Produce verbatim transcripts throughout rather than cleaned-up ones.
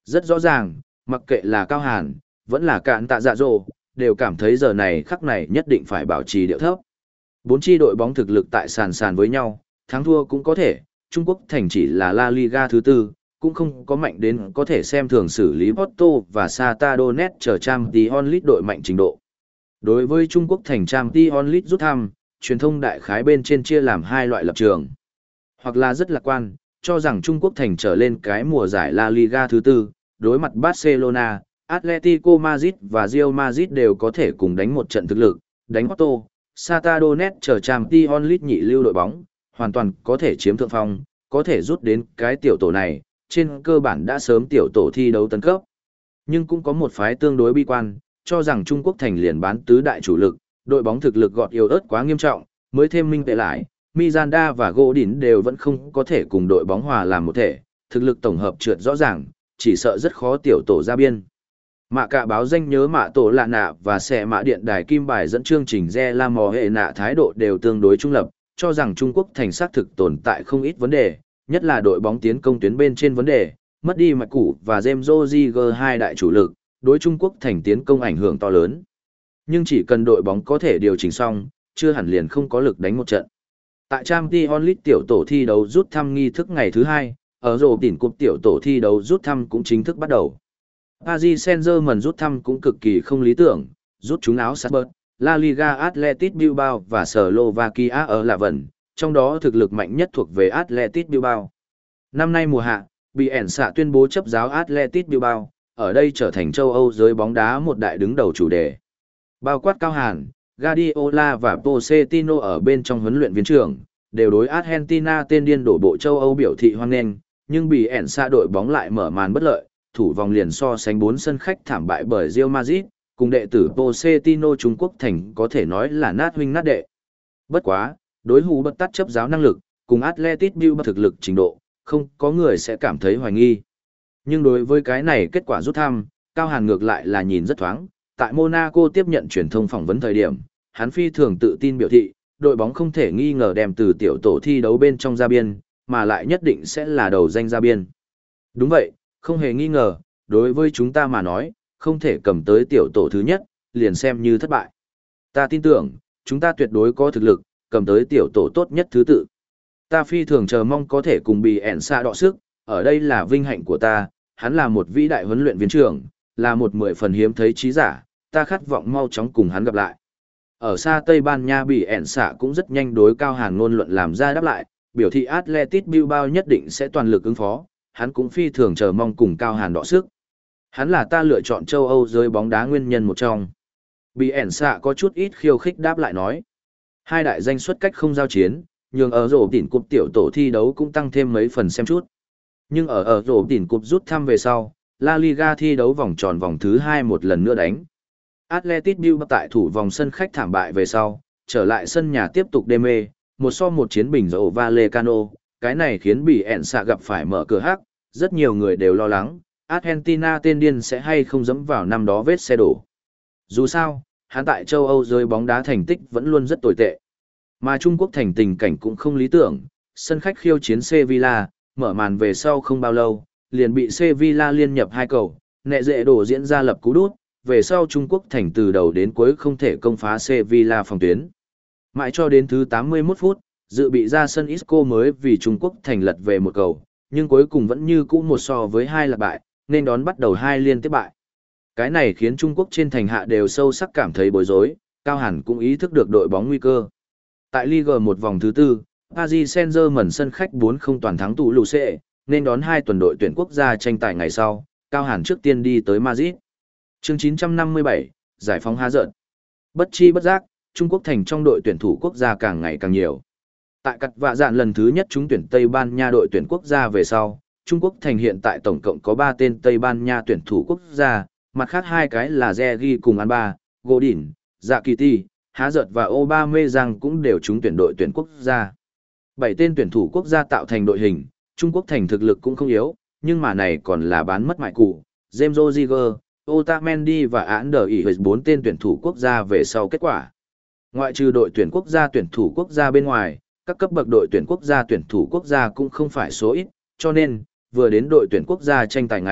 Rất rõ ràng, mặc kệ là Cao Hàn, vẫn là Cạn Tạ Dạ Dỗ, đều cảm thấy giờ này khắc này nhất định phải bảo trì điệu thấp. Bốn chi đội bóng thực lực tại sàn sàn với nhau, thắng thua cũng có thể, Trung Quốc thành chỉ là La Liga thứ tư, cũng không có mạnh đến có thể xem thường xử lý Porto và Shakhtar Donetsk chờ Champions League đội mạnh trình độ. Đối với Trung Quốc thành Champions League rút thăm, truyền thông đại khái bên trên chia làm hai loại lập trường. Hoặc là rất lạc quan, cho rằng Trung Quốc thành trở lên cái mùa giải La Liga thứ tư, đối mặt Barcelona, Atletico Madrid và Real Madrid đều có thể cùng đánh một trận thực lực, đánh Porto, Shakhtar Donetsk chờ Champions League nhị lưu đội bóng, hoàn toàn có thể chiếm thượng phong, có thể rút đến cái tiểu tổ này, trên cơ bản đã sớm tiểu tổ thi đấu tấn cấp. Nhưng cũng có một phái tương đối bi quan, cho rằng Trung Quốc thành liền bán tứ đại chủ lực, đội bóng thực lực gọt yếu ớt quá nghiêm trọng, mới thêm Minh Tệ lại, Miranda và Godin đều vẫn không có thể cùng đội bóng hòa làm một thể, thực lực tổng hợp trượt rõ ràng, chỉ sợ rất khó tiểu tổ ra biên. Mạ cả báo danh nhớ mạ tổ lạ nạ và xe mạ điện đài kim bài dẫn chương trình Re La Mò hệ nạ thái độ đều tương đối trung lập, cho rằng Trung Quốc thành xác thực tồn tại không ít vấn đề, nhất là đội bóng tiến công tuyến bên trên vấn đề, mất đi mạch củ và James Rodriguez hai đại chủ lực, đối Trung Quốc thành tiến công ảnh hưởng to lớn. Nhưng chỉ cần đội bóng có thể điều chỉnh xong, chưa hẳn liền không có lực đánh một trận. Tại Champions League tiểu tổ thi đấu rút thăm nghi thức ngày thứ hai, ở rổ đỉnh cúp tiểu tổ thi đấu rút thăm cũng chính thức bắt đầu. Paris Saint-Germain rút thăm cũng cực kỳ không lý tưởng, rút chúng áo Salzburg, La Liga Athletic Bilbao và Slovakia ở lạ vần, trong đó thực lực mạnh nhất thuộc về Athletic Bilbao. Năm nay mùa hạ, bị ẻn xạ tuyên bố chấp giáo Athletic Bilbao, ở đây trở thành châu Âu giới bóng đá một đại đứng đầu chủ đề. Bao quát Cao Hàn, Guardiola và Pochettino ở bên trong huấn luyện viên trưởng, đều đối Argentina tên điên đổ bộ châu Âu biểu thị hoan nghênh, nhưng bị ẻn xạ đội bóng lại mở màn bất lợi, thủ vòng liền so sánh bốn sân khách thảm bại bởi Real Madrid, cùng đệ tử Pochettino Trung Quốc thành có thể nói là nát huynh nát đệ. Bất quá, đối hú bất tắt chấp giáo năng lực, cùng Athletic Bilbao thực lực trình độ, không có người sẽ cảm thấy hoài nghi. Nhưng đối với cái này kết quả rút thăm, Cao Hàn ngược lại là nhìn rất thoáng, tại Monaco tiếp nhận truyền thông phỏng vấn thời điểm, hắn phi thường tự tin biểu thị, đội bóng không thể nghi ngờ đem từ tiểu tổ thi đấu bên trong ra biên, mà lại nhất định sẽ là đầu danh ra biên. Đúng vậy, không hề nghi ngờ, đối với chúng ta mà nói, không thể cầm tới tiểu tổ thứ nhất, liền xem như thất bại. Ta tin tưởng, chúng ta tuyệt đối có thực lực, cầm tới tiểu tổ tốt nhất thứ tự. Ta phi thường chờ mong có thể cùng bị ẻn xa đọ sức, ở đây là vinh hạnh của ta, hắn là một vĩ đại huấn luyện viên trưởng, là một mười phần hiếm thấy trí giả, ta khát vọng mau chóng cùng hắn gặp lại. Ở xa Tây Ban Nha bị ẻn xạ cũng rất nhanh đối Cao Hàn ngôn luận làm ra đáp lại, biểu thị Athletic Bilbao nhất định sẽ toàn lực ứng phó, hắn cũng phi thường chờ mong cùng Cao Hàn đọ sức. Hắn là ta lựa chọn châu Âu giới bóng đá nguyên nhân một trong. Bị ẻn xạ có chút ít khiêu khích đáp lại nói. Hai đại danh xuất cách không giao chiến, nhưng ở rổ đỉnh cúp tiểu tổ thi đấu cũng tăng thêm mấy phần xem chút. Nhưng ở ở rổ đỉnh cúp rút thăm về sau, La Liga thi đấu vòng tròn vòng thứ hai một lần nữa đánh. Athletic Bilbao tại thủ vòng sân khách thảm bại về sau, trở lại sân nhà tiếp tục đê mê, một so một chiến bình dầu Vallecano, cái này khiến bị ẻn xạ gặp phải mở cửa hắc, rất nhiều người đều lo lắng, Argentina tên điên sẽ hay không dẫm vào năm đó vết xe đổ. Dù sao, hắn tại châu Âu giới bóng đá thành tích vẫn luôn rất tồi tệ. Mà Trung Quốc thành tình cảnh cũng không lý tưởng, sân khách khiêu chiến Sevilla, mở màn về sau không bao lâu, liền bị Sevilla liên nhập hai cầu, nẹ dễ đổ diễn ra lập cú đút, về sau Trung Quốc thành từ đầu đến cuối không thể công phá Sevilla phòng tuyến. Mãi cho đến thứ tám mươi mốt phút, dự bị ra sân Isco mới vì Trung Quốc thành lật về một cầu, nhưng cuối cùng vẫn như cũ một so với hai là bại, nên đón bắt đầu hai liên tiếp bại. Cái này khiến Trung Quốc trên thành hạ đều sâu sắc cảm thấy bối rối, Cao Hàn cũng ý thức được đội bóng nguy cơ. Tại Ligue một vòng thứ tư, Paris Saint-Germain sân khách bốn không toàn thắng tụ lù xệ, nên đón hai tuần đội tuyển quốc gia tranh tài ngày sau, Cao Hàn trước tiên đi tới Madrid. Chương chín trăm năm mươi bảy, giải phóng há giận. Bất chi bất giác, Trung Quốc thành trong đội tuyển thủ quốc gia càng ngày càng nhiều. Tại cặt vạ dạn lần thứ nhất trúng tuyển Tây Ban Nha đội tuyển quốc gia về sau, Trung Quốc thành hiện tại tổng cộng có ba tên Tây Ban Nha tuyển thủ quốc gia, mặt khác hai cái là Zeri cùng Alba, Godin, Dạ Kỳ Ti, Há Giật và Aubameyang cũng đều trúng tuyển đội tuyển quốc gia. Bảy tên tuyển thủ quốc gia tạo thành đội hình, Trung Quốc thành thực lực cũng không yếu, nhưng mà này còn là bán mất mại cụ. James Rodriguez, Otamendi và Ander Iheas bốn tên tuyển thủ quốc gia về sau kết quả. Ngoại trừ đội tuyển quốc gia tuyển thủ quốc gia bên ngoài, các cấp bậc đội tuyển quốc gia tuyển thủ quốc gia cũng không phải số ít, cho nên, vừa đến đội tuyển quốc gia tranh tài ngày,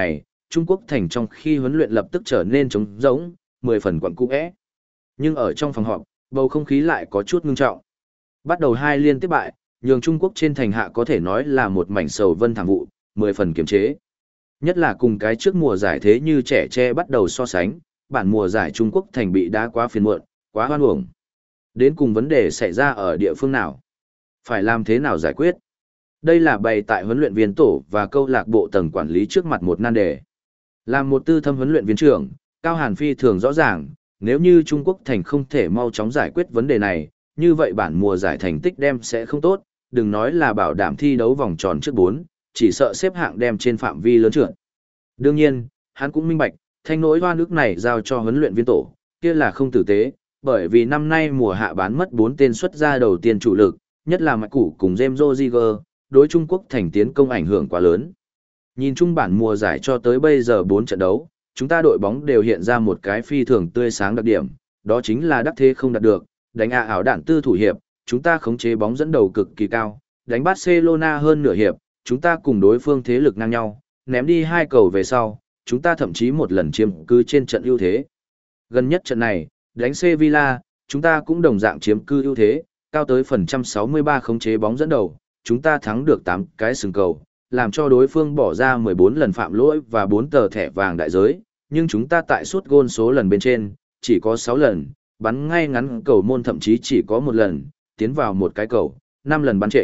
Trung Quốc thành trong khi huấn luyện lập tức trở nên trống rỗng, mười phần quặn cũ. Nhưng ở trong phòng họp, bầu không khí lại có chút ngưng trọng. Bắt đầu hai liên tiếp bại, nhường Trung Quốc trên thành hạ có thể nói là một mảnh sầu vân thảm vụ, mười phần kiềm chế. Nhất là cùng cái trước mùa giải thế như trẻ tre bắt đầu so sánh, bản mùa giải Trung Quốc thành bị đá quá phiền muộn, quá hoan uổng. Đến cùng vấn đề xảy ra ở địa phương nào? Phải làm thế nào giải quyết? Đây là bày tại huấn luyện viên tổ và câu lạc bộ tầng quản lý trước mặt một nan đề. Làm một tư thâm huấn luyện viên trưởng, Cao Hàn Phi thường rõ ràng, nếu như Trung Quốc thành không thể mau chóng giải quyết vấn đề này, như vậy bản mùa giải thành tích đem sẽ không tốt, đừng nói là bảo đảm thi đấu vòng tròn trước bốn, chỉ sợ xếp hạng đem trên phạm vi lớn trượt. Đương nhiên, hắn cũng minh bạch, thanh nỗi hoa nước này giao cho huấn luyện viên tổ, kia là không tử tế, bởi vì năm nay mùa hạ bán mất bốn tên xuất ra đầu tiên chủ lực, nhất là Mạch Củ cùng James Rodriguez, đối Trung Quốc thành tiến công ảnh hưởng quá lớn. Nhìn chung bản mùa giải cho tới bây giờ bốn trận đấu, chúng ta đội bóng đều hiện ra một cái phi thường tươi sáng đặc điểm, đó chính là đắc thế không đạt được, đánh ạ ảo đạn tư thủ hiệp, chúng ta khống chế bóng dẫn đầu cực kỳ cao, đánh Barcelona hơn nửa hiệp, chúng ta cùng đối phương thế lực ngang nhau, ném đi hai cầu về sau, chúng ta thậm chí một lần chiếm cứ trên trận ưu thế. Gần nhất trận này, đánh Sevilla, chúng ta cũng đồng dạng chiếm cứ ưu thế, cao tới phần trăm sáu mươi ba khống chế bóng dẫn đầu, chúng ta thắng được tám cái sừng cầu, làm cho đối phương bỏ ra mười bốn lần phạm lỗi và bốn tờ thẻ vàng đại giới, nhưng chúng ta tại suốt gôn số lần bên trên, chỉ có sáu lần, bắn ngay ngắn cầu môn thậm chí chỉ có một lần, tiến vào một cái cầu, năm lần bắn trệ.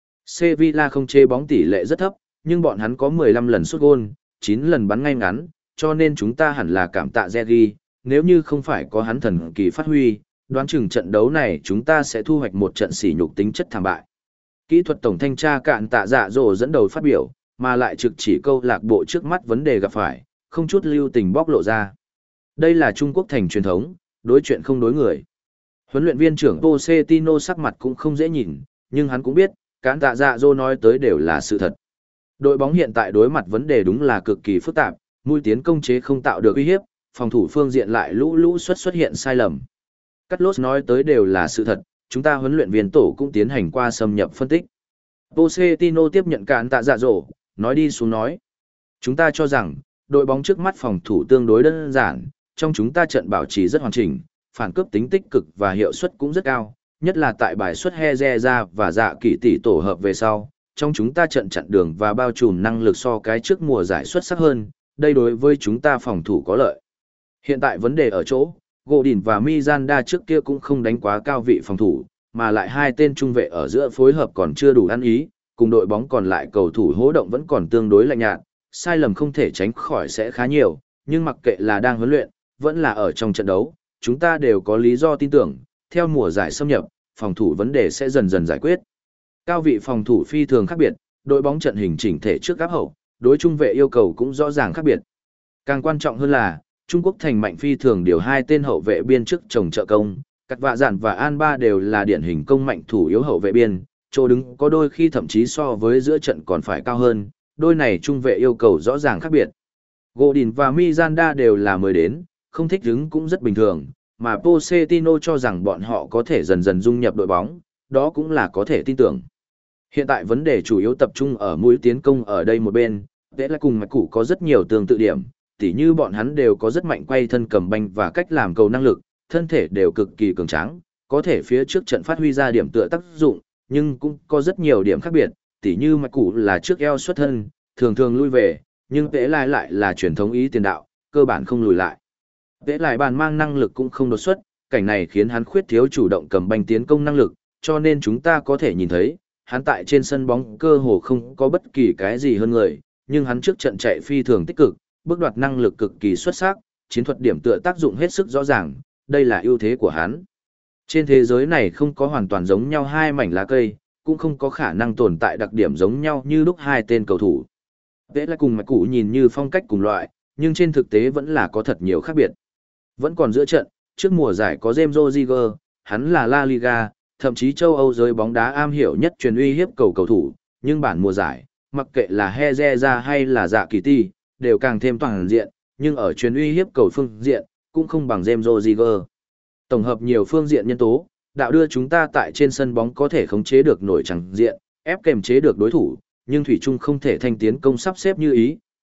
Sevilla không chế bóng tỷ lệ rất thấp, nhưng bọn hắn có mười lăm lần sút gôn, chín lần bắn ngay ngắn, cho nên chúng ta hẳn là cảm tạ Zergi, nếu như không phải có hắn thần kỳ phát huy, đoán chừng trận đấu này chúng ta sẽ thu hoạch một trận sỉ nhục tính chất thảm bại. Kỹ thuật tổng thanh tra Cạn Tạ Dạ Dỗ dẫn đầu phát biểu, mà lại trực chỉ câu lạc bộ trước mắt vấn đề gặp phải, không chút lưu tình bóc lộ ra. Đây là Trung Quốc thành truyền thống, đối chuyện không đối người. Huấn luyện viên trưởng Pochettino sắc mặt cũng không dễ nhìn, nhưng hắn cũng biết, Cạn Tạ Dạ Dỗ nói tới đều là sự thật. Đội bóng hiện tại đối mặt vấn đề đúng là cực kỳ phức tạp, mũi tiến công chế không tạo được uy hiếp, phòng thủ phương diện lại lũ lũ xuất xuất hiện sai lầm. Cắt lốt nói tới đều là sự thật, chúng ta huấn luyện viên tổ cũng tiến hành qua xâm nhập phân tích. Pochettino tiếp nhận Cạn Tạ Dạ Dỗ, nói đi xuống nói. Chúng ta cho rằng, đội bóng trước mắt phòng thủ tương đối đơn giản, trong chúng ta trận bảo trì rất hoàn chỉnh, phản cướp tính tích cực và hiệu suất cũng rất cao, nhất là tại bài xuất Hezeza và Dạ Kỳ tỷ tổ hợp về sau, trong chúng ta trận chặn đường và bao trùm năng lực so cái trước mùa giải xuất sắc hơn, đây đối với chúng ta phòng thủ có lợi. Hiện tại vấn đề ở chỗ, Godin và Miranda trước kia cũng không đánh quá cao vị phòng thủ, mà lại hai tên trung vệ ở giữa phối hợp còn chưa đủ ăn ý, cùng đội bóng còn lại cầu thủ hỗ động vẫn còn tương đối lạnh nhạt, sai lầm không thể tránh khỏi sẽ khá nhiều, nhưng mặc kệ là đang huấn luyện, vẫn là ở trong trận đấu, chúng ta đều có lý do tin tưởng, theo mùa giải xâm nhập, phòng thủ vấn đề sẽ dần dần giải quyết. Cao vị phòng thủ phi thường khác biệt, đội bóng trận hình chỉnh thể trước áp hậu, đối trung vệ yêu cầu cũng rõ ràng khác biệt. Càng quan trọng hơn là, Trung Quốc thành mạnh phi thường điều hai tên hậu vệ biên trước chồng trợ công, Cắt Vạ Dạn và An Ba đều là điển hình công mạnh thủ yếu hậu vệ biên, chỗ đứng có đôi khi thậm chí so với giữa trận còn phải cao hơn, đôi này trung vệ yêu cầu rõ ràng khác biệt. Godin và Miranda đều là mới đến, không thích đứng cũng rất bình thường, mà Pochettino cho rằng bọn họ có thể dần dần dung nhập đội bóng, đó cũng là có thể tin tưởng. Hiện tại vấn đề chủ yếu tập trung ở mũi tiến công ở đây một bên, Tệ là cùng Mạch Củ có rất nhiều tương tự điểm, tỉ như bọn hắn đều có rất mạnh quay thân cầm banh và cách làm cầu năng lực, thân thể đều cực kỳ cường tráng, có thể phía trước trận phát huy ra điểm tựa tác dụng, nhưng cũng có rất nhiều điểm khác biệt, tỉ như Mạch Củ là trước eo xuất thân, thường thường lui về, nhưng Tệ lại lại là truyền thống ý tiền đạo, cơ bản không lùi lại. Tệ lại bàn mang năng lực cũng không đột xuất, cảnh này khiến hắn khuyết thiếu chủ động cầm banh tiến công năng lực, cho nên chúng ta có thể nhìn thấy, hắn tại trên sân bóng cơ hồ không có bất kỳ cái gì hơn người, nhưng hắn trước trận chạy phi thường tích cực, bước đoạt năng lực cực kỳ xuất sắc, chiến thuật điểm tựa tác dụng hết sức rõ ràng, đây là ưu thế của hắn. Trên thế giới này không có hoàn toàn giống nhau hai mảnh lá cây, cũng không có khả năng tồn tại đặc điểm giống nhau như lúc hai tên cầu thủ. Tệ là cùng Mạch Củ nhìn như phong cách cùng loại, nhưng trên thực tế vẫn là có thật nhiều khác biệt. Vẫn còn giữa trận, trước mùa giải có James Rodriguez, hắn là La Liga, thậm chí châu Âu giới bóng đá am hiểu nhất truyền uy hiếp cầu cầu thủ, nhưng bản mùa giải, mặc kệ là Hezeza hay là Dạ Kỳ Ti, đều càng thêm toàn diện, nhưng ở truyền uy hiếp cầu phương diện, cũng không bằng James Rodriguez. Tổng hợp nhiều phương diện nhân tố, đạo đưa chúng ta tại trên sân bóng có thể khống chế được nổi chẳng diện, ép kềm chế được đối thủ, nhưng thủy chung không thể thanh tiến công sắp xếp như ý,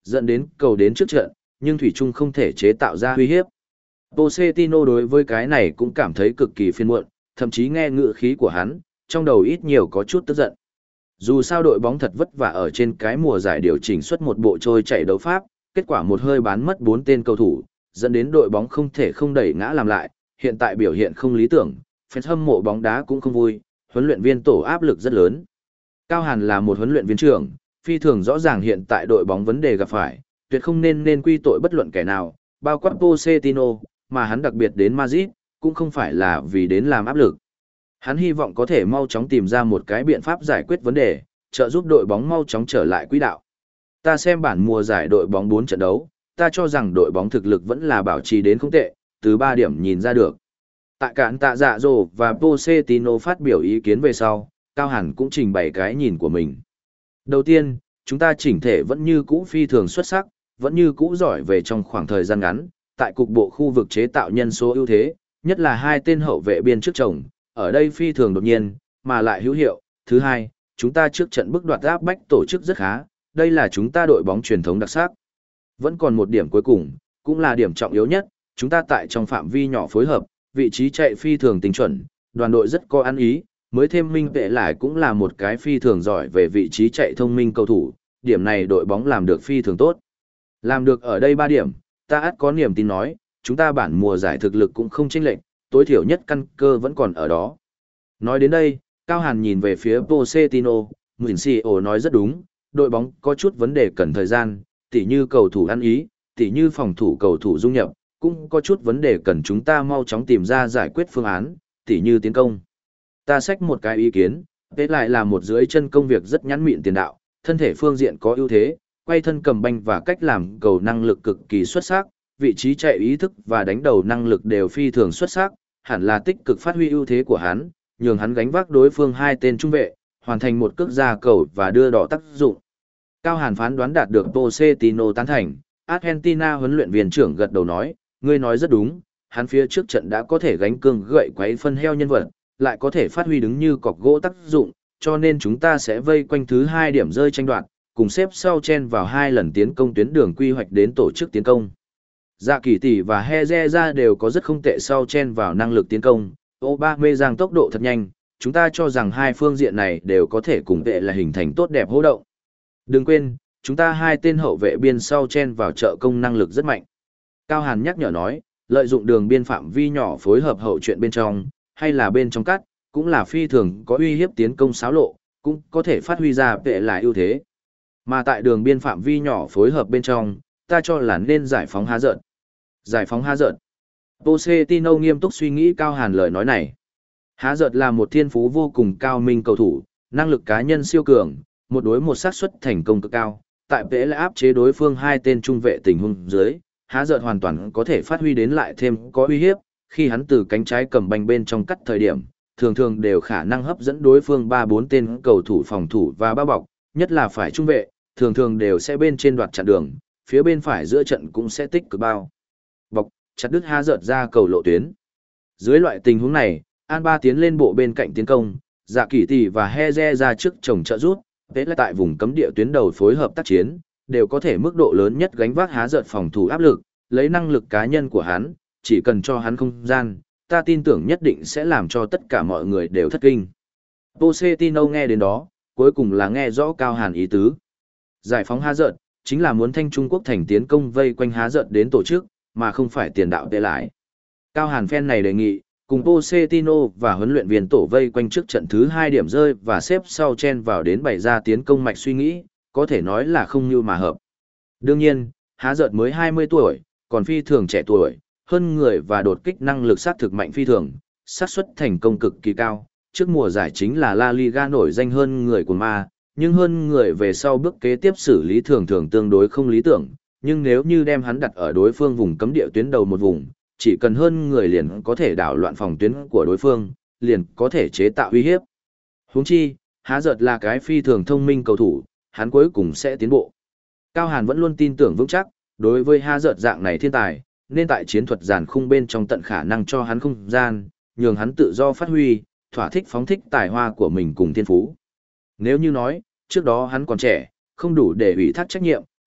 dẫn đến cầu đến trước trận, nhưng Thủy Trung không thể chế tạo ra uy hiếp. Pochettino đối với cái này cũng cảm thấy cực kỳ phiền muộn, thậm chí nghe ngữ khí của hắn, trong đầu ít nhiều có chút tức giận. Dù sao đội bóng thật vất vả ở trên cái mùa giải điều chỉnh xuất một bộ trôi chạy đấu pháp, kết quả một hơi bán mất bốn tên cầu thủ, dẫn đến đội bóng không thể không đẩy ngã làm lại, hiện tại biểu hiện không lý tưởng, fans hâm mộ bóng đá cũng không vui, huấn luyện viên tổ áp lực rất lớn. Cao Hàn là một huấn luyện viên trưởng, phi thường rõ ràng hiện tại đội bóng vấn đề gặp phải, tuyệt không nên nên quy tội bất luận kẻ nào, bao quát Pochettino, mà hắn đặc biệt đến Madrid, cũng không phải là vì đến làm áp lực. Hắn hy vọng có thể mau chóng tìm ra một cái biện pháp giải quyết vấn đề, trợ giúp đội bóng mau chóng trở lại quỹ đạo. Ta xem bản mùa giải đội bóng bốn trận đấu, ta cho rằng đội bóng thực lực vẫn là bảo trì đến không tệ, từ ba điểm nhìn ra được. Tại cản tạ dạ dồ và Pochettino phát biểu ý kiến về sau, Cao Hàn cũng trình bày cái nhìn của mình. Đầu tiên, chúng ta chỉnh thể vẫn như cũ phi thường xuất sắc, vẫn như cũ giỏi về trong khoảng thời gian ngắn, tại cục bộ khu vực chế tạo nhân số ưu thế, nhất là hai tên hậu vệ biên trước chồng, ở đây phi thường đột nhiên, mà lại hữu hiệu. Thứ hai, chúng ta trước trận bức đoạt áp bách tổ chức rất khá, đây là chúng ta đội bóng truyền thống đặc sắc. Vẫn còn một điểm cuối cùng, cũng là điểm trọng yếu nhất, chúng ta tại trong phạm vi nhỏ phối hợp, vị trí chạy phi thường tinh chuẩn, đoàn đội rất có ăn ý, mới thêm Minh Vệ lại cũng là một cái phi thường giỏi về vị trí chạy thông minh cầu thủ, điểm này đội bóng làm được phi thường tốt. Làm được ở đây ba điểm, ta ắt có niềm tin nói, chúng ta bản mùa giải thực lực cũng không chênh lệch, tối thiểu nhất căn cơ vẫn còn ở đó. Nói đến đây, Cao Hàn nhìn về phía Pochettino, Mourinho nói rất đúng, đội bóng có chút vấn đề cần thời gian, tỉ như cầu thủ ăn ý, tỉ như phòng thủ cầu thủ dung nhập, cũng có chút vấn đề cần chúng ta mau chóng tìm ra giải quyết phương án, tỉ như tiến công. Ta xách một cái ý kiến, thế lại là một dưới chân công việc rất nhắn mịn tiền đạo, thân thể phương diện có ưu thế, quay thân cầm banh và cách làm cầu năng lực cực kỳ xuất sắc, vị trí chạy ý thức và đánh đầu năng lực đều phi thường xuất sắc, hẳn là tích cực phát huy ưu thế của hắn, nhường hắn gánh vác đối phương hai tên trung vệ, hoàn thành một cước ra cầu và đưa đỏ tác dụng. Cao Hàn phán đoán đạt được Pochettino tán thành, Argentina huấn luyện viên trưởng gật đầu nói, ngươi nói rất đúng, hắn phía trước trận đã có thể gánh cương gậy quấy phân heo nhân vật, lại có thể phát huy đứng như cọc gỗ tác dụng, cho nên chúng ta sẽ vây quanh thứ hai điểm rơi tranh đoạt, cùng xếp sau chen vào hai lần tiến công tuyến đường quy hoạch đến tổ chức tiến công. Dạ Kỳ Tỷ và Hezeza đều có rất không tệ sau chen vào năng lực tiến công, Aubameyang tốc độ thật nhanh, chúng ta cho rằng hai phương diện này đều có thể cùng tệ là hình thành tốt đẹp hô động. Đừng quên, chúng ta hai tên hậu vệ biên sau chen vào trợ công năng lực rất mạnh. Cao Hàn nhắc nhở nói, lợi dụng đường biên phạm vi nhỏ phối hợp hậu chuyện bên trong, hay là bên trong cắt, cũng là phi thường có uy hiếp tiến công xáo lộ, cũng có thể phát huy ra tệ lại ưu thế. Mà tại đường biên phạm vi nhỏ phối hợp bên trong, ta cho là nên giải phóng há giận. Giải phóng há giận. Pochettino nghiêm túc suy nghĩ Cao Hàn lời nói này. Há giận là một thiên phú vô cùng cao minh cầu thủ, năng lực cá nhân siêu cường, một đối một xác suất thành công cực cao. Tại vẽ lại áp chế đối phương hai tên trung vệ tình huống dưới, há giận hoàn toàn có thể phát huy đến lại thêm có uy hiếp, khi hắn từ cánh trái cầm banh bên trong cắt thời điểm, thường thường đều khả năng hấp dẫn đối phương ba bốn tên cầu thủ phòng thủ và bao bọc, nhất là phải trung vệ, thường thường đều sẽ bên trên đoạt chặn đường, phía bên phải giữa trận cũng sẽ tích cực bao bọc, chặt đứt há giận ra cầu lộ tuyến. Dưới loại tình huống này, Alba tiến lên bộ bên cạnh tiến công, Dạ Kỳ Tỷ và Heze ra trước chồng trợ rút, thế là tại vùng cấm địa tuyến đầu phối hợp tác chiến, đều có thể mức độ lớn nhất gánh vác há giận phòng thủ áp lực, lấy năng lực cá nhân của hắn, chỉ cần cho hắn không gian, ta tin tưởng nhất định sẽ làm cho tất cả mọi người đều thất kinh. Pochettino nghe đến đó, cuối cùng là nghe rõ Cao Hàn ý tứ. Giải phóng há giận, chính là muốn thanh Trung Quốc thành tiến công vây quanh há giận đến tổ chức, mà không phải tiền đạo tệ lại. Cao Hàn phen này đề nghị, cùng Pochettino và huấn luyện viên tổ vây quanh trước trận thứ hai điểm rơi và xếp sau chen vào đến bày ra tiến công mạch suy nghĩ, có thể nói là không như mà hợp. Đương nhiên, há giận mới hai mươi tuổi, còn phi thường trẻ tuổi, hơn người và đột kích năng lực sát thực mạnh phi thường, xác suất thành công cực kỳ cao. Trước mùa giải chính là La Liga nổi danh hơn người của ma, nhưng hơn người về sau bước kế tiếp xử lý thường thường tương đối không lý tưởng, nhưng nếu như đem hắn đặt ở đối phương vùng cấm địa tuyến đầu một vùng, chỉ cần hơn người liền có thể đảo loạn phòng tuyến của đối phương, liền có thể chế tạo uy hiếp. Huống chi, há giật là cái phi thường thông minh cầu thủ, hắn cuối cùng sẽ tiến bộ. Cao Hàn vẫn luôn tin tưởng vững chắc, đối với há giật dạng này thiên tài, nên tại chiến thuật giàn khung bên trong tận khả năng cho hắn không gian, nhường hắn tự do phát huy, thỏa thích phóng thích tài hoa của mình cùng thiên phú. Nếu như nói, trước đó hắn còn trẻ, không đủ để ủy thác trách nhiệm,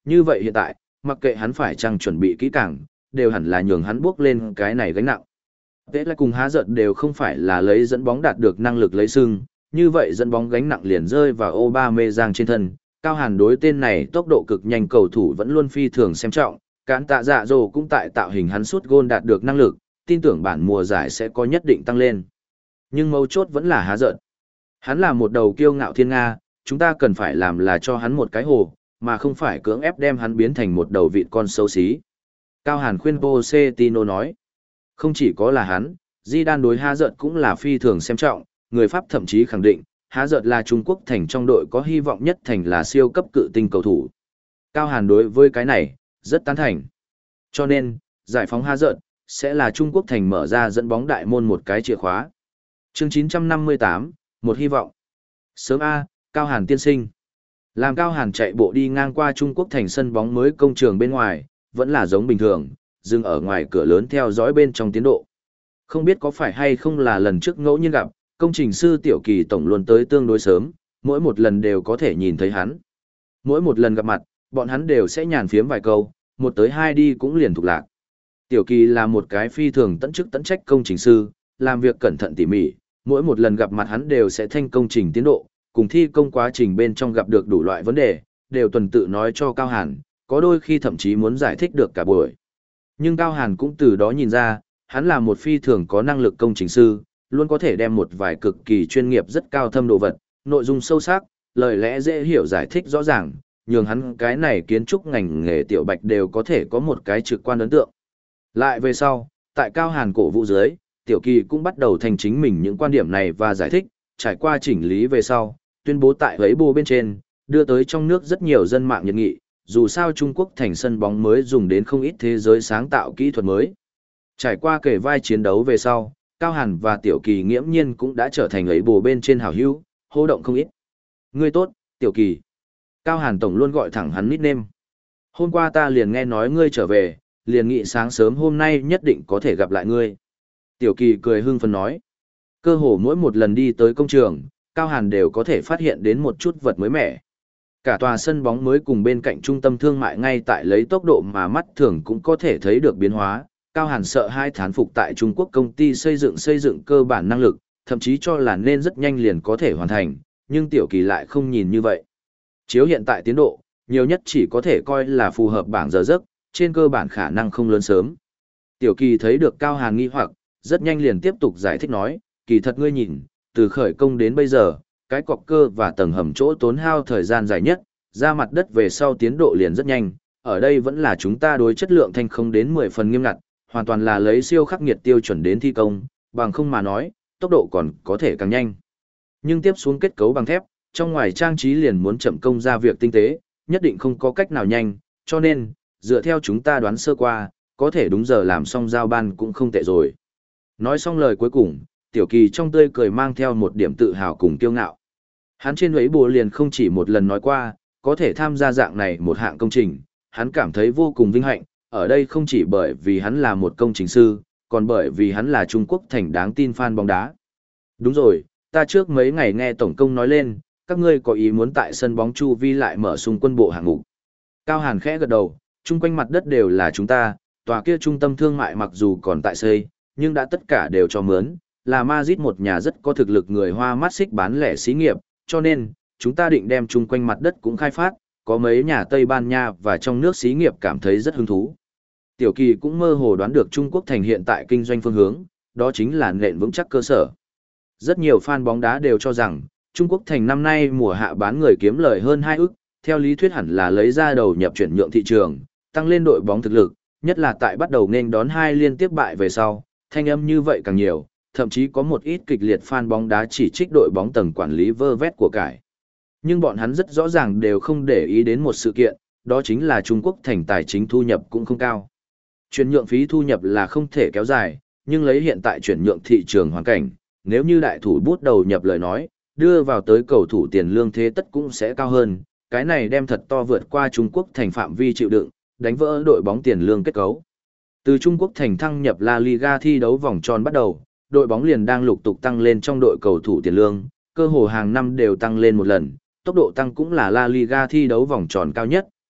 Như vậy hiện tại, mặc kệ hắn phải chăng chuẩn bị kỹ càng, đều hẳn là nhường hắn bước lên cái này gánh nặng. Tế lại cùng há giận đều không phải là lấy dẫn bóng đạt được năng lực lấy sưng, như vậy dẫn bóng gánh nặng liền rơi vào Aubameyang trên thân. Cao Hàn đối tên này tốc độ cực nhanh cầu thủ vẫn luôn phi thường xem trọng, cán tạ dạ dồ cũng tại tạo hình hắn sút gôn đạt được năng lực, tin tưởng bản mùa giải sẽ có nhất định tăng lên. Nhưng mấu chốt vẫn là há giận. Hắn là một đầu kiêu ngạo thiên Nga, chúng ta cần phải làm là cho hắn một cái hồ, mà không phải cưỡng ép đem hắn biến thành một đầu vịt con xấu xí. Cao Hàn khuyên Pochettino nói, không chỉ có là hắn, Zidane đối há giận cũng là phi thường xem trọng, người Pháp thậm chí khẳng định, há giận là Trung Quốc thành trong đội có hy vọng nhất thành là siêu cấp cự tinh cầu thủ. Cao Hàn đối với cái này, rất tán thành. Cho nên, giải phóng há giận, sẽ là Trung Quốc thành mở ra dẫn bóng đại môn một cái chìa khóa. Chương chín trăm năm mươi tám, một hy vọng. Sớm A, Cao Hàn tiên sinh. Làm Cao Hàn chạy bộ đi ngang qua Trung Quốc thành sân bóng mới công trường bên ngoài, vẫn là giống bình thường, dừng ở ngoài cửa lớn theo dõi bên trong tiến độ. Không biết có phải hay không là lần trước ngẫu nhiên gặp, công trình sư Tiểu Kỳ tổng luôn tới tương đối sớm, mỗi một lần đều có thể nhìn thấy hắn. Mỗi một lần gặp mặt, bọn hắn đều sẽ nhàn phiếm vài câu, một tới hai đi cũng liền thuộc lạc. Tiểu Kỳ là một cái phi thường tận chức tận trách công trình sư, làm việc cẩn thận tỉ mỉ, mỗi một lần gặp mặt hắn đều sẽ thanh công trình tiến độ, cùng thi công quá trình bên trong gặp được đủ loại vấn đề, đều tuần tự nói cho Cao Hàn, có đôi khi thậm chí muốn giải thích được cả buổi. Nhưng Cao Hàn cũng từ đó nhìn ra, hắn là một phi thường có năng lực công trình sư, luôn có thể đem một vài cực kỳ chuyên nghiệp rất cao thâm đồ vật, nội dung sâu sắc, lời lẽ dễ hiểu giải thích rõ ràng, nhường hắn cái này kiến trúc ngành nghề tiểu bạch đều có thể có một cái trực quan ấn tượng. Lại về sau, tại Cao Hàn cổ vũ dưới, Tiểu Kỳ cũng bắt đầu thành chính mình những quan điểm này và giải thích, trải qua chỉnh lý về sau, tuyên bố tại ấy bô bên trên, đưa tới trong nước rất nhiều dân mạng nhiệt nghị, dù sao Trung Quốc thành sân bóng mới dùng đến không ít thế giới sáng tạo kỹ thuật mới. Trải qua kể vai chiến đấu về sau, Cao Hàn và Tiểu Kỳ nghiễm nhiên cũng đã trở thành ấy bồ bên trên hảo hữu, hô động không ít. Ngươi tốt, Tiểu Kỳ. Cao Hàn tổng luôn gọi thẳng hắn nickname. Hôm qua ta liền nghe nói ngươi trở về, liền nghĩ sáng sớm hôm nay nhất định có thể gặp lại ngươi. Tiểu Kỳ cười hưng phấn nói. Cơ hồ mỗi một lần đi tới công trường, Cao Hàn đều có thể phát hiện đến một chút vật mới mẻ. Cả tòa sân bóng mới cùng bên cạnh trung tâm thương mại ngay tại lấy tốc độ mà mắt thường cũng có thể thấy được biến hóa. Cao Hàn sợ hai thán phục tại Trung Quốc công ty xây dựng xây dựng cơ bản năng lực, thậm chí cho là nên rất nhanh liền có thể hoàn thành, nhưng Tiểu Kỳ lại không nhìn như vậy. Chiếu hiện tại tiến độ, nhiều nhất chỉ có thể coi là phù hợp bảng giờ giấc, trên cơ bản khả năng không lớn sớm. Tiểu Kỳ thấy được Cao Hàn nghi hoặc, rất nhanh liền tiếp tục giải thích nói, kỳ thật ngươi nhìn, từ khởi công đến bây giờ, cái cọc cơ và tầng hầm chỗ tốn hao thời gian dài nhất, ra mặt đất về sau tiến độ liền rất nhanh, ở đây vẫn là chúng ta đối chất lượng thanh không đến mười phần nghiêm ngặt, hoàn toàn là lấy siêu khắc nghiệt tiêu chuẩn đến thi công, bằng không mà nói, tốc độ còn có thể càng nhanh. Nhưng tiếp xuống kết cấu bằng thép, trong ngoài trang trí liền muốn chậm công ra việc tinh tế, nhất định không có cách nào nhanh, cho nên, dựa theo chúng ta đoán sơ qua, có thể đúng giờ làm xong giao ban cũng không tệ rồi. Nói xong lời cuối cùng, Tiểu Kỳ trong tươi cười mang theo một điểm tự hào cùng kiêu ngạo. Hắn trên ấy bùa liền không chỉ một lần nói qua, có thể tham gia dạng này một hạng công trình, hắn cảm thấy vô cùng vinh hạnh, ở đây không chỉ bởi vì hắn là một công trình sư, còn bởi vì hắn là Trung Quốc thành đáng tin fan bóng đá. Đúng rồi, ta trước mấy ngày nghe Tổng công nói lên, các ngươi có ý muốn tại sân bóng chu vi lại mở xung quân bộ hạng mục. Cao Hàn khẽ gật đầu, chung quanh mặt đất đều là chúng ta, tòa kia trung tâm thương mại mặc dù còn tại xây, nhưng đã tất cả đều cho mướn, là Madrid một nhà rất có thực lực người Hoa mắt xích bán lẻ xí nghiệp, cho nên, chúng ta định đem chung quanh mặt đất cũng khai phát, có mấy nhà Tây Ban Nha và trong nước xí nghiệp cảm thấy rất hứng thú. Tiểu Kỳ cũng mơ hồ đoán được Trung Quốc thành hiện tại kinh doanh phương hướng, đó chính là nền vững chắc cơ sở. Rất nhiều fan bóng đá đều cho rằng, Trung Quốc thành năm nay mùa hạ bán người kiếm lời hơn hai ức, theo lý thuyết hẳn là lấy ra đầu nhập chuyển nhượng thị trường, tăng lên đội bóng thực lực, nhất là tại bắt đầu nên đón hai liên tiếp bại về sau, thanh âm như vậy càng nhiều, thậm chí có một ít kịch liệt fan bóng đá chỉ trích đội bóng tầng quản lý vơ vét của cải. Nhưng bọn hắn rất rõ ràng đều không để ý đến một sự kiện, đó chính là Trung Quốc thành tài chính thu nhập cũng không cao. Chuyển nhượng phí thu nhập là không thể kéo dài, nhưng lấy hiện tại chuyển nhượng thị trường hoàn cảnh, nếu như đại thủ bút đầu nhập lời nói, đưa vào tới cầu thủ tiền lương thế tất cũng sẽ cao hơn, cái này đem thật to vượt qua Trung Quốc thành phạm vi chịu đựng, đánh vỡ đội bóng tiền lương kết cấu. Từ Trung Quốc thành thăng nhập La Liga thi đấu vòng tròn bắt đầu, đội bóng liền đang lục tục tăng lên trong đội cầu thủ tiền lương, cơ hồ hàng năm đều tăng lên một lần, tốc độ tăng cũng là La Liga thi đấu vòng tròn cao nhất,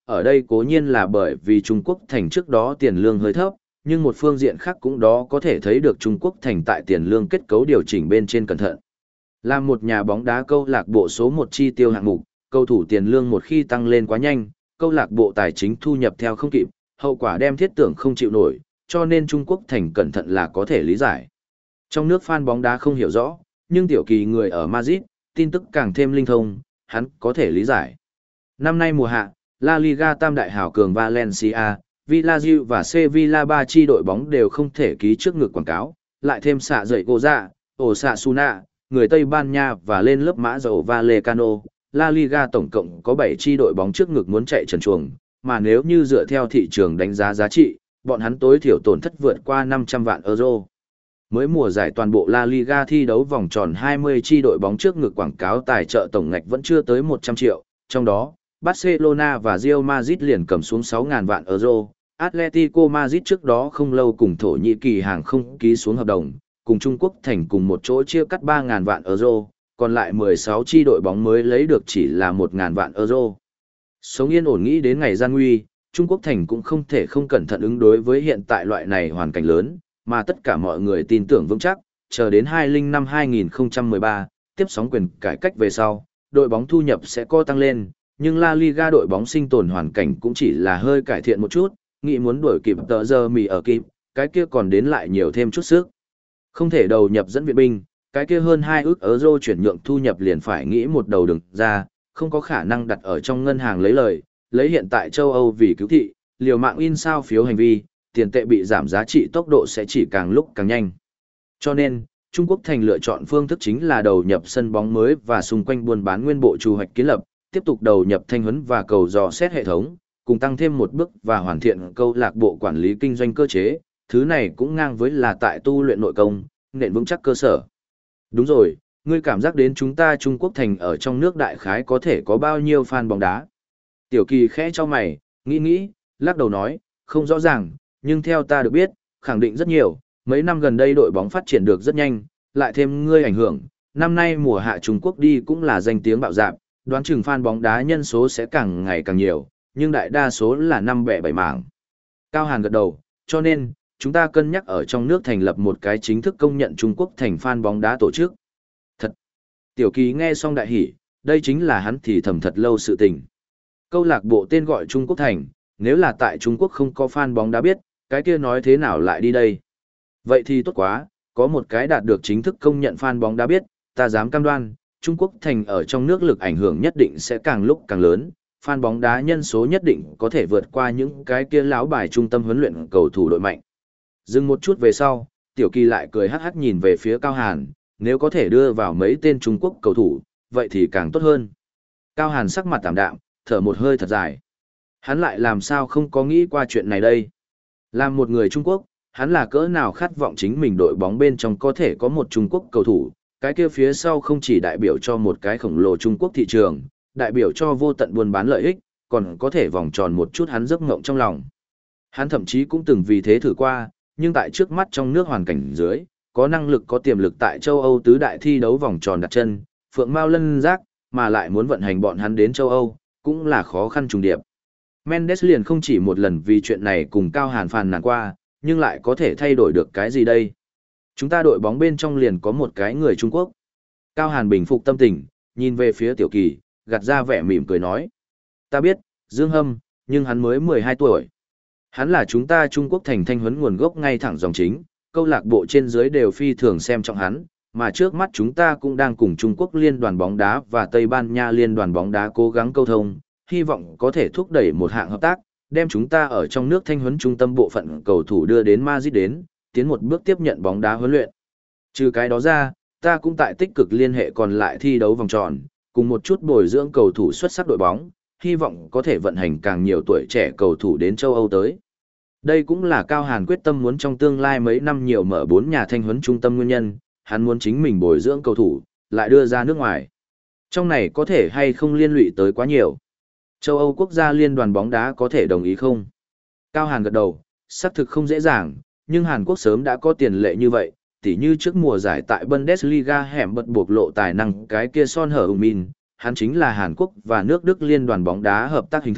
ở đây cố nhiên là bởi vì Trung Quốc thành trước đó tiền lương hơi thấp, nhưng một phương diện khác cũng đó có thể thấy được Trung Quốc thành tại tiền lương kết cấu điều chỉnh bên trên cẩn thận. Là một nhà bóng đá câu lạc bộ số một chi tiêu hạng mục, cầu thủ tiền lương một khi tăng lên quá nhanh, câu lạc bộ tài chính thu nhập theo không kịp, hậu quả đem thiết tưởng không chịu nổi, cho nên Trung Quốc thành cẩn thận là có thể lý giải. Trong nước fan bóng đá không hiểu rõ, nhưng tiểu kỳ người ở Madrid, tin tức càng thêm linh thông, hắn có thể lý giải. Năm nay mùa hạ, La Liga tam đại hảo cường Valencia, Villarreal và Sevilla ba chi đội bóng đều không thể ký trước ngực quảng cáo, lại thêm xạ dậy gỗ dạ, Osasuna, người Tây Ban Nha và lên lớp mã dầu Vallecano, La Liga tổng cộng có bảy chi đội bóng trước ngực muốn chạy trần chuồng, mà nếu như dựa theo thị trường đánh giá giá trị, bọn hắn tối thiểu tổn thất vượt qua năm trăm vạn euro. Mới mùa giải toàn bộ La Liga thi đấu vòng tròn hai mươi chi đội bóng trước ngực quảng cáo tài trợ tổng ngạch vẫn chưa tới một trăm triệu, trong đó, Barcelona và Real Madrid liền cầm xuống sáu nghìn vạn euro, Atletico Madrid trước đó không lâu cùng Thổ Nhĩ Kỳ hàng không ký xuống hợp đồng, cùng Trung Quốc thành cùng một chỗ chia cắt ba nghìn vạn euro, còn lại mười sáu chi đội bóng mới lấy được chỉ là một nghìn vạn euro. Sống yên ổn nghĩ đến ngày gian nguy, Trung Quốc thành cũng không thể không cẩn thận ứng đối với hiện tại loại này hoàn cảnh lớn, mà tất cả mọi người tin tưởng vững chắc, chờ đến hai mươi năm hai nghìn không trăm mười ba, tiếp sóng quyền cải cách về sau, đội bóng thu nhập sẽ co tăng lên, nhưng La Liga đội bóng sinh tồn hoàn cảnh cũng chỉ là hơi cải thiện một chút, nghĩ muốn đuổi kịp tờ giờ mì ở kịp, cái kia còn đến lại nhiều thêm chút sức. Không thể đầu nhập dẫn viện binh, cái kia hơn hai ước euro chuyển nhượng thu nhập liền phải nghĩ một đầu đừng ra, không có khả năng đặt ở trong ngân hàng lấy lời, lấy hiện tại châu Âu vì cứu thị, liều mạng in sao phiếu hành vi, tiền tệ bị giảm giá trị tốc độ sẽ chỉ càng lúc càng nhanh. Cho nên, Trung Quốc thành lựa chọn phương thức chính là đầu nhập sân bóng mới và xung quanh buôn bán nguyên bộ chu hoạch kiến lập, tiếp tục đầu nhập thanh huấn và cầu dò xét hệ thống, cùng tăng thêm một bước và hoàn thiện câu lạc bộ quản lý kinh doanh cơ chế, thứ này cũng ngang với là tại tu luyện nội công, nền vững chắc cơ sở. Đúng rồi, ngươi cảm giác đến chúng ta Trung Quốc thành ở trong nước đại khái có thể có bao nhiêu fan bóng đá. Tiểu Kỳ khẽ cho mày, nghĩ nghĩ, lắc đầu nói, không rõ ràng, nhưng theo ta được biết, khẳng định rất nhiều, mấy năm gần đây đội bóng phát triển được rất nhanh, lại thêm ngươi ảnh hưởng, năm nay mùa hạ Trung Quốc đi cũng là danh tiếng bạo dạn, đoán chừng fan bóng đá nhân số sẽ càng ngày càng nhiều, nhưng đại đa số là năm bẻ bảy mảng. Cao Hàn gật đầu, cho nên, chúng ta cân nhắc ở trong nước thành lập một cái chính thức công nhận Trung Quốc thành fan bóng đá tổ chức. Thật! Tiểu Kỳ nghe xong đại hỉ, đây chính là hắn thì thầm thật lâu sự tình. Câu lạc bộ tên gọi Trung Quốc thành, nếu là tại Trung Quốc không có fan bóng đá biết, cái kia nói thế nào lại đi đây? Vậy thì tốt quá, có một cái đạt được chính thức công nhận fan bóng đá biết, ta dám cam đoan, Trung Quốc thành ở trong nước lực ảnh hưởng nhất định sẽ càng lúc càng lớn, fan bóng đá nhân số nhất định có thể vượt qua những cái kia lão bài trung tâm huấn luyện cầu thủ đội mạnh. Dừng một chút về sau, Tiểu Kỳ lại cười hắc hắc nhìn về phía Cao Hàn, nếu có thể đưa vào mấy tên Trung Quốc cầu thủ, vậy thì càng tốt hơn. Cao Hàn sắc mặt tạm đạm, thở một hơi thật dài. Hắn lại làm sao không có nghĩ qua chuyện này đây? Làm một người Trung Quốc, hắn là cỡ nào khát vọng chính mình đội bóng bên trong có thể có một Trung Quốc cầu thủ, cái kia phía sau không chỉ đại biểu cho một cái khổng lồ Trung Quốc thị trường, đại biểu cho vô tận buôn bán lợi ích, còn có thể vòng tròn một chút hắn giấc ngộng trong lòng. Hắn thậm chí cũng từng vì thế thử qua, nhưng tại trước mắt trong nước hoàn cảnh dưới, có năng lực có tiềm lực tại châu Âu tứ đại thi đấu vòng tròn đặt chân, phượng mao lân giác, mà lại muốn vận hành bọn hắn đến châu Âu, cũng là khó khăn trùng điệp. Mendes liền không chỉ một lần vì chuyện này cùng Cao Hàn phàn nàn qua, nhưng lại có thể thay đổi được cái gì đây? Chúng ta đội bóng bên trong liền có một cái người Trung Quốc. Cao Hàn bình phục tâm tình, nhìn về phía Tiểu Kỳ, gạt ra vẻ mỉm cười nói. Ta biết, Dương Hâm, nhưng hắn mới mười hai tuổi. Hắn là chúng ta Trung Quốc thành thanh huấn nguồn gốc ngay thẳng dòng chính, câu lạc bộ trên dưới đều phi thường xem trọng hắn, mà trước mắt chúng ta cũng đang cùng Trung Quốc Liên đoàn bóng đá và Tây Ban Nha Liên đoàn bóng đá cố gắng câu thông, hy vọng có thể thúc đẩy một hạng hợp tác, đem chúng ta ở trong nước thanh huấn trung tâm bộ phận cầu thủ đưa đến Madrid đến, tiến một bước tiếp nhận bóng đá huấn luyện. Trừ cái đó ra, ta cũng tại tích cực liên hệ còn lại thi đấu vòng tròn, cùng một chút bồi dưỡng cầu thủ xuất sắc đội bóng, hy vọng có thể vận hành càng nhiều tuổi trẻ cầu thủ đến châu Âu tới. Đây cũng là Cao Hàn quyết tâm muốn trong tương lai mấy năm nhiều mở bốn nhà thanh huấn trung tâm nguyên nhân, hắn muốn chính mình bồi dưỡng cầu thủ, lại đưa ra nước ngoài. Trong này có thể hay không liên lụy tới quá nhiều. Châu Âu quốc gia liên đoàn bóng đá có thể đồng ý không? Cao Hàn gật đầu, xác thực không dễ dàng, nhưng Hàn Quốc sớm đã có tiền lệ như vậy, tỉ như trước mùa giải tại Bundesliga hẻm bật bộc lộ tài năng cái kia Son Hở Min, hắn chính là Hàn Quốc và nước Đức liên đoàn bóng đá hợp tác hình thức,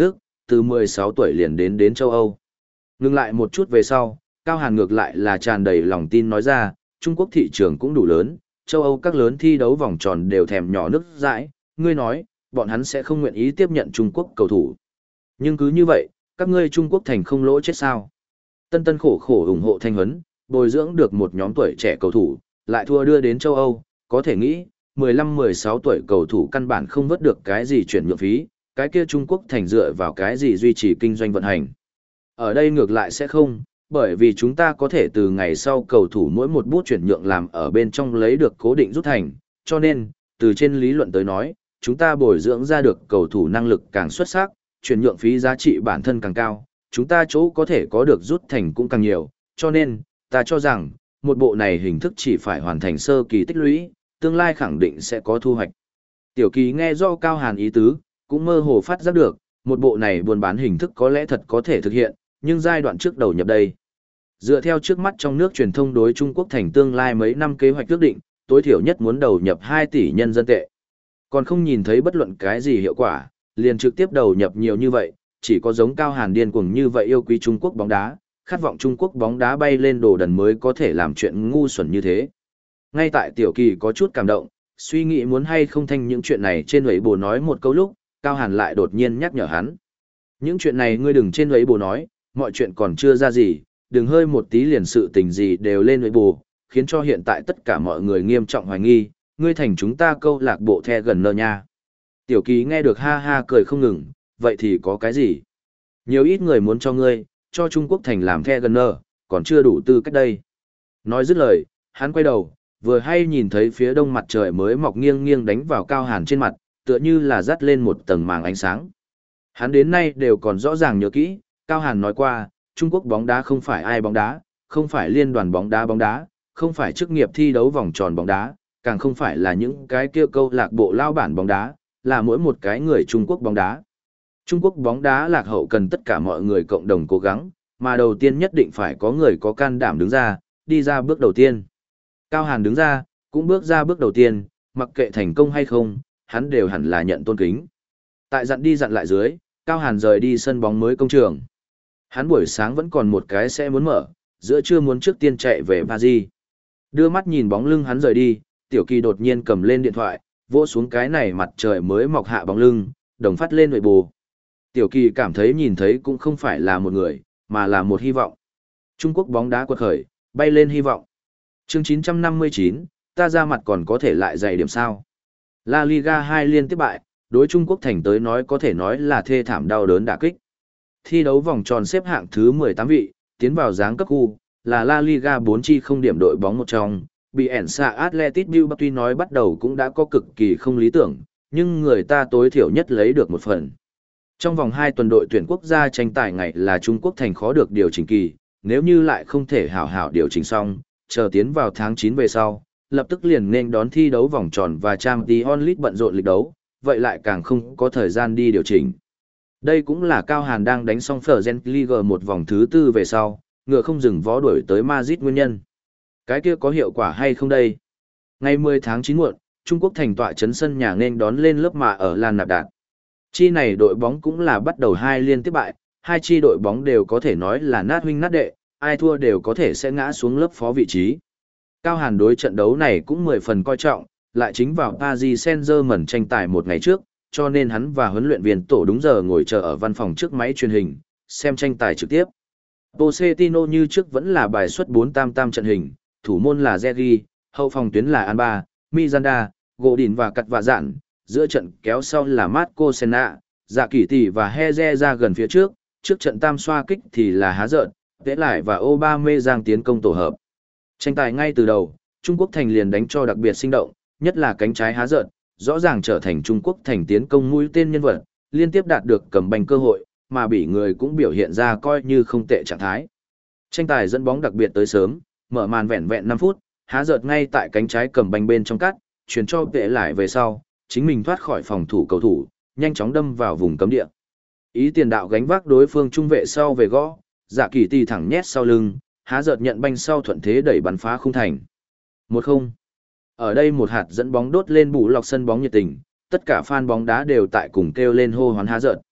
từ mười sáu tuổi liền đến đến châu Âu. Ngừng lại một chút về sau, Cao Hàn ngược lại là tràn đầy lòng tin nói ra, Trung Quốc thị trường cũng đủ lớn, châu Âu các lớn thi đấu vòng tròn đều thèm nhỏ nước dãi, ngươi nói, bọn hắn sẽ không nguyện ý tiếp nhận Trung Quốc cầu thủ. Nhưng cứ như vậy, các ngươi Trung Quốc thành không lỗ chết sao? Tân Tân khổ khổ ủng hộ thanh huấn, bồi dưỡng được một nhóm tuổi trẻ cầu thủ, lại thua đưa đến châu Âu, có thể nghĩ, mười lăm mười sáu tuổi cầu thủ căn bản không vớt được cái gì chuyển nhượng phí, cái kia Trung Quốc thành dựa vào cái gì duy trì kinh doanh vận hành. Ở đây ngược lại sẽ không, bởi vì chúng ta có thể từ ngày sau cầu thủ mỗi một bút chuyển nhượng làm ở bên trong lấy được cố định rút thành, cho nên, từ trên lý luận tới nói, chúng ta bồi dưỡng ra được cầu thủ năng lực càng xuất sắc, chuyển nhượng phí giá trị bản thân càng cao, chúng ta chỗ có thể có được rút thành cũng càng nhiều, cho nên, ta cho rằng, một bộ này hình thức chỉ phải hoàn thành sơ kỳ tích lũy, tương lai khẳng định sẽ có thu hoạch. Tiểu Kỳ nghe do Cao Hàn ý tứ, cũng mơ hồ phát giác được, một bộ này buôn bán hình thức có lẽ thật có thể thực hiện, nhưng giai đoạn trước đầu nhập đây. Dựa theo trước mắt trong nước truyền thông đối Trung Quốc thành tương lai mấy năm kế hoạch ước định, tối thiểu nhất muốn đầu nhập hai tỷ nhân dân tệ. Còn không nhìn thấy bất luận cái gì hiệu quả, liền trực tiếp đầu nhập nhiều như vậy, chỉ có giống Cao Hàn điên cuồng như vậy yêu quý Trung Quốc bóng đá, khát vọng Trung Quốc bóng đá bay lên đồ đần mới có thể làm chuyện ngu xuẩn như thế. Ngay tại Tiểu Kỳ có chút cảm động, suy nghĩ muốn hay không thanh những chuyện này trên ấy bồ nói một câu lúc, Cao Hàn lại đột nhiên nhắc nhở hắn. Những chuyện này ngươi đừng trên ấy bồ nói, mọi chuyện còn chưa ra gì, đừng hơi một tí liền sự tình gì đều lên ấy bồ, khiến cho hiện tại tất cả mọi người nghiêm trọng hoài nghi, ngươi thành chúng ta câu lạc bộ the gần nơ nha. Tiểu Kỳ nghe được ha ha cười không ngừng, vậy thì có cái gì? Nhiều ít người muốn cho ngươi, cho Trung Quốc thành làm the gần nơ, còn chưa đủ tư cách đây. Nói dứt lời, hắn quay đầu, vừa hay nhìn thấy phía đông mặt trời mới mọc nghiêng nghiêng đánh vào Cao Hàn trên mặt, tựa như là dắt lên một tầng màng ánh sáng. Hắn đến nay đều còn rõ ràng nhớ kỹ, Cao Hàn nói qua, Trung Quốc bóng đá không phải ai bóng đá, không phải liên đoàn bóng đá bóng đá, không phải chức nghiệp thi đấu vòng tròn bóng đá, càng không phải là những cái kia câu lạc bộ lao bản bóng đá, là mỗi một cái người Trung Quốc bóng đá. Trung Quốc bóng đá lạc hậu cần tất cả mọi người cộng đồng cố gắng, mà đầu tiên nhất định phải có người có can đảm đứng ra, đi ra bước đầu tiên. Cao Hàn đứng ra, cũng bước ra bước đầu tiên, mặc kệ thành công hay không, hắn đều hẳn là nhận tôn kính. Tại dặn đi dặn lại dưới, Cao Hàn rời đi sân bóng mới công trường. Hắn buổi sáng vẫn còn một cái sẽ muốn mở, giữa trưa muốn trước tiên chạy về Paris. Đưa mắt nhìn bóng lưng hắn rời đi, Tiểu Kỳ đột nhiên cầm lên điện thoại, vỗ xuống cái này mặt trời mới mọc hạ bóng lưng, đồng phát lên nội bù. Tiểu Kỳ cảm thấy nhìn thấy cũng không phải là một người, mà là một hy vọng. Trung Quốc bóng đá quật khởi, bay lên hy vọng. Chương chín trăm năm mươi chín, ta ra mặt còn có thể lại dày điểm sao. La Liga hai liên tiếp bại, đối Trung Quốc thành tới nói có thể nói là thê thảm đau đớn đả kích. Thi đấu vòng tròn xếp hạng thứ mười tám vị, tiến vào giáng cấp khu, là La Liga bốn chi không điểm đội bóng một trong, bị ẻn xạ Athletic Bilbao tuy nói bắt đầu cũng đã có cực kỳ không lý tưởng, nhưng người ta tối thiểu nhất lấy được một phần. Trong vòng hai tuần đội tuyển quốc gia tranh tài ngày là Trung Quốc thành khó được điều chỉnh kỳ, nếu như lại không thể hảo hảo điều chỉnh xong, chờ tiến vào tháng chín về sau, lập tức liền nên đón thi đấu vòng tròn và Champions League bận rộn lịch đấu, vậy lại càng không có thời gian đi điều chỉnh. Đây cũng là Cao Hàn đang đánh xong Fergen League một vòng thứ tư về sau, ngựa không dừng vó đuổi tới Madrid nguyên nhân. Cái kia có hiệu quả hay không đây? Ngày mười tháng chín muộn, Trung Quốc thành tọa trấn sân nhà nên đón lên lớp mà ở Lan Nạp Đạt. Chi này đội bóng cũng là bắt đầu hai liên tiếp bại, hai chi đội bóng đều có thể nói là nát huynh nát đệ, ai thua đều có thể sẽ ngã xuống lớp phó vị trí. Cao Hàn đối trận đấu này cũng mười phần coi trọng, lại chính vào Paris Saint-Germain tranh tài một ngày trước, cho nên hắn và huấn luyện viên tổ đúng giờ ngồi chờ ở văn phòng trước máy truyền hình, xem tranh tài trực tiếp. Pochettino như trước vẫn là bài xuất bốn tam tam trận hình, thủ môn là Zergi, hậu phòng tuyến là Alba, Miranda, Godin và Cắt Vạ Dạn, giữa trận kéo sau là Marco Senna, Dạ Kỳ Tỷ và Heze ra gần phía trước, trước trận tam xoa kích thì là Há Dợn, Tế Lại và Aubameyang tiến công tổ hợp. Tranh tài ngay từ đầu, Trung Quốc thành liền đánh cho đặc biệt sinh động, nhất là cánh trái Há Dợn, rõ ràng trở thành Trung Quốc thành tiến công mũi tên nhân vật, liên tiếp đạt được cầm banh cơ hội, mà bị người cũng biểu hiện ra coi như không tệ trạng thái. Tranh tài dẫn bóng đặc biệt tới sớm, mở màn vẹn vẹn năm phút, Há Dợn ngay tại cánh trái cầm banh bên trong cắt, chuyển cho Tế Lại về sau, chính mình thoát khỏi phòng thủ cầu thủ, nhanh chóng đâm vào vùng cấm địa. Ý tiền đạo gánh vác đối phương trung vệ sau về gõ, Dạ Kỳ Tỷ thẳng nhét sau lưng, Há Dợn nhận banh sau thuận thế đẩy bắn phá khung thành. một không. Ở đây một hạt dẫn bóng đốt lên bù lọc sân bóng nhiệt tình, tất cả fan bóng đá đều tại cùng kêu lên hô hoán Há Dợn.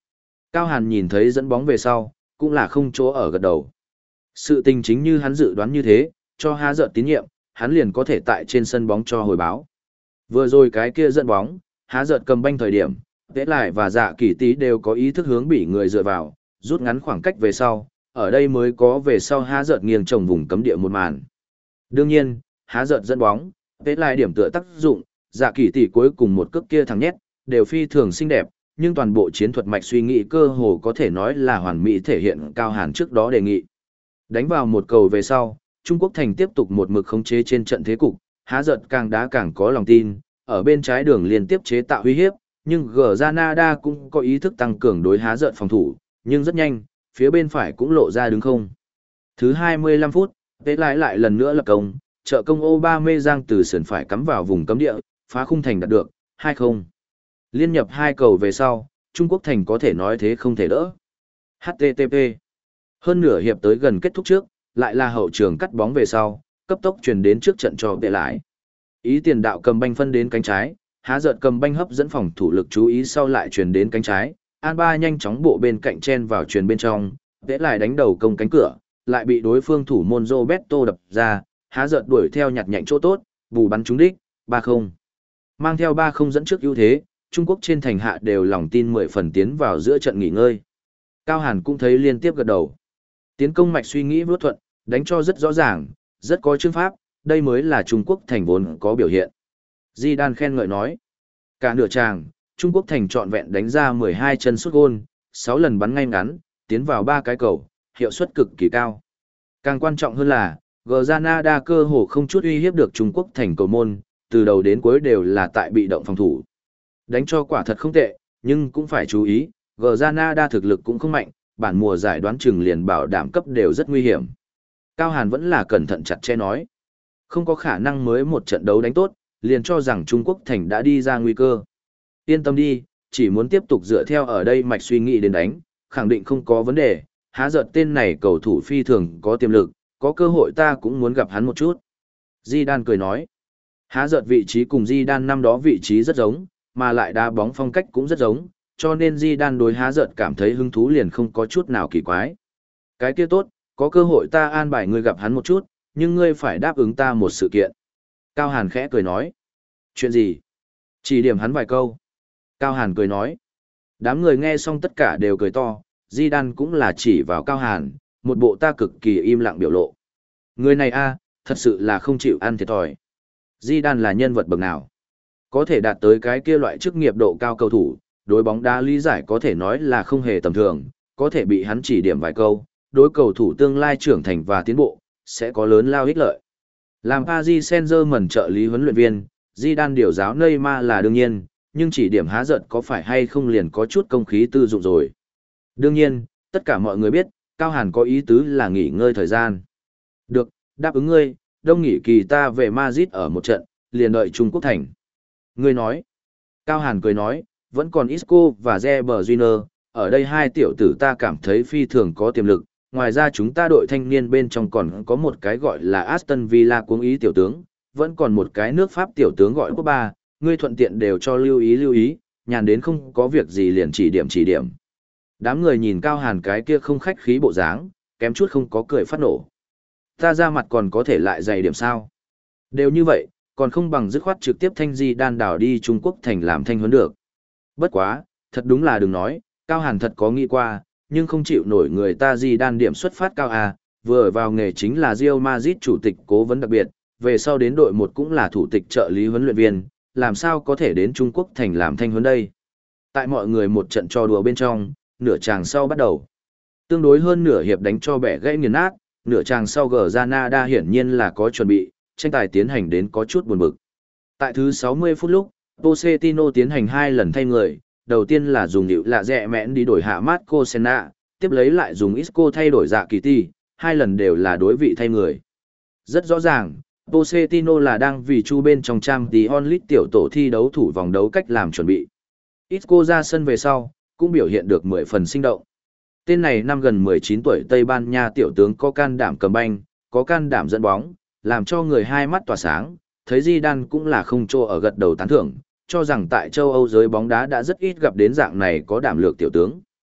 Cao Hàn nhìn thấy dẫn bóng về sau, cũng là không chỗ ở gật đầu. Sự tình chính như hắn dự đoán như thế, cho há giận tín nhiệm, hắn liền có thể tại trên sân bóng cho hồi báo. Vừa rồi cái kia dẫn bóng, há giận cầm banh thời điểm, Tế Lại và Dạ Kỳ Tí đều có ý thức hướng bị người dựa vào, rút ngắn khoảng cách về sau, ở đây mới có về sau há giận nghiêng trồng vùng cấm địa một màn. Đương nhiên, há giận dẫn bóng, Tế Lại điểm tựa tác dụng, Dạ Kỳ Tỷ cuối cùng một cước kia thẳng nhét, đều phi thường xinh đẹp, nhưng toàn bộ chiến thuật mạch suy nghĩ cơ hồ có thể nói là hoàn mỹ thể hiện Cao Hàn trước đó đề nghị. Đánh vào một cầu về sau, Trung Quốc Thành tiếp tục một mực khống chế trên trận thế cục, há giận càng đá càng có lòng tin, ở bên trái đường liên tiếp chế tạo uy hiếp, nhưng Granada cũng có ý thức tăng cường đối há giận phòng thủ, nhưng rất nhanh, phía bên phải cũng lộ ra đứng không. Thứ hai mươi lăm phút, Tế Lại lại lần nữa lập công, trợ công Aubameyang từ sườn phải cắm vào vùng cấm địa, phá khung thành đạt được, hai không. Liên nhập hai cầu về sau, Trung Quốc Thành có thể nói thế không thể đỡ. hát tê tê pê. Hơn nửa hiệp tới gần kết thúc trước, lại là hậu trường cắt bóng về sau, cấp tốc truyền đến trước trận cho Tế Lại. Ý tiền đạo cầm banh phân đến cánh trái, há giận cầm banh hấp dẫn phòng thủ lực chú ý sau lại truyền đến cánh trái, Alba nhanh chóng bộ bên cạnh chen vào truyền bên trong, Tế Lại đánh đầu công cánh cửa, lại bị đối phương thủ môn Roberto đập ra, há giận đuổi theo nhặt nhạnh chỗ tốt, bù bắn trúng đích, ba không. Mang theo ba không dẫn trước ưu thế, Trung Quốc trên thành hạ đều lòng tin mười phần tiến vào giữa trận nghỉ ngơi. Cao Hàn cũng thấy liên tiếp gật đầu. Tiến công mạch suy nghĩ vớt thuận, đánh cho rất rõ ràng, rất có chương pháp, đây mới là Trung Quốc Thành vốn có biểu hiện. Zidane khen ngợi nói. Cả nửa tràng, Trung Quốc Thành trọn vẹn đánh ra mười hai chân sút gôn, sáu lần bắn ngay ngắn, tiến vào ba cái cầu, hiệu suất cực kỳ cao. Càng quan trọng hơn là, Granada cơ hồ không chút uy hiếp được Trung Quốc Thành cầu môn, từ đầu đến cuối đều là tại bị động phòng thủ. Đánh cho quả thật không tệ, nhưng cũng phải chú ý, Granada thực lực cũng không mạnh, bản mùa giải đoán chừng liền bảo đảm cấp đều rất nguy hiểm. Cao Hàn vẫn là cẩn thận chặt chẽ nói. Không có khả năng mới một trận đấu đánh tốt, liền cho rằng Trung Quốc Thành đã đi ra nguy cơ. Yên tâm đi, chỉ muốn tiếp tục dựa theo ở đây mạch suy nghĩ đến đánh, khẳng định không có vấn đề, há giận tên này cầu thủ phi thường có tiềm lực, có cơ hội ta cũng muốn gặp hắn một chút. Zidane cười nói. Há giận vị trí cùng Zidane năm đó vị trí rất giống, mà lại đá bóng phong cách cũng rất giống, cho nên Zidane đối há giận cảm thấy hứng thú liền không có chút nào kỳ quái. Cái kia tốt, có cơ hội ta an bài ngươi gặp hắn một chút, nhưng ngươi phải đáp ứng ta một sự kiện. Cao Hàn khẽ cười nói. Chuyện gì? Chỉ điểm hắn vài câu. Cao Hàn cười nói. Đám người nghe xong tất cả đều cười to, Zidane cũng là chỉ vào Cao Hàn, một bộ ta cực kỳ im lặng biểu lộ. Người này a, thật sự là không chịu ăn thiệt thòi. Zidane là nhân vật bậc nào? Có thể đạt tới cái kia loại chức nghiệp độ cao cầu thủ, đối bóng đá lý giải có thể nói là không hề tầm thường, có thể bị hắn chỉ điểm vài câu, đối cầu thủ tương lai trưởng thành và tiến bộ, sẽ có lớn lao ích lợi. Làm Paris Saint-Germain trợ lý huấn luyện viên, Zidane điều giáo Neymar là đương nhiên, nhưng chỉ điểm há giận có phải hay không liền có chút công khí tư dụng rồi. Đương nhiên, tất cả mọi người biết, Cao Hàn có ý tứ là nghỉ ngơi thời gian. Được, đáp ứng ngươi, đông nghỉ kỳ ta về Madrid ở một trận, liền đợi Trung Quốc Thành. Ngươi nói. Cao Hàn cười nói, vẫn còn Isco và Reber Júnior, ở đây hai tiểu tử ta cảm thấy phi thường có tiềm lực. Ngoài ra chúng ta đội thanh niên bên trong còn có một cái gọi là Aston Villa cuống ý tiểu tướng, vẫn còn một cái nước Pháp tiểu tướng gọi Pogba, ngươi thuận tiện đều cho lưu ý lưu ý, nhàn đến không có việc gì liền chỉ điểm chỉ điểm. Đám người nhìn Cao Hàn cái kia không khách khí bộ dáng, kém chút không có cười phát nổ. Ta ra mặt còn có thể lại dày điểm sao? Đều như vậy, còn không bằng dứt khoát trực tiếp thanh di đan đảo đi Trung Quốc Thành làm thanh huấn được. Bất quá, thật đúng là đừng nói, Cao Hàn thật có nghĩ qua, nhưng không chịu nổi người ta di đan điểm xuất phát cao à, vừa vào nghề chính là Real Madrid chủ tịch cố vấn đặc biệt, về sau đến đội một cũng là thủ tịch trợ lý huấn luyện viên, làm sao có thể đến Trung Quốc Thành làm thanh huấn đây. Tại mọi người một trận trò đùa bên trong, nửa tràng sau bắt đầu. Tương đối hơn nửa hiệp đánh cho bẻ gãy nghiền nát, nửa tràng sau Granada hiển nhiên là có chuẩn bị, tranh tài tiến hành đến có chút buồn bực. Tại thứ sáu mươi phút lúc, Pochettino tiến hành hai lần thay người, đầu tiên là dùng nịu lạ rẹ mẹn đi đổi hạ Marco Senna, tiếp lấy lại dùng Isco thay đổi dạ kỳ ti, hai lần đều là đối vị thay người. Rất rõ ràng, Pochettino là đang vì chu bên trong trang tí onlit tiểu tổ thi đấu thủ vòng đấu cách làm chuẩn bị. Isco ra sân về sau, cũng biểu hiện được mười phần sinh động. Tên này năm gần mười chín tuổi Tây Ban Nha tiểu tướng có can đảm cầm banh, có can đảm dẫn bóng, làm cho người hai mắt tỏa sáng, thấy Zidane cũng là không trô ở gật đầu tán thưởng, cho rằng tại châu Âu giới bóng đá đã rất ít gặp đến dạng này có đảm lược tiểu tướng.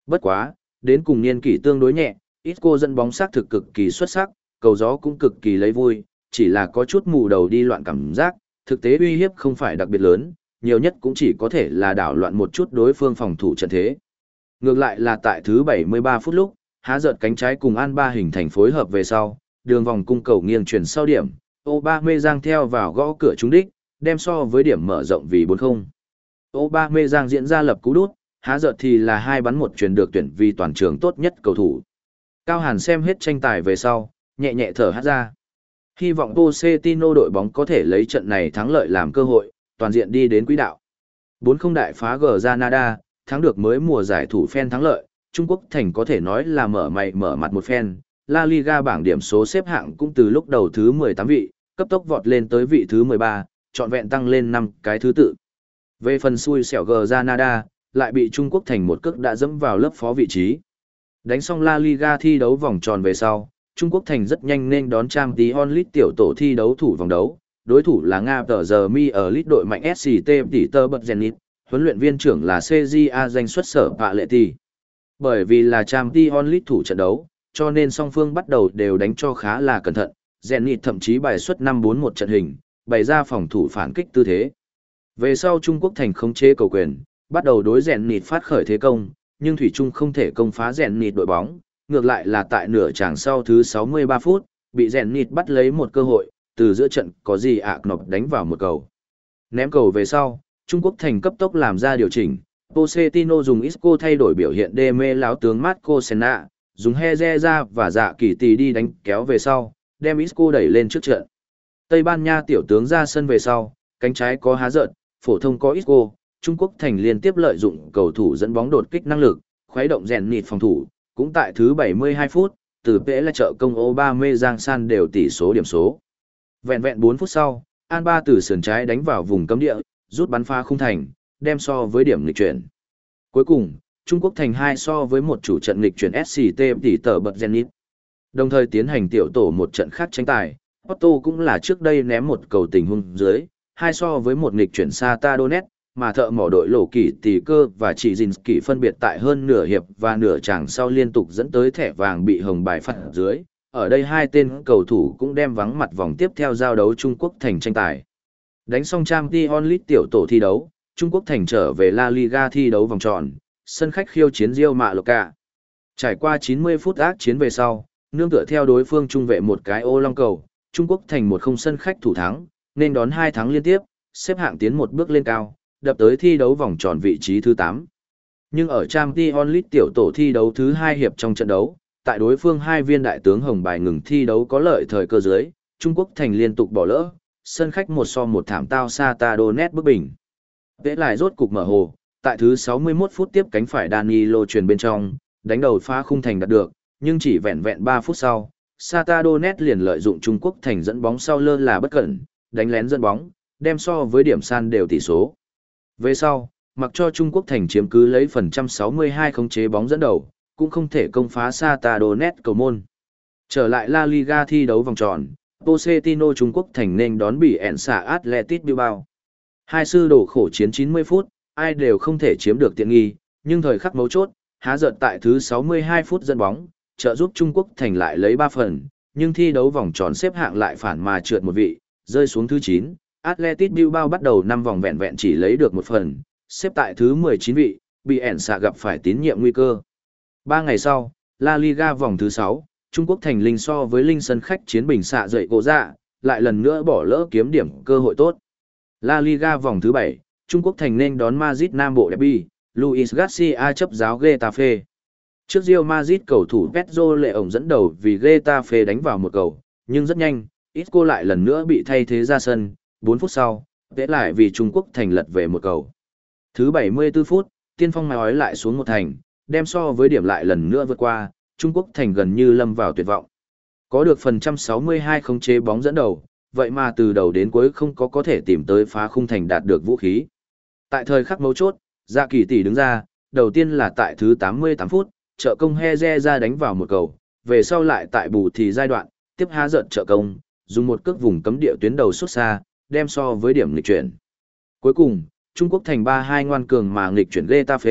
Bất quá, đến cùng niên kỷ tương đối nhẹ, Isco dẫn bóng xác thực cực kỳ xuất sắc, cầu gió cũng cực kỳ lấy vui, chỉ là có chút mù đầu đi loạn cảm giác, thực tế uy hiếp không phải đặc biệt lớn, nhiều nhất cũng chỉ có thể là đảo loạn một chút đối phương phòng thủ trận thế. Ngược lại là tại thứ bảy mươi ba phút lúc, há giật cánh trái cùng An Ba hình thành phối hợp về sau, đường vòng cung cầu nghiêng chuyển sau điểm, Aubameyang theo vào gõ cửa trúng đích, đem so với điểm mở rộng vì bốn không. Aubameyang diễn ra lập cú đút, há giật thì là hai bắn một chuyền được tuyển vì toàn trường tốt nhất cầu thủ. Cao Hàn xem hết tranh tài về sau, nhẹ nhẹ thở hắt ra. Hy vọng Pochettino đội bóng có thể lấy trận này thắng lợi làm cơ hội, toàn diện đi đến quỹ đạo. bốn không đại phá Granada, thắng được mới mùa giải thủ phen thắng lợi, Trung Quốc thành có thể nói là mở mày mở mặt một phen. La Liga bảng điểm số xếp hạng cũng từ lúc đầu thứ mười tám vị, cấp tốc vọt lên tới vị thứ mười ba, trọn vẹn tăng lên năm cái thứ tự. Về phần xui xẻo Granada, lại bị Trung Quốc thành một cước đã dẫm vào lớp phó vị trí. Đánh xong La Liga thi đấu vòng tròn về sau, Trung Quốc thành rất nhanh nên đón Champions League tiểu tổ thi đấu thủ vòng đấu, đối thủ là Nga tờ giờ mi ở lít đội mạnh ét xê tê Petersburg Zenit, huấn luyện viên trưởng là xê giê a danh xuất sở Paletti. Bởi vì là Champions League thủ trận đấu, cho nên song phương bắt đầu đều đánh cho khá là cẩn thận, Zenit thậm chí bài xuất năm bốn một trận hình, bày ra phòng thủ phản kích tư thế. Về sau Trung Quốc thành khống chế cầu quyền, bắt đầu đối Zenit phát khởi thế công, nhưng Thủy Trung không thể công phá Zenit đội bóng, ngược lại là tại nửa tràng sau thứ sáu mươi ba phút, bị Zenit bắt lấy một cơ hội, từ giữa trận có gì ạ nộp đánh vào một cầu. Ném cầu về sau, Trung Quốc thành cấp tốc làm ra điều chỉnh, Pochettino dùng Isco thay đổi biểu hiện đê mê láo tướng Marco Senna, dùng Herrera và Dạ Kỳ Tì đi đánh kéo về sau, đem Isco đẩy lên trước trận. Tây Ban Nha tiểu tướng ra sân về sau, cánh trái có há giận, phổ thông có Isco, Trung Quốc thành liên tiếp lợi dụng cầu thủ dẫn bóng đột kích năng lực, khuấy động Zenit phòng thủ, cũng tại thứ bảy mươi hai phút, từ Pễ là trợ công Aubameyang san đều tỷ số điểm số. Vẹn vẹn bốn phút sau, An Ba từ sườn trái đánh vào vùng cấm địa, rút bắn phá khung thành, đem so với điểm nghịch chuyển. Cuối cùng, Trung Quốc thành hai so với một chủ trận nghịch chuyển ét xê tê tỷ tờ bật Zenit. Đồng thời tiến hành tiểu tổ một trận khác tranh tài, Otto cũng là trước đây ném một cầu tình huống dưới, hai so với một nghịch chuyển Sata Donet, mà thợ mỏ đội lộ kỳ tỷ cơ và chỉ dình kỳ phân biệt tại hơn nửa hiệp và nửa tràng sau liên tục dẫn tới thẻ vàng bị hồng bài phạt dưới. Ở đây hai tên cầu thủ cũng đem vắng mặt vòng tiếp theo giao đấu Trung Quốc thành tranh tài. Đánh xong Champions League tiểu tổ thi đấu, Trung Quốc thành trở về La Liga thi đấu vòng tròn, sân khách khiêu chiến Real Mallorca. Trải qua chín mươi phút ác chiến về sau, nương tựa theo đối phương trung vệ một cái ô long cầu, Trung Quốc thành một không sân khách thủ thắng, nên đón hai thắng liên tiếp, xếp hạng tiến một bước lên cao, đập tới thi đấu vòng tròn vị trí thứ tám. Nhưng ở Champions League tiểu tổ thi đấu thứ hai hiệp trong trận đấu, tại đối phương hai viên đại tướng hồng bài ngừng thi đấu có lợi thời cơ dưới, Trung Quốc thành liên tục bỏ lỡ, sân khách một so một thảm tao Sata Donet bức bình. Vẽ lại rốt cục mở hồ, tại thứ sáu mươi mốt phút tiếp cánh phải Danilo truyền bên trong, đánh đầu phá khung thành đạt được, nhưng chỉ vẹn vẹn ba phút sau, Sata Donet liền lợi dụng Trung Quốc thành dẫn bóng sau lơ là bất cẩn, đánh lén dẫn bóng, đem so với điểm san đều tỷ số. Về sau, mặc cho Trung Quốc thành chiếm cứ lấy phần trăm sáu mươi hai khống chế bóng dẫn đầu, cũng không thể công phá Sata Donet cầu môn. Trở lại La Liga thi đấu vòng tròn, Pochettino Trung Quốc thành nên đón bị ẻn xả Athletic Bilbao. Hai sư đổ khổ chiến chín mươi phút, ai đều không thể chiếm được tiện nghi, nhưng thời khắc mấu chốt, há giận tại thứ sáu mươi hai phút dẫn bóng, trợ giúp Trung Quốc thành lại lấy ba phần, nhưng thi đấu vòng tròn xếp hạng lại phản mà trượt một vị, rơi xuống thứ chín. Athletic Bilbao bắt đầu năm vòng vẹn vẹn chỉ lấy được một phần, xếp tại thứ mười chín vị, bị ẻn xạ gặp phải tín nhiệm nguy cơ. Ba ngày sau, La Liga vòng thứ sáu, Trung Quốc thành linh so với linh sân khách chiến bình xạ dậy gỗ dạ, lại lần nữa bỏ lỡ kiếm điểm cơ hội tốt. La Liga vòng thứ bảy, Trung Quốc thành nên đón Madrid Nam Bộ derby, Luis Garcia chấp giáo Getafe. Trước Real Madrid cầu thủ Pedro Leon dẫn đầu vì Getafe đánh vào một cầu, nhưng rất nhanh, Isco lại lần nữa bị thay thế ra sân, bốn phút sau, vẽ lại vì Trung Quốc thành lật về một cầu. Thứ bảy mươi tư phút, tiên phong nói lại xuống một thành, đem so với điểm lại lần nữa vượt qua, Trung Quốc thành gần như lâm vào tuyệt vọng. Có được phần trăm sáu mươi hai khống chế bóng dẫn đầu, vậy mà từ đầu đến cuối không có có thể tìm tới phá khung thành đạt được vũ khí. Tại thời khắc mấu chốt, Dạ Kỳ Tỷ đứng ra, đầu tiên là tại thứ tám mươi tám phút, trợ công Herrera đánh vào một cầu, về sau lại tại bù thì giai đoạn, tiếp há giận trợ công, dùng một cước vùng cấm địa tuyến đầu xuất xa, đem so với điểm nghịch chuyển. Cuối cùng, Trung Quốc thành ba hai ngoan cường mà nghịch chuyển Getafe,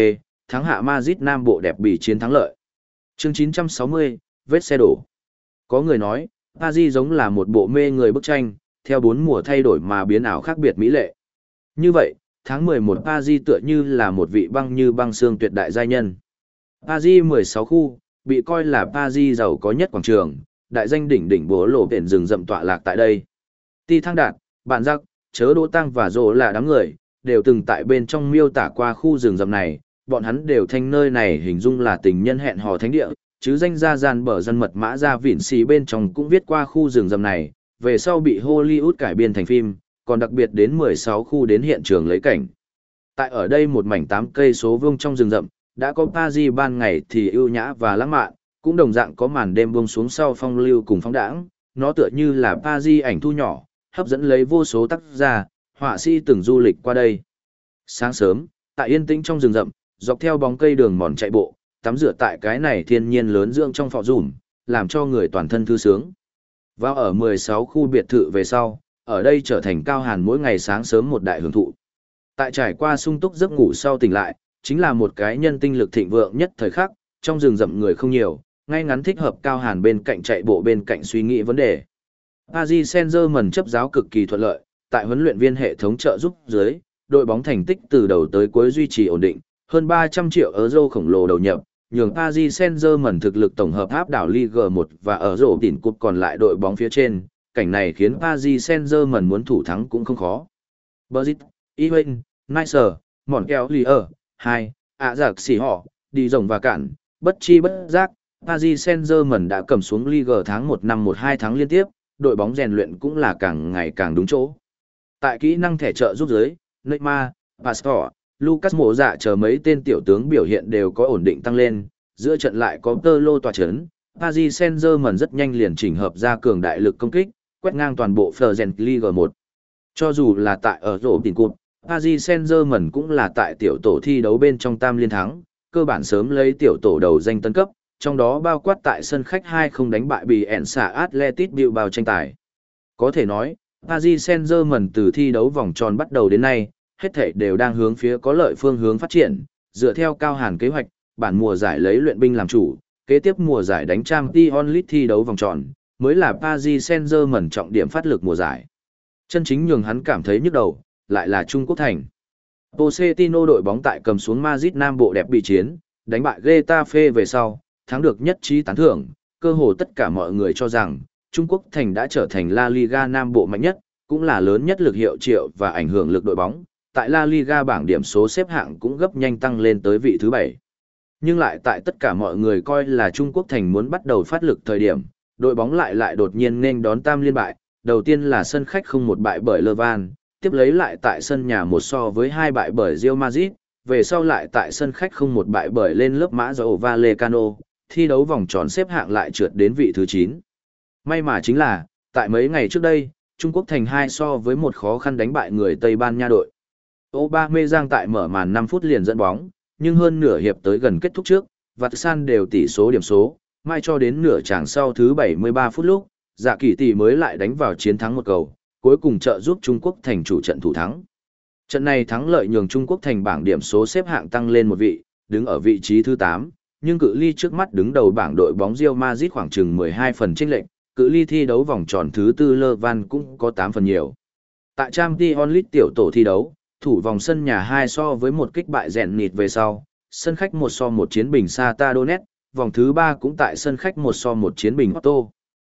thắng hạ Madrid Nam Bộ đẹp bị chiến thắng lợi. Chương chín trăm sáu mươi, vết xe đổ. Có người nói, Paris giống là một bộ mê người bức tranh, theo bốn mùa thay đổi mà biến ảo khác biệt mỹ lệ. Như vậy, tháng mười một Paris tựa như là một vị băng như băng xương tuyệt đại giai nhân. Paris mười sáu khu, bị coi là Paris giàu có nhất quảng trường, đại danh đỉnh đỉnh bố lộ biển rừng rậm tọa lạc tại đây. Ti Thăng Đạt, Bạn Giặc, Chớ Đỗ Tăng và Rồ là đám người, đều từng tại bên trong miêu tả qua khu rừng rậm này, bọn hắn đều thanh nơi này hình dung là tình nhân hẹn hò thánh địa, chứ danh gia gian bờ dân mật mã ra vịn xì bên trong cũng viết qua khu rừng rậm này, về sau bị Hollywood cải biên thành phim, còn đặc biệt đến mười sáu khu đến hiện trường lấy cảnh. Tại ở đây một mảnh tám cây số vuông trong rừng rậm, đã có Paris ban ngày thì ưu nhã và lãng mạn, cũng đồng dạng có màn đêm buông xuống sau phong lưu cùng phóng đãng, nó tựa như là Paris ảnh thu nhỏ, hấp dẫn lấy vô số tác giả, họa sĩ từng du lịch qua đây. Sáng sớm, tại yên tĩnh trong rừng rậm, dọc theo bóng cây đường mòn chạy bộ, tắm rửa tại cái này thiên nhiên lớn dưỡng trong phò dùm, làm cho người toàn thân thư sướng. Vào ở mười sáu khu biệt thự về sau, ở đây trở thành Cao Hàn mỗi ngày sáng sớm một đại hưởng thụ. Tại trải qua sung túc giấc ngủ sau tỉnh lại, chính là một cái nhân tinh lực thịnh vượng nhất thời khắc, trong rừng rậm người không nhiều, ngay ngắn thích hợp Cao Hàn bên cạnh chạy bộ bên cạnh suy nghĩ vấn đề. Paris Saint-Germain chấp giáo cực kỳ thuận lợi, tại huấn luyện viên hệ thống trợ giúp dưới, đội bóng thành tích từ đầu tới cuối duy trì ổn định, hơn ba trăm triệu euro khổng lồ đầu nhập, nhường Paris Saint-Germain thực lực tổng hợp áp đảo Ligue một và ở rổ đỉnh cúp còn lại đội bóng phía trên, cảnh này khiến Paris Saint-Germain muốn thủ thắng cũng không khó. Brazil, Iwen, Nice, Montpellier, hai, ạ giặc xỉ họ, đi rồng và cản, bất chi bất giác, Paris Saint-Germain đã cầm xuống Ligue tháng một năm một hai tháng liên tiếp, đội bóng rèn luyện cũng là càng ngày càng đúng chỗ. Tại kỹ năng thẻ trợ giúp dưới, Neymar, Pastor, Lucas Mộ Dạ chờ mấy tên tiểu tướng biểu hiện đều có ổn định tăng lên, giữa trận lại có Tơ Lô tòa chấn, Paris Saint-Germain rất nhanh liền chỉnh hợp ra cường đại lực công kích, quét ngang toàn bộ Fluminense Ligue một. Cho dù là tại ở rổ tiền cụt, Paris Saint-Germain cũng là tại tiểu tổ thi đấu bên trong tam liên thắng, cơ bản sớm lấy tiểu tổ đầu danh tân cấp, trong đó bao quát tại sân khách hai không đánh bại bị ẻn xả Athletic Bilbao tranh tài. Có thể nói, Paris Saint-Germain từ thi đấu vòng tròn bắt đầu đến nay, hết thảy đều đang hướng phía có lợi phương hướng phát triển, dựa theo Cao Hàn kế hoạch, bản mùa giải lấy luyện binh làm chủ, kế tiếp mùa giải đánh Champions League thi đấu vòng tròn, mới là Paris Saint-Germain trọng điểm phát lực mùa giải. Chân chính nhường hắn cảm thấy nhức đầu, lại là Trung Quốc thành. Pochettino đội bóng tại cầm xuống Madrid Nam Bộ đẹp bị chiến, đánh bại Getafe về sau, thắng được nhất trí tán thưởng, cơ hồ tất cả mọi người cho rằng, Trung Quốc thành đã trở thành La Liga Nam Bộ mạnh nhất, cũng là lớn nhất lực hiệu triệu và ảnh hưởng lực đội bóng, tại La Liga bảng điểm số xếp hạng cũng gấp nhanh tăng lên tới vị thứ bảy. Nhưng lại tại tất cả mọi người coi là Trung Quốc thành muốn bắt đầu phát lực thời điểm, đội bóng lại lại đột nhiên nên đón tam liên bại, đầu tiên là sân khách không một bại bởi Levan, tiếp lấy lại tại sân nhà một so với hai bại bởi Real Madrid, về sau lại tại sân khách không một bại bởi lên lớp mã Rayo Vallecano, thi đấu vòng tròn xếp hạng lại trượt đến vị thứ chín. May mà chính là, tại mấy ngày trước đây, Trung Quốc thành hai so với một khó khăn đánh bại người Tây Ban Nha đội. Aubameyang tại mở màn năm phút liền dẫn bóng, nhưng hơn nửa hiệp tới gần kết thúc trước, Vạt San đều tỷ số điểm số, mai cho đến nửa chàng sau thứ bảy mươi ba phút lúc, Dạ Kỳ Tỷ mới lại đánh vào chiến thắng một cầu, cuối cùng trợ giúp Trung Quốc thành chủ trận thủ thắng. Trận này thắng lợi nhường Trung Quốc thành bảng điểm số xếp hạng tăng lên một vị, đứng ở vị trí thứ tám, nhưng cự ly trước mắt đứng đầu bảng đội bóng Real Madrid khoảng chừng mười hai phần chênh lệch, cự ly thi đấu vòng tròn thứ tư Levan cũng có tám phần nhiều. Tại Champions League tiểu tổ thi đấu, thủ vòng sân nhà hai so với một kích bại rèn nịt về sau, sân khách một so một chiến bình Shakhtar Donetsk, vòng thứ ba cũng tại sân khách một so một chiến bình Otto.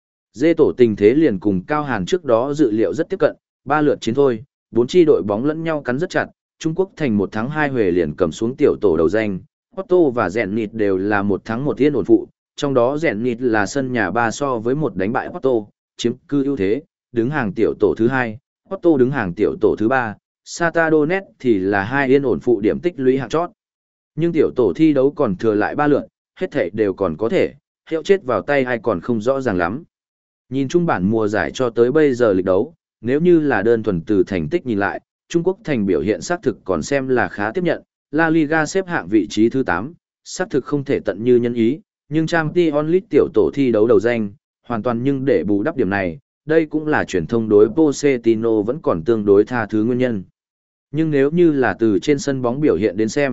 Dê tổ tình thế liền cùng Cao Hàn trước đó dự liệu rất tiếp cận, ba lượt chiến thôi, bốn chi đội bóng lẫn nhau cắn rất chặt, Trung Quốc thành một thắng hai huề liền cầm xuống tiểu tổ đầu danh, Otto và rèn nịt đều là một thắng một yên ổn phụ, trong đó rèn nịt là sân nhà ba so với một đánh bại Otto, chiếm cư ưu thế, đứng hàng tiểu tổ thứ hai, Otto đứng hàng tiểu tổ thứ ba. Shakhtar Donetsk thì là hai yên ổn phụ điểm tích lũy hạng chót. Nhưng tiểu tổ thi đấu còn thừa lại ba lượt, hết thảy đều còn có thể, hiệu chết vào tay ai còn không rõ ràng lắm. Nhìn chung bản mùa giải cho tới bây giờ lịch đấu, nếu như là đơn thuần từ thành tích nhìn lại, Trung Quốc thành biểu hiện xác thực còn xem là khá tiếp nhận, La Liga xếp hạng vị trí thứ tám, xác thực không thể tận như nhân ý, nhưng Champions League tiểu tổ thi đấu đầu danh, hoàn toàn nhưng để bù đắp điểm này, đây cũng là truyền thông đối Pochettino vẫn còn tương đối tha thứ nguyên nhân. Nhưng nếu như là từ trên sân bóng biểu hiện đến xem,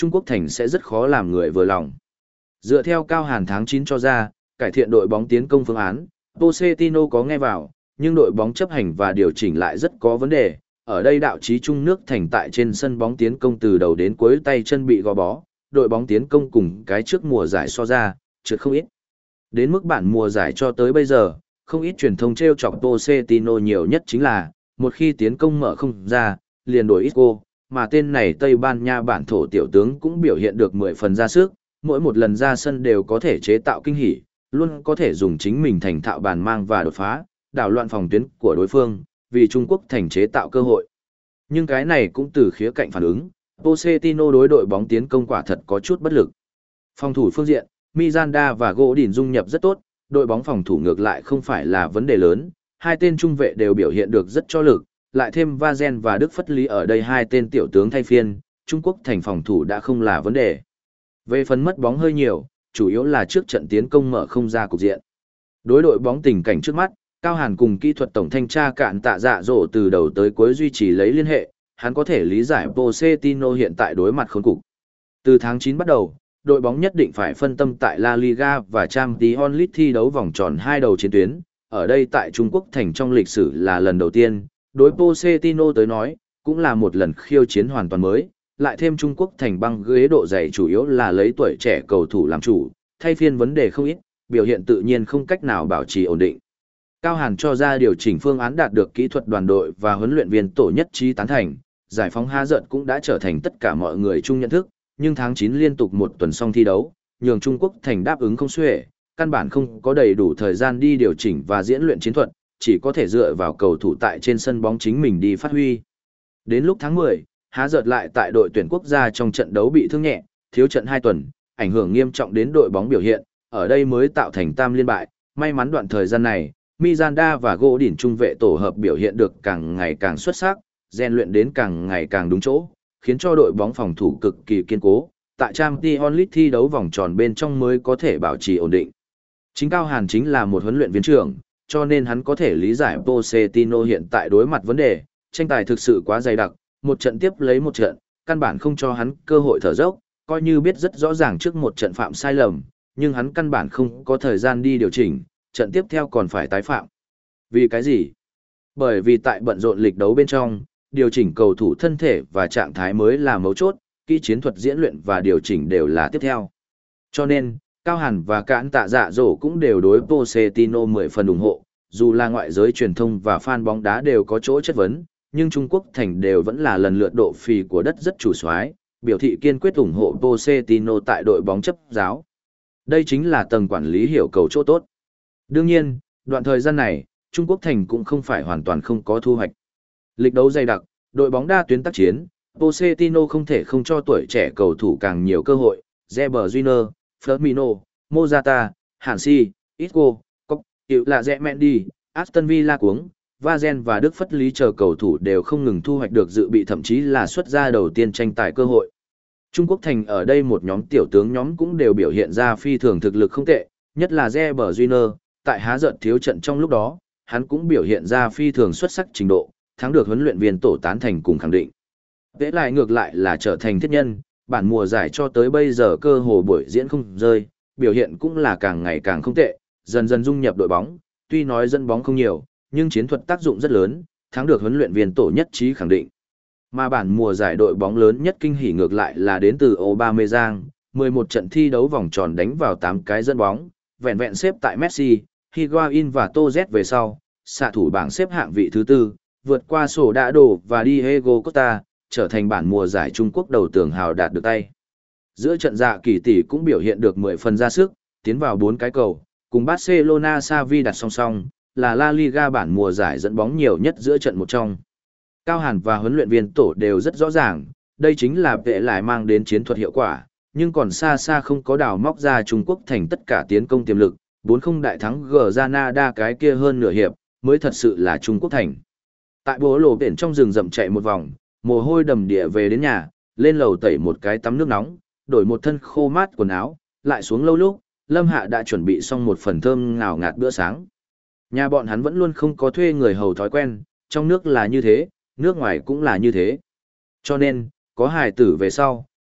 Trung Quốc thành sẽ rất khó làm người vừa lòng. Dựa theo Cao Hàn tháng chín cho ra, cải thiện đội bóng tiến công phương án, Pochettino có nghe vào, nhưng đội bóng chấp hành và điều chỉnh lại rất có vấn đề. Ở đây đạo trí trung nước thành tại trên sân bóng tiến công từ đầu đến cuối tay chân bị gò bó, đội bóng tiến công cùng cái trước mùa giải so ra, trượt không ít. Đến mức bản mùa giải cho tới bây giờ, không ít truyền thông treo chọc Pochettino nhiều nhất chính là, một khi tiến công mở không ra, liền đổi Isco, mà tên này Tây Ban Nha bản thổ tiểu tướng cũng biểu hiện được mười phần ra sức, mỗi một lần ra sân đều có thể chế tạo kinh hỉ, luôn có thể dùng chính mình thành thạo bàn mang và đột phá, đảo loạn phòng tuyến của đối phương, vì Trung Quốc thành chế tạo cơ hội. Nhưng cái này cũng từ khía cạnh phản ứng, Pochettino đối đội bóng tiến công quả thật có chút bất lực. Phòng thủ phương diện, Miranda và Godin dung nhập rất tốt, đội bóng phòng thủ ngược lại không phải là vấn đề lớn, hai tên trung vệ đều biểu hiện được rất cho lực, lại thêm Vazen và Đức Phất Lý ở đây hai tên tiểu tướng thay phiên, Trung Quốc thành phòng thủ đã không là vấn đề. Về phần mất bóng hơi nhiều, chủ yếu là trước trận tiến công mở không ra cục diện. Đối đội bóng tình cảnh trước mắt, Cao Hàn cùng kỹ thuật tổng thanh tra Cạn Tạ Dạ Dỗ từ đầu tới cuối duy trì lấy liên hệ, hắn có thể lý giải Pochettino hiện tại đối mặt khốn cục. Từ tháng chín bắt đầu, đội bóng nhất định phải phân tâm tại La Liga và Champions League thi đấu vòng tròn hai đầu chiến tuyến, ở đây tại Trung Quốc thành trong lịch sử là lần đầu tiên, đối Pochettino tới nói, cũng là một lần khiêu chiến hoàn toàn mới, lại thêm Trung Quốc thành băng ghế độ dày chủ yếu là lấy tuổi trẻ cầu thủ làm chủ, thay phiên vấn đề không ít, biểu hiện tự nhiên không cách nào bảo trì ổn định. Cao Hàn cho ra điều chỉnh phương án đạt được kỹ thuật đoàn đội và huấn luyện viên tổ nhất trí tán thành, giải phóng há giận cũng đã trở thành tất cả mọi người chung nhận thức, nhưng tháng chín liên tục một tuần xong thi đấu, nhường Trung Quốc thành đáp ứng không xuể, căn bản không có đầy đủ thời gian đi điều chỉnh và diễn luyện chiến thuật, chỉ có thể dựa vào cầu thủ tại trên sân bóng chính mình đi phát huy. Đến lúc tháng mười, há giật lại tại đội tuyển quốc gia trong trận đấu bị thương nhẹ, thiếu trận hai tuần, ảnh hưởng nghiêm trọng đến đội bóng biểu hiện, ở đây mới tạo thành tam liên bại, may mắn đoạn thời gian này, Miranda và Godin trung vệ tổ hợp biểu hiện được càng ngày càng xuất sắc, rèn luyện đến càng ngày càng đúng chỗ, khiến cho đội bóng phòng thủ cực kỳ kiên cố, tại Champions League thi đấu vòng tròn bên trong mới có thể bảo trì ổn định. Chính Cao Hàn chính là một huấn luyện viên trưởng, cho nên hắn có thể lý giải Pochettino hiện tại đối mặt vấn đề, tranh tài thực sự quá dày đặc, một trận tiếp lấy một trận, căn bản không cho hắn cơ hội thở dốc, coi như biết rất rõ ràng trước một trận phạm sai lầm, nhưng hắn căn bản không có thời gian đi điều chỉnh, trận tiếp theo còn phải tái phạm. Vì cái gì? Bởi vì tại bận rộn lịch đấu bên trong, điều chỉnh cầu thủ thân thể và trạng thái mới là mấu chốt, kỹ chiến thuật diễn luyện và điều chỉnh đều là tiếp theo. Cho nên, Cao Hàn và Cạn Tạ Dạ Dỗ cũng đều đối Pochettino mười phần ủng hộ, dù là ngoại giới truyền thông và fan bóng đá đều có chỗ chất vấn, nhưng Trung Quốc thành đều vẫn là lần lượt độ phì của đất rất chủ soái, biểu thị kiên quyết ủng hộ Pochettino tại đội bóng chấp giáo. Đây chính là tầng quản lý hiểu cầu chỗ tốt. Đương nhiên, đoạn thời gian này, Trung Quốc thành cũng không phải hoàn toàn không có thu hoạch. Lịch đấu dày đặc, đội bóng đa tuyến tác chiến, Pochettino không thể không cho tuổi trẻ cầu thủ càng nhiều cơ hội, Reber Júnior, Firmino, Morata, Hansi, Isco, Koch, Hiệu là Rẽ Mendy, Aston Villa cuống, Vazen và Đức Phất Lý chờ cầu thủ đều không ngừng thu hoạch được dự bị thậm chí là xuất ra đầu tiên tranh tài cơ hội. Trung Quốc thành ở đây một nhóm tiểu tướng nhóm cũng đều biểu hiện ra phi thường thực lực không tệ, nhất là Reber Júnior, tại há giận thiếu trận trong lúc đó, hắn cũng biểu hiện ra phi thường xuất sắc trình độ, thắng được huấn luyện viên tổ tán thành cùng khẳng định. Vẽ lại ngược lại là trở thành thiết nhân, bản mùa giải cho tới bây giờ cơ hồ buổi diễn không rơi, biểu hiện cũng là càng ngày càng không tệ, dần dần dung nhập đội bóng, tuy nói dẫn bóng không nhiều, nhưng chiến thuật tác dụng rất lớn, thắng được huấn luyện viên tổ nhất trí khẳng định. Mà bản mùa giải đội bóng lớn nhất kinh hỉ ngược lại là đến từ Aubameyang, mười một trận thi đấu vòng tròn đánh vào tám cái dẫn bóng, vẹn vẹn xếp tại Messi, Higuain và Toz về sau, xạ thủ bảng xếp hạng vị thứ tư, vượt qua sổ đã đổ và Diego Costa, trở thành bản mùa giải Trung Quốc đầu tường hào đạt được tay. Giữa trận dạ kỳ tỷ cũng biểu hiện được mười phần ra sức, tiến vào bốn cái cầu, cùng Barcelona Xavi đặt song song, là La Liga bản mùa giải dẫn bóng nhiều nhất giữa trận một trong. Cao Hàn và huấn luyện viên tổ đều rất rõ ràng, đây chính là vệ lại mang đến chiến thuật hiệu quả, nhưng còn xa xa không có đào móc ra Trung Quốc thành tất cả tiến công tiềm lực, bốn không đại thắng Granada cái kia hơn nửa hiệp, mới thật sự là Trung Quốc thành. Tại bố lộ biển trong rừng rậm chạy một vòng, mồ hôi đầm địa về đến nhà, lên lầu tẩy một cái tắm nước nóng, đổi một thân khô mát quần áo, lại xuống lâu lúc, Lâm Hạ đã chuẩn bị xong một phần thơm ngào ngạt bữa sáng. Nhà bọn hắn vẫn luôn không có thuê người hầu thói quen, trong nước là như thế, nước ngoài cũng là như thế. Cho nên, có hài tử về sau,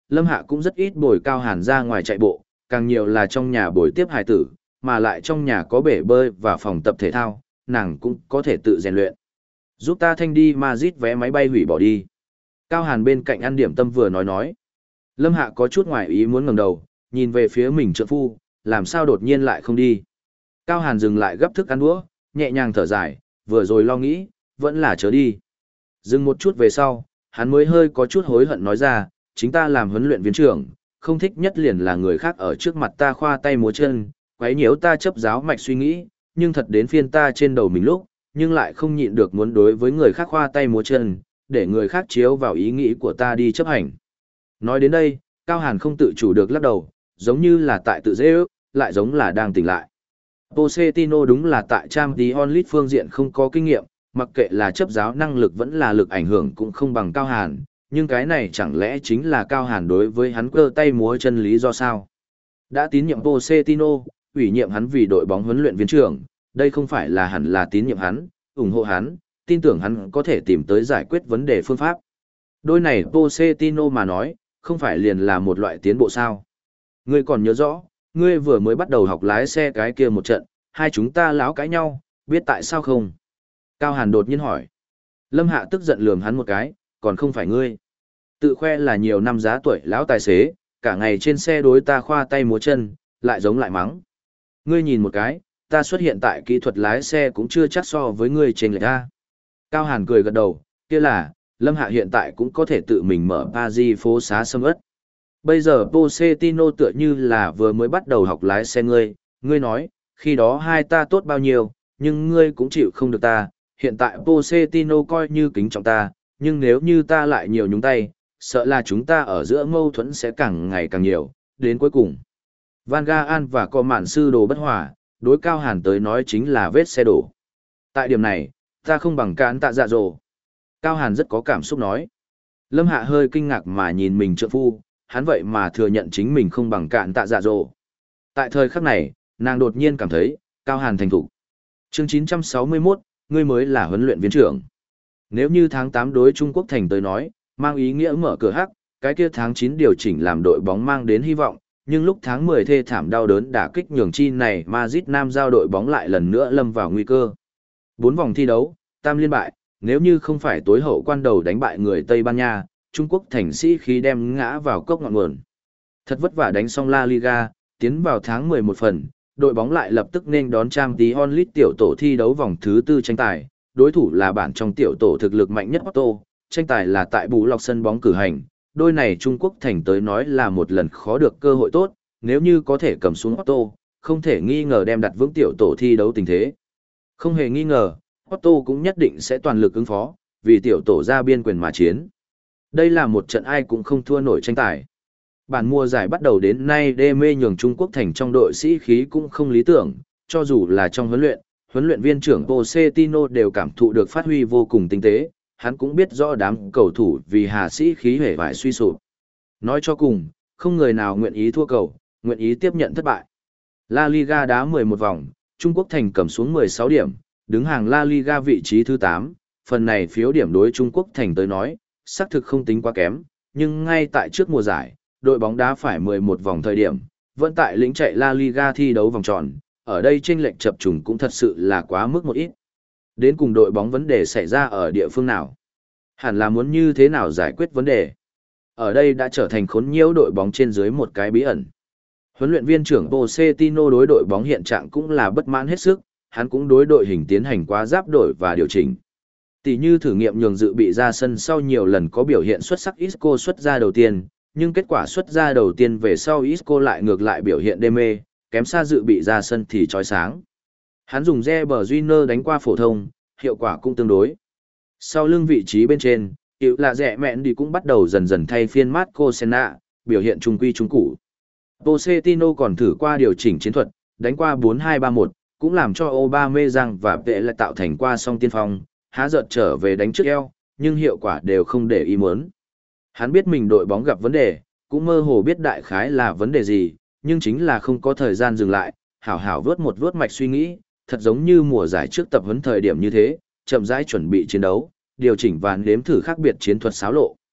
Lâm Hạ cũng rất ít bồi Cao Hàn ra ngoài chạy bộ, càng nhiều là trong nhà bồi tiếp hài tử, mà lại trong nhà có bể bơi và phòng tập thể thao, nàng cũng có thể tự rèn luyện. Giúp ta thanh đi Madrid vé máy bay hủy bỏ đi. Cao Hàn bên cạnh ăn điểm tâm vừa nói nói. Lâm Hạ có chút ngoài ý muốn ngẩng đầu, nhìn về phía mình trượng phu, làm sao đột nhiên lại không đi. Cao Hàn dừng lại gấp thức ăn đũa, nhẹ nhàng thở dài, vừa rồi lo nghĩ, vẫn là chớ đi. Dừng một chút về sau, hắn mới hơi có chút hối hận nói ra, chính ta làm huấn luyện viên trưởng, không thích nhất liền là người khác ở trước mặt ta khoa tay múa chân, quấy nhiễu ta chấp giáo mạch suy nghĩ, nhưng thật đến phiên ta trên đầu mình lúc, nhưng lại không nhịn được muốn đối với người khác khoa tay múa chân, để người khác chiếu vào ý nghĩ của ta đi chấp hành. Nói đến đây, Cao Hàn không tự chủ được lắc đầu, giống như là tại tự dễ ước, lại giống là đang tỉnh lại. Pochettino đúng là tại Champions League phương diện không có kinh nghiệm, mặc kệ là chấp giáo năng lực vẫn là lực ảnh hưởng cũng không bằng Cao Hàn, nhưng cái này chẳng lẽ chính là Cao Hàn đối với hắn cơ tay múa chân lý do sao? Đã tín nhiệm Pochettino, ủy nhiệm hắn vì đội bóng huấn luyện viên trưởng, đây không phải là hẳn là tín nhiệm hắn, ủng hộ hắn, tin tưởng hắn có thể tìm tới giải quyết vấn đề phương pháp. Đôi này Pochettino mà nói, không phải liền là một loại tiến bộ sao? Ngươi còn nhớ rõ, ngươi vừa mới bắt đầu học lái xe cái kia một trận, hai chúng ta láo cãi nhau, biết tại sao không? Cao Hàn đột nhiên hỏi. Lâm Hạ tức giận lườm hắn một cái, còn không phải ngươi. Tự khoe là nhiều năm giá tuổi lão tài xế, cả ngày trên xe đối ta khoa tay múa chân, lại giống lại mắng. Ngươi nhìn một cái, ta xuất hiện tại kỹ thuật lái xe cũng chưa chắc so với ngươi trên lệch ra. Cao Hàn cười gật đầu, kia là, Lâm Hạ hiện tại cũng có thể tự mình mở Paris phố xá sâm ớt. Bây giờ Pochettino tựa như là vừa mới bắt đầu học lái xe ngươi, ngươi nói, khi đó hai ta tốt bao nhiêu, nhưng ngươi cũng chịu không được ta, hiện tại Pochettino coi như kính trọng ta, nhưng nếu như ta lại nhiều nhúng tay, sợ là chúng ta ở giữa mâu thuẫn sẽ càng ngày càng nhiều, đến cuối cùng. Van Gaal và có mạn sư đồ bất hòa, đối Cao Hàn tới nói chính là vết xe đổ. Tại điểm này, ta không bằng cán tạ dạ dỗ. Cao Hàn rất có cảm xúc nói. Lâm Hạ hơi kinh ngạc mà nhìn mình trượng phu, hắn vậy mà thừa nhận chính mình không bằng cạn tạ dạ dỗ. Tại thời khắc này, nàng đột nhiên cảm thấy, Cao Hàn thành thục. Chương chín trăm sáu mươi mốt, ngươi mới là huấn luyện viên trưởng. Nếu như tháng tám đối Trung Quốc thành tới nói, mang ý nghĩa mở cửa hắc, cái kia tháng chín điều chỉnh làm đội bóng mang đến hy vọng, nhưng lúc tháng mười thê thảm đau đớn đả kích nhường chi này Madrid Nam giao đội bóng lại lần nữa lâm vào nguy cơ. Bốn vòng thi đấu, tam liên bại, nếu như không phải tối hậu quan đầu đánh bại người Tây Ban Nha, Trung Quốc thành sĩ khí đem ngã vào cốc ngọn nguồn. Thật vất vả đánh xong La Liga, tiến vào tháng mười một phần, đội bóng lại lập tức nên đón Champions League tiểu tổ thi đấu vòng thứ tư tranh tài, đối thủ là bản trong tiểu tổ thực lực mạnh nhất Porto, tranh tài là tại Bù Lọc sân bóng cử hành, đôi này Trung Quốc thành tới nói là một lần khó được cơ hội tốt, nếu như có thể cầm xuống Porto, không thể nghi ngờ đem đặt vững tiểu tổ thi đấu tình thế. Không hề nghi ngờ, Porto cũng nhất định sẽ toàn lực ứng phó, vì tiểu tổ ra biên quyền mà chiến. Đây là một trận ai cũng không thua nổi tranh tài. Bản mùa giải bắt đầu đến nay đê mê nhường Trung Quốc thành trong đội sĩ khí cũng không lý tưởng, cho dù là trong huấn luyện, huấn luyện viên trưởng Pochettino đều cảm thụ được phát huy vô cùng tinh tế, hắn cũng biết rõ đám cầu thủ vì hà sĩ khí hề vải suy sụp. Nói cho cùng, không người nào nguyện ý thua cầu, nguyện ý tiếp nhận thất bại. La Liga đá mười một vòng, Trung Quốc thành cầm xuống mười sáu điểm, đứng hàng La Liga vị trí thứ tám, phần này phiếu điểm đối Trung Quốc thành tới nói, xác thực không tính quá kém, nhưng ngay tại trước mùa giải, đội bóng đá phải mười một vòng thời điểm, vẫn tại lĩnh chạy La Liga thi đấu vòng tròn, ở đây chênh lệch chập trùng cũng thật sự là quá mức một ít. Đến cùng đội bóng vấn đề xảy ra ở địa phương nào? Hẳn là muốn như thế nào giải quyết vấn đề? Ở đây đã trở thành khốn nhiễu đội bóng trên dưới một cái bí ẩn. Huấn luyện viên trưởng Pochettino đối đội bóng hiện trạng cũng là bất mãn hết sức, hắn cũng đối đội hình tiến hành quá giáp đổi và điều chỉnh. Tỷ như thử nghiệm nhường dự bị ra sân sau nhiều lần có biểu hiện xuất sắc Isco xuất ra đầu tiên, nhưng kết quả xuất ra đầu tiên về sau Isco lại ngược lại biểu hiện đê mê, kém xa dự bị ra sân thì chói sáng. Hắn dùng Reber Júnior đánh qua phổ thông, hiệu quả cũng tương đối. Sau lưng vị trí bên trên, hiệu là rẻ mẹn đi cũng bắt đầu dần dần thay phiên Marco Senna, biểu hiện trung quy trung củ. Pochettino còn thử qua điều chỉnh chiến thuật, đánh qua bốn hai ba một, cũng làm cho Aubameyang và Vệ lại tạo thành qua song tiên phong, há giật trở về đánh trước eo, nhưng hiệu quả đều không để ý muốn. Hắn biết mình đội bóng gặp vấn đề, cũng mơ hồ biết đại khái là vấn đề gì, nhưng chính là không có thời gian dừng lại, hảo hảo vớt một vớt mạch suy nghĩ, thật giống như mùa giải trước tập huấn thời điểm như thế, chậm rãi chuẩn bị chiến đấu, điều chỉnh và nếm thử khác biệt chiến thuật xáo lộ.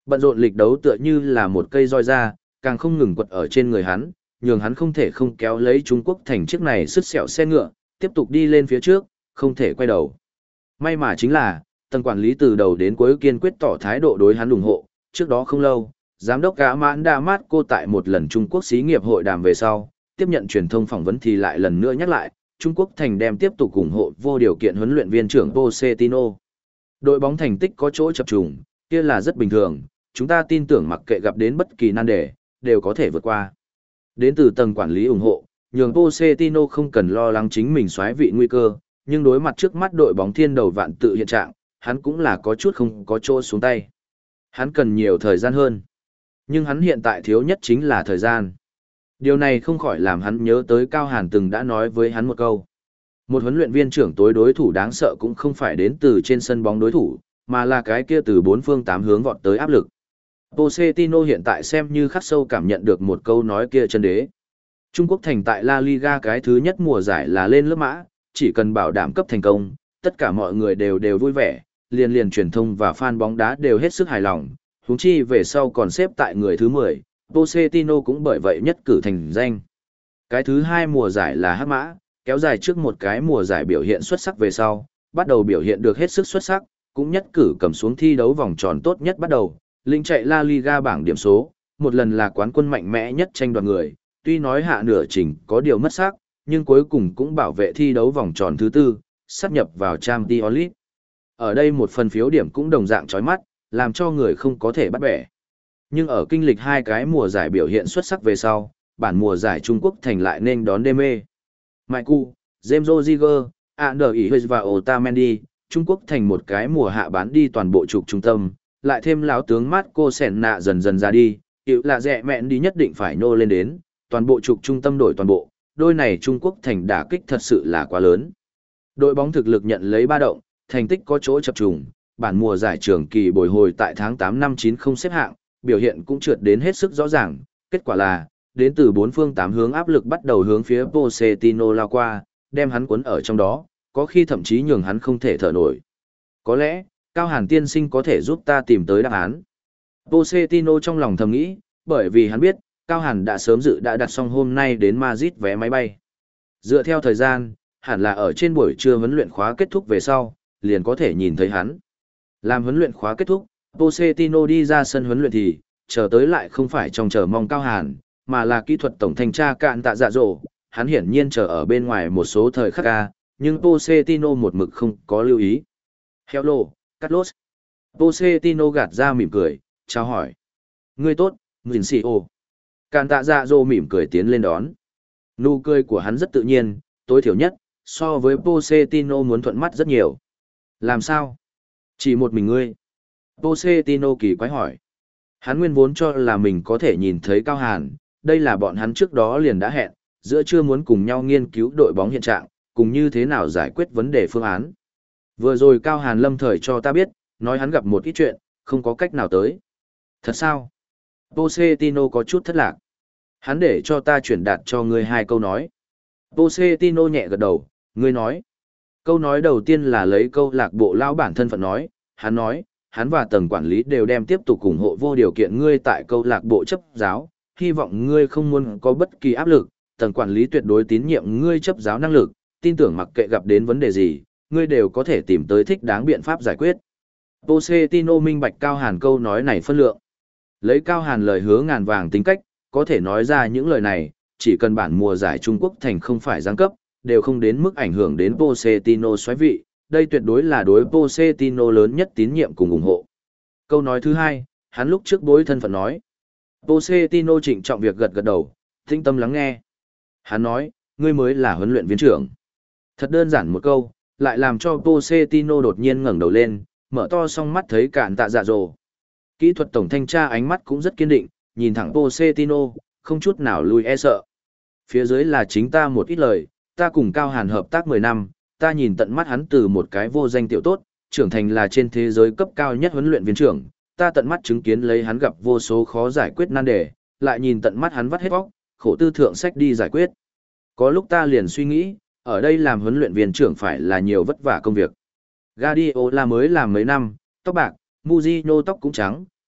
Bận rộn lịch đấu tựa như là một cây roi da, càng không ngừng quật ở trên người hắn, nhường hắn không thể không kéo lấy Trung Quốc thành chiếc này sứt sẹo xe ngựa, tiếp tục đi lên phía trước, không thể quay đầu. May mà chính là, tầng quản lý từ đầu đến cuối kiên quyết tỏ thái độ đối hắn ủng hộ, trước đó không lâu, giám đốc Gã Mãn Đa Mát cô tại một lần Trung Quốc xí nghiệp hội đàm về sau, tiếp nhận truyền thông phỏng vấn thì lại lần nữa nhắc lại, Trung Quốc thành đem tiếp tục ủng hộ vô điều kiện huấn luyện viên trưởng Pochettino. Đội bóng thành tích có chỗ chập trùng, kia là rất bình thường, chúng ta tin tưởng mặc kệ gặp đến bất kỳ nan đề, đều có thể vượt qua. Đến từ tầng quản lý ủng hộ, nhường Pochettino không cần lo lắng chính mình xoáy vị nguy cơ, nhưng đối mặt trước mắt đội bóng thiên đầu vạn tự hiện trạng, hắn cũng là có chút không có chỗ xuống tay. Hắn cần nhiều thời gian hơn. Nhưng hắn hiện tại thiếu nhất chính là thời gian. Điều này không khỏi làm hắn nhớ tới Cao Hàn từng đã nói với hắn một câu. Một huấn luyện viên trưởng tối đối thủ đáng sợ cũng không phải đến từ trên sân bóng đối thủ, mà là cái kia từ bốn phương tám hướng vọt tới áp lực. Pochettino hiện tại xem như khắc sâu cảm nhận được một câu nói kia chân đế. Trung Quốc thành tại La Liga cái thứ nhất mùa giải là lên lớp mã, chỉ cần bảo đảm cấp thành công, tất cả mọi người đều đều vui vẻ, liền liền truyền thông và fan bóng đá đều hết sức hài lòng, huống chi về sau còn xếp tại người thứ mười, Pochettino cũng bởi vậy nhất cử thành danh. Cái thứ hai mùa giải là hắc mã, kéo dài trước một cái mùa giải biểu hiện xuất sắc về sau, bắt đầu biểu hiện được hết sức xuất sắc, cũng nhất cử cầm xuống thi đấu vòng tròn tốt nhất bắt đầu, linh chạy La Liga bảng điểm số, một lần là quán quân mạnh mẽ nhất tranh đoạt người, tuy nói hạ nửa trình có điều mất sắc, nhưng cuối cùng cũng bảo vệ thi đấu vòng tròn thứ tư, sắp nhập vào Champions League. Ở đây một phần phiếu điểm cũng đồng dạng chói mắt, làm cho người không có thể bắt bẻ. Nhưng ở kinh lịch hai cái mùa giải biểu hiện xuất sắc về sau, bản mùa giải Trung Quốc thành lại nên đón đê mê. Maiku, James Rodriguez, Ander Ihes và Otamendi, Trung Quốc thành một cái mùa hạ bán đi toàn bộ trục trung tâm, lại thêm lão tướng Marco Senna dần dần ra đi, hiệu là rẻ mẹn đi nhất định phải nô lên đến, toàn bộ trục trung tâm đổi toàn bộ, đôi này Trung Quốc thành đả kích thật sự là quá lớn. Đội bóng thực lực nhận lấy ba động, thành tích có chỗ chập trùng, bản mùa giải trường kỳ bồi hồi tại tháng tám năm chín không xếp hạng, biểu hiện cũng trượt đến hết sức rõ ràng, kết quả là, đến từ bốn phương tám hướng áp lực bắt đầu hướng phía Pochettino lao qua, đem hắn cuốn ở trong đó, có khi thậm chí nhường hắn không thể thở nổi. Có lẽ, Cao Hàn tiên sinh có thể giúp ta tìm tới đáp án. Pochettino trong lòng thầm nghĩ, bởi vì hắn biết, Cao Hàn đã sớm dự đã đặt xong hôm nay đến Madrid vé máy bay. Dựa theo thời gian, hẳn là ở trên buổi trưa huấn luyện khóa kết thúc về sau, liền có thể nhìn thấy hắn. Làm huấn luyện khóa kết thúc, Pochettino đi ra sân huấn luyện thì, chờ tới lại không phải trong chờ mong Cao Hàn, mà là kỹ thuật tổng thanh tra Cạn Tạ Dạ Dỗ, hắn hiển nhiên chờ ở bên ngoài một số thời khắc ca, nhưng Pochettino một mực không có lưu ý. Hello, Carlos. Pochettino gạt ra mỉm cười, chào hỏi. Ngươi tốt, Vincio. Cạn Tạ Dạ Dỗ mỉm cười tiến lên đón. Nụ cười của hắn rất tự nhiên, tối thiểu nhất, so với Pochettino muốn thuận mắt rất nhiều. Làm sao? Chỉ một mình ngươi. Pochettino kỳ quái hỏi. Hắn nguyên vốn cho là mình có thể nhìn thấy Cao Hàn, đây là bọn hắn trước đó liền đã hẹn, giữa trưa muốn cùng nhau nghiên cứu đội bóng hiện trạng, cùng như thế nào giải quyết vấn đề phương án. Vừa rồi Cao Hàn lâm thời cho ta biết, nói hắn gặp một ít chuyện, không có cách nào tới. Thật sao? Pochettino có chút thất lạc. Hắn để cho ta chuyển đạt cho ngươi hai câu nói. Pochettino nhẹ gật đầu, ngươi nói. Câu nói đầu tiên là lấy câu lạc bộ lao bản thân phận nói, hắn nói, hắn và tầng quản lý đều đem tiếp tục ủng hộ vô điều kiện ngươi tại câu lạc bộ chấp giáo, hy vọng ngươi không muốn có bất kỳ áp lực, tầng quản lý tuyệt đối tín nhiệm ngươi chấp giáo năng lực, tin tưởng mặc kệ gặp đến vấn đề gì, ngươi đều có thể tìm tới thích đáng biện pháp giải quyết. Pochettino minh bạch Cao Hàn câu nói này phân lượng. Lấy Cao Hàn lời hứa ngàn vàng tính cách, có thể nói ra những lời này, chỉ cần bản mùa giải Trung Quốc thành không phải giáng cấp, đều không đến mức ảnh hưởng đến Pochettino xoáy vị, đây tuyệt đối là đối Pochettino lớn nhất tín nhiệm cùng ủng hộ. Câu nói thứ hai, hắn lúc trước bối thân phận nói. Pochettino trịnh trọng việc gật gật đầu, tinh tâm lắng nghe. Hắn nói, ngươi mới là huấn luyện viên trưởng. Thật đơn giản một câu, lại làm cho Pochettino đột nhiên ngẩng đầu lên, mở to song mắt thấy Cạn Tạ Dạ Dỗ. Kỹ thuật tổng thanh tra ánh mắt cũng rất kiên định, nhìn thẳng Pochettino, không chút nào lùi e sợ. Phía dưới là chính ta một ít lời, ta cùng Cao Hàn hợp tác mười năm, ta nhìn tận mắt hắn từ một cái vô danh tiểu tốt, trưởng thành là trên thế giới cấp cao nhất huấn luyện viên trưởng, ta tận mắt chứng kiến lấy hắn gặp vô số khó giải quyết nan đề, lại nhìn tận mắt hắn vắt hết óc, khổ tư thượng sách đi giải quyết. Có lúc ta liền suy nghĩ, ở đây làm huấn luyện viên trưởng phải là nhiều vất vả công việc. Guardiola mới làm mấy năm, tóc bạc, Mourinho tóc cũng trắng,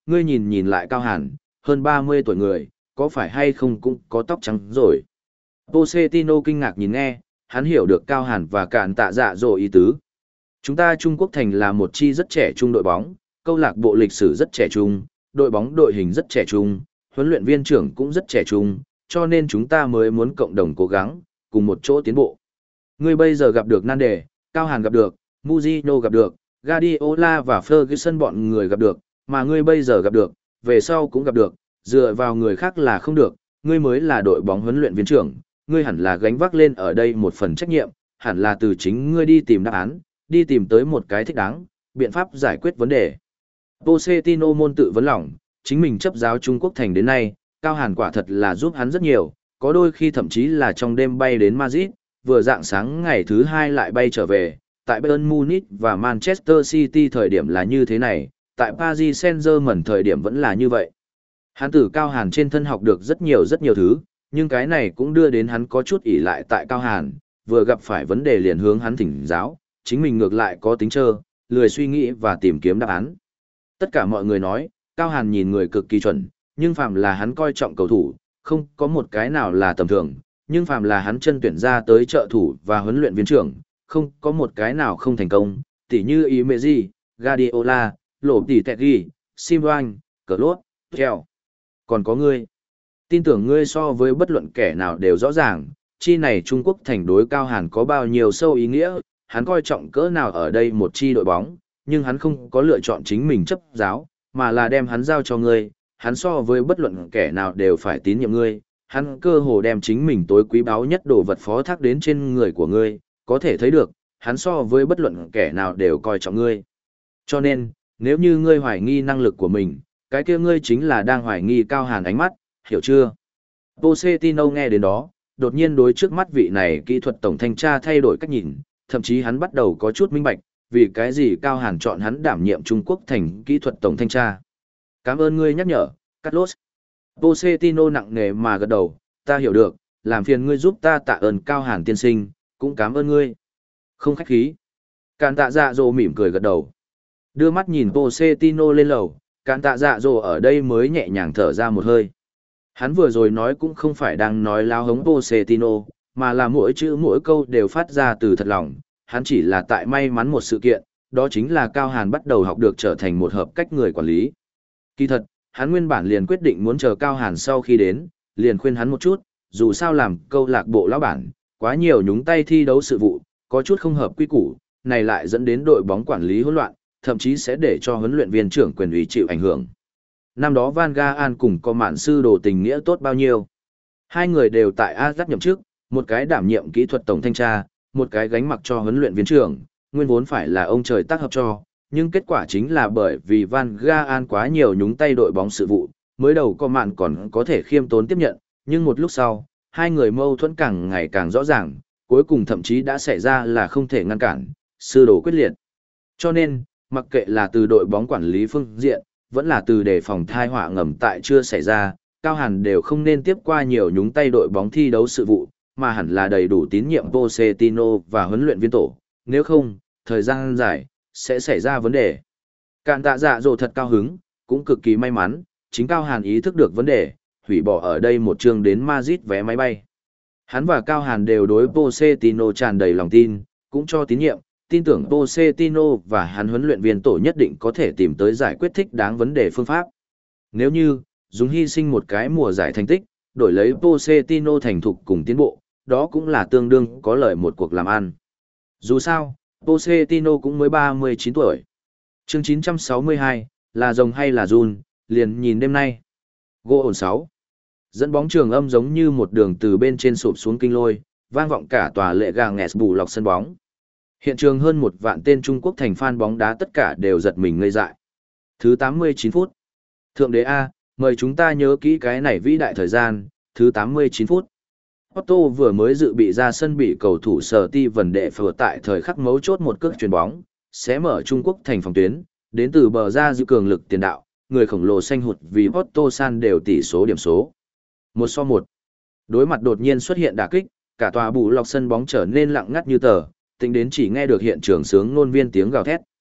ngươi nhìn nhìn lại Cao Hàn, hơn ba mươi tuổi người, có phải hay không cũng có tóc trắng rồi. Pochettino kinh ngạc nhìn nghe, hắn hiểu được Cao Hàn và Cản Tạ Dạ Dỗ ý tứ. Chúng ta Trung Quốc thành là một chi rất trẻ trung đội bóng, câu lạc bộ lịch sử rất trẻ trung, đội bóng đội hình rất trẻ trung, huấn luyện viên trưởng cũng rất trẻ trung, cho nên chúng ta mới muốn cộng đồng cố gắng, cùng một chỗ tiến bộ. Ngươi bây giờ gặp được nan đề, Cao Hàn gặp được, Mourinho gặp được, Guardiola và Ferguson bọn người gặp được, mà ngươi bây giờ gặp được, về sau cũng gặp được, dựa vào người khác là không được, ngươi mới là đội bóng huấn luyện viên trưởng, ngươi hẳn là gánh vác lên ở đây một phần trách nhiệm, hẳn là từ chính ngươi đi tìm đáp án, đi tìm tới một cái thích đáng, biện pháp giải quyết vấn đề. Pochettino môn tự vấn lòng, chính mình chấp giáo Trung Quốc thành đến nay, Cao Hàn quả thật là giúp hắn rất nhiều, có đôi khi thậm chí là trong đêm bay đến Madrid, vừa dạng sáng ngày thứ hai lại bay trở về, tại Bayern Munich và Manchester City thời điểm là như thế này, tại Paris Saint-Germain thời điểm vẫn là như vậy. Hắn từ Cao Hàn trên thân học được rất nhiều rất nhiều thứ, nhưng cái này cũng đưa đến hắn có chút ỷ lại tại Cao Hàn, vừa gặp phải vấn đề liền hướng hắn thỉnh giáo, chính mình ngược lại có tính trơ, lười suy nghĩ và tìm kiếm đáp án. Tất cả mọi người nói, Cao Hàn nhìn người cực kỳ chuẩn, nhưng phàm là hắn coi trọng cầu thủ, không có một cái nào là tầm thường, nhưng phàm là hắn chân tuyển ra tới trợ thủ và huấn luyện viên trưởng, không có một cái nào không thành công, tỉ như Imeji, Guardiola, Lỗ Tỷ Tẹt Ghi, Simon, Klopp, Tuchel. Còn có ngươi. Tin tưởng ngươi so với bất luận kẻ nào đều rõ ràng, chi này Trung Quốc thành đối Cao Hàn có bao nhiêu sâu ý nghĩa, hắn coi trọng cỡ nào ở đây một chi đội bóng, nhưng hắn không có lựa chọn chính mình chấp giáo, mà là đem hắn giao cho ngươi, hắn so với bất luận kẻ nào đều phải tín nhiệm ngươi, hắn cơ hồ đem chính mình tối quý báu nhất đồ vật phó thác đến trên người của ngươi, có thể thấy được, hắn so với bất luận kẻ nào đều coi trọng ngươi. Cho nên, nếu như ngươi hoài nghi năng lực của mình, cái kia ngươi chính là đang hoài nghi Cao Hàn ánh mắt, hiểu chưa? Pochettino nghe đến đó, đột nhiên đối trước mắt vị này kỹ thuật tổng thanh tra thay đổi cách nhìn, thậm chí hắn bắt đầu có chút minh bạch, vì cái gì Cao Hàn chọn hắn đảm nhiệm Trung Quốc thành kỹ thuật tổng thanh tra. Cảm ơn ngươi nhắc nhở, Carlos. Pochettino nặng nề mà gật đầu, ta hiểu được, làm phiền ngươi giúp ta tạ ơn Cao Hàn tiên sinh, cũng cảm ơn ngươi. Không khách khí. Cản Tạ Dạ Dỗ mỉm cười gật đầu. Đưa mắt nhìn Pochettino lên lầu, Cản Tạ Dạ Dỗ ở đây mới nhẹ nhàng thở ra một hơi. Hắn vừa rồi nói cũng không phải đang nói láo hống Pochettino, mà là mỗi chữ mỗi câu đều phát ra từ thật lòng. Hắn chỉ là tại may mắn một sự kiện, đó chính là Cao Hàn bắt đầu học được trở thành một hợp cách người quản lý. Kỳ thật, hắn nguyên bản liền quyết định muốn chờ Cao Hàn sau khi đến, liền khuyên hắn một chút, dù sao làm câu lạc bộ lão bản, quá nhiều nhúng tay thi đấu sự vụ, có chút không hợp quy củ, này lại dẫn đến đội bóng quản lý hỗn loạn, thậm chí sẽ để cho huấn luyện viên trưởng quyền ủy chịu ảnh hưởng. Năm đó Van Gaal cùng có mạn sư đồ tình nghĩa tốt bao nhiêu. Hai người đều tại Ajax nhậm chức, một cái đảm nhiệm kỹ thuật tổng thanh tra, một cái gánh mặc cho huấn luyện viên trưởng, nguyên vốn phải là ông trời tác hợp cho, nhưng kết quả chính là bởi vì Van Gaal quá nhiều nhúng tay đội bóng sự vụ, mới đầu có mạn còn có thể khiêm tốn tiếp nhận, nhưng một lúc sau, hai người mâu thuẫn càng ngày càng rõ ràng, cuối cùng thậm chí đã xảy ra là không thể ngăn cản, sư đồ quyết liệt. Cho nên, mặc kệ là từ đội bóng quản lý phương diện, vẫn là từ đề phòng thai họa ngầm tại chưa xảy ra, Cao Hàn đều không nên tiếp qua nhiều nhúng tay đội bóng thi đấu sự vụ, mà hẳn là đầy đủ tín nhiệm Pochettino và huấn luyện viên tổ, nếu không, thời gian dài, sẽ xảy ra vấn đề. Cản Tạ Dạ Dỗ thật cao hứng, cũng cực kỳ may mắn, chính Cao Hàn ý thức được vấn đề, hủy bỏ ở đây một chương đến Madrid vé máy bay. Hắn và Cao Hàn đều đối Pochettino tràn đầy lòng tin, cũng cho tín nhiệm, tin tưởng Pochettino và hắn huấn luyện viên tổ nhất định có thể tìm tới giải quyết thích đáng vấn đề phương pháp. Nếu như, dùng hy sinh một cái mùa giải thành tích, đổi lấy Pochettino thành thục cùng tiến bộ, đó cũng là tương đương có lợi một cuộc làm ăn. Dù sao, Pochettino cũng mới ba mươi chín tuổi. Chương chín trăm sáu mươi hai, là rồng hay là run, liền nhìn đêm nay. Gỗ ổn sáu. Dẫn bóng trường âm giống như một đường từ bên trên sụp xuống kinh lôi, vang vọng cả tòa lệ gà nghẹt bù lọc sân bóng. Hiện trường hơn một vạn tên Trung Quốc thành fan bóng đá tất cả đều giật mình ngây dại. Thứ tám mươi chín phút. Thượng đế A, mời chúng ta nhớ kỹ cái này vĩ đại thời gian, thứ tám mươi chín phút. Otto vừa mới dự bị ra sân bị cầu thủ Sở Ti Vân đệ phở tại thời khắc mấu chốt một cước chuyền bóng, xé mở Trung Quốc thành phòng tuyến, đến từ bờ ra giữ cường lực tiền đạo, người khổng lồ xanh hụt vì Otto san đều tỷ số điểm số. Một so một. Đối mặt đột nhiên xuất hiện đả kích, cả tòa bù lọc sân bóng trở nên lặng ngắt như tờ, tính đến chỉ nghe được hiện trường sướng nôn viên tiếng gào thét.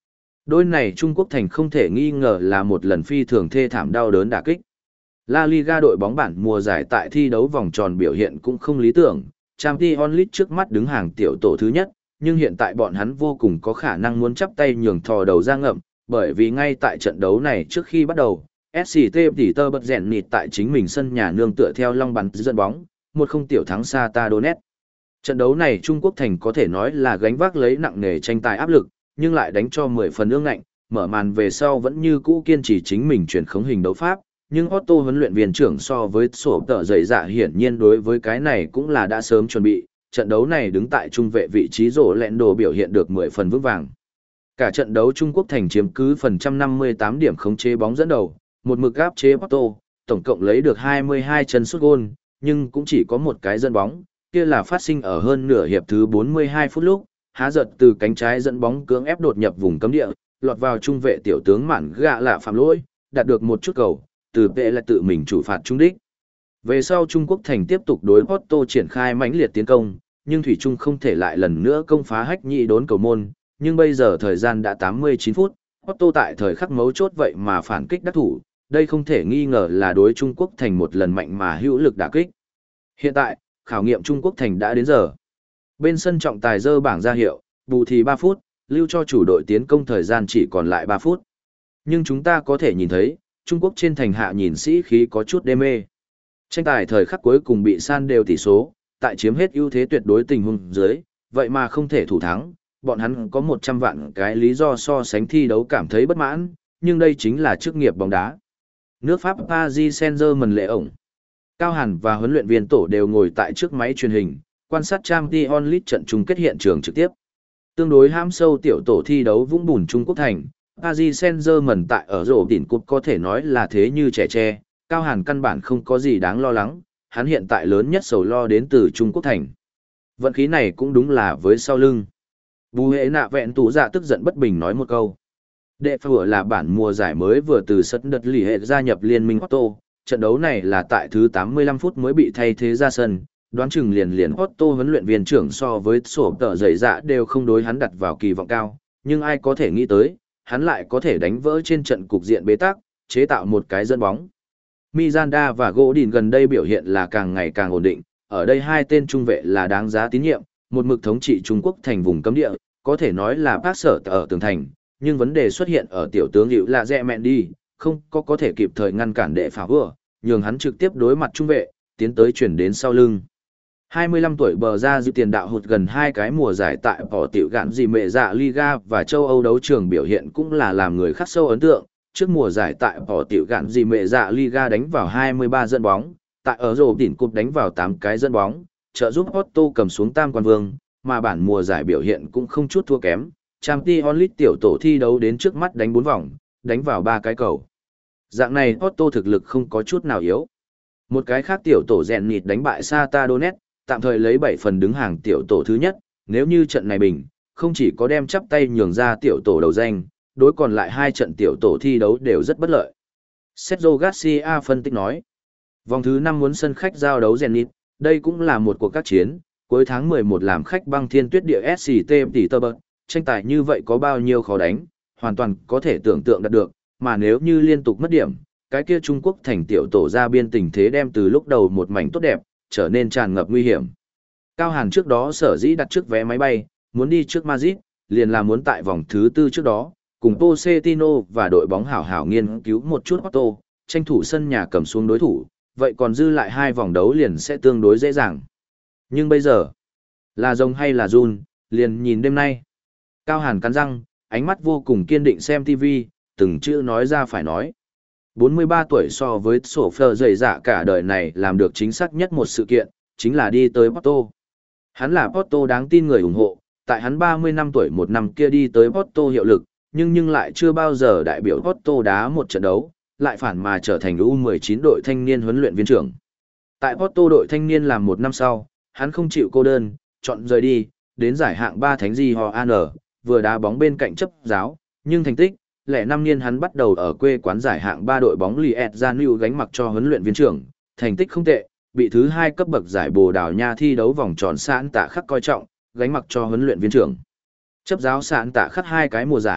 Đôi này Trung Quốc thành không thể nghi ngờ là một lần phi thường thê thảm đau đớn đả kích. La Liga đội bóng bản mùa giải tại thi đấu vòng tròn biểu hiện cũng không lý tưởng, Champions League trước mắt đứng hàng tiểu tổ thứ nhất, nhưng hiện tại bọn hắn vô cùng có khả năng muốn chắp tay nhường thò đầu ra ngậm, bởi vì ngay tại trận đấu này trước khi bắt đầu, ét xê tê Peter bật rèn nịt tại chính mình sân nhà nương tựa theo long bắn dẫn bóng, một không tiểu thắng Shakhtar Donetsk. Trận đấu này Trung Quốc thành có thể nói là gánh vác lấy nặng nề tranh tài áp lực, nhưng lại đánh cho mười phần ương ngạnh, mở màn về sau vẫn như cũ kiên trì chính mình chuyển khống hình đấu pháp, nhưng Otto huấn luyện viên trưởng so với sổ tợ dày dạ hiển nhiên đối với cái này cũng là đã sớm chuẩn bị, trận đấu này đứng tại trung vệ vị trí rổ lẹn đồ biểu hiện được mười phần vững vàng. Cả trận đấu Trung Quốc thành chiếm cứ phần một trăm năm mươi tám điểm khống chế bóng dẫn đầu, một mực áp chế Otto, tổng cộng lấy được hai mươi hai chân sút gôn, nhưng cũng chỉ có một cái dẫn bóng, kia là phát sinh ở hơn nửa hiệp thứ bốn mươi hai phút lúc, há giật từ cánh trái dẫn bóng cưỡng ép đột nhập vùng cấm địa, lọt vào trung vệ tiểu tướng Mạn Gạ lạ phạm lỗi, đạt được một chút cầu, từ vệ là tự mình chủ phạt trúng đích. Về sau Trung Quốc thành tiếp tục đối Porto triển khai mãnh liệt tiến công, nhưng Thủy Trung không thể lại lần nữa công phá hách nhị đốn cầu môn, nhưng bây giờ thời gian đã tám mươi chín phút, Porto tại thời khắc mấu chốt vậy mà phản kích đắc thủ, đây không thể nghi ngờ là đối Trung Quốc thành một lần mạnh mà hữu lực đả kích. Hiện tại, khảo nghiệm Trung Quốc thành đã đến giờ. Bên sân trọng tài dơ bảng ra hiệu, bù thì ba phút, lưu cho chủ đội tiến công thời gian chỉ còn lại ba phút. Nhưng chúng ta có thể nhìn thấy, Trung Quốc trên thành hạ nhìn sĩ khí có chút đê mê. Tranh tài thời khắc cuối cùng bị san đều tỷ số, tại chiếm hết ưu thế tuyệt đối tình huống dưới, vậy mà không thể thủ thắng, bọn hắn có một trăm vạn cái lý do so sánh thi đấu cảm thấy bất mãn, nhưng đây chính là chức nghiệp bóng đá. Nước Pháp Paris Saint-Germain lệ ổng. Cao Hàn và huấn luyện viên tổ đều ngồi tại trước máy truyền hình, quan sát Champions League trận chung kết hiện trường trực tiếp. Tương đối ham sâu tiểu tổ thi đấu vũng bùn Trung Quốc thành, Paris Saint-Germain tại ở rổ đỉnh cúp có thể nói là thế như trẻ tre, Cao Hàn căn bản không có gì đáng lo lắng, hắn hiện tại lớn nhất sầu lo đến từ Trung Quốc thành. Vận khí này cũng đúng là với sau lưng. Bù hệ nạ vẹn tủ dạ tức giận bất bình nói một câu. Đệ phở là bản mùa giải mới vừa từ sân đất lì hệ gia nhập liên minh Otto, trận đấu này là tại thứ tám mươi lăm phút mới bị thay thế ra sân, đoán chừng liền liền Otto huấn luyện viên trưởng so với sổ tờ dày dạ đều không đối hắn đặt vào kỳ vọng cao, nhưng ai có thể nghĩ tới, hắn lại có thể đánh vỡ trên trận cục diện bế tắc, chế tạo một cái dẫn bóng. Miranda và Godin gần đây biểu hiện là càng ngày càng ổn định, ở đây hai tên trung vệ là đáng giá tín nhiệm, một mực thống trị Trung Quốc thành vùng cấm địa, có thể nói là bác sở ở tường thành, nhưng vấn đề xuất hiện ở tiểu tướng Hữu là Rẽ Mẹn đi, không có có thể kịp thời ngăn cản đệ phá vừa, nhường hắn trực tiếp đối mặt trung vệ, tiến tới chuyển đến sau lưng. hai mươi lăm tuổi bờ ra dự tiền đạo hụt gần hai cái mùa giải tại bỏ tiểu gạn gì mẹ dạ Liga và châu Âu đấu trường biểu hiện cũng là làm người khắc sâu ấn tượng. Trước mùa giải tại bỏ tiểu gạn gì mẹ dạ Liga đánh vào hai mươi ba dẫn bóng, tại ở rổ đỉnh cúp đánh vào tám cái dẫn bóng, trợ giúp Otto cầm xuống tam quan vương, mà bản mùa giải biểu hiện cũng không chút thua kém. Champions League tiểu tổ thi đấu đến trước mắt đánh bốn vòng, đánh vào ba cái cầu. Dạng này Otto thực lực không có chút nào yếu. Một cái khác tiểu tổ rèn nịt đánh bại Shakhtar Donetsk, tạm thời lấy bảy phần đứng hàng tiểu tổ thứ nhất, nếu như trận này bình, không chỉ có đem chắp tay nhường ra tiểu tổ đầu danh, đối còn lại hai trận tiểu tổ thi đấu đều rất bất lợi. Sergio Garcia phân tích nói, vòng thứ năm muốn sân khách giao đấu Zenit, đây cũng là một cuộc các chiến, cuối tháng mười một làm khách băng thiên tuyết địa ét xê tê Petersburg, tranh tài như vậy có bao nhiêu khó đánh, hoàn toàn có thể tưởng tượng đạt được, mà nếu như liên tục mất điểm, cái kia Trung Quốc thành tiểu tổ ra biên tình thế đem từ lúc đầu một mảnh tốt đẹp, trở nên tràn ngập nguy hiểm. Cao Hàn trước đó sở dĩ đặt trước vé máy bay, muốn đi trước Madrid, liền là muốn tại vòng thứ tư trước đó, cùng Pochettino và đội bóng hảo hảo nghiên cứu một chút Otto, tranh thủ sân nhà cầm xuống đối thủ, vậy còn dư lại hai vòng đấu liền sẽ tương đối dễ dàng. Nhưng bây giờ, là rồng hay là run, liền nhìn đêm nay. Cao Hàn cắn răng, ánh mắt vô cùng kiên định xem ti vi, từng chữ nói ra phải nói. bốn mươi ba tuổi so với sổ phờ dày dạ cả đời này làm được chính xác nhất một sự kiện, chính là đi tới Porto. Hắn là Porto đáng tin người ủng hộ, tại hắn ba mươi năm tuổi một năm kia đi tới Porto hiệu lực, nhưng nhưng lại chưa bao giờ đại biểu Porto đá một trận đấu, lại phản mà trở thành u mười chín đội thanh niên huấn luyện viên trưởng. Tại Porto đội thanh niên làm một năm sau, hắn không chịu cô đơn, chọn rời đi, đến giải hạng ba Thánh Di Ho An, vừa đá bóng bên cạnh chấp giáo, nhưng thành tích, lẻ năm niên hắn bắt đầu ở quê quán giải hạng ba đội bóng Liet Janil gánh mặc cho huấn luyện viên trưởng, thành tích không tệ, bị thứ hai cấp bậc giải Bồ Đào Nha thi đấu vòng tròn sạn tạ khắc coi trọng, gánh mặc cho huấn luyện viên trưởng. Chấp giáo sạn tạ khắc hai cái mùa giải,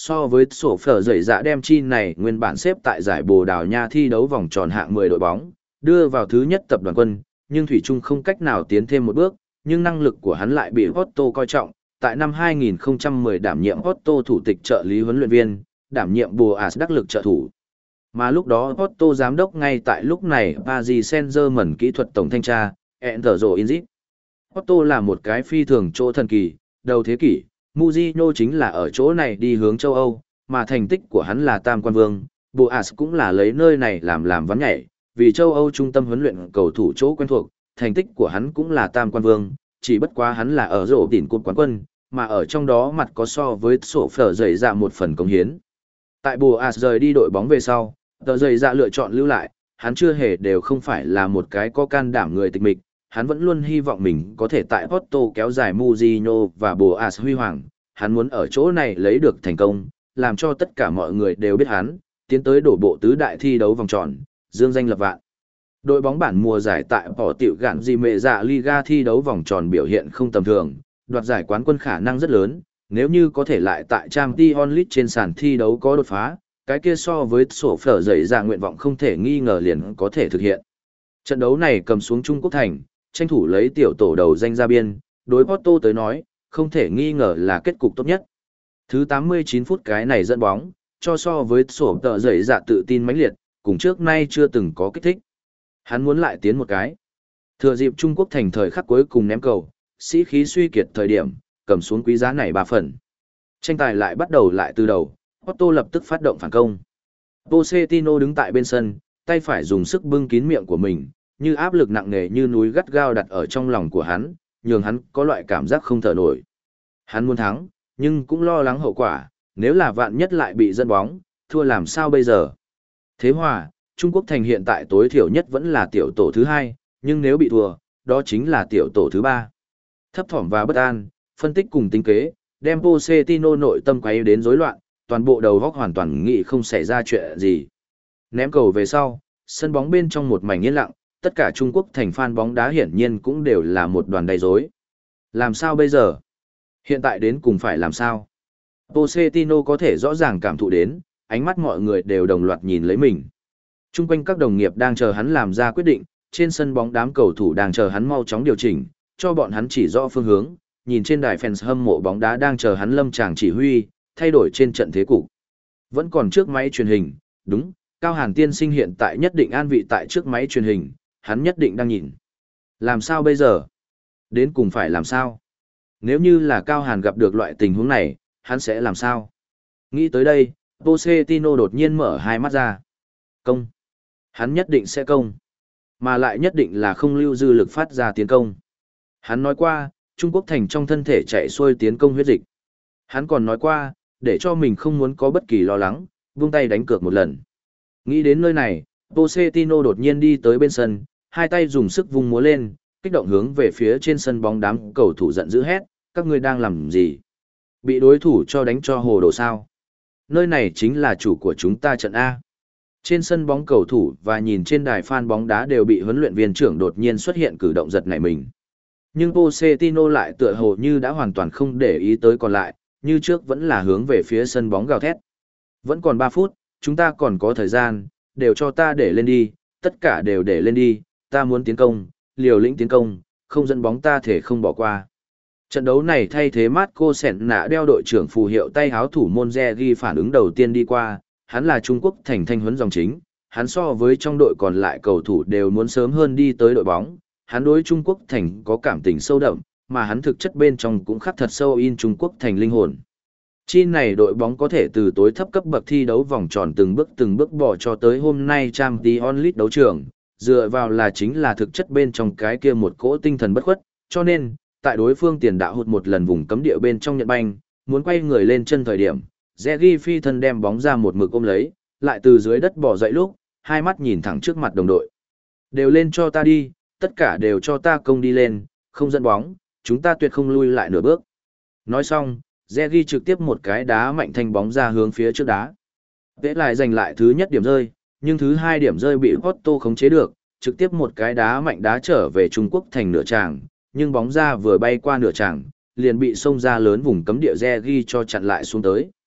So với sổ phở dậy dạ đem chi này nguyên bản xếp tại giải Bồ Đào Nha thi đấu vòng tròn hạng mười đội bóng, đưa vào thứ nhất tập đoàn quân, nhưng Thủy Trung không cách nào tiến thêm một bước, nhưng năng lực của hắn lại bị Otto coi trọng, tại năm hai nghìn không trăm mười đảm nhiệm Otto thủ tịch trợ lý huấn luyện viên, đảm nhiệm Boas đắc lực trợ thủ. Mà lúc đó Otto giám đốc ngay tại lúc này Paris Saint-Germain kỹ thuật tổng thanh tra, Enzo Inzit. Otto là một cái phi thường chỗ thần kỳ, đầu thế kỷ, Mourinho chính là ở chỗ này đi hướng châu Âu, mà thành tích của hắn là tam quan vương, Boas cũng là lấy nơi này làm làm ván nhảy, vì châu Âu trung tâm huấn luyện cầu thủ chỗ quen thuộc, thành tích của hắn cũng là tam quan vương, chỉ bất quá hắn là ở rổ đỉnh cột quán quân, mà ở trong đó mặt có so với sổ phở dày dạ một phần công hiến. Tại Boas rời đi đội bóng về sau, tờ dày dạ lựa chọn lưu lại, hắn chưa hề đều không phải là một cái có can đảm người tịch mịch, hắn vẫn luôn hy vọng mình có thể tại Porto kéo dài Mourinho và Boas huy hoàng, hắn muốn ở chỗ này lấy được thành công, làm cho tất cả mọi người đều biết hắn, tiến tới đổ bộ tứ đại thi đấu vòng tròn, dương danh lập vạn. Đội bóng bản mùa giải tại bỏ tiểu gạn gì mẹ dạ Liga thi đấu vòng tròn biểu hiện không tầm thường, đoạt giải quán quân khả năng rất lớn, nếu như có thể lại tại Champions League trên sàn thi đấu có đột phá, cái kia so với sổ phở dậy dạ nguyện vọng không thể nghi ngờ liền có thể thực hiện. Trận đấu này cầm xuống Trung Quốc thành, tranh thủ lấy tiểu tổ đầu danh ra biên, đối Porto tới nói, không thể nghi ngờ là kết cục tốt nhất. Thứ tám mươi chín phút cái này dẫn bóng, cho so với sổ tợ dậy dạ tự tin mãnh liệt, cùng trước nay chưa từng có kích thích. Hắn muốn lại tiến một cái. Thừa dịp Trung Quốc thành thời khắc cuối cùng ném cầu, sĩ khí suy kiệt thời điểm, cầm xuống quý giá này ba phần. Tranh tài lại bắt đầu lại từ đầu, Porto lập tức phát động phản công. Pochettino đứng tại bên sân, tay phải dùng sức bưng kín miệng của mình, như áp lực nặng nề như núi gắt gao đặt ở trong lòng của hắn, nhường hắn có loại cảm giác không thở nổi. Hắn muốn thắng, nhưng cũng lo lắng hậu quả, nếu là vạn nhất lại bị dẫn bóng, thua làm sao bây giờ? Thế hòa, Trung Quốc thành hiện tại tối thiểu nhất vẫn là tiểu tổ thứ hai, nhưng nếu bị thua, đó chính là tiểu tổ thứ ba. Thấp thỏm và bất an, phân tích cùng tính kế, đem Pochettino nội tâm quấy đến rối loạn, toàn bộ đầu óc hoàn toàn nghĩ không xảy ra chuyện gì. Ném cầu về sau, sân bóng bên trong một mảnh yên lặng, tất cả Trung Quốc thành fan bóng đá hiển nhiên cũng đều là một đoàn đầy rối. Làm sao bây giờ? Hiện tại đến cùng phải làm sao? Pochettino có thể rõ ràng cảm thụ đến, ánh mắt mọi người đều đồng loạt nhìn lấy mình. Trung quanh các đồng nghiệp đang chờ hắn làm ra quyết định, trên sân bóng đám cầu thủ đang chờ hắn mau chóng điều chỉnh, cho bọn hắn chỉ rõ phương hướng, nhìn trên đài fans hâm mộ bóng đá đang chờ hắn lâm tràng chỉ huy, thay đổi trên trận thế cục. Vẫn còn trước máy truyền hình, đúng, Cao Hàn tiên sinh hiện tại nhất định an vị tại trước máy truyền hình, hắn nhất định đang nhìn. Làm sao bây giờ? Đến cùng phải làm sao? Nếu như là Cao Hàn gặp được loại tình huống này, hắn sẽ làm sao? Nghĩ tới đây, Pochettino đột nhiên mở hai mắt ra. Công. Hắn nhất định sẽ công. Mà lại nhất định là không lưu dư lực phát ra tiến công. Hắn nói qua, Trung Quốc thành trong thân thể chạy xuôi tiến công huyết dịch. Hắn còn nói qua, để cho mình không muốn có bất kỳ lo lắng, vung tay đánh cược một lần. Nghĩ đến nơi này, Pochettino đột nhiên đi tới bên sân, hai tay dùng sức vung múa lên, kích động hướng về phía trên sân bóng đám cầu thủ giận dữ hét, các ngươi đang làm gì? Bị đối thủ cho đánh cho hồ đồ sao? Nơi này chính là chủ của chúng ta trận A. Trên sân bóng cầu thủ và nhìn trên đài fan bóng đá đều bị huấn luyện viên trưởng đột nhiên xuất hiện cử động giật nảy mình. Nhưng Pochettino lại tựa hồ như đã hoàn toàn không để ý tới còn lại, như trước vẫn là hướng về phía sân bóng gào thét. Vẫn còn ba phút, chúng ta còn có thời gian, đều cho ta để lên đi, tất cả đều để lên đi, ta muốn tiến công, liều lĩnh tiến công, không dẫn bóng ta thể không bỏ qua. Trận đấu này thay thế Marco Senna đeo đội trưởng phù hiệu tay háo thủ môn ghi phản ứng đầu tiên đi qua, hắn là Trung Quốc thành thanh huấn dòng chính, hắn so với trong đội còn lại cầu thủ đều muốn sớm hơn đi tới đội bóng, hắn đối Trung Quốc thành có cảm tình sâu đậm, mà hắn thực chất bên trong cũng khắc thật sâu in Trung Quốc thành linh hồn. Chi này đội bóng có thể từ tối thấp cấp bậc thi đấu vòng tròn từng bước từng bước bỏ cho tới hôm nay Champions League đấu trường, dựa vào là chính là thực chất bên trong cái kia một cỗ tinh thần bất khuất, cho nên, tại đối phương tiền đạo hụt một lần vùng cấm địa bên trong nhận banh, muốn quay người lên chân thời điểm, Zeri phi thân đem bóng ra một mực ôm lấy, lại từ dưới đất bỏ dậy lúc, hai mắt nhìn thẳng trước mặt đồng đội. Đều lên cho ta đi, tất cả đều cho ta công đi lên, không dẫn bóng, chúng ta tuyệt không lui lại nửa bước. Nói xong, Zeri trực tiếp một cái đá mạnh thanh bóng ra hướng phía trước đá. Vẽ lại giành lại thứ nhất điểm rơi, nhưng thứ hai điểm rơi bị Otto khống chế được, trực tiếp một cái đá mạnh đá trở về Trung Quốc thành nửa tràng, nhưng bóng ra vừa bay qua nửa tràng, liền bị xông ra lớn vùng cấm địa Zeri cho chặn lại xuống tới.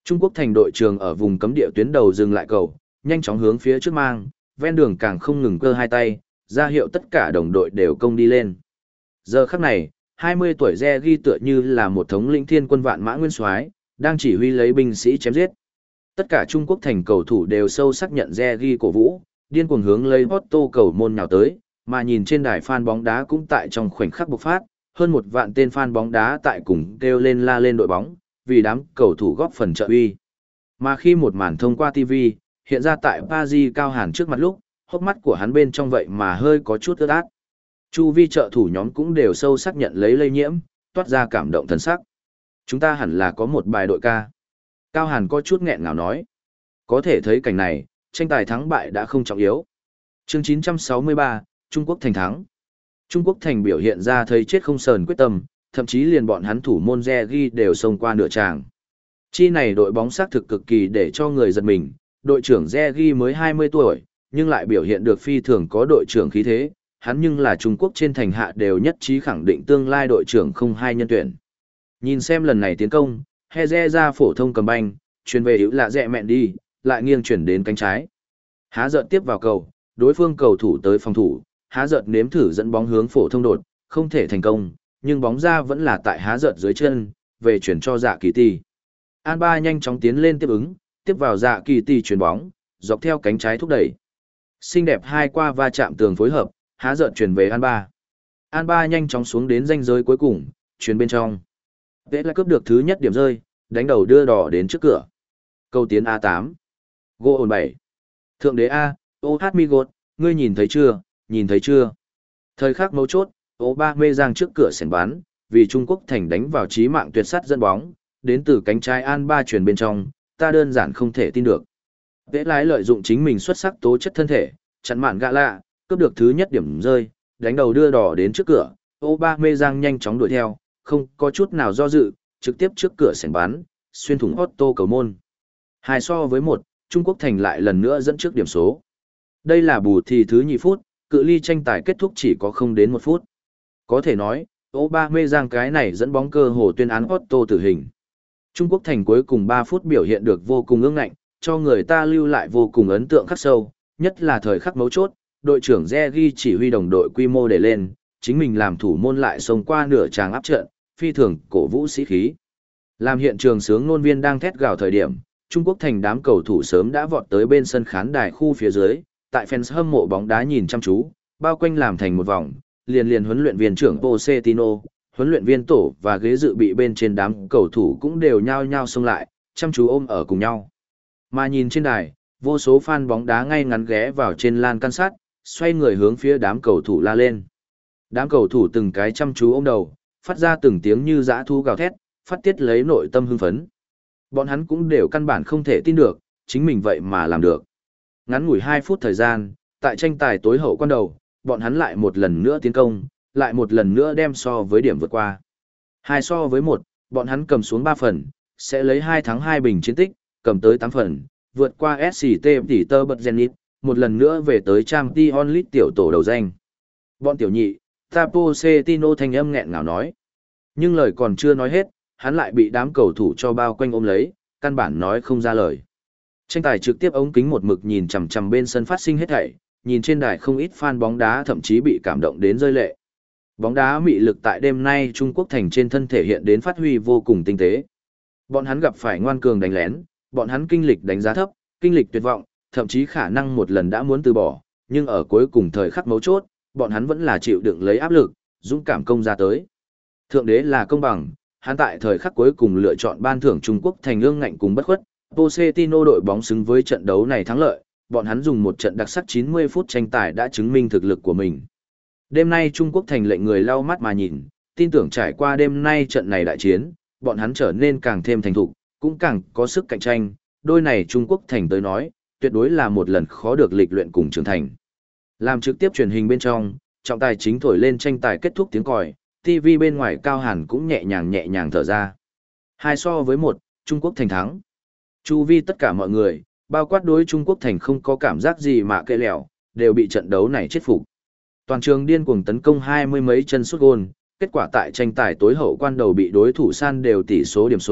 Trung Quốc thành đội trường ở vùng cấm địa tuyến đầu dừng lại cầu, nhanh chóng hướng phía trước mang, ven đường càng không ngừng cơ hai tay, ra hiệu tất cả đồng đội đều công đi lên. Giờ khắc này, hai mươi tuổi Regi tựa như là một thống lĩnh thiên quân vạn mã nguyên soái, đang chỉ huy lấy binh sĩ chém giết. Tất cả Trung Quốc thành cầu thủ đều sâu sắc nhận Regi cổ vũ, điên cuồng hướng lấy Otto cầu môn nhào tới, mà nhìn trên đài fan bóng đá cũng tại trong khoảnh khắc bộc phát, hơn một vạn tên fan bóng đá tại cùng kêu lên la lên đội bóng, vì đám cầu thủ góp phần trợ uy. Mà khi một màn thông qua ti vi, hiện ra tại Paris Cao Hàn trước mặt lúc, hốc mắt của hắn bên trong vậy mà hơi có chút ướt át. Chu vi trợ thủ nhóm cũng đều sâu sắc nhận lấy lây nhiễm, toát ra cảm động thần sắc. Chúng ta hẳn là có một bài đội ca. Cao Hàn có chút nghẹn ngào nói. Có thể thấy cảnh này, tranh tài thắng bại đã không trọng yếu. Chương chín trăm sáu mươi ba, Trung Quốc thành thắng. Trung Quốc thành biểu hiện ra thấy chết không sờn quyết tâm, thậm chí liền bọn hắn thủ môn Regi đều xông qua nửa tràng. Chi này đội bóng xác thực cực kỳ để cho người giật mình, đội trưởng Regi mới hai mươi tuổi, nhưng lại biểu hiện được phi thường có đội trưởng khí thế, hắn nhưng là Trung Quốc trên thành hạ đều nhất trí khẳng định tương lai đội trưởng không hai nhân tuyển. Nhìn xem lần này tiến công, Heze ra phổ thông cầm banh, chuyển về hữu lạ rẹ mẹn đi, lại nghiêng chuyển đến cánh trái. Há giận tiếp vào cầu, đối phương cầu thủ tới phòng thủ, há giận nếm thử dẫn bóng hướng phổ thông đột, không thể thành công, nhưng bóng ra vẫn là tại há giận dưới chân, về chuyển cho dạ kỳ tỷ. An Ba nhanh chóng tiến lên tiếp ứng, tiếp vào dạ kỳ tỷ chuyển bóng, dọc theo cánh trái thúc đẩy. Xinh đẹp hai qua va chạm tường phối hợp, há giận chuyển về An Ba. An Ba nhanh chóng xuống đến ranh giới cuối cùng, chuyển bên trong. Vệ lại cướp được thứ nhất điểm rơi, đánh đầu đưa đỏ đến trước cửa. Câu tiến a tám. Gô ổn bảy. Thượng đế A, ô hát mi gột, ngươi nhìn thấy chưa, nhìn thấy chưa? Thời khắc mấu chốt, ô ba mê giang trước cửa sèn bắn, vì Trung Quốc thành đánh vào chí mạng tuyệt sát dẫn bóng, đến từ cánh trái An Ba chuyển bên trong, ta đơn giản không thể tin được. Vệ lái lợi dụng chính mình xuất sắc tố chất thân thể, chặn mạn gạ lạ, cướp được thứ nhất điểm rơi, đánh đầu đưa đỏ đến trước cửa, ô ba mê giang nhanh chóng đuổi theo, không có chút nào do dự, trực tiếp trước cửa sèn bắn, xuyên thủng Otto cầu môn. Hai so với một, Trung Quốc thành lại lần nữa dẫn trước điểm số. Đây là bù thì thứ nhị phút, cự ly tranh tài kết thúc chỉ có không đến một phút. Có thể nói, ô ba mê giang cái này dẫn bóng cơ hồ tuyên án Otto tử hình. Trung Quốc thành cuối cùng ba phút biểu hiện được vô cùng ương ngạnh, cho người ta lưu lại vô cùng ấn tượng khắc sâu, nhất là thời khắc mấu chốt, đội trưởng Regi chỉ huy đồng đội quy mô để lên, chính mình làm thủ môn lại xông qua nửa tràng áp trận, phi thường cổ vũ sĩ khí. Làm hiện trường sướng ngôn viên đang thét gào thời điểm, Trung Quốc thành đám cầu thủ sớm đã vọt tới bên sân khán đài khu phía dưới, tại fans hâm mộ bóng đá nhìn chăm chú, bao quanh làm thành một vòng, liền liền huấn luyện viên trưởng Pochettino, huấn luyện viên tổ và ghế dự bị bên trên đám cầu thủ cũng đều nhao nhao xông lại, chăm chú ôm ở cùng nhau. Mà nhìn trên đài, vô số fan bóng đá ngay ngắn ghé vào trên lan can sát, xoay người hướng phía đám cầu thủ la lên. Đám cầu thủ từng cái chăm chú ôm đầu, phát ra từng tiếng như dã thú gào thét, phát tiết lấy nội tâm hưng phấn. Bọn hắn cũng đều căn bản không thể tin được, chính mình vậy mà làm được. Ngắn ngủi hai phút thời gian, tại tranh tài tối hậu quan đầu, bọn hắn lại một lần nữa tiến công, lại một lần nữa đem so với điểm vượt qua. Hai so với một, bọn hắn cầm xuống ba phần, sẽ lấy hai thắng hai bình chiến tích, cầm tới tám phần, vượt qua ét xê tê tỷ tơ bật Zenit, một lần nữa về tới Champions League tiểu tổ đầu danh. Bọn tiểu nhị, Pochettino thanh âm nghẹn ngào nói. Nhưng lời còn chưa nói hết, hắn lại bị đám cầu thủ cho bao quanh ôm lấy, căn bản nói không ra lời. Tranh tài trực tiếp ống kính một mực nhìn chằm chằm bên sân phát sinh hết thảy, nhìn trên đài không ít fan bóng đá thậm chí bị cảm động đến rơi lệ. Bóng đá mị lực tại đêm nay Trung Quốc thành trên thân thể hiện đến phát huy vô cùng tinh tế. Bọn hắn gặp phải ngoan cường đánh lén, bọn hắn kinh lịch đánh giá thấp, kinh lịch tuyệt vọng, thậm chí khả năng một lần đã muốn từ bỏ, nhưng ở cuối cùng thời khắc mấu chốt, bọn hắn vẫn là chịu đựng lấy áp lực, dũng cảm công ra tới. Thượng đế là công bằng, hắn tại thời khắc cuối cùng lựa chọn ban thưởng Trung Quốc thành ương ngạnh cùng bất khuất. Pochettino đội bóng xứng với trận đấu này thắng lợi, bọn hắn dùng một trận đặc sắc chín mươi phút tranh tài đã chứng minh thực lực của mình. Đêm nay Trung Quốc thành lệnh người lau mắt mà nhìn, tin tưởng trải qua đêm nay trận này đại chiến, bọn hắn trở nên càng thêm thành thục, cũng càng có sức cạnh tranh, đôi này Trung Quốc thành tới nói, tuyệt đối là một lần khó được lịch luyện cùng trưởng thành. Làm trực tiếp truyền hình bên trong, trọng tài chính thổi lên tranh tài kết thúc tiếng còi, ti vi bên ngoài Cao Hàn cũng nhẹ nhàng nhẹ nhàng thở ra. Hai so với một, Trung Quốc thành thắng. Chu vi tất cả mọi người, bao quát đối Trung Quốc thành không có cảm giác gì mà kệ lẹo, đều bị trận đấu này chết phục. Toàn trường điên cuồng tấn công hai mươi mấy chân sút gôn, kết quả tại tranh tài tối hậu quan đầu bị đối thủ san đều tỷ số điểm số,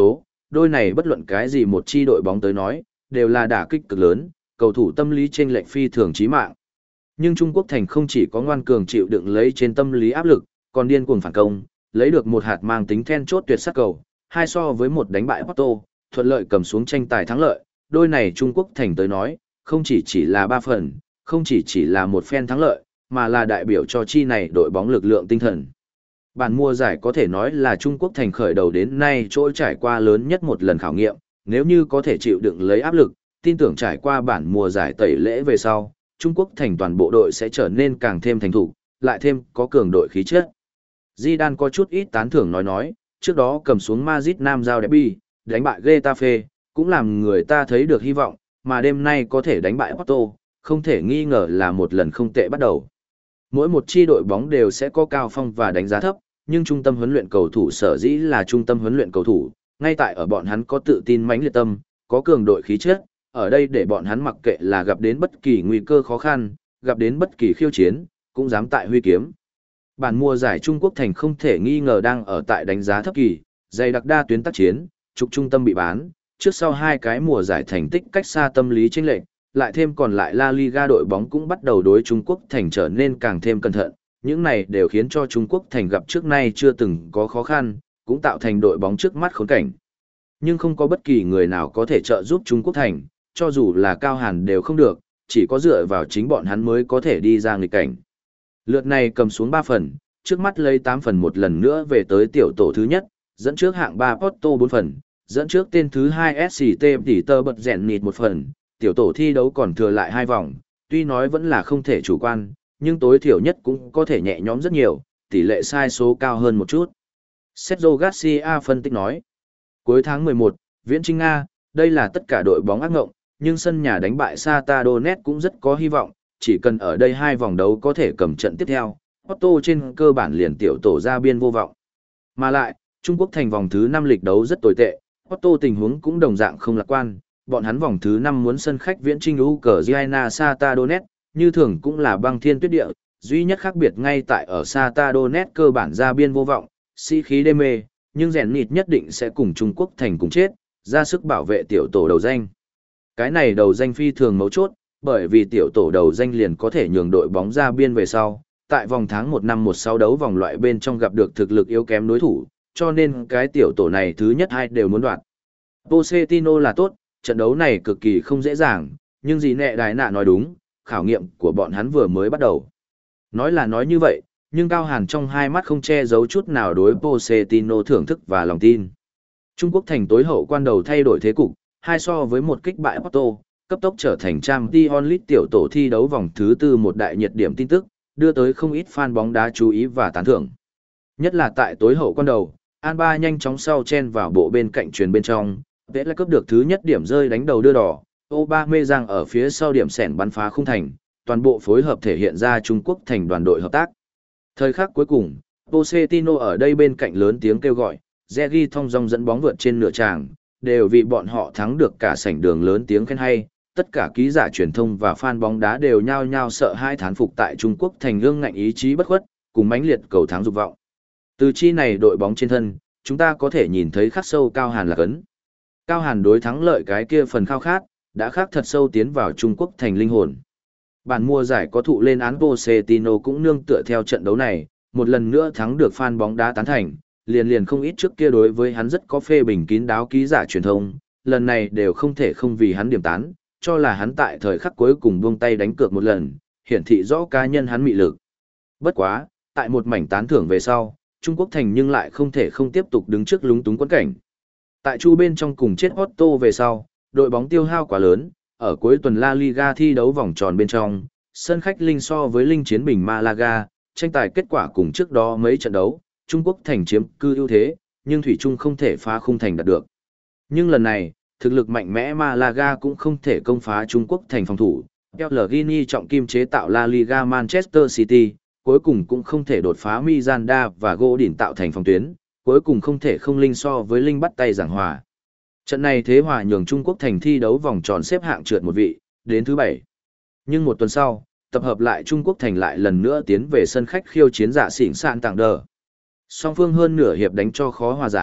đôi này bất luận cái gì một chi đội bóng tới nói, đều là đả kích cực lớn, cầu thủ tâm lý chênh lệch phi thường chí mạng. Nhưng Trung Quốc Thành không chỉ có ngoan cường chịu đựng lấy trên tâm lý áp lực, còn điên cuồng phản công, lấy được một hạt mang tính then chốt tuyệt sắc cầu, hai so với một đánh bại Porto, thuận lợi cầm xuống tranh tài thắng lợi. Đôi này Trung Quốc Thành tới nói, không chỉ chỉ là ba phần, không chỉ chỉ là một phen thắng lợi, mà là đại biểu cho chi này đội bóng lực lượng tinh thần. Bản mùa giải có thể nói là Trung Quốc Thành khởi đầu đến nay trôi trải qua lớn nhất một lần khảo nghiệm, nếu như có thể chịu đựng lấy áp lực, tin tưởng trải qua bản mùa giải tẩy lễ về sau, Trung Quốc Thành toàn bộ đội sẽ trở nên càng thêm thành thủ, lại thêm có cường đội khí chất. Zidane có chút ít tán thưởng nói nói, trước đó cầm xuống Madrid Nam giao derby, đánh bại Getafe, cũng làm người ta thấy được hy vọng, mà đêm nay có thể đánh bại Porto, không thể nghi ngờ là một lần không tệ bắt đầu. Mỗi một chi đội bóng đều sẽ có cao phong và đánh giá thấp, nhưng trung tâm huấn luyện cầu thủ sở dĩ là trung tâm huấn luyện cầu thủ, ngay tại ở bọn hắn có tự tin mãnh liệt tâm, có cường đội khí chất, ở đây để bọn hắn mặc kệ là gặp đến bất kỳ nguy cơ khó khăn, gặp đến bất kỳ khiêu chiến, cũng dám tại huy kiếm. Bản mùa giải Trung Quốc Thành không thể nghi ngờ đang ở tại đánh giá thấp kỳ, dày đặc đa tuyến tác chiến, trục trung tâm bị bán, trước sau hai cái mùa giải thành tích cách xa tâm lý chênh lệch, lại thêm còn lại La Liga đội bóng cũng bắt đầu đối Trung Quốc Thành trở nên càng thêm cẩn thận, những này đều khiến cho Trung Quốc Thành gặp trước nay chưa từng có khó khăn, cũng tạo thành đội bóng trước mắt khốn cảnh. Nhưng không có bất kỳ người nào có thể trợ giúp Trung Quốc Thành, cho dù là Cao Hàn đều không được, chỉ có dựa vào chính bọn hắn mới có thể đi ra nghịch cảnh. Lượt này cầm xuống ba phần, trước mắt lấy tám phần một lần nữa về tới tiểu tổ thứ nhất, dẫn trước hạng ba Porto bốn phần, dẫn trước tên thứ hai ét xê tê tỷ tơ bật rèn nịt một phần, tiểu tổ thi đấu còn thừa lại hai vòng, tuy nói vẫn là không thể chủ quan, nhưng tối thiểu nhất cũng có thể nhẹ nhõm rất nhiều, tỷ lệ sai số cao hơn một chút. Sergio Garcia phân tích nói, cuối tháng mười một, Viễn Trinh Nga, đây là tất cả đội bóng ác ngộng, nhưng sân nhà đánh bại Shakhtar Donetsk cũng rất có hy vọng, chỉ cần ở đây hai vòng đấu có thể cầm trận tiếp theo, Porto trên cơ bản liền tiểu tổ ra biên vô vọng. Mà lại, Trung Quốc Thành vòng thứ năm lịch đấu rất tồi tệ, Porto tình huống cũng đồng dạng không lạc quan, bọn hắn vòng thứ năm muốn sân khách Viễn Trinh Ukraine Shakhtar Donetsk, như thường cũng là băng thiên tuyết địa, duy nhất khác biệt ngay tại ở Shakhtar Donetsk cơ bản ra biên vô vọng, sĩ khí đê mê, nhưng rèn nịt nhất định sẽ cùng Trung Quốc Thành cùng chết, ra sức bảo vệ tiểu tổ đầu danh. Cái này đầu danh phi thường mấu chốt, bởi vì tiểu tổ đầu danh liền có thể nhường đội bóng ra biên về sau, tại vòng tháng một năm một sáu đấu vòng loại bên trong gặp được thực lực yếu kém đối thủ, cho nên cái tiểu tổ này thứ nhất hai đều muốn đoạt. Pochettino là tốt, trận đấu này cực kỳ không dễ dàng, nhưng gì nẹ đài nạ nói đúng, khảo nghiệm của bọn hắn vừa mới bắt đầu. Nói là nói như vậy, nhưng Cao Hàn trong hai mắt không che giấu chút nào đối Pochettino thưởng thức và lòng tin. Trung Quốc Thành tối hậu quan đầu thay đổi thế cục, hai so với một kích bại Porto, cấp tốc trở thành Champions League tiểu tổ thi đấu vòng thứ tư một đại nhiệt điểm tin tức, đưa tới không ít fan bóng đá chú ý và tán thưởng. Nhất là tại tối hậu quan đầu, Alba nhanh chóng sau chen vào bộ bên cạnh truyền bên trong, Vết lại cướp được thứ nhất điểm rơi đánh đầu đưa đỏ, Aubameyang ở phía sau điểm sẻn bắn phá khung thành, toàn bộ phối hợp thể hiện ra Trung Quốc Thành đoàn đội hợp tác. Thời khắc cuối cùng, Pochettino ở đây bên cạnh lớn tiếng kêu gọi, Zergi thông dong dẫn bóng vượt trên nửa tràng, đều vì bọn họ thắng được cả sảnh đường lớn tiếng khen hay, tất cả ký giả truyền thông và fan bóng đá đều nhao nhao sợ hai thán phục tại Trung Quốc Thành ương ngạnh ý chí bất khuất, cùng mãnh liệt cầu thắng dục vọng. Từ chi này đội bóng trên thân, chúng ta có thể nhìn thấy khắc sâu Cao Hàn là cấn. Cao Hàn đối thắng lợi cái kia phần khao khát, đã khắc thật sâu tiến vào Trung Quốc Thành linh hồn. Bản mùa giải có thụ lên án Pochettino cũng nương tựa theo trận đấu này, một lần nữa thắng được fan bóng đá tán thành, liền liền không ít trước kia đối với hắn rất có phê bình kín đáo ký giả truyền thông, lần này đều không thể không vì hắn điểm tán, cho là hắn tại thời khắc cuối cùng buông tay đánh cược một lần, hiển thị rõ cá nhân hắn mị lực. Bất quá, tại một mảnh tán thưởng về sau, Trung Quốc Thành nhưng lại không thể không tiếp tục đứng trước lúng túng quẫn cảnh. Tại chu bên trong cùng chết Porto về sau, đội bóng tiêu hao quá lớn, ở cuối tuần La Liga thi đấu vòng tròn bên trong, sân khách linh so với linh chiến bình Malaga, tranh tài kết quả cùng trước đó mấy trận đấu, Trung Quốc Thành chiếm cư ưu thế, nhưng Thủy Trung không thể phá khung thành đạt được. Nhưng lần này, thực lực mạnh mẽ Malaga cũng không thể công phá Trung Quốc Thành phòng thủ, Pellegrini trọng kim chế tạo La Liga Manchester City, cuối cùng cũng không thể đột phá Miranda và Godin tạo thành phòng tuyến, cuối cùng không thể không linh so với linh bắt tay giảng hòa. Trận này thế hòa nhường Trung Quốc Thành thi đấu vòng tròn xếp hạng trượt một vị, đến thứ bảy. Nhưng một tuần sau, tập hợp lại Trung Quốc Thành lại lần nữa tiến về sân khách khiêu chiến giả xỉn sạn tặng đờ. Song phương hơn nửa hiệp đánh cho khó hòa giải,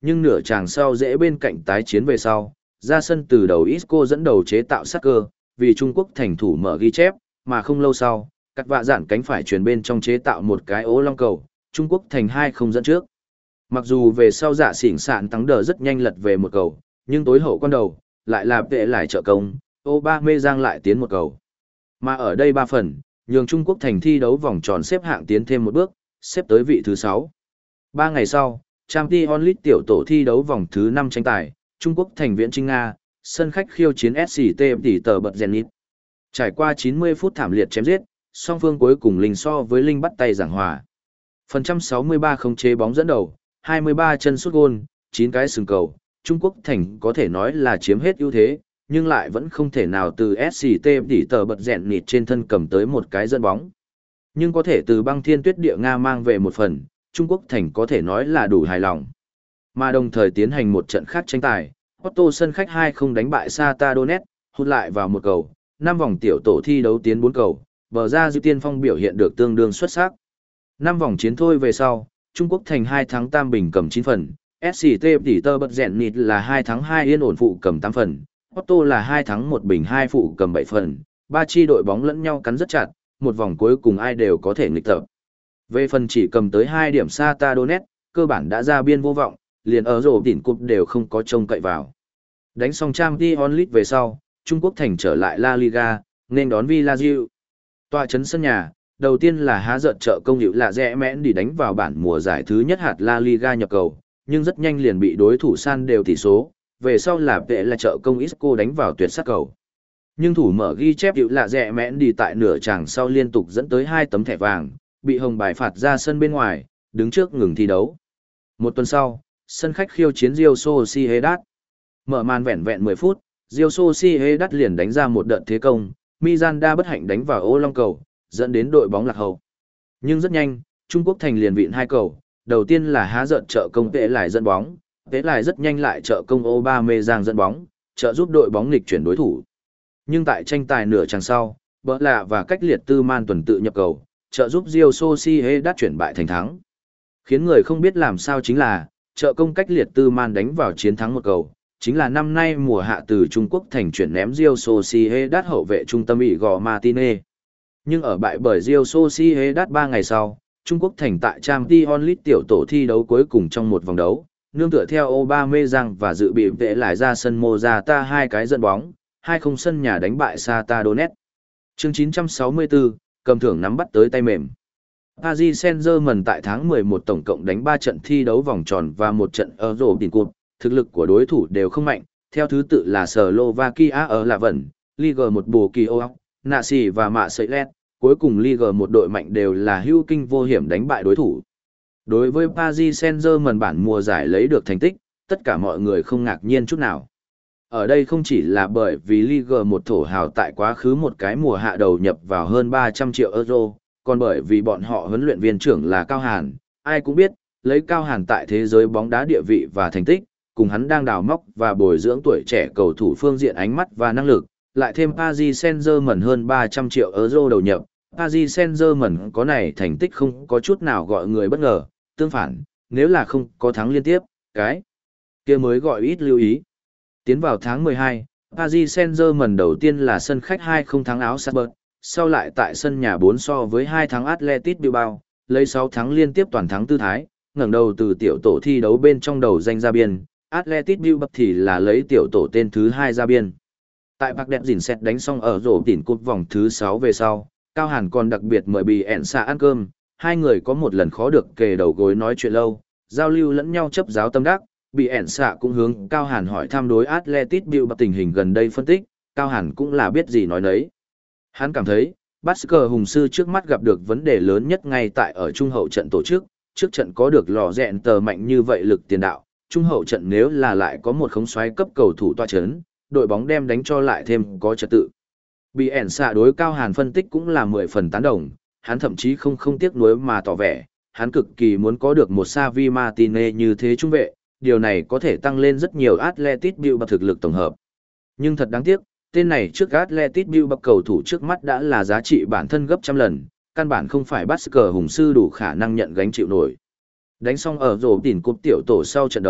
nhưng nửa chàng sau dễ bên cạnh tái chiến về sau, ra sân từ đầu Isco dẫn đầu chế tạo sát cơ, vì Trung Quốc thành thủ mở ghi chép, mà không lâu sau, cắt vạ giản cánh phải chuyển bên trong chế tạo một cái ố long cầu, Trung Quốc thành hai không dẫn trước. Mặc dù về sau dạ xỉn sạn thắng đờ rất nhanh lật về một cầu, nhưng tối hậu quan đầu, lại là vệ lại trợ công, Aubameyang lại tiến một cầu. Mà ở đây ba phần, nhường Trung Quốc thành thi đấu vòng tròn xếp hạng tiến thêm một bước, xếp tới vị thứ sáu. Ba ngày sau, Champions League tiểu tổ thi đấu vòng thứ năm tranh tài, Trung Quốc thành Viễn Trinh Nga, sân khách khiêu chiến ét xê tê tỷ tờ bật Zenit. Trải qua chín mươi phút thảm liệt chém giết, song phương cuối cùng linh so với linh bắt tay giảng hòa. Phần trăm sáu mươi ba không chế bóng dẫn đầu, hai mươi ba chân sút gôn, chín cái sừng cầu, Trung Quốc thành có thể nói là chiếm hết ưu thế, nhưng lại vẫn không thể nào từ ét xê tê tỷ tờ bật rèn nịt trên thân cầm tới một cái dẫn bóng. Nhưng có thể từ băng thiên tuyết địa Nga mang về một phần, Trung Quốc thành có thể nói là đủ hài lòng. Mà đồng thời tiến hành một trận khác tranh tài, Otto sân khách hai không đánh bại Shakhtar Donetsk, hút lại vào một cầu, năm vòng tiểu tổ thi đấu tiến bốn cầu, bờ ra dư tiên phong biểu hiện được tương đương xuất sắc. năm vòng chiến thôi về sau, Trung Quốc thành hai thắng tam bình cầm chín phần, ét xê tê tỷ tơ bật rèn nịt là hai thắng hai yên ổn phụ cầm tám phần, Otto là hai thắng một bình hai phụ cầm bảy phần, ba chi đội bóng lẫn nhau cắn rất chặt, một vòng cuối cùng ai đều có thể nghịch tập. Về phần chỉ cầm tới hai điểm Shakhtar Donetsk, cơ bản đã ra biên vô vọng, liền ở rổ đỉnh cúp đều không có trông cậy vào. Đánh xong Champions League về sau, Trung Quốc thành trở lại La Liga, nên đón Villarreal. Tọa trấn sân nhà, đầu tiên là há giận trợ công hiệu là rẽ mẽn đi đánh vào bản mùa giải thứ nhất hạt La Liga nhập cầu, nhưng rất nhanh liền bị đối thủ san đều tỷ số, về sau là vệ là trợ công Isco đánh vào tuyệt sát cầu. Nhưng thủ mở ghi chép hiệu là rẽ mẽn đi tại nửa chàng sau liên tục dẫn tới hai tấm thẻ vàng, bị hồng bài phạt ra sân bên ngoài, đứng trước ngừng thi đấu. Một tuần sau, sân khách khiêu chiến Real Sociedad. Mở màn vẹn vẹn mười phút, Real Sociedad liền đánh ra một đợt thế công, Miranda bất hạnh đánh vào ô long cầu, dẫn đến đội bóng lạc hậu. Nhưng rất nhanh, Trung Quốc thành liền vịn hai cầu, đầu tiên là há giận trợ công vệ lại dẫn bóng, vệ lại rất nhanh lại trợ công Aubameyang dẫn bóng, trợ giúp đội bóng nghịch chuyển đối thủ. Nhưng tại tranh tài nửa chặng sau, Bỡ Lạ và cách liệt tư man tuần tự nhập cầu, trợ giúp Real Sociedad chuyển bại thành thắng. Khiến người không biết làm sao chính là, trợ công cách liệt tư man đánh vào chiến thắng một cầu, chính là năm nay mùa hạ từ Trung Quốc thành chuyển ném Real Sociedad hậu vệ trung tâm Igor Martinez. Nhưng ở bại bởi Real Sociedad ba ngày sau, Trung Quốc thành tại Champions League tiểu tổ thi đấu cuối cùng trong một vòng đấu, nương tựa theo Aubameyang và dự bị vệ lại ra sân Morata hai cái dẫn bóng, hai không sân nhà đánh bại Shakhtar Donetsk. Chương chín trăm sáu mươi tư, cầm thưởng nắm bắt tới tay mềm. Paris Saint-Germain tại tháng mười một tổng cộng đánh ba trận thi đấu vòng tròn và một trận Euro tiền cuộc, thực lực của đối thủ đều không mạnh, theo thứ tự là Slovakia ở Lạ Vẩn, Ligue một Bồ Kỳ Ô, Nasi và Mạ Sợi Lét, cuối cùng Ligue một đội mạnh đều là hữu kinh vô hiểm đánh bại đối thủ. Đối với Paris Saint-Germain bản mùa giải lấy được thành tích, tất cả mọi người không ngạc nhiên chút nào. Ở đây không chỉ là bởi vì Ligue một thổ hào tại quá khứ một cái mùa hạ đầu nhập vào hơn ba trăm triệu euro, còn bởi vì bọn họ huấn luyện viên trưởng là Cao Hàn, ai cũng biết, lấy Cao Hàn tại thế giới bóng đá địa vị và thành tích, cùng hắn đang đào móc và bồi dưỡng tuổi trẻ cầu thủ phương diện ánh mắt và năng lực, lại thêm Paris Saint-Germain hơn ba trăm triệu euro đầu nhập, Paris Saint-Germain có này thành tích không có chút nào gọi người bất ngờ, tương phản, nếu là không có thắng liên tiếp, cái kia mới gọi ít lưu ý. Tiến vào tháng mười hai, Paris Saint-Germain đầu tiên là sân khách hai không thắng áo Salzburg, sau lại tại sân nhà bốn so với hai thắng Athletic Bilbao, lấy sáu thắng liên tiếp toàn thắng tư thái, ngẩng đầu từ tiểu tổ thi đấu bên trong đầu danh ra biên, Athletic Bilbao thì là lấy tiểu tổ tên thứ hai ra biên. Tại Parc des Princes đánh xong ở rổ tỉn cúp vòng thứ sáu về sau, Cao Hàn còn đặc biệt mời Bì ẻn xạ ăn cơm, hai người có một lần khó được kề đầu gối nói chuyện lâu, giao lưu lẫn nhau chấp giáo tâm đắc. Bì ẻn xạ cũng hướng Cao Hàn hỏi thăm đối Athletic Bilbao tình hình gần đây phân tích, Cao Hàn cũng là biết gì nói nấy. Hắn cảm thấy, Basker hùng sư trước mắt gặp được vấn đề lớn nhất ngay tại ở trung hậu trận tổ chức, trước trận có được lò rẹn tờ mạnh như vậy lực tiền đạo, trung hậu trận nếu là lại có một khống xoáy cấp cầu thủ toa chấn, đội bóng đem đánh cho lại thêm có trật tự. Bị ẻn xạ đối Cao Hàn phân tích cũng là mười phần tán đồng, hắn thậm chí không không tiếc nuối mà tỏ vẻ, hắn cực kỳ muốn có được một Xavi Martinez như thế trung vệ, điều này có thể tăng lên rất nhiều Athletic Bilbao thực lực tổng hợp. Nhưng thật đáng tiếc, tên này trước Athletic Bilbao cầu thủ trước mắt đã là giá trị bản thân gấp trăm lần, căn bản không phải Basker hùng sư đủ khả năng nhận gánh chịu nổi. Đánh xong ở rổ tỉn cúp tiểu tổ sau trận đấu,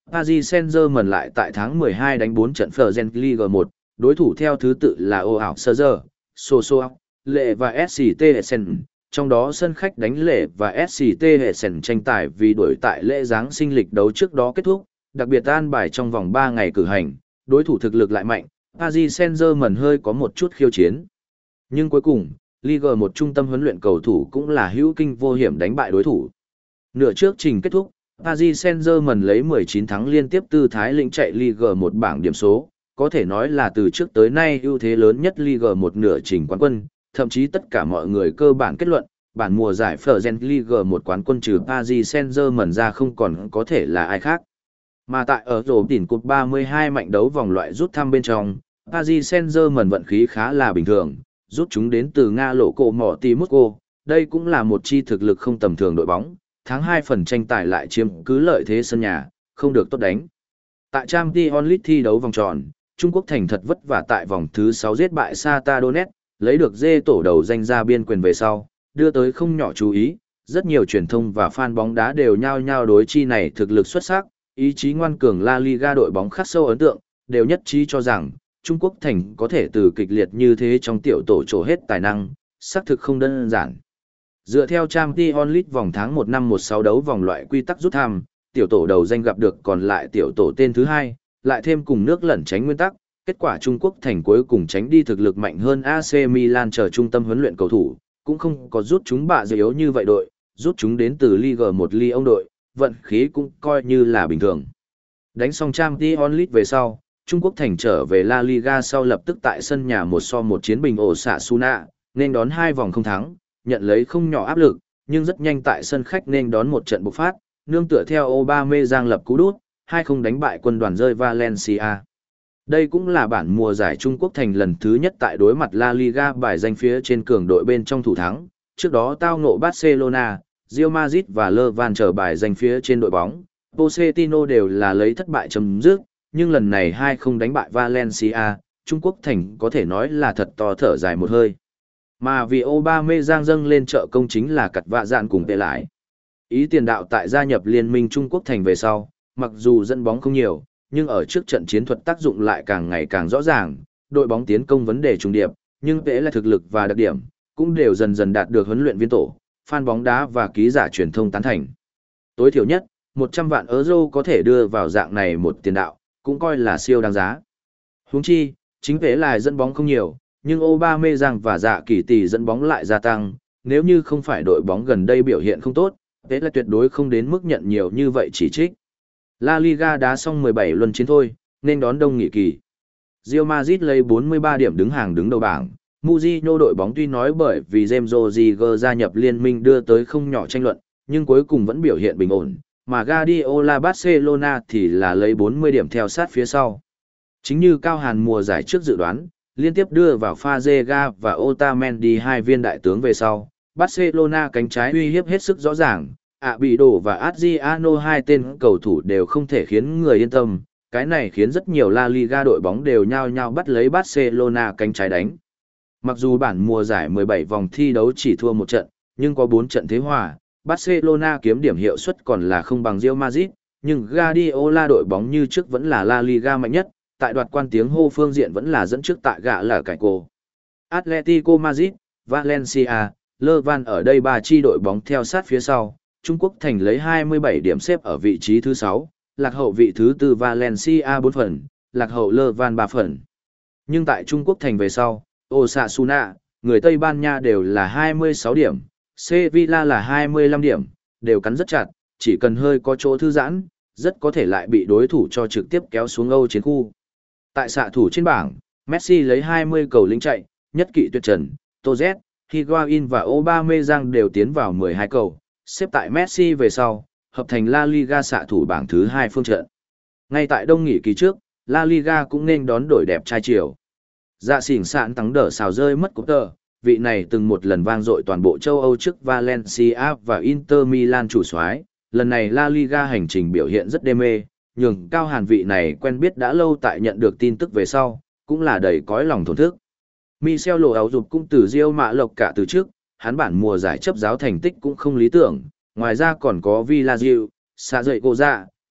Paris Saint-Germain lại tại tháng mười hai đánh bốn trận Fergen Ligue một, đối thủ theo thứ tự là O ảo Serger, Sochaux, Lệ và ét xê tê Essen, trong đó sân khách đánh Lệ và ét xê tê Essen tranh tài vì đuổi tại lễ Giáng sinh lịch đấu trước đó kết thúc, đặc biệt an bài trong vòng ba ngày cử hành, đối thủ thực lực lại mạnh, Paris Saint-Germain hơi có một chút khiêu chiến. Nhưng cuối cùng, Ligue một trung tâm huấn luyện cầu thủ cũng là hữu kinh vô hiểm đánh bại đối thủ. Nửa trước trình kết thúc, Paris Saint-Germain lấy mười chín thắng liên tiếp tư thái lĩnh chạy Ligue một bảng điểm số, có thể nói là từ trước tới nay ưu thế lớn nhất Ligue một nửa trình quán quân, thậm chí tất cả mọi người cơ bản kết luận, bản mùa giải Fergen Ligue một quán quân trừ Paris Saint-Germain ra không còn có thể là ai khác. Mà tại ở rổ đỉnh cột ba mươi hai mạnh đấu vòng loại rút thăm bên trong, Paris Saint-Germain vận khí khá là bình thường, rút chúng đến từ Nga lộ cổ mỏ Timusco, đây cũng là một chi thực lực không tầm thường đội bóng, tháng hai phần tranh tài lại chiếm cứ lợi thế sân nhà, không được tốt đánh. Tại Champions League thi đấu vòng tròn, Trung Quốc thành thật vất vả tại vòng thứ sáu giết bại Shakhtar Donetsk, lấy được dê tổ đầu danh ra biên quyền về sau, đưa tới không nhỏ chú ý, rất nhiều truyền thông và fan bóng đá đều nhao nhao đối chi này thực lực xuất sắc, ý chí ngoan cường La Liga đội bóng khắc sâu ấn tượng, đều nhất trí cho rằng Trung Quốc thành có thể từ kịch liệt như thế trong tiểu tổ trổ hết tài năng, xác thực không đơn giản. Dựa theo Champions League vòng tháng một năm một sáu đấu vòng loại quy tắc rút thăm, tiểu tổ đầu danh gặp được còn lại tiểu tổ tên thứ hai, lại thêm cùng nước lẩn tránh nguyên tắc, kết quả Trung Quốc thành cuối cùng tránh đi thực lực mạnh hơn a xê Milan chờ trung tâm huấn luyện cầu thủ, cũng không có rút chúng bạ dày yếu như vậy đội, rút chúng đến từ Ligue một Lyon đội, vận khí cũng coi như là bình thường. Đánh xong Champions League về sau, Trung Quốc thành trở về La Liga sau lập tức tại sân nhà một so một chiến bình Osasuna, nên đón hai vòng không thắng, nhận lấy không nhỏ áp lực, nhưng rất nhanh tại sân khách nên đón một trận bộc phát, nương tựa theo Aubameyang lập cú đút, hai không đánh bại quân đoàn rơi Valencia. Đây cũng là bản mùa giải Trung Quốc thành lần thứ nhất tại đối mặt La Liga bài danh phía trên cường đội bên trong thủ thắng, trước đó tao ngộ Barcelona, Real Madrid và Levan chờ bài danh phía trên đội bóng, Pochettino đều là lấy thất bại chấm dứt, nhưng lần này hai không đánh bại Valencia, Trung Quốc thành có thể nói là thật to thở dài một hơi. Mà vì Aubameyang dâng lên trợ công chính là cặt vạ dạn cùng tệ lại. Ý tiền đạo tại gia nhập liên minh Trung Quốc thành về sau, mặc dù dẫn bóng không nhiều, nhưng ở trước trận chiến thuật tác dụng lại càng ngày càng rõ ràng, đội bóng tiến công vấn đề trùng điệp, nhưng tệ là thực lực và đặc điểm, cũng đều dần dần đạt được huấn luyện viên tổ, fan bóng đá và ký giả truyền thông tán thành. Tối thiểu nhất, một trăm vạn euro có thể đưa vào dạng này một tiền đạo, cũng coi là siêu đáng giá. Huống chi, chính tệ là dẫn bóng không nhiều, nhưng Aubameyang và Dạ Kỳ Tỷ dẫn bóng lại gia tăng, nếu như không phải đội bóng gần đây biểu hiện không tốt, thế là tuyệt đối không đến mức nhận nhiều như vậy chỉ trích. La Liga đá xong mười bảy luân chiến thôi, nên đón đông nghỉ kỳ. Real Madrid lấy bốn mươi ba điểm đứng hàng đứng đầu bảng. Mourinho đội bóng tuy nói bởi vì James Rodriguez gia nhập liên minh đưa tới không nhỏ tranh luận, nhưng cuối cùng vẫn biểu hiện bình ổn, mà Guardiola Barcelona thì là lấy bốn mươi điểm theo sát phía sau. Chính như Cao Hàn mùa giải trước dự đoán, liên tiếp đưa vào Fazega và Otamendi hai viên đại tướng về sau, Barcelona cánh trái uy hiếp hết sức rõ ràng, Abido và Adriano hai tên cầu thủ đều không thể khiến người yên tâm, cái này khiến rất nhiều La Liga đội bóng đều nhao nhao bắt lấy Barcelona cánh trái đánh. Mặc dù bản mùa giải mười bảy vòng thi đấu chỉ thua một trận, nhưng có bốn trận thế hòa, Barcelona kiếm điểm hiệu suất còn là không bằng Real Madrid, nhưng Guardiola đội bóng như trước vẫn là La Liga mạnh nhất, tại đoạt quan tiếng hô phương diện vẫn là dẫn trước tại gạ là cải cổ. Atletico Madrid, Valencia, Levan ở đây ba chi đội bóng theo sát phía sau, Trung Quốc thành lấy hai mươi bảy điểm xếp ở vị trí thứ sáu, lạc hậu vị thứ tư Valencia bốn phần, lạc hậu Levan ba phần. Nhưng tại Trung Quốc thành về sau, Osasuna, người Tây Ban Nha đều là hai mươi sáu điểm, Sevilla là hai mươi lăm điểm, đều cắn rất chặt, chỉ cần hơi có chỗ thư giãn, rất có thể lại bị đối thủ cho trực tiếp kéo xuống Âu chiến khu. Tại xạ thủ trên bảng, Messi lấy hai mươi cầu lĩnh chạy, nhất kỵ tuyệt trần, Toz, Higuain và Aubameyang đều tiến vào mười hai cầu, xếp tại Messi về sau, hợp thành La Liga xạ thủ bảng thứ hai phương trận. Ngay tại đông nghỉ kỳ trước, La Liga cũng nên đón đổi đẹp trai chiều. Dạ xỉn sạn tắng đỡ xào rơi mất cúp tờ, vị này từng một lần vang dội toàn bộ châu Âu trước Valencia và Inter Milan chủ soái, lần này La Liga hành trình biểu hiện rất đê mê, nhường Cao Hàn vị này quen biết đã lâu tại nhận được tin tức về sau, cũng là đầy cõi lòng thổn thức. Michel Lộ áo dục cũng từ Real Mã Lộc cả từ trước, hắn bản mùa giải chấp giáo thành tích cũng không lý tưởng, ngoài ra còn có Villarreal, Xạ Dậy Cô Dạ,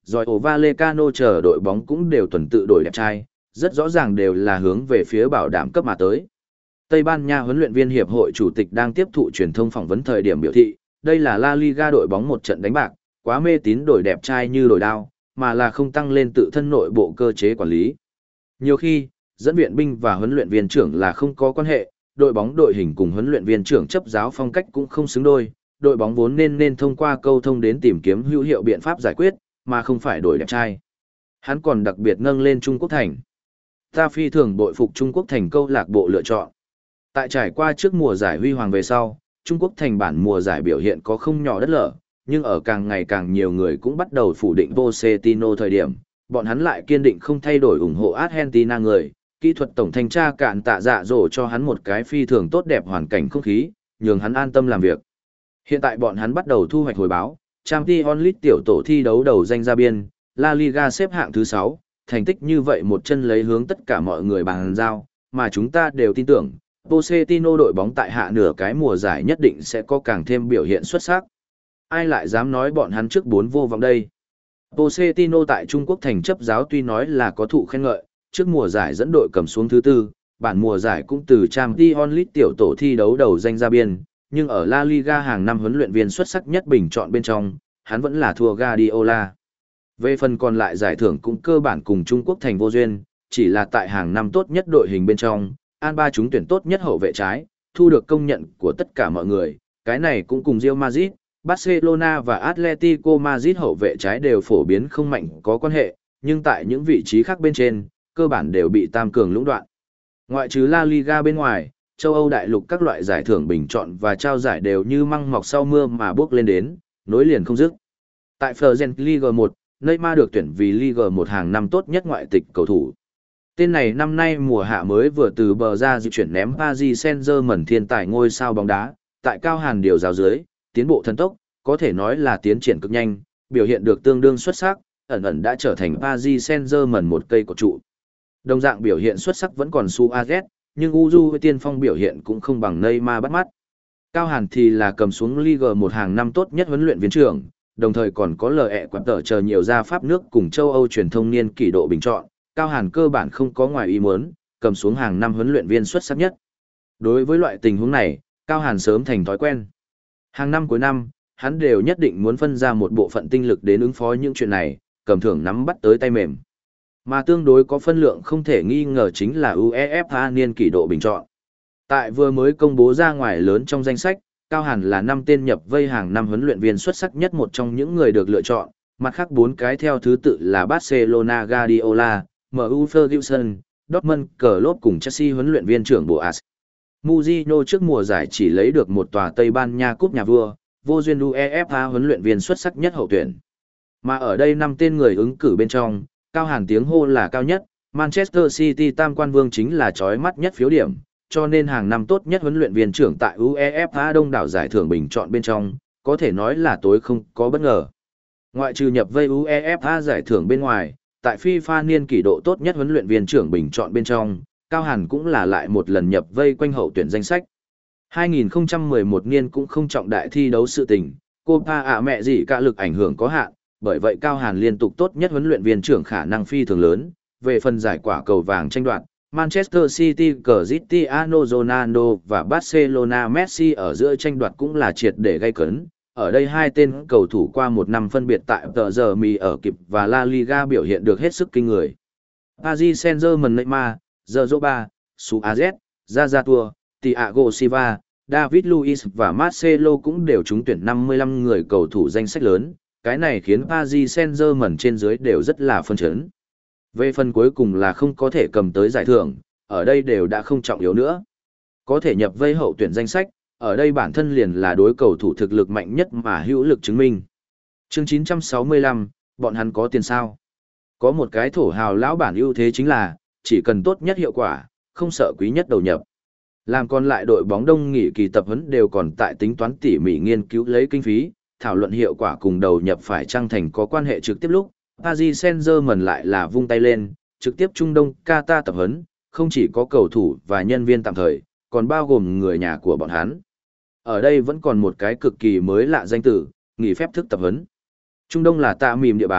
Rồi ổ Vallecano chờ đội bóng cũng đều tuần tự đổi đẹp trai, rất rõ ràng đều là hướng về phía bảo đảm cấp mà tới. Tây Ban Nha huấn luyện viên hiệp hội chủ tịch đang tiếp thụ truyền thông phỏng vấn thời điểm biểu thị, đây là La Liga đội bóng một trận đánh bạc, quá mê tín đổi đẹp trai như đổi đao, mà là không tăng lên tự thân nội bộ cơ chế quản lý. Nhiều khi, dẫn viện binh và huấn luyện viên trưởng là không có quan hệ, đội bóng đội hình cùng huấn luyện viên trưởng chấp giáo phong cách cũng không xứng đôi, đội bóng vốn nên nên thông qua câu thông đến tìm kiếm hữu hiệu biện pháp giải quyết, mà không phải đổi đẹp trai. Hắn còn đặc biệt nâng lên Trung Quốc Thành. Ta phi thường bội phục Trung Quốc Thành câu lạc bộ lựa chọn. Tại trải qua trước mùa giải huy hoàng về sau, Trung Quốc Thành bản mùa giải biểu hiện có không nhỏ đất lở, nhưng ở càng ngày càng nhiều người cũng bắt đầu phủ định Pochettino thời điểm, bọn hắn lại kiên định không thay đổi ủng hộ Argentina người, kỹ thuật tổng thanh tra cạn tạ dạ dỗ cho hắn một cái phi thường tốt đẹp hoàn cảnh không khí, nhường hắn an tâm làm việc. Hiện tại bọn hắn bắt đầu thu hoạch hồi báo, Champions League tiểu tổ thi đấu đầu danh ra biên, La Liga xếp hạng thứ sáu, thành tích như vậy một chân lấy hướng tất cả mọi người bàn giao, mà chúng ta đều tin tưởng, Pochettino đội bóng tại hạ nửa cái mùa giải nhất định sẽ có càng thêm biểu hiện xuất sắc. Ai lại dám nói bọn hắn trước bốn vô vọng đây? Pochettino tại Trung Quốc Thành chấp giáo tuy nói là có thụ khen ngợi, trước mùa giải dẫn đội cầm xuống thứ tư, bản mùa giải cũng từ Champions League tiểu tổ thi đấu đầu danh ra biên, nhưng ở La Liga hàng năm huấn luyện viên xuất sắc nhất bình chọn bên trong, hắn vẫn là thua Guardiola. Về phần còn lại giải thưởng cũng cơ bản cùng Trung Quốc Thành vô duyên, chỉ là tại hàng năm tốt nhất đội hình bên trong, An ba trúng tuyển tốt nhất hậu vệ trái, thu được công nhận của tất cả mọi người, cái này cũng cùng Real Madrid, Barcelona và Atletico Madrid hậu vệ trái đều phổ biến không mạnh có quan hệ, nhưng tại những vị trí khác bên trên, cơ bản đều bị tam cường lũng đoạn. Ngoại trừ La Liga bên ngoài, châu Âu đại lục các loại giải thưởng bình chọn và trao giải đều như măng mọc sau mưa mà bước lên đến, nối liền không dứt. Tại Fergen Ligue một, Neymar được tuyển vì Ligue một hàng năm tốt nhất ngoại tịch cầu thủ. Tên này năm nay mùa hạ mới vừa từ bờ ra di chuyển ném Paris Saint-Germain thiên tài ngôi sao bóng đá, tại cao hàn điều giáo dưới, tiến bộ thần tốc, có thể nói là tiến triển cực nhanh, biểu hiện được tương đương xuất sắc, ẩn ẩn đã trở thành Paris Saint-Germain một cây cột trụ. Đồng dạng biểu hiện xuất sắc vẫn còn Suarez, nhưng Uju với tiên phong biểu hiện cũng không bằng Neymar bắt mắt. Cao hàn thì là cầm xuống Ligue một hàng năm tốt nhất huấn luyện viên trưởng, đồng thời còn có lờ ẹ quạt tờ chờ nhiều gia pháp nước cùng châu Âu truyền thông niên kỷ độ bình chọn, Cao Hàn cơ bản không có ngoài ý muốn, cầm xuống hàng năm huấn luyện viên xuất sắc nhất. Đối với loại tình huống này, Cao Hàn sớm thành thói quen. Hàng năm cuối năm, hắn đều nhất định muốn phân ra một bộ phận tinh lực đến ứng phó những chuyện này, cầm thưởng nắm bắt tới tay mềm. Mà tương đối có phân lượng không thể nghi ngờ chính là UEFA niên kỷ độ bình chọn. Tại vừa mới công bố ra ngoài lớn trong danh sách, Cao Hàn là năm tên nhập vây hàng năm huấn luyện viên xuất sắc nhất một trong những người được lựa chọn, mặt khác bốn cái theo thứ tự là Barcelona Guardiola, em u Ferguson, Dortmund Klopp cùng Chelsea huấn luyện viên trưởng Boas. Mourinho trước mùa giải chỉ lấy được một tòa Tây Ban Nha cúp nhà vua, vô duyên UEFA huấn luyện viên xuất sắc nhất hậu tuyển. Mà ở đây năm tên người ứng cử bên trong, Cao Hàn tiếng hô là cao nhất, Manchester City tam quan vương chính là chói mắt nhất phiếu điểm, cho nên hàng năm tốt nhất huấn luyện viên trưởng tại UEFA đông đảo giải thưởng bình chọn bên trong, có thể nói là tối không có bất ngờ. Ngoại trừ nhập vây UEFA giải thưởng bên ngoài, tại FIFA niên kỷ độ tốt nhất huấn luyện viên trưởng bình chọn bên trong, Cao Hàn cũng là lại một lần nhập vây quanh hậu tuyển danh sách. hai nghìn không trăm mười một niên cũng không trọng đại thi đấu sự tình, Copa ạ mẹ gì cả lực ảnh hưởng có hạn, bởi vậy Cao Hàn liên tục tốt nhất huấn luyện viên trưởng khả năng phi thường lớn. Về phần giải quả cầu vàng tranh đoạt, Manchester City Cristiano Ronaldo và Barcelona Messi ở giữa tranh đoạt cũng là triệt để gây cấn. Ở đây hai tên cầu thủ qua một năm phân biệt tại tờ giờ mì ở kịp và La Liga biểu hiện được hết sức kinh người. Paris Saint-Germain Neymar, Zoba, Suarez, Zazatua, Thiago Silva, David Luiz và Marcelo cũng đều trúng tuyển năm mươi lăm người cầu thủ danh sách lớn, cái này khiến Paris Saint-Germain trên dưới đều rất là phân chấn. Về phần cuối cùng là không có thể cầm tới giải thưởng, ở đây đều đã không trọng yếu nữa. Có thể nhập vây hậu tuyển danh sách, ở đây bản thân liền là đối cầu thủ thực lực mạnh nhất mà hữu lực chứng minh. Chương chín trăm sáu mươi lăm, bọn hắn có tiền sao? Có một cái thổ hào lão bản ưu thế chính là, chỉ cần tốt nhất hiệu quả, không sợ quý nhất đầu nhập. Làm còn lại đội bóng đông nghỉ kỳ tập huấn đều còn tại tính toán tỉ mỉ nghiên cứu lấy kinh phí, thảo luận hiệu quả cùng đầu nhập phải trang thành có quan hệ trực tiếp lúc, Paris Saint-Germain lại là vung tay lên, trực tiếp Trung Đông Qatar tập huấn, không chỉ có cầu thủ và nhân viên tạm thời, còn bao gồm người nhà của bọn hắn. Ở đây vẫn còn một cái cực kỳ mới lạ danh tử, nghỉ phép thức tập huấn. Trung Đông là tạ mìm địa bàn,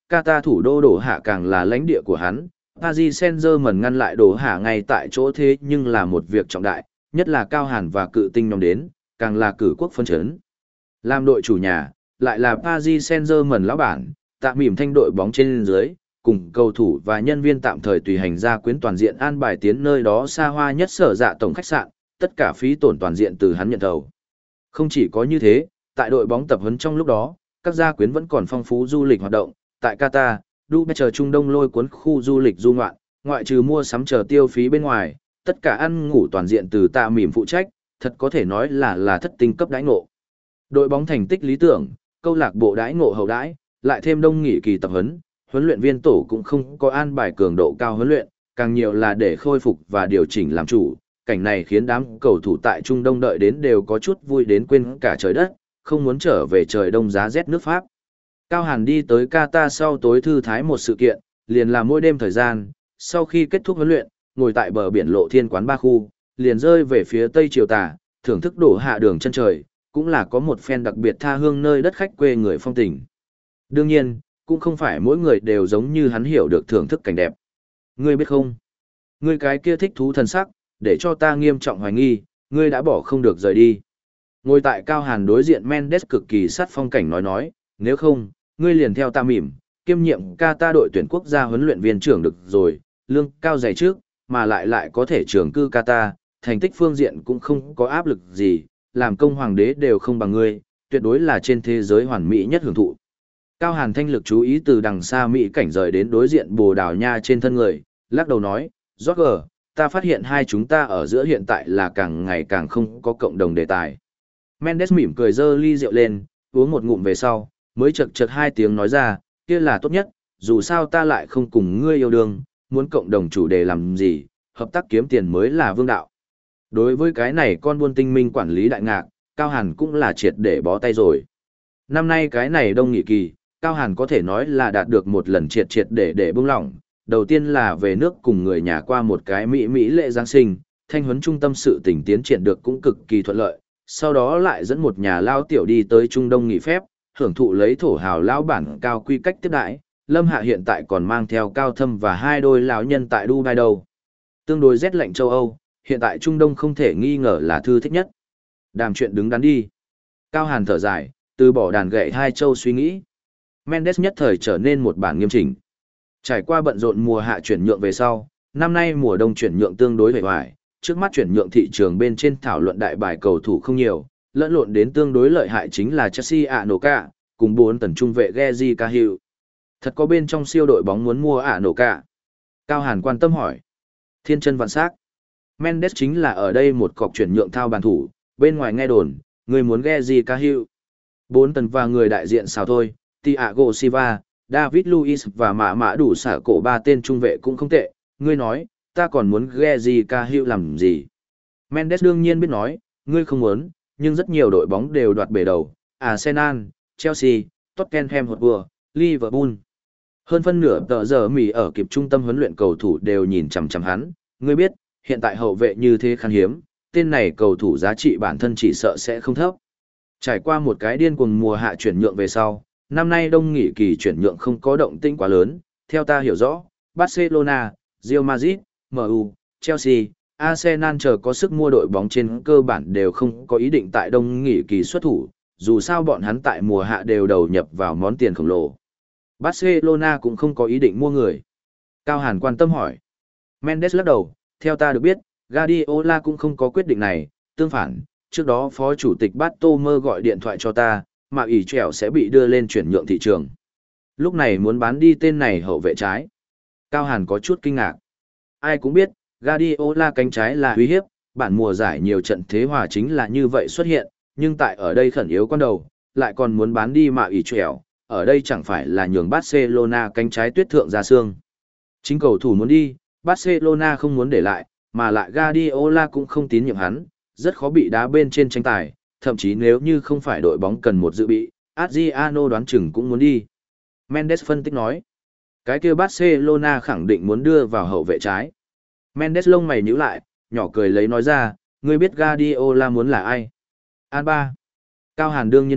Qatar thủ đô đổ hạ càng là lãnh địa của hắn. Paris Saint-Germain ngăn lại đổ hạ ngay tại chỗ thế nhưng là một việc trọng đại, nhất là Cao Hàn và Cự Tinh nhóm đến, càng là cử quốc phân chấn. Làm đội chủ nhà, lại là Paris Saint-Germain lão bản, tạm mỉm thanh đội bóng trên dưới, cùng cầu thủ và nhân viên tạm thời tùy hành gia quyến toàn diện an bài tiến nơi đó xa hoa nhất sở dạ tổng khách sạn, tất cả phí tổn toàn diện từ hắn nhận thầu. Không chỉ có như thế, tại đội bóng tập huấn trong lúc đó, các gia quyến vẫn còn phong phú du lịch hoạt động, tại Qatar, Dubai chờ Trung Đông lôi cuốn khu du lịch du ngoạn, ngoại trừ mua sắm chờ tiêu phí bên ngoài, tất cả ăn ngủ toàn diện từ tạ mỉm phụ trách, thật có thể nói là là thất tinh cấp đãi ngộ. Đội bóng thành tích lý tưởng, câu lạc bộ đãi ngộ hậu đãi, lại thêm đông nghỉ kỳ tập huấn, huấn luyện viên tổ cũng không có an bài cường độ cao huấn luyện, càng nhiều là để khôi phục và điều chỉnh làm chủ. Cảnh này khiến đám cầu thủ tại Trung Đông đợi đến đều có chút vui đến quên cả trời đất, không muốn trở về trời đông giá rét nước Pháp. Cao Hàn đi tới Qatar sau tối thư thái một sự kiện, liền là mỗi đêm thời gian, sau khi kết thúc huấn luyện, ngồi tại bờ biển lộ thiên quán ba khu, liền rơi về phía tây chiều tà, thưởng thức đổ hạ đường chân trời, cũng là có một phen đặc biệt tha hương nơi đất khách quê người phong tình. Đương nhiên, cũng không phải mỗi người đều giống như hắn hiểu được thưởng thức cảnh đẹp. Ngươi biết không? Ngươi cái kia thích thú thần sắc, để cho ta nghiêm trọng hoài nghi, ngươi đã bỏ không được rời đi. Ngồi tại Cao Hàn đối diện Mendes cực kỳ sát phong cảnh nói nói, nếu không, ngươi liền theo ta mỉm, kiêm nhiệm Qatar đội tuyển quốc gia huấn luyện viên trưởng được rồi, lương cao dày trước, mà lại lại có thể trưởng cư Qatar, thành tích phương diện cũng không có áp lực gì, làm công hoàng đế đều không bằng ngươi, tuyệt đối là trên thế giới hoàn mỹ nhất hưởng thụ. Cao Hàn thanh lực chú ý từ đằng xa Mỹ cảnh rời đến đối diện Bồ Đào Nha trên thân người, lắc đầu nói, Roger, ta phát hiện hai chúng ta ở giữa hiện tại là càng ngày càng không có cộng đồng đề tài. Mendes mỉm cười dơ ly rượu lên, uống một ngụm về sau, mới chật chật hai tiếng nói ra, kia là tốt nhất, dù sao ta lại không cùng ngươi yêu đương, muốn cộng đồng chủ đề làm gì, hợp tác kiếm tiền mới là vương đạo. Đối với cái này con buôn tinh minh quản lý đại ngạc, Cao Hàn cũng là triệt để bó tay rồi. Năm nay cái này đông nghị kỳ, Cao Hàn có thể nói là đạt được một lần triệt triệt để để bông lỏng. Đầu tiên là về nước cùng người nhà qua một cái Mỹ Mỹ lễ Giáng sinh, thanh huấn trung tâm sự tỉnh tiến triển được cũng cực kỳ thuận lợi. Sau đó lại dẫn một nhà lao tiểu đi tới Trung Đông nghỉ phép, hưởng thụ lấy thổ hào lao bản cao quy cách tiếp đãi. Lâm Hạ hiện tại còn mang theo Cao Thâm và hai đôi lão nhân tại Dubai đâu. Tương đối rét lạnh châu Âu, hiện tại Trung Đông không thể nghi ngờ là thư thích nhất. Đàm chuyện đứng đắn đi. Cao Hàn thở dài, từ bỏ đàn gậy hai châu suy nghĩ. Mendes nhất thời trở nên một bản nghiêm chỉnh. Trải qua bận rộn mùa hạ chuyển nhượng về sau, năm nay mùa đông chuyển nhượng tương đối vẻ vải, trước mắt chuyển nhượng thị trường bên trên thảo luận đại bài cầu thủ không nhiều, lẫn lộn đến tương đối lợi hại chính là Chelsea Anoka, cùng bốn tần trung vệ Gezi Cahill. Thật có bên trong siêu đội bóng muốn mua Anoka. Cao Hàn quan tâm hỏi. Thiên chân vạn sắc. Mendes chính là ở đây một cọc chuyển nhượng thao bàn thủ, bên ngoài nghe đồn, người muốn Gezi Cahill. Bốn tần và người đại diện sao thôi, Thiago Silva, David Luiz và mạ mã đủ xả cổ ba tên trung vệ cũng không tệ, ngươi nói, ta còn muốn Gezi Cahill làm gì? Mendes đương nhiên biết nói, ngươi không muốn, nhưng rất nhiều đội bóng đều đoạt bể đầu, Arsenal, Chelsea, Tottenham Hotspur, Liverpool. Hơn phân nửa tờ giờ Mỹ ở kịp trung tâm huấn luyện cầu thủ đều nhìn chằm chằm hắn, ngươi biết, hiện tại hậu vệ như thế khan hiếm, tên này cầu thủ giá trị bản thân chỉ sợ sẽ không thấp. Trải qua một cái điên cuồng mùa hạ chuyển nhượng về sau, năm nay đông nghỉ kỳ chuyển nhượng không có động tĩnh quá lớn, theo ta hiểu rõ, Barcelona, Real Madrid, em u, Chelsea, Arsenal chờ có sức mua đội bóng trên cơ bản đều không có ý định tại đông nghỉ kỳ xuất thủ, dù sao bọn hắn tại mùa hạ đều đầu nhập vào món tiền khổng lồ. Barcelona cũng không có ý định mua người. Cao Hàn quan tâm hỏi. Mendes lắc đầu, theo ta được biết, Guardiola cũng không có quyết định này, tương phản, trước đó phó chủ tịch Bartomeu gọi điện thoại cho ta, mà ỷ trẻo sẽ bị đưa lên chuyển nhượng thị trường. Lúc này muốn bán đi tên này hậu vệ trái. Cao Hàn có chút kinh ngạc. Ai cũng biết, Guardiola cánh trái là uy hiếp, bản mùa giải nhiều trận thế hòa chính là như vậy xuất hiện, nhưng tại ở đây khẩn yếu quan đầu, lại còn muốn bán đi mà ỷ trẻo, ở đây chẳng phải là nhường Barcelona cánh trái tuyết thượng ra xương. Chính cầu thủ muốn đi, Barcelona không muốn để lại, mà lại Guardiola cũng không tín nhiệm hắn, rất khó bị đá bên trên tranh tài, thậm chí nếu như không phải đội bóng cần một dự bị, Adriano đoán chừng cũng muốn đi. Mendes phân tích nói, cái kia Barcelona khẳng định muốn đưa vào hậu vệ trái. Mendes lông mày nhíu lại, nhỏ cười lấy nói ra, ngươi biết Guardiola muốn là ai? Alba. Cao Hàn đương nhiên biết,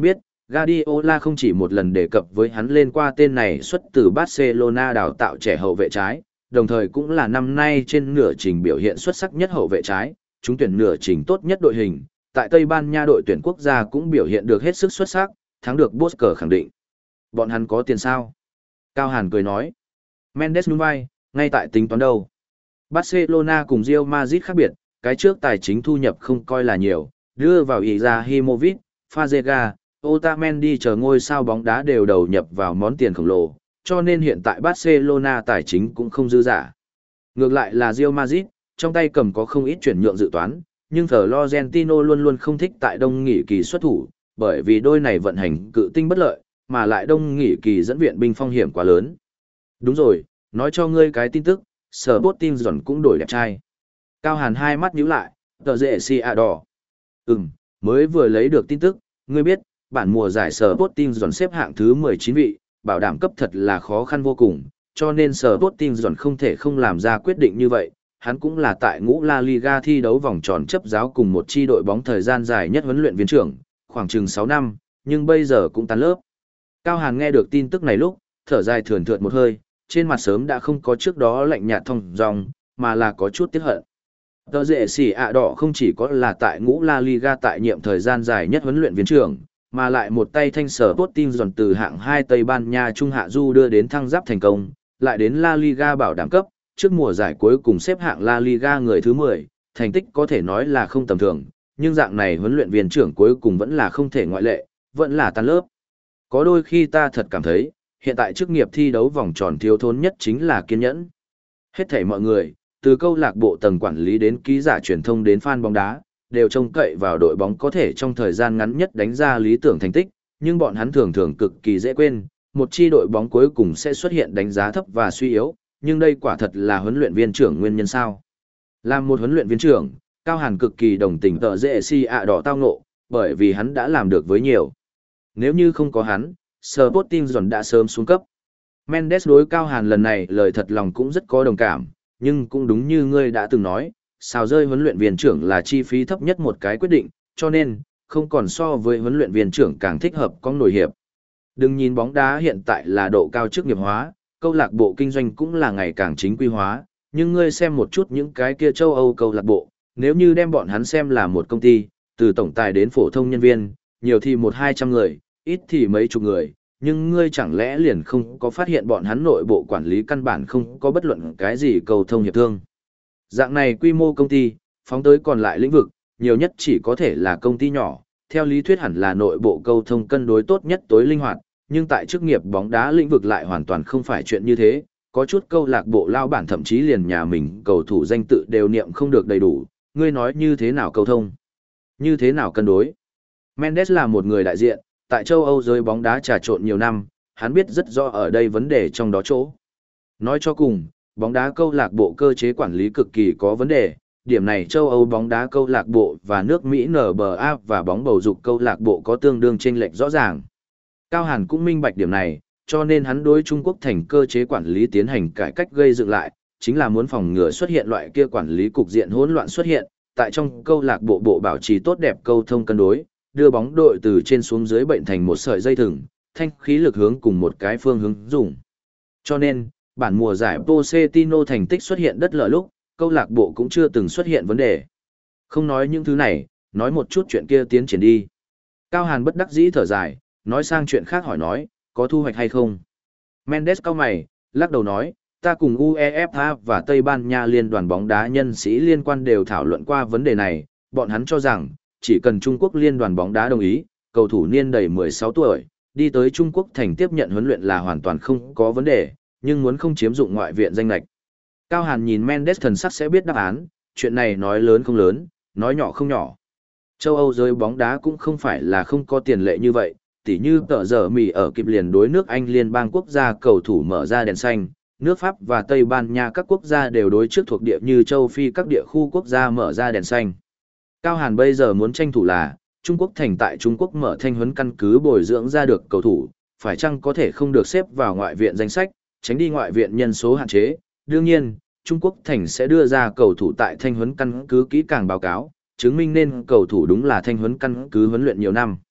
Guardiola không chỉ một lần đề cập với hắn lên qua tên này xuất từ Barcelona đào tạo trẻ hậu vệ trái, đồng thời cũng là năm nay trên nửa trình biểu hiện xuất sắc nhất hậu vệ trái, trúng tuyển nửa trình tốt nhất đội hình, tại Tây Ban Nha đội tuyển quốc gia cũng biểu hiện được hết sức xuất sắc, thắng được Bosker khẳng định. Bọn hắn có tiền sao? Cao Hàn cười nói. Mendes nhún vai, ngay tại tính toán đâu. Barcelona cùng Real Madrid khác biệt, cái trước tài chính thu nhập không coi là nhiều, đưa vào Izahimovic, Fazega, Otamendi chờ ngôi sao bóng đá đều đầu nhập vào món tiền khổng lồ, cho nên hiện tại Barcelona tài chính cũng không dư giả. Ngược lại là Real Madrid, trong tay cầm có không ít chuyển nhượng dự toán, nhưng Florentino luôn luôn không thích tại đông nghỉ kỳ xuất thủ, bởi vì đôi này vận hành cự tinh bất lợi, mà lại đông nghỉ kỳ dẫn viện binh phong hiểm quá lớn. Đúng rồi, nói cho ngươi cái tin tức, Sporting Giòn cũng đổi đẹp trai. Cao Hàn hai mắt nhíu lại, tờ rệ si à đỏ. Ừm, mới vừa lấy được tin tức, ngươi biết, bản mùa giải Sporting Giòn xếp hạng thứ mười chín vị, bảo đảm cấp thật là khó khăn vô cùng, cho nên Sporting Giòn không thể không làm ra quyết định như vậy. Hắn cũng là tại ngũ La Liga thi đấu vòng tròn chấp giáo cùng một chi đội bóng thời gian dài nhất huấn luyện viên trưởng, khoảng chừng sáu năm, nhưng bây giờ cũng tan lớp. Cao Hàn nghe được tin tức này lúc, thở dài thườn thượt một hơi, trên mặt sớm đã không có trước đó lạnh nhạt thông dong, mà là có chút tiếc hận. Tờ rệ xỉ ạ đỏ không chỉ có là tại ngũ La Liga tại nhiệm thời gian dài nhất huấn luyện viên trưởng, mà lại một tay thanh sở Sporting Giòn từ hạng hai Tây Ban Nha Trung Hạ Du đưa đến thăng giáp thành công, lại đến La Liga bảo đảm cấp, trước mùa giải cuối cùng xếp hạng La Liga người thứ mười, thành tích có thể nói là không tầm thường, nhưng dạng này huấn luyện viên trưởng cuối cùng vẫn là không thể ngoại lệ, vẫn là tan lớp. Có đôi khi ta thật cảm thấy, hiện tại chức nghiệp thi đấu vòng tròn thiếu thốn nhất chính là kiên nhẫn. Hết thảy mọi người, từ câu lạc bộ tầng quản lý đến ký giả truyền thông đến fan bóng đá, đều trông cậy vào đội bóng có thể trong thời gian ngắn nhất đánh ra lý tưởng thành tích, nhưng bọn hắn thường thường cực kỳ dễ quên, một chi đội bóng cuối cùng sẽ xuất hiện đánh giá thấp và suy yếu, nhưng đây quả thật là huấn luyện viên trưởng nguyên nhân sao. Làm một huấn luyện viên trưởng, Cao Hàn cực kỳ đồng tình tờ dễ si ạ đỏ tao ngộ, bởi vì hắn đã làm được với nhiều. Nếu như không có hắn, Sporting Giòn đã sớm xuống cấp. Mendes đối Cao Hàn lần này lời thật lòng cũng rất có đồng cảm, nhưng cũng đúng như ngươi đã từng nói, xào rơi huấn luyện viên trưởng là chi phí thấp nhất một cái quyết định, cho nên, không còn so với huấn luyện viên trưởng càng thích hợp có nổi hiệp. Đừng nhìn bóng đá hiện tại là độ cao chức nghiệp hóa, câu lạc bộ kinh doanh cũng là ngày càng chính quy hóa, nhưng ngươi xem một chút những cái kia châu Âu câu lạc bộ, nếu như đem bọn hắn xem là một công ty, từ tổng tài đến phổ thông nhân viên, nhiều thì một hai trăm người, ít thì mấy chục người, nhưng ngươi chẳng lẽ liền không có phát hiện bọn hắn nội bộ quản lý căn bản không có bất luận cái gì cầu thông hiệp thương. Dạng này quy mô công ty, phóng tới còn lại lĩnh vực, nhiều nhất chỉ có thể là công ty nhỏ, theo lý thuyết hẳn là nội bộ cầu thông cân đối tốt nhất tối linh hoạt, nhưng tại chức nghiệp bóng đá lĩnh vực lại hoàn toàn không phải chuyện như thế, có chút câu lạc bộ lao bản thậm chí liền nhà mình cầu thủ danh tự đều niệm không được đầy đủ, ngươi nói như thế nào cầu thông, như thế nào cân đối. Mendes là một người đại diện, tại châu Âu giới bóng đá trà trộn nhiều năm, hắn biết rất rõ ở đây vấn đề trong đó chỗ. Nói cho cùng, bóng đá câu lạc bộ cơ chế quản lý cực kỳ có vấn đề, điểm này châu Âu bóng đá câu lạc bộ và nước Mỹ en bê a và bóng bầu dục câu lạc bộ có tương đương chênh lệch rõ ràng. Cao Hàn cũng minh bạch điểm này, cho nên hắn đối Trung Quốc thành cơ chế quản lý tiến hành cải cách gây dựng lại, chính là muốn phòng ngừa xuất hiện loại kia quản lý cục diện hỗn loạn xuất hiện, tại trong câu lạc bộ bộ bảo trì tốt đẹp câu thông cân đối, đưa bóng đội từ trên xuống dưới bệnh thành một sợi dây thừng, thanh khí lực hướng cùng một cái phương hướng dùng. Cho nên, bản mùa giải Pochettino thành tích xuất hiện đất lở lúc, câu lạc bộ cũng chưa từng xuất hiện vấn đề. Không nói những thứ này, nói một chút chuyện kia tiến triển đi. Cao Hàn bất đắc dĩ thở dài, nói sang chuyện khác hỏi nói, có thu hoạch hay không? Mendes cau mày, lắc đầu nói, ta cùng UEFA và Tây Ban Nha liên đoàn bóng đá nhân sĩ liên quan đều thảo luận qua vấn đề này, bọn hắn cho rằng, chỉ cần Trung Quốc liên đoàn bóng đá đồng ý, cầu thủ niên đầy mười sáu tuổi, đi tới Trung Quốc thành tiếp nhận huấn luyện là hoàn toàn không có vấn đề, nhưng muốn không chiếm dụng ngoại viện danh lệch. Cao Hàn nhìn Mendes thần sắc sẽ biết đáp án, chuyện này nói lớn không lớn, nói nhỏ không nhỏ. Châu Âu giới bóng đá cũng không phải là không có tiền lệ như vậy, tỉ như tờ giờ mì ở kịp liền đối nước Anh liên bang quốc gia cầu thủ mở ra đèn xanh, nước Pháp và Tây Ban Nha các quốc gia đều đối trước thuộc địa như châu Phi các địa khu quốc gia mở ra đèn xanh. Cao Hàn bây giờ muốn tranh thủ là, Trung Quốc thành tại Trung Quốc mở thanh huấn căn cứ bồi dưỡng ra được cầu thủ, phải chăng có thể không được xếp vào ngoại viện danh sách, tránh đi ngoại viện nhân số hạn chế. Đương nhiên, Trung Quốc thành sẽ đưa ra cầu thủ tại thanh huấn căn cứ kỹ càng báo cáo, chứng minh nên cầu thủ đúng là thanh huấn căn cứ huấn luyện nhiều năm.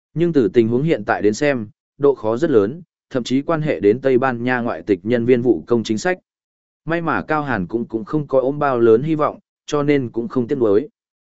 Nhưng từ tình huống hiện tại đến xem, độ khó rất lớn, thậm chí quan hệ đến Tây Ban Nha ngoại tịch nhân viên vụ công chính sách. May mà Cao Hàn cũng cũng không có ôm bao lớn hy vọng, cho nên cũng không tiếc nuối.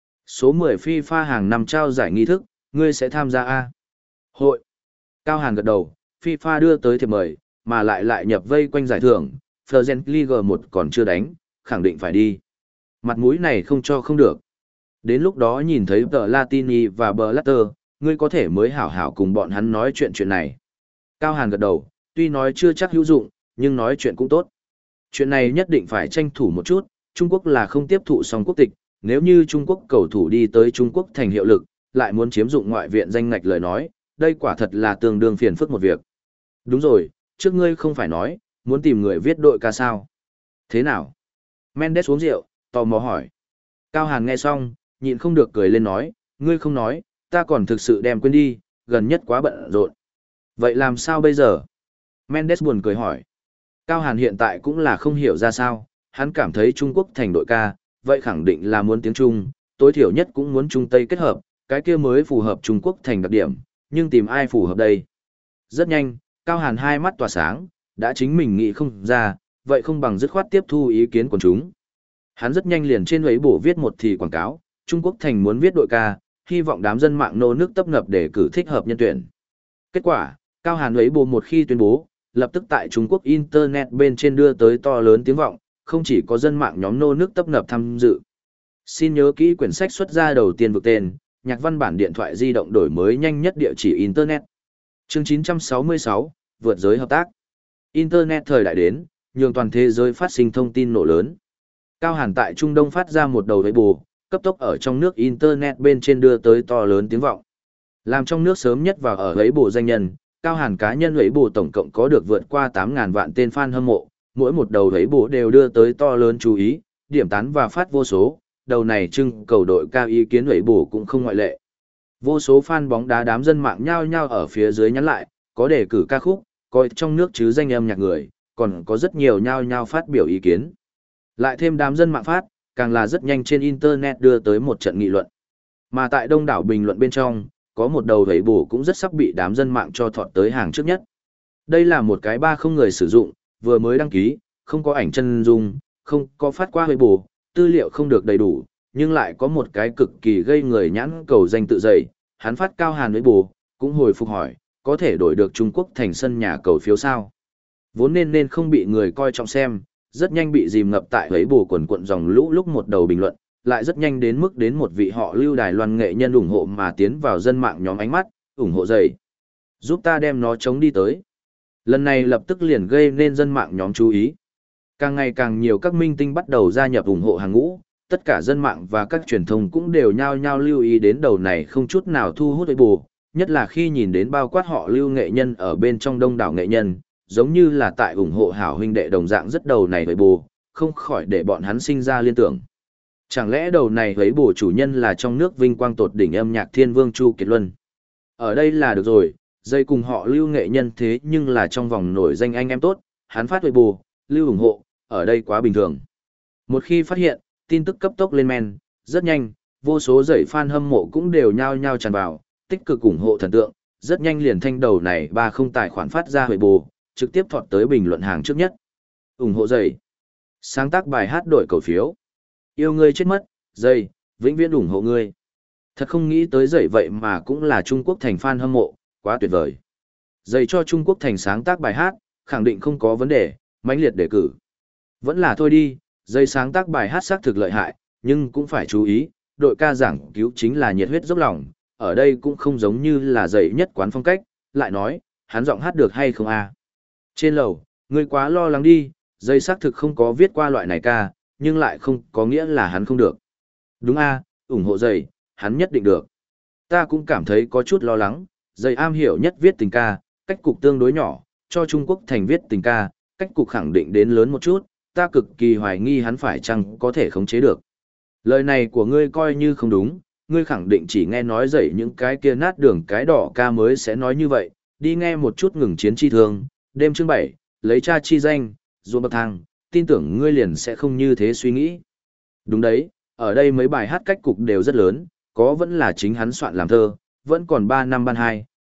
Số mười FIFA hàng năm trao giải nghi thức, ngươi sẽ tham gia a? Hội. Cao Hàn gật đầu, FIFA đưa tới thiệp mời, mà lại lại nhập vây quanh giải thưởng, Fergen League một còn chưa đánh, khẳng định phải đi. Mặt mũi này không cho không được. Đến lúc đó nhìn thấy tờ Latini và Blatter, ngươi có thể mới hảo hảo cùng bọn hắn nói chuyện chuyện này. Cao Hàn gật đầu, tuy nói chưa chắc hữu dụng, nhưng nói chuyện cũng tốt. Chuyện này nhất định phải tranh thủ một chút, Trung Quốc là không tiếp thụ song quốc tịch, nếu như Trung Quốc cầu thủ đi tới Trung Quốc thành hiệu lực, lại muốn chiếm dụng ngoại viện danh ngạch lời nói, đây quả thật là tương đương phiền phức một việc. Đúng rồi, trước ngươi không phải nói, muốn tìm người viết đội ca sao. Thế nào? Mendes uống rượu, tò mò hỏi. Cao Hàn nghe xong, nhịn không được cười lên nói, ngươi không nói, ta còn thực sự đem quên đi, gần nhất quá bận rộn. Vậy làm sao bây giờ? Mendes buồn cười hỏi. Cao Hàn hiện tại cũng là không hiểu ra sao, hắn cảm thấy Trung Quốc thành đội ca, vậy khẳng định là muốn tiếng Trung, tối thiểu nhất cũng muốn Trung Tây kết hợp, cái kia mới phù hợp Trung Quốc thành đặc điểm, nhưng tìm ai phù hợp đây? Rất nhanh, Cao Hàn hai mắt tỏa sáng, đã chính mình nghĩ không ra, vậy không bằng dứt khoát tiếp thu ý kiến của chúng. Hắn rất nhanh liền trên ấy bổ viết một thì quảng cáo, Trung Quốc thành muốn viết đội ca, hy vọng đám dân mạng nô nước tấp nập để cử thích hợp nhân tuyển. Kết quả, Cao Hàn ấy bổ một khi tuyên bố, lập tức tại Trung Quốc Internet bên trên đưa tới to lớn tiếng vọng, không chỉ có dân mạng nhóm nô nước tấp nập tham dự. Xin nhớ kỹ quyển sách xuất ra đầu tiên vực tên, nhạc văn bản điện thoại di động đổi mới nhanh nhất địa chỉ Internet. Chương chín trăm sáu mươi sáu, vượt giới hợp tác. Internet thời đại đến, nhường toàn thế giới phát sinh thông tin nổ lớn. Cao Hàn tại Trung Đông phát ra một đầu bù, cấp tốc ở trong nước Internet bên trên đưa tới to lớn tiếng vọng. Làm trong nước sớm nhất vào ở ấy bù danh nhân, Cao Hàn cá nhân ấy bù tổng cộng có được vượt qua tám nghìn vạn tên fan hâm mộ, mỗi một đầu ấy bù đều đưa tới to lớn chú ý, điểm tán và phát vô số, đầu này trưng cầu đội cao ý kiến ấy bù cũng không ngoại lệ. Vô số fan bóng đá đám dân mạng nhao nhao ở phía dưới nhắn lại, có đề cử ca khúc, có trong nước chứ danh âm nhạc người, còn có rất nhiều nhao nhao phát biểu ý kiến. Lại thêm đám dân mạng phát, càng là rất nhanh trên Internet đưa tới một trận nghị luận. Mà tại đông đảo bình luận bên trong, có một đầu vẩy bù cũng rất sắp bị đám dân mạng cho thọt tới hàng trước nhất. Đây là một cái ba không người sử dụng, vừa mới đăng ký, không có ảnh chân dung, không có phát qua vẩy bù, tư liệu không được đầy đủ, nhưng lại có một cái cực kỳ gây người nhãn cầu danh tự dày. Hắn phát Cao Hàn vẩy bù, cũng hồi phục hỏi, có thể đổi được Trung Quốc thành sân nhà cầu phiếu sao? Vốn nên nên không bị người coi trọng xem, rất nhanh bị dìm ngập tại vẩy bù quần quận dòng lũ lúc một đầu bình luận, lại rất nhanh đến mức đến một vị họ Lưu Đài Loan nghệ nhân ủng hộ mà tiến vào dân mạng nhóm ánh mắt, ủng hộ dày. Giúp ta đem nó chống đi tới. Lần này lập tức liền gây nên dân mạng nhóm chú ý. Càng ngày càng nhiều các minh tinh bắt đầu gia nhập ủng hộ hàng ngũ, tất cả dân mạng và các truyền thông cũng đều nhao nhao lưu ý đến đầu này không chút nào thu hút vẩy bù, nhất là khi nhìn đến bao quát họ Lưu nghệ nhân ở bên trong đông đảo nghệ nhân, giống như là tại ủng hộ hảo huynh đệ đồng dạng rất đầu này vẩy bù, không khỏi để bọn hắn sinh ra liên tưởng. Chẳng lẽ đầu này vẩy bù chủ nhân là trong nước vinh quang tột đỉnh âm nhạc thiên vương Chu Kiệt Luân? Ở đây là được rồi, dây cùng họ Lưu nghệ nhân thế nhưng là trong vòng nổi danh anh em tốt, hắn phát vẩy bù, Lưu ủng hộ, ở đây quá bình thường. Một khi phát hiện, tin tức cấp tốc lên men, rất nhanh, vô số dãy fan hâm mộ cũng đều nhao nhao tràn vào, tích cực ủng hộ thần tượng, rất nhanh liền thanh đầu này ba không tài khoản phát ra vẩy bù, trực tiếp thọt tới bình luận hàng trước nhất. Ủng hộ dây. Sáng tác bài hát đổi cầu phiếu. Yêu ngươi chết mất, dây, vĩnh viễn ủng hộ ngươi. Thật không nghĩ tới dây vậy mà cũng là Trung Quốc thành fan hâm mộ, quá tuyệt vời. Dây cho Trung Quốc thành sáng tác bài hát, khẳng định không có vấn đề, mãnh liệt đề cử. Vẫn là thôi đi, dây sáng tác bài hát xác thực lợi hại, nhưng cũng phải chú ý, đội ca giảng cứu chính là nhiệt huyết dốc lòng, ở đây cũng không giống như là dây nhất quán phong cách, lại nói, hắn giọng hát được hay không à? Trên lầu, ngươi quá lo lắng đi, dây xác thực không có viết qua loại này ca, nhưng lại không có nghĩa là hắn không được. Đúng a, ủng hộ dây, hắn nhất định được. Ta cũng cảm thấy có chút lo lắng, dây am hiểu nhất viết tình ca, cách cục tương đối nhỏ, cho Trung Quốc thành viết tình ca, cách cục khẳng định đến lớn một chút, ta cực kỳ hoài nghi hắn phải chăng có thể khống chế được. Lời này của ngươi coi như không đúng, ngươi khẳng định chỉ nghe nói dậy những cái kia nát đường cái đỏ ca mới sẽ nói như vậy, đi nghe một chút ngừng chiến chi thương, đêm chương bảy, lấy cha chi danh, ruộng bậc thang, tin tưởng ngươi liền sẽ không như thế suy nghĩ. Đúng đấy, ở đây mấy bài hát cách cục đều rất lớn, có vẫn là chính hắn soạn làm thơ, vẫn còn ba năm ban hai,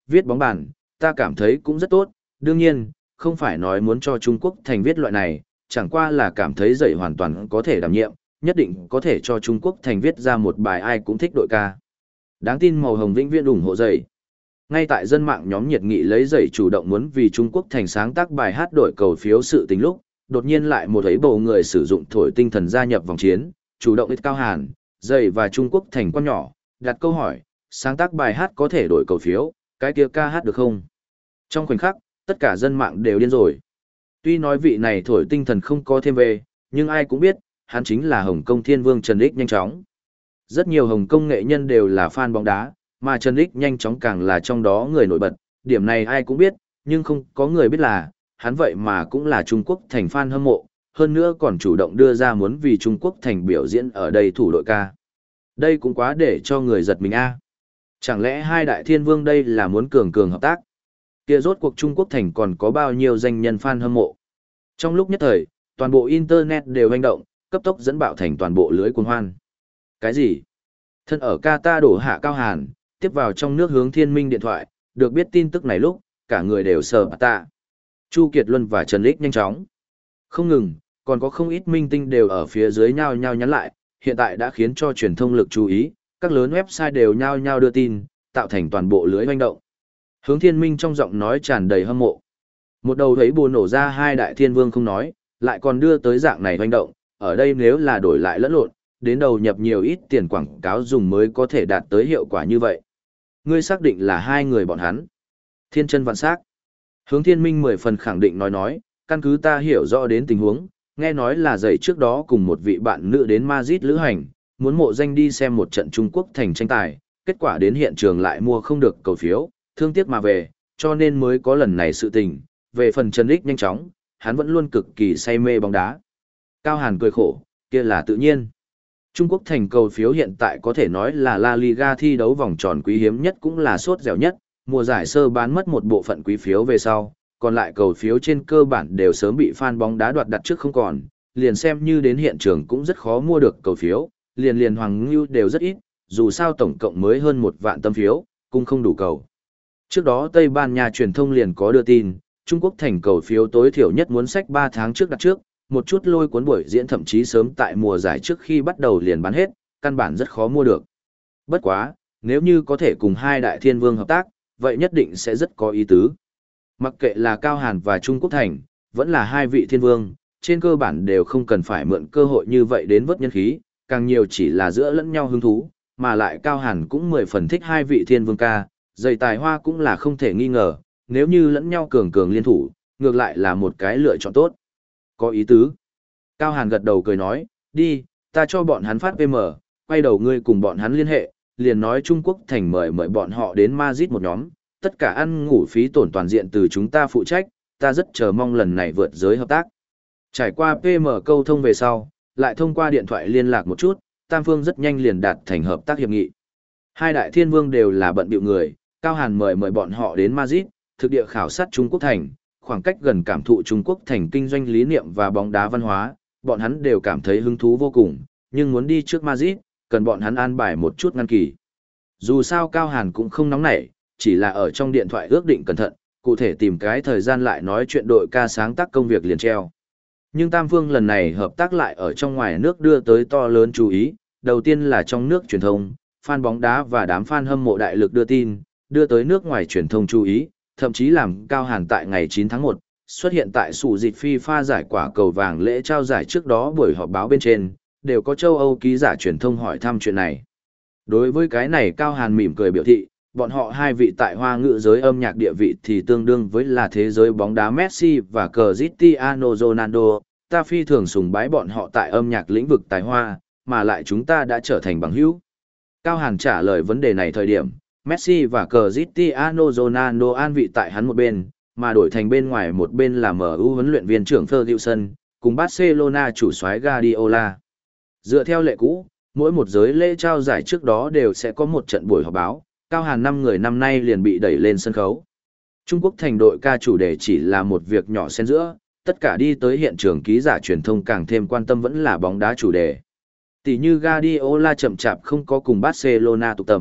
viết bóng bàn, ta cảm thấy cũng rất tốt, đương nhiên, không phải nói muốn cho Trung Quốc thành viết loại này, chẳng qua là cảm thấy dậy hoàn toàn có thể đảm nhiệm, nhất định có thể cho Trung Quốc thành viết ra một bài ai cũng thích đội ca. Đáng tin màu hồng vĩnh viễn ủng hộ dậy. Ngay tại dân mạng nhóm nhiệt nghị lấy dậy chủ động muốn vì Trung Quốc thành sáng tác bài hát đổi cầu phiếu sự tình lúc, đột nhiên lại một ấy bầu người sử dụng thổi tinh thần gia nhập vòng chiến, chủ động ít Cao Hàn, dậy và Trung Quốc thành con nhỏ, đặt câu hỏi, sáng tác bài hát có thể đổi cầu phiếu, cái kia ca hát được không? Trong khoảnh khắc, tất cả dân mạng đều điên rồi. Tuy nói vị này thổi tinh thần không có thêm về, nhưng ai cũng biết, hắn chính là Hồng Kông Thiên Vương Trần Ích nhanh chóng. Rất nhiều Hồng Kông nghệ nhân đều là fan bóng đá, mà Trần Ích nhanh chóng càng là trong đó người nổi bật, điểm này ai cũng biết, nhưng không có người biết là, hắn vậy mà cũng là Trung Quốc thành fan hâm mộ, hơn nữa còn chủ động đưa ra muốn vì Trung Quốc thành biểu diễn ở đây thủ đội ca. Đây cũng quá để cho người giật mình a. Chẳng lẽ hai đại thiên vương đây là muốn cường cường hợp tác? Kia rốt cuộc Trung Quốc thành còn có bao nhiêu danh nhân fan hâm mộ? Trong lúc nhất thời, toàn bộ internet đều hành động, cấp tốc dẫn bạo thành toàn bộ lưới cuồng hoan. Cái gì? Thân ở Qatar đổ hạ Cao Hàn, tiếp vào trong nước Hướng Thiên Minh điện thoại, được biết tin tức này lúc, cả người đều sờ bạt tạ. Chu Kiệt Luân và Trần Ích nhanh chóng. Không ngừng, còn có không ít minh tinh đều ở phía dưới nhao nhao nhắn lại, hiện tại đã khiến cho truyền thông lực chú ý, các lớn website đều nhao nhao đưa tin, tạo thành toàn bộ lưới hoành động. Hướng Thiên Minh trong giọng nói tràn đầy hâm mộ. Một đầu thấy bùa nổ ra hai đại thiên vương không nói, lại còn đưa tới dạng này hoành động, ở đây nếu là đổi lại lẫn lộn, đến đầu nhập nhiều ít tiền quảng cáo dùng mới có thể đạt tới hiệu quả như vậy. Ngươi xác định là hai người bọn hắn. Thiên chân vạn sắc. Hướng Thiên Minh mười phần khẳng định nói nói, căn cứ ta hiểu rõ đến tình huống, nghe nói là giày trước đó cùng một vị bạn nữ đến Madrid lữ hành, muốn mộ danh đi xem một trận Trung Quốc thành tranh tài, kết quả đến hiện trường lại mua không được cầu phiếu, thương tiếc mà về, cho nên mới có lần này sự tình. Về phần Trần Ích nhanh chóng, hắn vẫn luôn cực kỳ say mê bóng đá. Cao Hàn cười khổ, kia là tự nhiên. Trung Quốc thành cầu phiếu hiện tại có thể nói là La Liga thi đấu vòng tròn quý hiếm nhất cũng là sốt dẻo nhất, mùa giải sơ bán mất một bộ phận quý phiếu về sau, còn lại cầu phiếu trên cơ bản đều sớm bị fan bóng đá đoạt đặt trước không còn, liền xem như đến hiện trường cũng rất khó mua được cầu phiếu, liền liền Hoàng Ngưu đều rất ít, dù sao tổng cộng mới hơn một vạn tấm phiếu, cũng không đủ cầu. Trước đó Tây Ban Nha truyền thông liền có đưa tin, Trung Quốc thành cầu phiếu tối thiểu nhất muốn sách ba tháng trước đặt trước, một chút lôi cuốn buổi diễn thậm chí sớm tại mùa giải trước khi bắt đầu liền bán hết, căn bản rất khó mua được. Bất quá, nếu như có thể cùng hai đại thiên vương hợp tác, vậy nhất định sẽ rất có ý tứ. Mặc kệ là Cao Hàn và Trung Quốc thành, vẫn là hai vị thiên vương, trên cơ bản đều không cần phải mượn cơ hội như vậy đến vớt nhân khí, càng nhiều chỉ là giữa lẫn nhau hứng thú, mà lại Cao Hàn cũng mười phần thích hai vị thiên vương ca, dày tài hoa cũng là không thể nghi ngờ, nếu như lẫn nhau cường cường liên thủ, ngược lại là một cái lựa chọn tốt. Có ý tứ. Cao Hàn gật đầu cười nói, đi, ta cho bọn hắn phát pê em, quay đầu ngươi cùng bọn hắn liên hệ, liền nói Trung Quốc thành mời mời bọn họ đến Madrid một nhóm, tất cả ăn ngủ phí tổn toàn diện từ chúng ta phụ trách, ta rất chờ mong lần này vượt giới hợp tác. Trải qua pê em câu thông về sau, lại thông qua điện thoại liên lạc một chút, Tam Phương rất nhanh liền đạt thành hợp tác hiệp nghị. Hai đại thiên vương đều là bận bịu người, Cao Hàn mời mời bọn họ đến Madrid, thực địa khảo sát Trung Quốc thành, khoảng cách gần cảm thụ Trung Quốc thành kinh doanh lý niệm và bóng đá văn hóa, bọn hắn đều cảm thấy hứng thú vô cùng, nhưng muốn đi trước Madrid, cần bọn hắn an bài một chút ngăn kỳ. Dù sao Cao Hàn cũng không nóng nảy, chỉ là ở trong điện thoại ước định cẩn thận, cụ thể tìm cái thời gian lại nói chuyện đội ca sáng tác công việc liền treo. Nhưng Tam Phương lần này hợp tác lại ở trong ngoài nước đưa tới to lớn chú ý, đầu tiên là trong nước truyền thông, fan bóng đá và đám fan hâm mộ đại lực đưa tin, đưa tới nước ngoài truyền thông chú ý, thậm chí làm Cao Hàn tại ngày chín tháng một, xuất hiện tại sủ dịch FIFA giải quả cầu vàng lễ trao giải trước đó buổi họp báo bên trên, đều có châu Âu ký giả truyền thông hỏi thăm chuyện này. Đối với cái này Cao Hàn mỉm cười biểu thị, bọn họ hai vị tại hoa ngữ giới âm nhạc địa vị thì tương đương với là thế giới bóng đá Messi và Cristiano Ronaldo, ta phi thường sùng bái bọn họ tại âm nhạc lĩnh vực tài hoa, mà lại chúng ta đã trở thành bằng hữu. Cao Hàn trả lời vấn đề này thời điểm, Messi và Cristiano Ronaldo an vị tại hắn một bên, mà đổi thành bên ngoài một bên là em u huấn luyện viên trưởng Ferguson, cùng Barcelona chủ soái Guardiola. Dựa theo lệ cũ, mỗi một giới lễ trao giải trước đó đều sẽ có một trận buổi họp báo, Cao Hàn năm người năm nay liền bị đẩy lên sân khấu. Trung Quốc thành đội ca chủ đề chỉ là một việc nhỏ xen giữa, tất cả đi tới hiện trường ký giả truyền thông càng thêm quan tâm vẫn là bóng đá chủ đề. Tỷ như Guardiola chậm chạp không có cùng Barcelona tụ tập,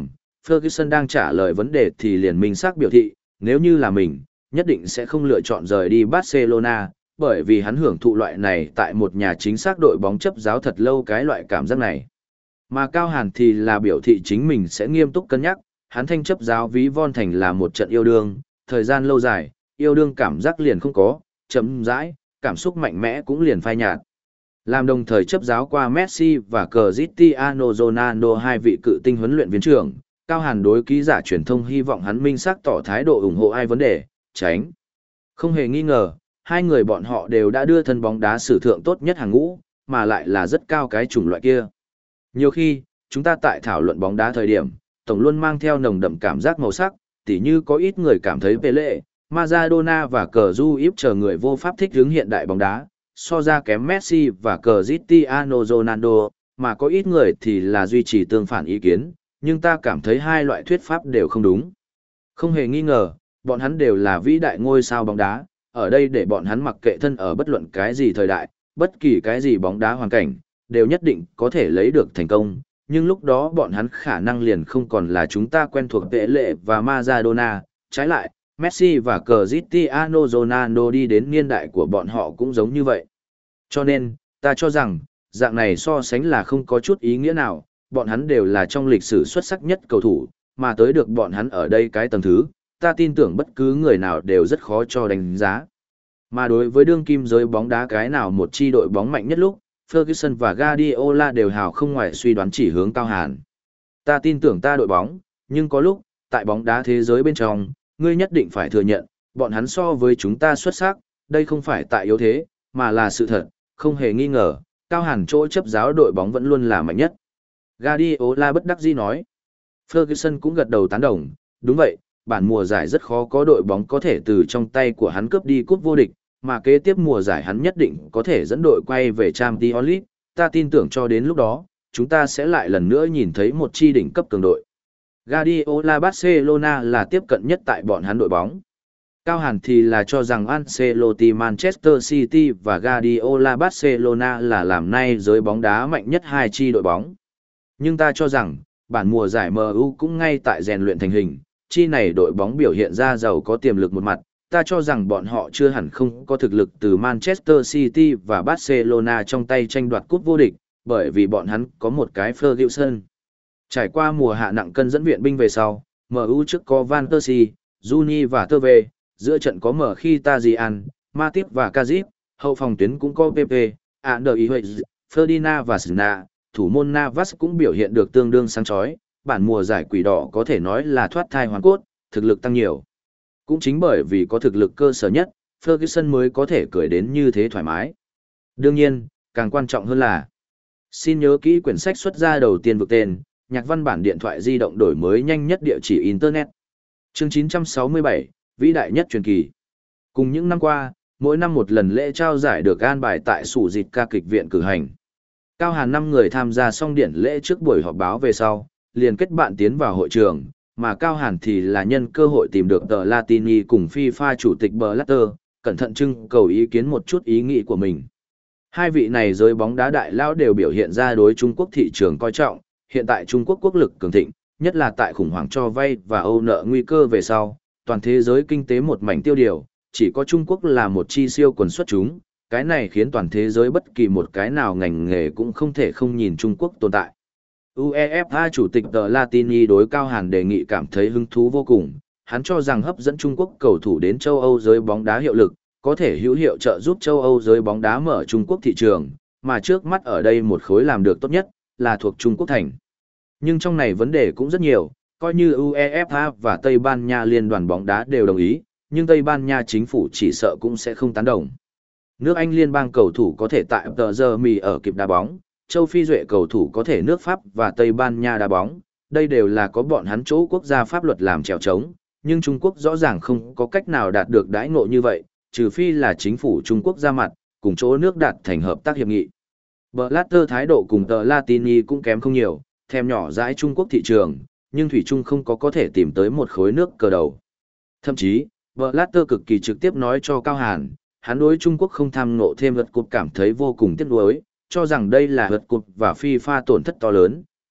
Ferguson đang trả lời vấn đề thì liền minh xác biểu thị, nếu như là mình, nhất định sẽ không lựa chọn rời đi Barcelona, bởi vì hắn hưởng thụ loại này tại một nhà chính xác đội bóng chấp giáo thật lâu cái loại cảm giác này. Mà Cao Hàn thì là biểu thị chính mình sẽ nghiêm túc cân nhắc, hắn thanh chấp giáo ví von thành là một trận yêu đương, thời gian lâu dài, yêu đương cảm giác liền không có, chấm dãi, cảm xúc mạnh mẽ cũng liền phai nhạt. Làm đồng thời chấp giáo qua Messi và Cristiano Ronaldo hai vị cự tinh huấn luyện viên trưởng, Cao Hàn đối ký giả truyền thông hy vọng hắn minh xác tỏ thái độ ủng hộ ai vấn đề, tránh. Không hề nghi ngờ, hai người bọn họ đều đã đưa thân bóng đá sử thượng tốt nhất hàng ngũ, mà lại là rất cao cái chủng loại kia. Nhiều khi, chúng ta tại thảo luận bóng đá thời điểm, tổng luôn mang theo nồng đậm cảm giác màu sắc, tỉ như có ít người cảm thấy Pele, Maradona và Cruyff chờ người vô pháp thích hướng hiện đại bóng đá, so ra kém Messi và Cristiano Ronaldo, mà có ít người thì là duy trì tương phản ý kiến, nhưng ta cảm thấy hai loại thuyết pháp đều không đúng. Không hề nghi ngờ, bọn hắn đều là vĩ đại ngôi sao bóng đá, ở đây để bọn hắn mặc kệ thân ở bất luận cái gì thời đại, bất kỳ cái gì bóng đá hoàn cảnh, đều nhất định có thể lấy được thành công, nhưng lúc đó bọn hắn khả năng liền không còn là chúng ta quen thuộc Pele và Maradona, trái lại, Messi và Cristiano Ronaldo đi đến niên đại của bọn họ cũng giống như vậy. Cho nên, ta cho rằng, dạng này so sánh là không có chút ý nghĩa nào, bọn hắn đều là trong lịch sử xuất sắc nhất cầu thủ, mà tới được bọn hắn ở đây cái tầng thứ, ta tin tưởng bất cứ người nào đều rất khó cho đánh giá. Mà đối với đương kim giới bóng đá cái nào một chi đội bóng mạnh nhất lúc, Ferguson và Guardiola đều hào không ngoài suy đoán chỉ hướng Cao Hàn. Ta tin tưởng ta đội bóng, nhưng có lúc, tại bóng đá thế giới bên trong, ngươi nhất định phải thừa nhận, bọn hắn so với chúng ta xuất sắc, đây không phải tại yếu thế, mà là sự thật, không hề nghi ngờ, Cao Hàn chỗ chấp giáo đội bóng vẫn luôn là mạnh nhất. Guardiola bất đắc dĩ nói. Ferguson cũng gật đầu tán đồng, đúng vậy, bản mùa giải rất khó có đội bóng có thể từ trong tay của hắn cướp đi cúp vô địch, mà kế tiếp mùa giải hắn nhất định có thể dẫn đội quay về Champions League, ta tin tưởng cho đến lúc đó, chúng ta sẽ lại lần nữa nhìn thấy một chi đỉnh cấp cường đội. Guardiola Barcelona là tiếp cận nhất tại bọn hắn đội bóng. Cao Hàn thì là cho rằng Ancelotti Manchester City và Guardiola Barcelona là làm nay giới bóng đá mạnh nhất hai chi đội bóng. Nhưng ta cho rằng, bản mùa giải em u cũng ngay tại rèn luyện thành hình, chi này đội bóng biểu hiện ra giàu có tiềm lực một mặt, ta cho rằng bọn họ chưa hẳn không có thực lực từ Manchester City và Barcelona trong tay tranh đoạt cúp vô địch, bởi vì bọn hắn có một cái Ferguson. Trải qua mùa hạ nặng cân dẫn viện binh về sau, em u trước có Van Persie, Juni và Tơ Vê, giữa trận có mở khi Tajian, Matip và Kazip, hậu phòng tuyến cũng có Pepe, Ander Iwez, Ferdinand và Sna, thủ môn Navas cũng biểu hiện được tương đương sáng chói, bản mùa giải quỷ đỏ có thể nói là thoát thai hoàn cốt, thực lực tăng nhiều. Cũng chính bởi vì có thực lực cơ sở nhất, Ferguson mới có thể cười đến như thế thoải mái. Đương nhiên, càng quan trọng hơn là, xin nhớ kỹ quyển sách xuất ra đầu tiên vực tên, nhạc văn bản điện thoại di động đổi mới nhanh nhất địa chỉ Internet. Chương chín trăm sáu mươi bảy, vĩ đại nhất truyền kỳ. Cùng những năm qua, mỗi năm một lần lễ trao giải được an bài tại Sủ Dịch ca kịch viện cử hành. Cao Hàn năm người tham gia xong điển lễ trước buổi họp báo về sau, liền kết bạn tiến vào hội trường, mà Cao Hàn thì là nhân cơ hội tìm được tờ Latini cùng FIFA chủ tịch Blatter, cẩn thận trưng cầu ý kiến một chút ý nghĩ của mình. Hai vị này giới bóng đá đại lão đều biểu hiện ra đối Trung Quốc thị trường coi trọng, hiện tại Trung Quốc quốc lực cường thịnh, nhất là tại khủng hoảng cho vay và âu nợ nguy cơ về sau, toàn thế giới kinh tế một mảnh tiêu điều, chỉ có Trung Quốc là một chi siêu quần xuất chúng, cái này khiến toàn thế giới bất kỳ một cái nào ngành nghề cũng không thể không nhìn Trung Quốc tồn tại. UEFA chủ tịch tờ Latini đối Cao Hàn đề nghị cảm thấy hứng thú vô cùng, hắn cho rằng hấp dẫn Trung Quốc cầu thủ đến châu Âu giới bóng đá hiệu lực, có thể hữu hiệu trợ giúp châu Âu giới bóng đá mở Trung Quốc thị trường, mà trước mắt ở đây một khối làm được tốt nhất, là thuộc Trung Quốc thành. Nhưng trong này vấn đề cũng rất nhiều, coi như UEFA và Tây Ban Nha liên đoàn bóng đá đều đồng ý, nhưng Tây Ban Nha chính phủ chỉ sợ cũng sẽ không tán đồng. Nước Anh liên bang cầu thủ có thể tại tờ giờ mì ở kịp đá bóng, châu Phi duệ cầu thủ có thể nước Pháp và Tây Ban Nha đá bóng, đây đều là có bọn hắn chỗ quốc gia pháp luật làm trèo trống, nhưng Trung Quốc rõ ràng không có cách nào đạt được đãi ngộ như vậy, trừ phi là chính phủ Trung Quốc ra mặt, cùng chỗ nước đạt thành hợp tác hiệp nghị. Blatter thái độ cùng tờ Latini cũng kém không nhiều, thèm nhỏ dãi Trung Quốc thị trường, nhưng Thủy Trung không có có thể tìm tới một khối nước cờ đầu. Thậm chí, Blatter cực kỳ trực tiếp nói cho Cao Hàn, hắn đối Trung Quốc không tham ngộ thêm vượt cột cảm thấy vô cùng tiếc nuối, cho rằng đây là vượt cột và FIFA tổn thất to lớn,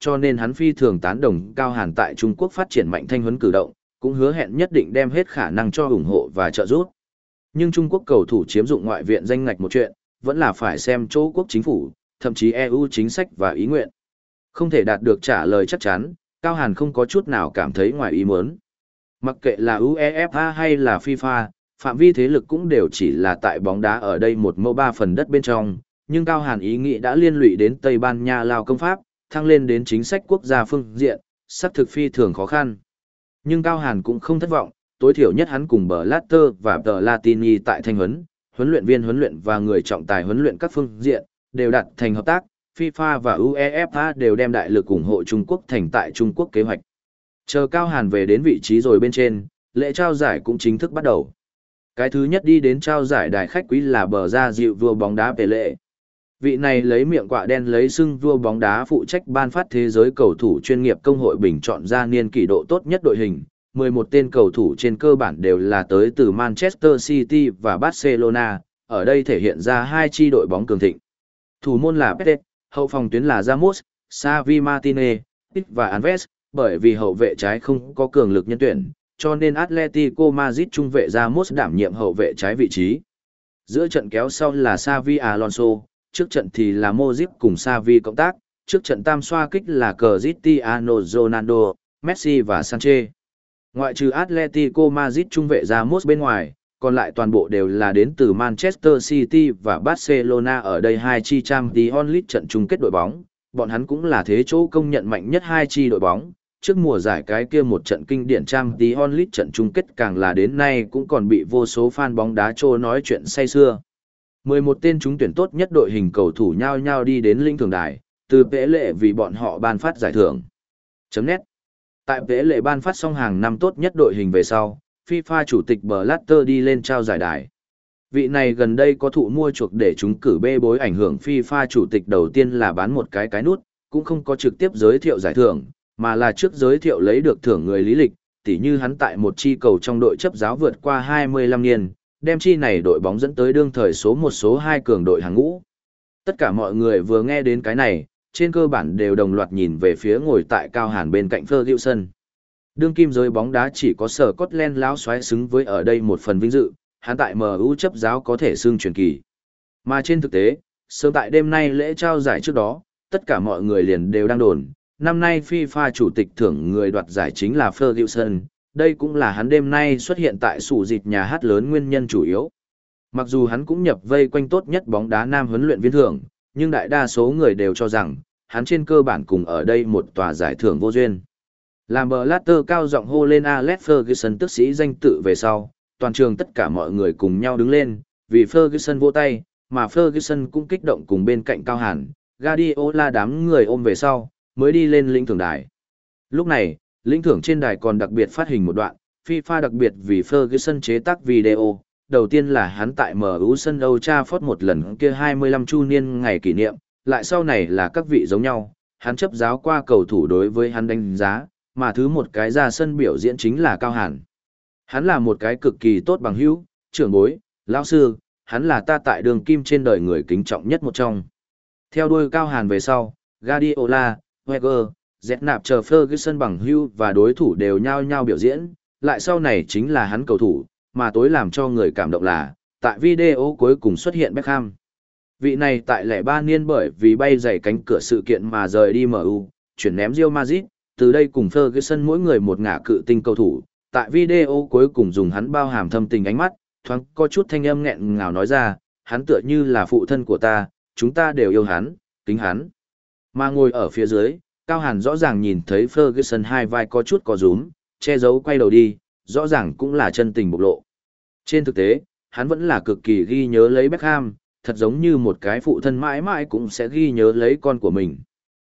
cho nên hắn phi thường tán đồng Cao Hàn tại Trung Quốc phát triển mạnh thanh huấn cử động, cũng hứa hẹn nhất định đem hết khả năng cho ủng hộ và trợ giúp. Nhưng Trung Quốc cầu thủ chiếm dụng ngoại viện danh ngạch một chuyện, vẫn là phải xem chỗ quốc chính phủ, thậm chí e u chính sách và ý nguyện. Không thể đạt được trả lời chắc chắn, Cao Hàn không có chút nào cảm thấy ngoài ý muốn. Mặc kệ là UEFA hay là FIFA, phạm vi thế lực cũng đều chỉ là tại bóng đá ở đây một mẫu ba phần đất bên trong, nhưng Cao Hàn ý nghĩ đã liên lụy đến Tây Ban Nha Lao công pháp, thăng lên đến chính sách quốc gia phương diện, sắp thực phi thường khó khăn. Nhưng Cao Hàn cũng không thất vọng, tối thiểu nhất hắn cùng Blatter và The Latini tại thanh huấn, huấn luyện viên huấn luyện và người trọng tài huấn luyện các phương diện, đều đặt thành hợp tác, FIFA và UEFA đều đem đại lực ủng hộ Trung Quốc thành tại Trung Quốc kế hoạch. Chờ Cao Hàn về đến vị trí rồi bên trên, lễ trao giải cũng chính thức bắt đầu. Cái thứ nhất đi đến trao giải đài khách quý là bờ ra dịu vua bóng đá Pelé. Vị này lấy miệng quạ đen lấy xưng vua bóng đá phụ trách ban phát thế giới cầu thủ chuyên nghiệp công hội bình chọn ra niên kỷ độ tốt nhất đội hình. mười một tên cầu thủ trên cơ bản đều là tới từ Manchester City và Barcelona, ở đây thể hiện ra hai chi đội bóng cường thịnh. Thủ môn là Pete, hậu phòng tuyến là Ramos, Xavi Martinez, và Alves, bởi vì hậu vệ trái không có cường lực nhân tuyển, cho nên Atletico Madrid trung vệ Ramos đảm nhiệm hậu vệ trái vị trí. Giữa trận kéo sau là Xavi Alonso, trước trận thì là Modric cùng Xavi cộng tác, trước trận tam xoa kích là Cristiano Ronaldo, Messi và Sanchez. Ngoại trừ Atletico Madrid trung vệ Ramos bên ngoài, còn lại toàn bộ đều là đến từ Manchester City và Barcelona, ở đây hai chi Champions League trận chung kết đội bóng, bọn hắn cũng là thế chỗ công nhận mạnh nhất hai chi đội bóng. Trước mùa giải cái kia một trận kinh điển Champions League trận chung kết càng là đến nay cũng còn bị vô số fan bóng đá trô nói chuyện say xưa. mười một tên trúng tuyển tốt nhất đội hình cầu thủ nhau nhau đi đến lĩnh thưởng đài, từ Pễ lệ vì bọn họ ban phát giải thưởng. Chấm nét. Tại Pễ lệ ban phát xong hàng năm tốt nhất đội hình về sau, FIFA chủ tịch Blatter đi lên trao giải đài. Vị này gần đây có thụ mua chuộc để chúng cử bê bối ảnh hưởng FIFA chủ tịch đầu tiên là bán một cái cái nút, cũng không có trực tiếp giới thiệu giải thưởng, mà là trước giới thiệu lấy được thưởng người lý lịch, tỉ như hắn tại một chi cầu trong đội chấp giáo vượt qua hai mươi lăm niên, đem chi này đội bóng dẫn tới đương thời số một số hai cường đội hàng ngũ. Tất cả mọi người vừa nghe đến cái này, trên cơ bản đều đồng loạt nhìn về phía ngồi tại Cao Hàn bên cạnh Ferguson. Đương kim giới bóng đá chỉ có sở Scotland lão xoáy xứng với ở đây một phần vinh dự, hắn tại em u chấp giáo có thể xưng truyền kỳ. Mà trên thực tế, sớm tại đêm nay lễ trao giải trước đó, tất cả mọi người liền đều đang đồn, năm nay FIFA chủ tịch thưởng người đoạt giải chính là Ferguson, đây cũng là hắn đêm nay xuất hiện tại sủ dịp nhà hát lớn nguyên nhân chủ yếu. Mặc dù hắn cũng nhập vây quanh tốt nhất bóng đá nam huấn luyện viên thưởng, nhưng đại đa số người đều cho rằng, hắn trên cơ bản cùng ở đây một tòa giải thưởng vô duyên. Làm Blatter cao giọng hô lên Alex Ferguson tức sĩ danh tự về sau, toàn trường tất cả mọi người cùng nhau đứng lên, vì Ferguson vỗ tay, mà Ferguson cũng kích động cùng bên cạnh Cao Hàn, Guardiola đám người ôm về sau, mới đi lên lĩnh thưởng đài. Lúc này, lĩnh thưởng trên đài còn đặc biệt phát hình một đoạn, FIFA đặc biệt vì Ferguson chế tác video, đầu tiên là hắn tại em u sân Old Trafford một lần kia hai mươi lăm chu niên ngày kỷ niệm, lại sau này là các vị giống nhau, hắn chấp giáo qua cầu thủ đối với hắn đánh giá, mà thứ một cái ra sân biểu diễn chính là Cao Hàn. Hắn là một cái cực kỳ tốt bằng hữu, trưởng bối, lão sư, hắn là ta tại đường kim trên đời người kính trọng nhất một trong. Theo đuôi Cao Hàn về sau, Guardiola, Wenger, Z nạp chờ Ferguson bằng hữu và đối thủ đều nhao nhao biểu diễn, lại sau này chính là hắn cầu thủ, mà tối làm cho người cảm động là, tại video cuối cùng xuất hiện Beckham. Vị này tại lẻ ba niên bởi vì bay dày cánh cửa sự kiện mà rời đi em u, chuyển ném Real Madrid, từ đây cùng Ferguson mỗi người một ngả cự tinh cầu thủ, tại video cuối cùng dùng hắn bao hàm thâm tình ánh mắt, thoáng có chút thanh âm nghẹn ngào nói ra, hắn tựa như là phụ thân của ta, chúng ta đều yêu hắn, kính hắn. Mà ngồi ở phía dưới, Cao Hàn rõ ràng nhìn thấy Ferguson hai vai có chút có rúm, che giấu quay đầu đi, rõ ràng cũng là chân tình bộc lộ. Trên thực tế, hắn vẫn là cực kỳ ghi nhớ lấy Beckham, thật giống như một cái phụ thân mãi mãi cũng sẽ ghi nhớ lấy con của mình.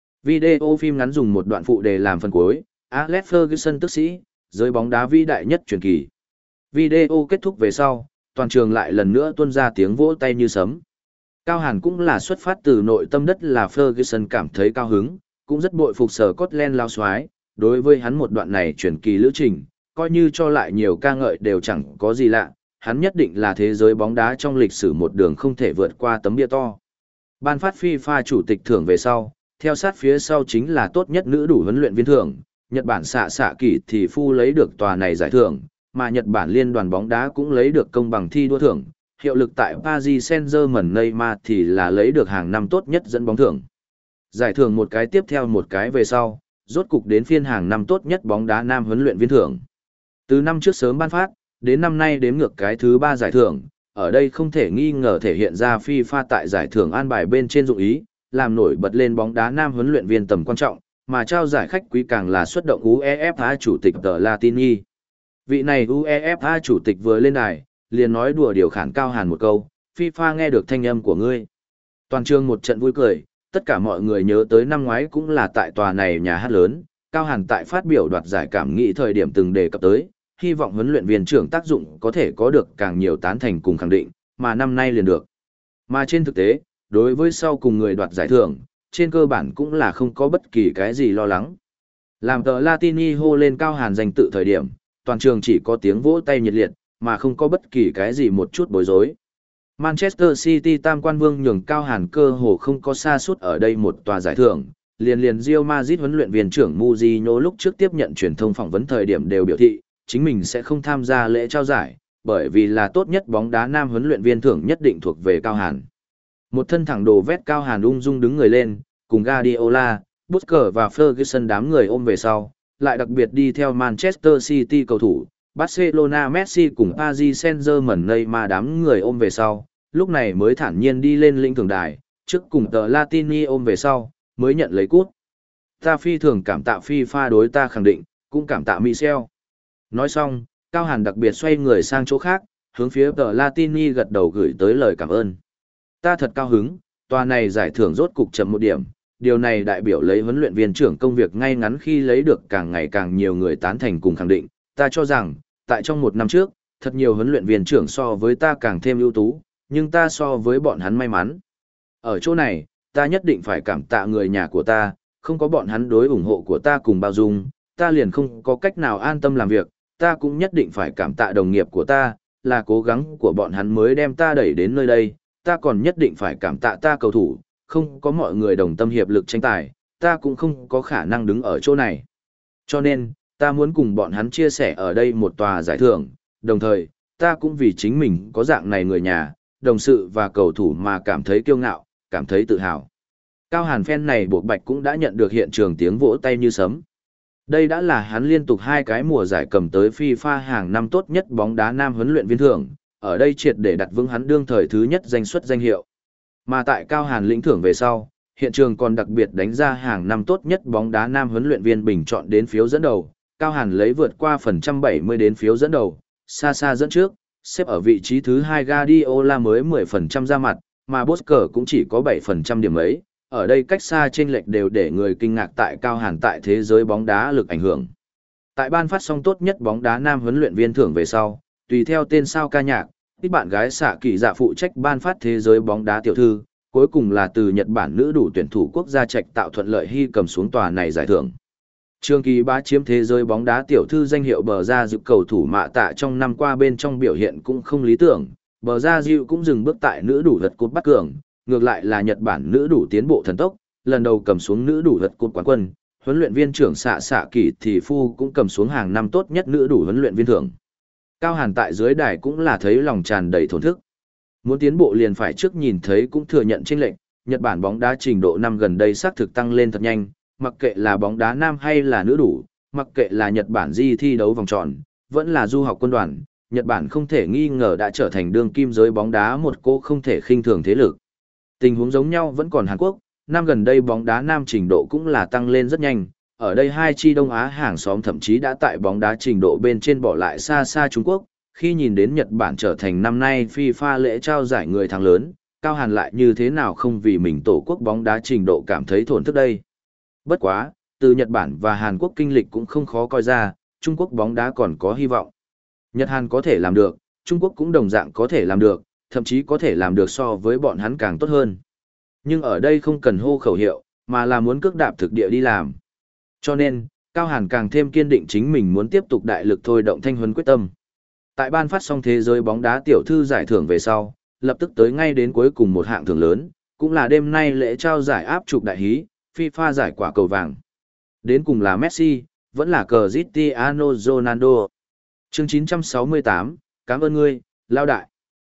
Video phim ngắn dùng một đoạn phụ đề làm phần cuối, Alex Ferguson tức sĩ, giới bóng đá vĩ đại nhất truyền kỳ. Video kết thúc về sau, toàn trường lại lần nữa tuôn ra tiếng vỗ tay như sấm. Cao Hàn cũng là xuất phát từ nội tâm đất là Ferguson cảm thấy cao hứng, cũng rất bội phục sở Scotland lao xoái, đối với hắn một đoạn này truyền kỳ lữ trình, coi như cho lại nhiều ca ngợi đều chẳng có gì lạ, hắn nhất định là thế giới bóng đá trong lịch sử một đường không thể vượt qua tấm bia to. Ban phát FIFA chủ tịch thưởng về sau, theo sát phía sau chính là tốt nhất nữ đủ huấn luyện viên thưởng, Nhật Bản xạ xạ kỳ thì phu lấy được tòa này giải thưởng, mà Nhật Bản liên đoàn bóng đá cũng lấy được công bằng thi đua thưởng, hiệu lực tại Paris Saint-Germain Neymar thì là lấy được hàng năm tốt nhất dẫn bóng thưởng. Giải thưởng một cái tiếp theo một cái về sau, rốt cục đến phiên hàng năm tốt nhất bóng đá nam huấn luyện viên thưởng. Từ năm trước sớm ban phát, đến năm nay đếm ngược cái thứ ba giải thưởng, ở đây không thể nghi ngờ thể hiện ra FIFA tại giải thưởng an bài bên trên dụng ý, làm nổi bật lên bóng đá nam huấn luyện viên tầm quan trọng, mà trao giải khách quý càng là xuất động UEFA chủ tịch tờ Latini. Vị này UEFA chủ tịch vừa lên đài, liền nói đùa điều khản Cao Hàn một câu, FIFA nghe được thanh âm của ngươi. Toàn trường một trận vui cười, tất cả mọi người nhớ tới năm ngoái cũng là tại tòa này nhà hát lớn, Cao Hàn tại phát biểu đoạt giải cảm nghĩ thời điểm từng đề cập tới, hy vọng huấn luyện viên trưởng tác dụng có thể có được càng nhiều tán thành cùng khẳng định, mà năm nay liền được. Mà trên thực tế, đối với sau cùng người đoạt giải thưởng, trên cơ bản cũng là không có bất kỳ cái gì lo lắng. Làm tờ Latini hô lên Cao Hàn danh tự thời điểm, toàn trường chỉ có tiếng vỗ tay nhiệt liệt, mà không có bất kỳ cái gì một chút bối rối. Manchester City tam quan vương nhường Cao Hàn cơ hồ không có xa suốt ở đây một tòa giải thưởng, liền liền Real Madrid huấn luyện viên trưởng Mourinho lúc trước tiếp nhận truyền thông phỏng vấn thời điểm đều biểu thị, chính mình sẽ không tham gia lễ trao giải, bởi vì là tốt nhất bóng đá nam huấn luyện viên thưởng nhất định thuộc về Cao Hàn. Một thân thẳng đồ vét Cao Hàn ung dung đứng người lên, cùng Guardiola, Busquets và Ferguson đám người ôm về sau, lại đặc biệt đi theo Manchester City cầu thủ, Barcelona Messi cùng Paris Saint-Germain Neymar đám người ôm về sau, lúc này mới thản nhiên đi lên lĩnh thưởng đài, trước cùng tờ Latini ôm về sau, mới nhận lấy cút. Ta phi thường cảm tạ FIFA đối ta khẳng định, cũng cảm tạ Michel. Nói xong, Cao Hàn đặc biệt xoay người sang chỗ khác, hướng phía tờ Latini gật đầu gửi tới lời cảm ơn. Ta thật cao hứng, tòa này giải thưởng rốt cục chậm một điểm, điều này đại biểu lấy huấn luyện viên trưởng công việc ngay ngắn khi lấy được càng ngày càng nhiều người tán thành cùng khẳng định. Ta cho rằng, tại trong một năm trước, thật nhiều huấn luyện viên trưởng so với ta càng thêm ưu tú, nhưng ta so với bọn hắn may mắn. Ở chỗ này, ta nhất định phải cảm tạ người nhà của ta, không có bọn hắn đối ủng hộ của ta cùng bao dung, ta liền không có cách nào an tâm làm việc, ta cũng nhất định phải cảm tạ đồng nghiệp của ta, là cố gắng của bọn hắn mới đem ta đẩy đến nơi đây, ta còn nhất định phải cảm tạ ta cầu thủ, không có mọi người đồng tâm hiệp lực tranh tài, ta cũng không có khả năng đứng ở chỗ này. Cho nên, ta muốn cùng bọn hắn chia sẻ ở đây một tòa giải thưởng, đồng thời, ta cũng vì chính mình có dạng này người nhà, đồng sự và cầu thủ mà cảm thấy kiêu ngạo, cảm thấy tự hào. Cao Hàn fan này buộc bạch cũng đã nhận được hiện trường tiếng vỗ tay như sấm. Đây đã là hắn liên tục hai cái mùa giải cầm tới FIFA hàng năm tốt nhất bóng đá nam huấn luyện viên thưởng, ở đây triệt để đặt vững hắn đương thời thứ nhất danh suất danh hiệu. Mà tại Cao Hàn lĩnh thưởng về sau, hiện trường còn đặc biệt đánh ra hàng năm tốt nhất bóng đá nam huấn luyện viên bình chọn đến phiếu dẫn đầu, Cao Hàn lấy vượt qua phần trăm bảy mươi đến phiếu dẫn đầu, xa xa dẫn trước, xếp ở vị trí thứ hai Guardiola mới mười phần trăm ra mặt, mà Busquets cũng chỉ có bảy phần trăm điểm ấy, ở đây cách xa chênh lệch đều để người kinh ngạc tại Cao Hàn tại thế giới bóng đá lực ảnh hưởng. Tại ban phát xong tốt nhất bóng đá nam huấn luyện viên thưởng về sau, tùy theo tên sao ca nhạc, ít bạn gái xạ kỳ dạ phụ trách ban phát thế giới bóng đá tiểu thư, cuối cùng là từ Nhật Bản nữ đủ tuyển thủ quốc gia trạch tạo thuận lợi hy cầm xuống tòa này giải thưởng. Trương Kỳ Bá chiếm thế giới bóng đá tiểu thư danh hiệu bờ ra dịu cầu thủ mạ tạ trong năm qua bên trong biểu hiện cũng không lý tưởng, bờ ra dịu cũng dừng bước tại nữ đủ vật cột bắt cường, ngược lại là Nhật Bản nữ đủ tiến bộ thần tốc, lần đầu cầm xuống nữ đủ vật cột quán quân, huấn luyện viên trưởng xạ xạ kỳ thì phu cũng cầm xuống hàng năm tốt nhất nữ đủ huấn luyện viên thưởng. Cao Hàn tại dưới đài cũng là thấy lòng tràn đầy thổn thức. Muốn tiến bộ liền phải trước nhìn thấy cũng thừa nhận chênh lệch, Nhật Bản bóng đá trình độ năm gần đây xác thực tăng lên thật nhanh, mặc kệ là bóng đá nam hay là nữ đủ, mặc kệ là Nhật Bản di thi đấu vòng tròn, vẫn là du học quân đoàn, Nhật Bản không thể nghi ngờ đã trở thành đương kim giới bóng đá một cô không thể khinh thường thế lực. Tình huống giống nhau vẫn còn Hàn Quốc, năm gần đây bóng đá nam trình độ cũng là tăng lên rất nhanh, ở đây hai chi Đông Á hàng xóm thậm chí đã tại bóng đá trình độ bên trên bỏ lại xa xa Trung Quốc, khi nhìn đến Nhật Bản trở thành năm nay FIFA lễ trao giải người thắng lớn, Cao Hàn lại như thế nào không vì mình tổ quốc bóng đá trình độ cảm thấy thổn thức đây. Bất quá, từ Nhật Bản và Hàn Quốc kinh lịch cũng không khó coi ra, Trung Quốc bóng đá còn có hy vọng. Nhật Hàn có thể làm được, Trung Quốc cũng đồng dạng có thể làm được, thậm chí có thể làm được so với bọn hắn càng tốt hơn. Nhưng ở đây không cần hô khẩu hiệu, mà là muốn cước đạp thực địa đi làm. Cho nên, Cao Hàn càng thêm kiên định chính mình muốn tiếp tục đại lực thôi động thanh huấn quyết tâm. Tại ban phát xong thế giới bóng đá tiểu thư giải thưởng về sau, lập tức tới ngay đến cuối cùng một hạng thưởng lớn, cũng là đêm nay lễ trao giải áp trục đại hí, FIFA giải quả cầu vàng. Đến cùng là Messi, vẫn là Cristiano Ronaldo. Chương chín trăm sáu mươi tám, cảm ơn ngươi, lao đại.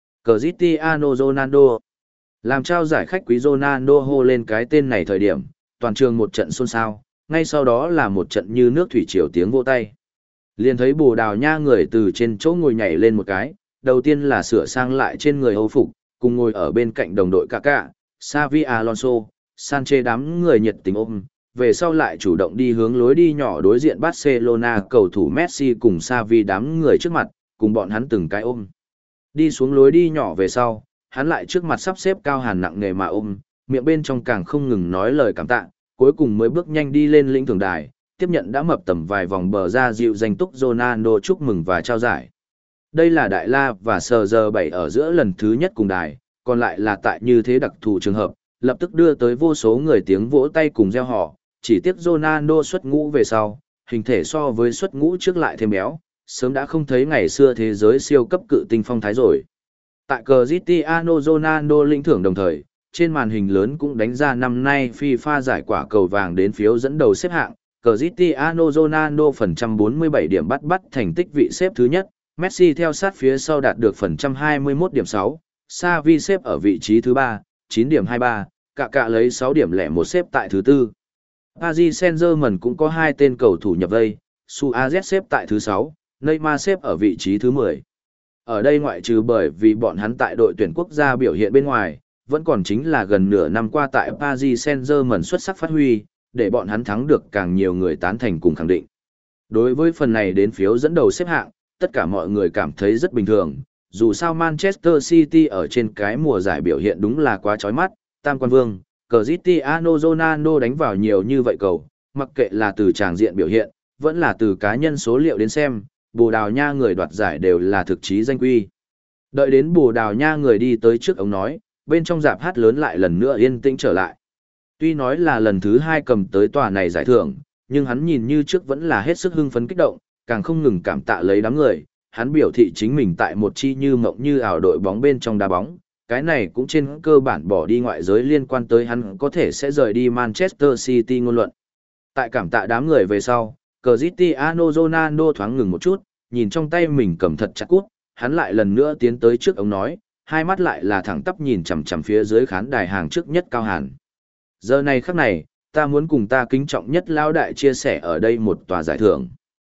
Cristiano Ronaldo. Làm trao giải khách quý Ronaldo hô lên cái tên này thời điểm, toàn trường một trận xôn xao, ngay sau đó là một trận như nước thủy triều tiếng vỗ tay. Liền thấy Bồ Đào Nha người từ trên chỗ ngồi nhảy lên một cái, đầu tiên là sửa sang lại trên người hầu phục, cùng ngồi ở bên cạnh đồng đội Kaká, Xavi Alonso, Sanchez đám người nhiệt tình ôm, về sau lại chủ động đi hướng lối đi nhỏ đối diện Barcelona cầu thủ Messi cùng Xavi đám người trước mặt, cùng bọn hắn từng cái ôm. Đi xuống lối đi nhỏ về sau, hắn lại trước mặt sắp xếp Cao Hàn nặng nề mà ôm, miệng bên trong càng không ngừng nói lời cảm tạ, cuối cùng mới bước nhanh đi lên lĩnh thưởng đài, tiếp nhận đã mập tầm vài vòng bờ ra dịu danh túc Ronaldo chúc mừng và trao giải. Đây là Đại La và Sờ giờ bảy ở giữa lần thứ nhất cùng đài, còn lại là tại như thế đặc thù trường hợp, lập tức đưa tới vô số người tiếng vỗ tay cùng reo hò, chỉ tiếc Ronaldo xuất ngũ về sau, hình thể so với xuất ngũ trước lại thêm béo, sớm đã không thấy ngày xưa thế giới siêu cấp cự tinh phong thái rồi. Tại Cristiano Ronaldo lĩnh thưởng đồng thời, trên màn hình lớn cũng đánh ra năm nay FIFA giải quả cầu vàng đến phiếu dẫn đầu xếp hạng, Cristiano Ronaldo phần trăm bốn mươi bảy điểm bắt bắt thành tích vị xếp thứ nhất, Messi theo sát phía sau đạt được phần trăm hai mươi mốt điểm sáu, Xavi xếp ở vị trí thứ ba, chín điểm hai ba, Kaká lấy sáu điểm lẻ một xếp tại thứ tư. Paris Saint-Germain cũng có hai tên cầu thủ nhập vây, Suarez xếp tại thứ sáu, Neymar xếp ở vị trí thứ mười. Ở đây ngoại trừ bởi vì bọn hắn tại đội tuyển quốc gia biểu hiện bên ngoài, vẫn còn chính là gần nửa năm qua tại Paris Saint-Germain xuất sắc phát huy, để bọn hắn thắng được càng nhiều người tán thành cùng khẳng định. Đối với phần này đến phiếu dẫn đầu xếp hạng, tất cả mọi người cảm thấy rất bình thường, dù sao Manchester City ở trên cái mùa giải biểu hiện đúng là quá chói mắt, tam quan vương, Cristiano Ronaldo đánh vào nhiều như vậy cầu, mặc kệ là từ tràng diện biểu hiện, vẫn là từ cá nhân số liệu đến xem, Bồ Đào Nha người đoạt giải đều là thực chí danh quy. Đợi đến Bồ Đào Nha người đi tới trước ống nói, bên trong rạp hát lớn lại lần nữa yên tĩnh trở lại. Tuy nói là lần thứ hai cầm tới tòa này giải thưởng, nhưng hắn nhìn như trước vẫn là hết sức hưng phấn kích động, càng không ngừng cảm tạ lấy đám người. Hắn biểu thị chính mình tại một chi như mộng như ảo đội bóng bên trong đá bóng, cái này cũng trên cơ bản bỏ đi ngoại giới liên quan tới hắn có thể sẽ rời đi Manchester City ngôn luận. Tại cảm tạ đám người về sau, Cristiano Ronaldo thoáng ngừng một chút, nhìn trong tay mình cầm thật chặt cút, hắn lại lần nữa tiến tới trước ống nói, hai mắt lại là thẳng tắp nhìn chằm chằm phía dưới khán đài hàng trước nhất Cao Hàn. Giờ này khắc này, ta muốn cùng ta kính trọng nhất lao đại chia sẻ ở đây một tòa giải thưởng.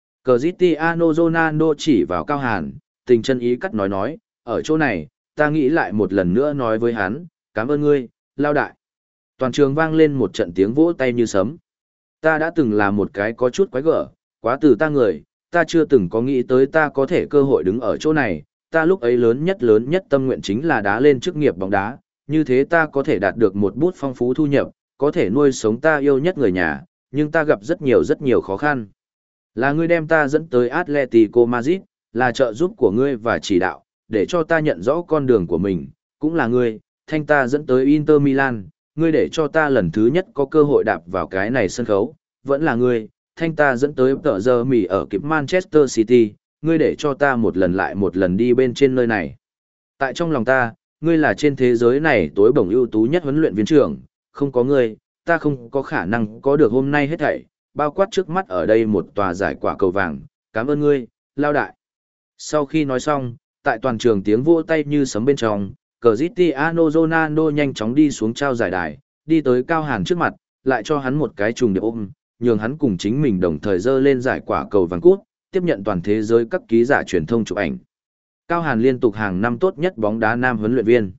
Cristiano Ronaldo chỉ vào Cao Hàn, tình chân ý cắt nói nói, ở chỗ này, ta nghĩ lại một lần nữa nói với hắn, cảm ơn ngươi, lao đại. Toàn trường vang lên một trận tiếng vỗ tay như sấm. Ta đã từng là một cái có chút quái gở, quá từ ta người, ta chưa từng có nghĩ tới ta có thể cơ hội đứng ở chỗ này, ta lúc ấy lớn nhất lớn nhất tâm nguyện chính là đá lên chức nghiệp bóng đá, như thế ta có thể đạt được một bút phong phú thu nhập, có thể nuôi sống ta yêu nhất người nhà, nhưng ta gặp rất nhiều rất nhiều khó khăn. Là ngươi đem ta dẫn tới Atletico Madrid, là trợ giúp của ngươi và chỉ đạo, để cho ta nhận rõ con đường của mình, cũng là ngươi, thanh ta dẫn tới Inter Milan, ngươi để cho ta lần thứ nhất có cơ hội đạp vào cái này sân khấu, vẫn là ngươi, thanh ta dẫn tới tờ giờ mỉ ở kịp Manchester City, ngươi để cho ta một lần lại một lần đi bên trên nơi này. Tại trong lòng ta, ngươi là trên thế giới này tối bổng ưu tú nhất huấn luyện viên trưởng, không có ngươi, ta không có khả năng có được hôm nay hết thảy, bao quát trước mắt ở đây một tòa giải quả cầu vàng, cảm ơn ngươi, lao đại. Sau khi nói xong, tại toàn trường tiếng vỗ tay như sấm bên trong, Cristiano Ronaldo nhanh chóng đi xuống trao giải đài, đi tới Cao Hàn trước mặt, lại cho hắn một cái trùng điệp ôm, nhường hắn cùng chính mình đồng thời dơ lên giải quả cầu vàng cút, tiếp nhận toàn thế giới các ký giả truyền thông chụp ảnh. Cao Hàn liên tục hàng năm tốt nhất bóng đá nam huấn luyện viên.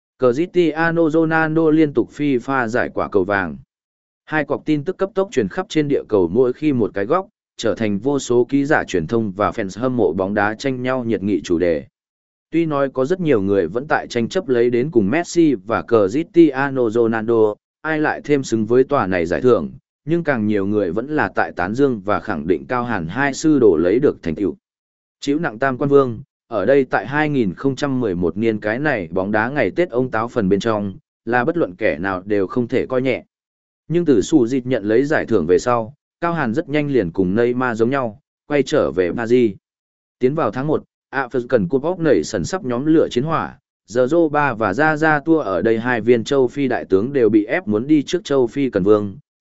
Cristiano Ronaldo liên tục FIFA giải quả cầu vàng. Hai cọc tin tức cấp tốc truyền khắp trên địa cầu mỗi khi một cái góc, trở thành vô số ký giả truyền thông và fans hâm mộ bóng đá tranh nhau nhiệt nghị chủ đề. Tuy nói có rất nhiều người vẫn tại tranh chấp lấy đến cùng Messi và Cristiano Ronaldo, ai lại thêm xứng với tòa này giải thưởng, nhưng càng nhiều người vẫn là tại tán dương và khẳng định Cao Hàn hai sư đổ lấy được thành tựu. Chịu nặng tam quan vương, ở đây tại hai nghìn không trăm mười một niên cái này bóng đá ngày Tết ông táo phần bên trong, là bất luận kẻ nào đều không thể coi nhẹ. Nhưng từ Sù Dịch nhận lấy giải thưởng về sau, Cao Hàn rất nhanh liền cùng Neymar giống nhau, quay trở về Paris. Tiến vào tháng một, African Cup of Nations sắp nhóm lửa chiến hỏa, giờ Zô ba và Ra Ra Tua ở đây hai viên châu Phi đại tướng đều bị ép muốn đi trước châu Phi cần vương,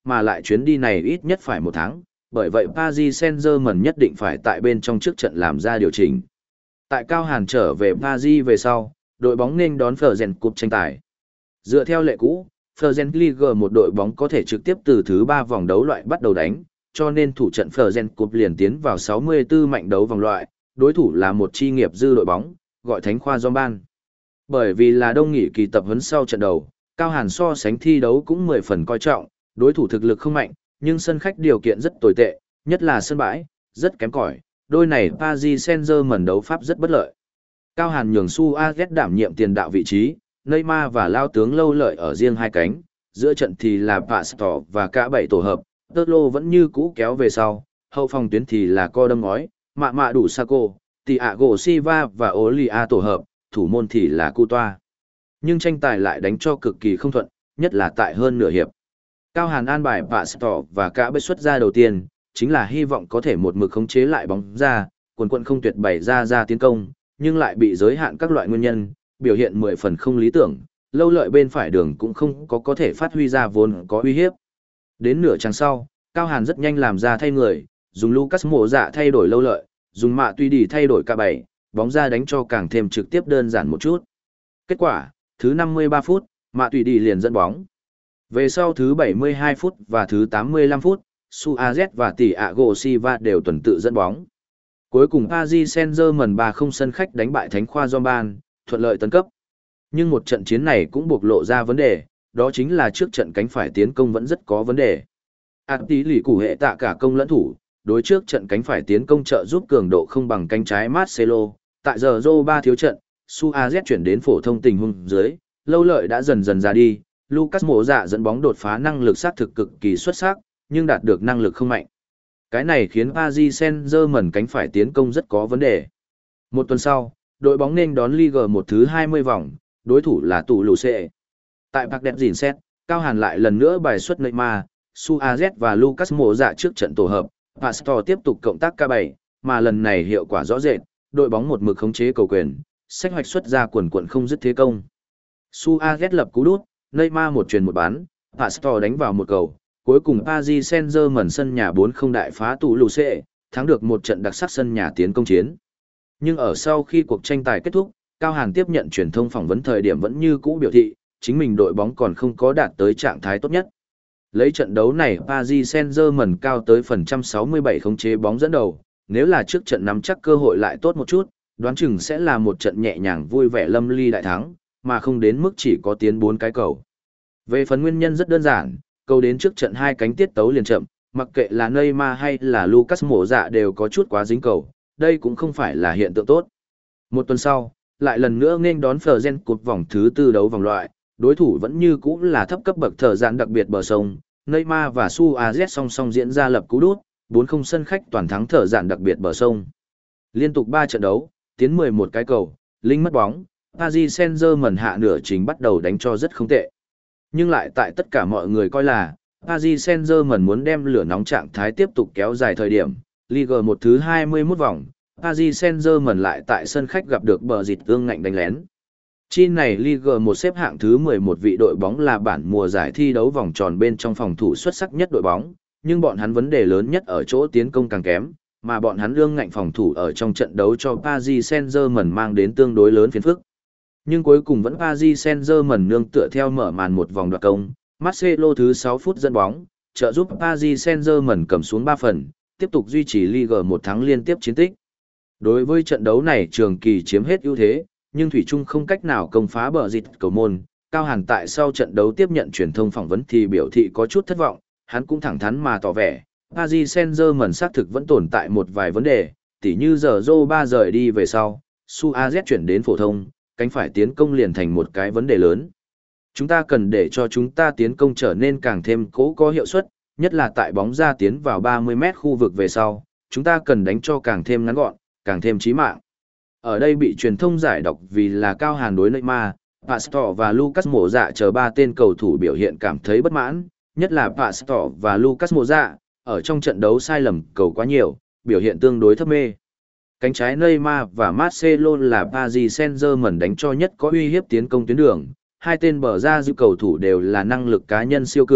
mà lại chuyến đi này ít nhất phải một tháng, bởi vậy Paris Saint-Germain nhất định phải tại bên trong trước trận làm ra điều chỉnh. Tại Cao Hàn trở về Paris về sau, đội bóng nên đón Fleuren Cup tranh tài. Dựa theo lệ cũ, Fleuren League một đội bóng có thể trực tiếp từ thứ ba vòng đấu loại bắt đầu đánh, cho nên thủ trận Fleuren Cup liền tiến vào sáu mươi tư mạnh đấu vòng loại, đối thủ là một chi nghiệp dư đội bóng, gọi Thánh Khoa Gioban. Bởi vì là đông nghỉ kỳ tập huấn sau trận đầu, Cao Hàn so sánh thi đấu cũng mười phần coi trọng, đối thủ thực lực không mạnh, nhưng sân khách điều kiện rất tồi tệ, nhất là sân bãi, rất kém cỏi. Đôi này Paris Saint-Germain đấu pháp rất bất lợi. Cao Hàn nhường Suarez đảm nhiệm tiền đạo vị trí, Neymar và lao tướng Lâu Lợi ở riêng hai cánh, giữa trận thì là Pastor và cả bảy tổ hợp, Tơ Lô vẫn như cũ kéo về sau, hậu phòng tuyến thì là Co đâm ngói, Mạ Mạ Đủ Saco, Thiago Silva và Olia tổ hợp, thủ môn thì là Cu Toa. Nhưng tranh tài lại đánh cho cực kỳ không thuận, nhất là tại hơn nửa hiệp. Cao Hàn an bài Pastor và cả bảy xuất ra đầu tiên, chính là hy vọng có thể một mực khống chế lại bóng ra, quần quận không tuyệt bày ra ra tiến công, nhưng lại bị giới hạn các loại nguyên nhân, biểu hiện mười phần không lý tưởng, Lâu Lợi bên phải đường cũng không có có thể phát huy ra vốn có uy hiếp. Đến nửa chặng sau, Cao Hàn rất nhanh làm ra thay người, dùng Lucas Mộ Dạ thay đổi Lâu Lợi, dùng Mạ Tuy Đi thay đổi cả bảy, bóng ra đánh cho càng thêm trực tiếp đơn giản một chút. Kết quả, thứ năm mươi ba phút, Mạ Tuy Đi liền dẫn bóng. Về sau thứ bảy mươi hai phút và thứ tám mươi lăm phút, Suarez và Thiago Silva đều tuần tự dẫn bóng. Cuối cùng Paris Saint-Germain ba không sân khách đánh bại Thánh Khoa Gioban, thuận lợi tấn cấp. Nhưng một trận chiến này cũng bộc lộ ra vấn đề, đó chính là trước trận cánh phải tiến công vẫn rất có vấn đề. Át tí lì củ hệ tạ cả công lẫn thủ, đối trước trận cánh phải tiến công trợ giúp cường độ không bằng cánh trái Marcelo. Tại giờ Zô ba thiếu trận, Suarez chuyển đến phổ thông tình huống dưới, Lâu Lợi đã dần dần ra đi, Lucas Mộ Dạ dẫn bóng đột phá năng lực sát thực cực kỳ xuất sắc, nhưng đạt được năng lực không mạnh. Cái này khiến Paris Saint-Germain cánh phải tiến công rất có vấn đề. Một tuần sau, đội bóng nên đón Ligue một thứ hai mươi vòng, đối thủ là tụ lù xệ. Tại Parc des Princes, Cao Hàn lại lần nữa bài xuất Neymar, Suarez và Lucas Mộ Dạ trước trận tổ hợp, Pastor tiếp tục cộng tác ca bảy, mà lần này hiệu quả rõ rệt, đội bóng một mực khống chế cầu quyền, sách hoạch xuất ra quần quần không dứt thế công. Suarez lập cú đút, Neymar một chuyền một bán, Pastor đánh vào một cầu, cuối cùng Paris Saint-Germain sân nhà bốn không đại phá tụ lù xệ, thắng được một trận đặc sắc sân nhà tiến công chiến. Nhưng ở sau khi cuộc tranh tài kết thúc, Cao Hàn tiếp nhận truyền thông phỏng vấn thời điểm vẫn như cũ biểu thị, chính mình đội bóng còn không có đạt tới trạng thái tốt nhất. Lấy trận đấu này Paris Saint-Germain cao tới phần trăm sáu mươi bảy khống chế bóng dẫn đầu, nếu là trước trận nắm chắc cơ hội lại tốt một chút, đoán chừng sẽ là một trận nhẹ nhàng vui vẻ lâm ly đại thắng, mà không đến mức chỉ có tiến bốn cái cầu. Về phần nguyên nhân rất đơn giản, cầu đến trước trận hai cánh tiết tấu liền chậm, mặc kệ là Neymar hay là Lucas Mộ Dạ đều có chút quá dính cầu, đây cũng không phải là hiện tượng tốt. Một tuần sau, lại lần nữa nghênh đón Fleuren Cup vòng thứ tư đấu vòng loại, đối thủ vẫn như cũ là thấp cấp bậc thợ dạn đặc biệt bờ sông, Neymar và Suarez song song diễn ra lập cú đút, bốn không sân khách toàn thắng thợ dạn đặc biệt bờ sông. Liên tục ba trận đấu, tiến mười một cái cầu, linh mất bóng, Paris Saint-Germain hạ nửa chính bắt đầu đánh cho rất không tệ. Nhưng lại tại tất cả mọi người coi là Paris Saint-Germain muốn đem lửa nóng trạng thái tiếp tục kéo dài thời điểm, Ligue một thứ hai mươi mốt vòng, Paris Saint-Germain lại tại sân khách gặp được bờ dịt ương ngạnh đánh lén. Chi này Ligue một xếp hạng thứ mười một vị đội bóng là bản mùa giải thi đấu vòng tròn bên trong phòng thủ xuất sắc nhất đội bóng, nhưng bọn hắn vấn đề lớn nhất ở chỗ tiến công càng kém, mà bọn hắn ương ngạnh phòng thủ ở trong trận đấu cho Paris Saint-Germain mang đến tương đối lớn phiền phức. Nhưng cuối cùng vẫn Paris Saint-Germain nương tựa theo mở màn một vòng đoạt công, Marcelo thứ sáu phút dẫn bóng, trợ giúp Paris Saint-Germain cầm xuống ba phần, tiếp tục duy trì Ligue một thắng liên tiếp chiến tích. Đối với trận đấu này Trường Kỳ chiếm hết ưu thế, nhưng Thủy Trung không cách nào công phá bờ dịt cầu môn. Cao Hàn tại sau trận đấu tiếp nhận truyền thông phỏng vấn thì biểu thị có chút thất vọng, hắn cũng thẳng thắn mà tỏ vẻ, Paris Saint-Germain xác thực vẫn tồn tại một vài vấn đề, tỉ như giờ Zô ba rời đi về sau, Suarez chuyển đến phổ thông, cánh phải tiến công liền thành một cái vấn đề lớn. Chúng ta cần để cho chúng ta tiến công trở nên càng thêm cố có hiệu suất, nhất là tại bóng ra tiến vào ba mươi mét khu vực về sau, chúng ta cần đánh cho càng thêm ngắn gọn, càng thêm chí mạng. Ở đây bị truyền thông giải đọc vì là Cao Hàn đối Neymar, Pastor và Lucas Mộ Dạ chờ ba tên cầu thủ biểu hiện cảm thấy bất mãn, nhất là Pastor và Lucas Mộ Dạ, ở trong trận đấu sai lầm cầu quá nhiều, biểu hiện tương đối thấp mê. Cánh trái Neymar và Marcelo là Paris Saint-Germain đánh cho nhất có uy hiếp tiến công tuyến đường, hai tên bờ ra giữ cầu thủ đều là năng lực cá nhân siêu cường,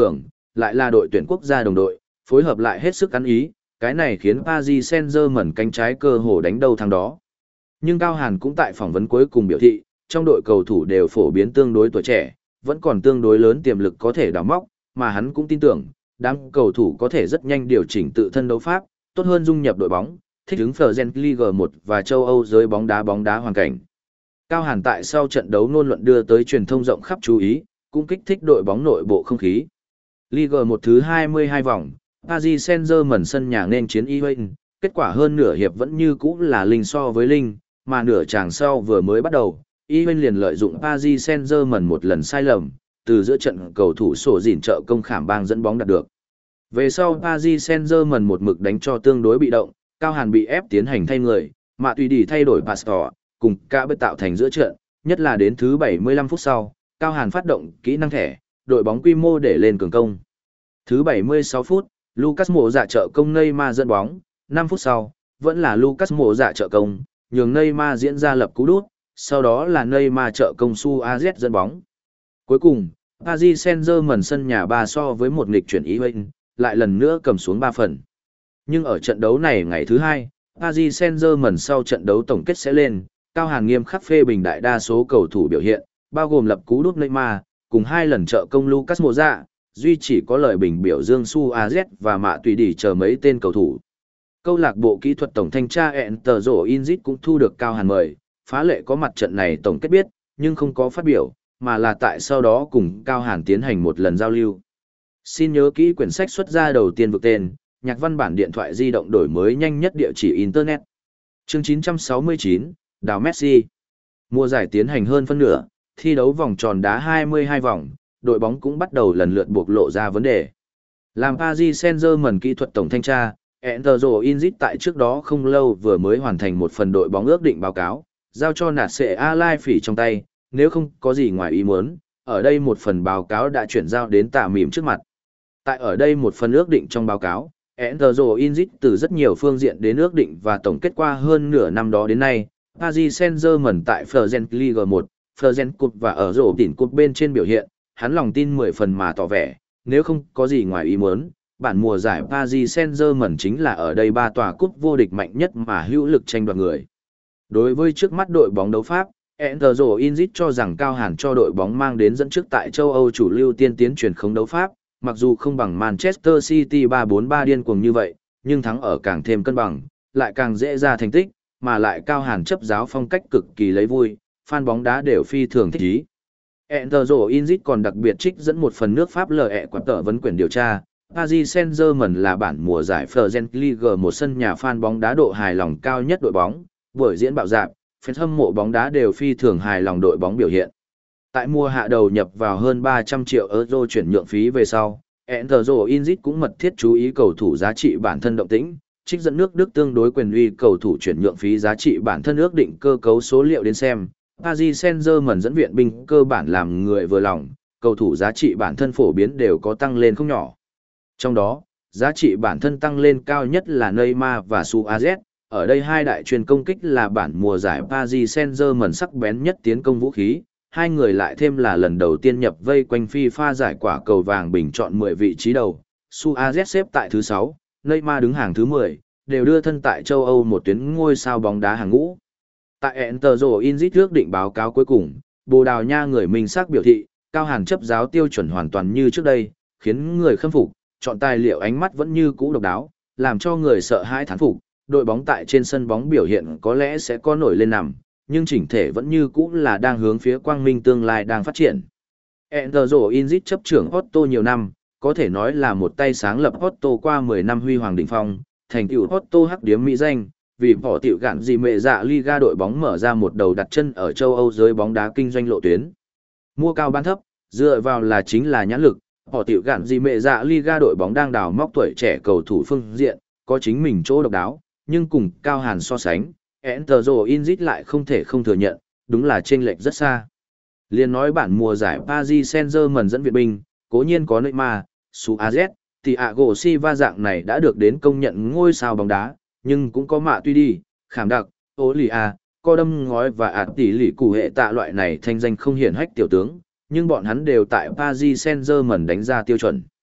lại là đội tuyển quốc gia đồng đội, phối hợp lại hết sức ăn ý, cái này khiến Paris Saint-Germain cánh trái cơ hồ đánh đâu thắng đó. Nhưng Cao Hàn cũng tại phỏng vấn cuối cùng biểu thị, trong đội cầu thủ đều phổ biến tương đối tuổi trẻ, vẫn còn tương đối lớn tiềm lực có thể đào móc, mà hắn cũng tin tưởng, đám cầu thủ có thể rất nhanh điều chỉnh tự thân đấu pháp, tốt hơn dung nhập đội bóng, thích ứng French League một và châu Âu giới bóng đá bóng đá hoàn cảnh. Cao Hàn tại sau trận đấu ngôn luận đưa tới truyền thông rộng khắp chú ý, cũng kích thích đội bóng nội bộ không khí. Ligue một thứ hai mươi hai vòng, Paris Saint-Germain sân nhà nên chiến Ewen, kết quả hơn nửa hiệp vẫn như cũ là linh so với linh, mà nửa chàng sau vừa mới bắt đầu, Ewen liền lợi dụng Paris Saint-Germain một lần sai lầm, từ giữa trận cầu thủ sổ dỉn trợ công khảm bang dẫn bóng đạt được. Về sau Paris Saint-Germain một mực đánh cho tương đối bị động, Cao Hàn bị ép tiến hành thay người, mà tùy đi thay đổi Pastor, cùng cả bất tạo thành giữa trận, nhất là đến thứ bảy mươi lăm phút sau, Cao Hàn phát động kỹ năng thẻ, đội bóng quy mô để lên cường công. Thứ bảy mươi sáu phút, Lucas Mộ dạ trợ công Neymar dẫn bóng, năm phút sau, vẫn là Lucas Mộ dạ trợ công, nhường Neymar diễn ra lập cú đút, sau đó là Neymar trợ công Suarez dẫn bóng. Cuối cùng, Paris Saint-Germain sân nhà ba so với một nghịch chuyển Ewen, lại lần nữa cầm xuống ba phần. Nhưng ở trận đấu này ngày thứ hai, Paris Saint-Germain sau trận đấu tổng kết sẽ lên, Cao Hàn nghiêm khắc phê bình đại đa số cầu thủ biểu hiện, bao gồm lập cú đúp Neymar, cùng hai lần trợ công Lucas Moura, duy chỉ có lời bình biểu dương Suarez và Mạ Tùy Đỉ chờ mấy tên cầu thủ. Câu lạc bộ kỹ thuật tổng thanh tra Enter Inzit cũng thu được Cao Hàn mời, phá lệ có mặt trận này tổng kết biết, nhưng không có phát biểu, mà là tại sau đó cùng Cao Hàn tiến hành một lần giao lưu. Xin nhớ kỹ quyển sách xuất ra đầu tiên vực tên, nhạc văn bản điện thoại di động đổi mới nhanh nhất địa chỉ Internet. Chương chín trăm sáu mươi chín, Đào Messi. Mùa giải tiến hành hơn phân nửa, thi đấu vòng tròn đá hai mươi hai vòng, đội bóng cũng bắt đầu lần lượt bộc lộ ra vấn đề. Làm Paris Saint-Germain kỹ thuật tổng thanh tra, Enter Inzit tại trước đó không lâu vừa mới hoàn thành một phần đội bóng ước định báo cáo, giao cho nạt sệ A-Lai Phỉ trong tay, nếu không có gì ngoài ý muốn, ở đây một phần báo cáo đã chuyển giao đến Tạ Mỉm trước mặt. Tại ở đây một phần ước định trong báo cáo, Enter Inzit từ rất nhiều phương diện đến ước định và tổng kết qua hơn nửa năm đó đến nay, Paris Saint-Germain tại French League một, French Cup và ở rổ tỉnh Cup bên trên biểu hiện, hắn lòng tin mười phần mà tỏ vẻ, nếu không có gì ngoài ý muốn, bản mùa giải Paris Saint-Germain chính là ở đây ba tòa cúp vô địch mạnh nhất mà hữu lực tranh đoạt người. Đối với trước mắt đội bóng đấu Pháp, Enter Inzit cho rằng Cao Hàn cho đội bóng mang đến dẫn trước tại châu Âu chủ lưu tiên tiến truyền khống đấu Pháp, mặc dù không bằng Manchester City ba bốn ba điên cuồng như vậy, nhưng thắng ở càng thêm cân bằng, lại càng dễ ra thành tích, mà lại Cao Hàn chấp giáo phong cách cực kỳ lấy vui, fan bóng đá đều phi thường thích ý. Enter Inzit còn đặc biệt trích dẫn một phần nước Pháp lờ ẹ quạt tờ vấn quyển điều tra, Paris Saint-Germain là bản mùa giải French League một sân nhà fan bóng đá độ hài lòng cao nhất đội bóng, buổi diễn bạo dạn, fan hâm mộ bóng đá đều phi thường hài lòng đội bóng biểu hiện. Tại mùa hạ đầu nhập vào hơn ba trăm triệu euro chuyển nhượng phí về sau, Enter Inzit cũng mật thiết chú ý cầu thủ giá trị bản thân động tĩnh, trích dẫn nước Đức tương đối quyền uy cầu thủ chuyển nhượng phí giá trị bản thân ước định cơ cấu số liệu đến xem. Paris Saint-Germain dẫn viện binh cơ bản làm người vừa lòng, cầu thủ giá trị bản thân phổ biến đều có tăng lên không nhỏ. Trong đó, giá trị bản thân tăng lên cao nhất là Neymar và Suarez, ở đây hai đại truyền công kích là bản mùa giải Paris Saint-Germain sắc bén nhất tiến công vũ khí, hai người lại thêm là lần đầu tiên nhập vây quanh FIFA giải quả cầu vàng bình chọn mười vị trí đầu, Suarez xếp tại thứ sáu, Neymar đứng hàng thứ mười, đều đưa thân tại châu Âu một tuyến ngôi sao bóng đá hàng ngũ. Tại Enter Inzit ước định báo cáo cuối cùng, Bồ Đào Nha người minh xác biểu thị, Cao Hàn chấp giáo tiêu chuẩn hoàn toàn như trước đây, khiến người khâm phục, chọn tài liệu ánh mắt vẫn như cũ độc đáo, làm cho người sợ hãi thán phục, đội bóng tại trên sân bóng biểu hiện có lẽ sẽ có nổi lên nằm, nhưng chỉnh thể vẫn như cũ là đang hướng phía quang minh tương lai đang phát triển. Enter Inzit chấp trưởng Otto nhiều năm, có thể nói là một tay sáng lập Otto qua mười năm huy hoàng đỉnh phong, thành tựu Otto hắc điếm mỹ danh, vì bỏ tiểu gạn gì mẹ dạ Liga đội bóng mở ra một đầu đặt chân ở châu Âu giới bóng đá kinh doanh lộ tuyến. Mua cao bán thấp, dựa vào là chính là nhãn lực, bỏ tiểu gạn gì mẹ dạ Liga đội bóng đang đào móc tuổi trẻ cầu thủ phương diện, có chính mình chỗ độc đáo, nhưng cùng Cao Hàn so sánh, Enter Inzit lại không thể không thừa nhận, đúng là chênh lệch rất xa. Liên nói bản mùa giải Paris Saint-Germain dẫn viện binh, cố nhiên có Neymar, Suarez, Thiago Silva dạng này đã được đến công nhận ngôi sao bóng đá, nhưng cũng có Mạ Tuy Đi, Khảm Đặc, Ô Lì A, Co Đâm Ngói và ạt tỷ lỷ củ hệ tạ loại này thanh danh không hiển hách tiểu tướng, nhưng bọn hắn đều tại Paris Saint-Germain đánh ra tiêu chuẩn.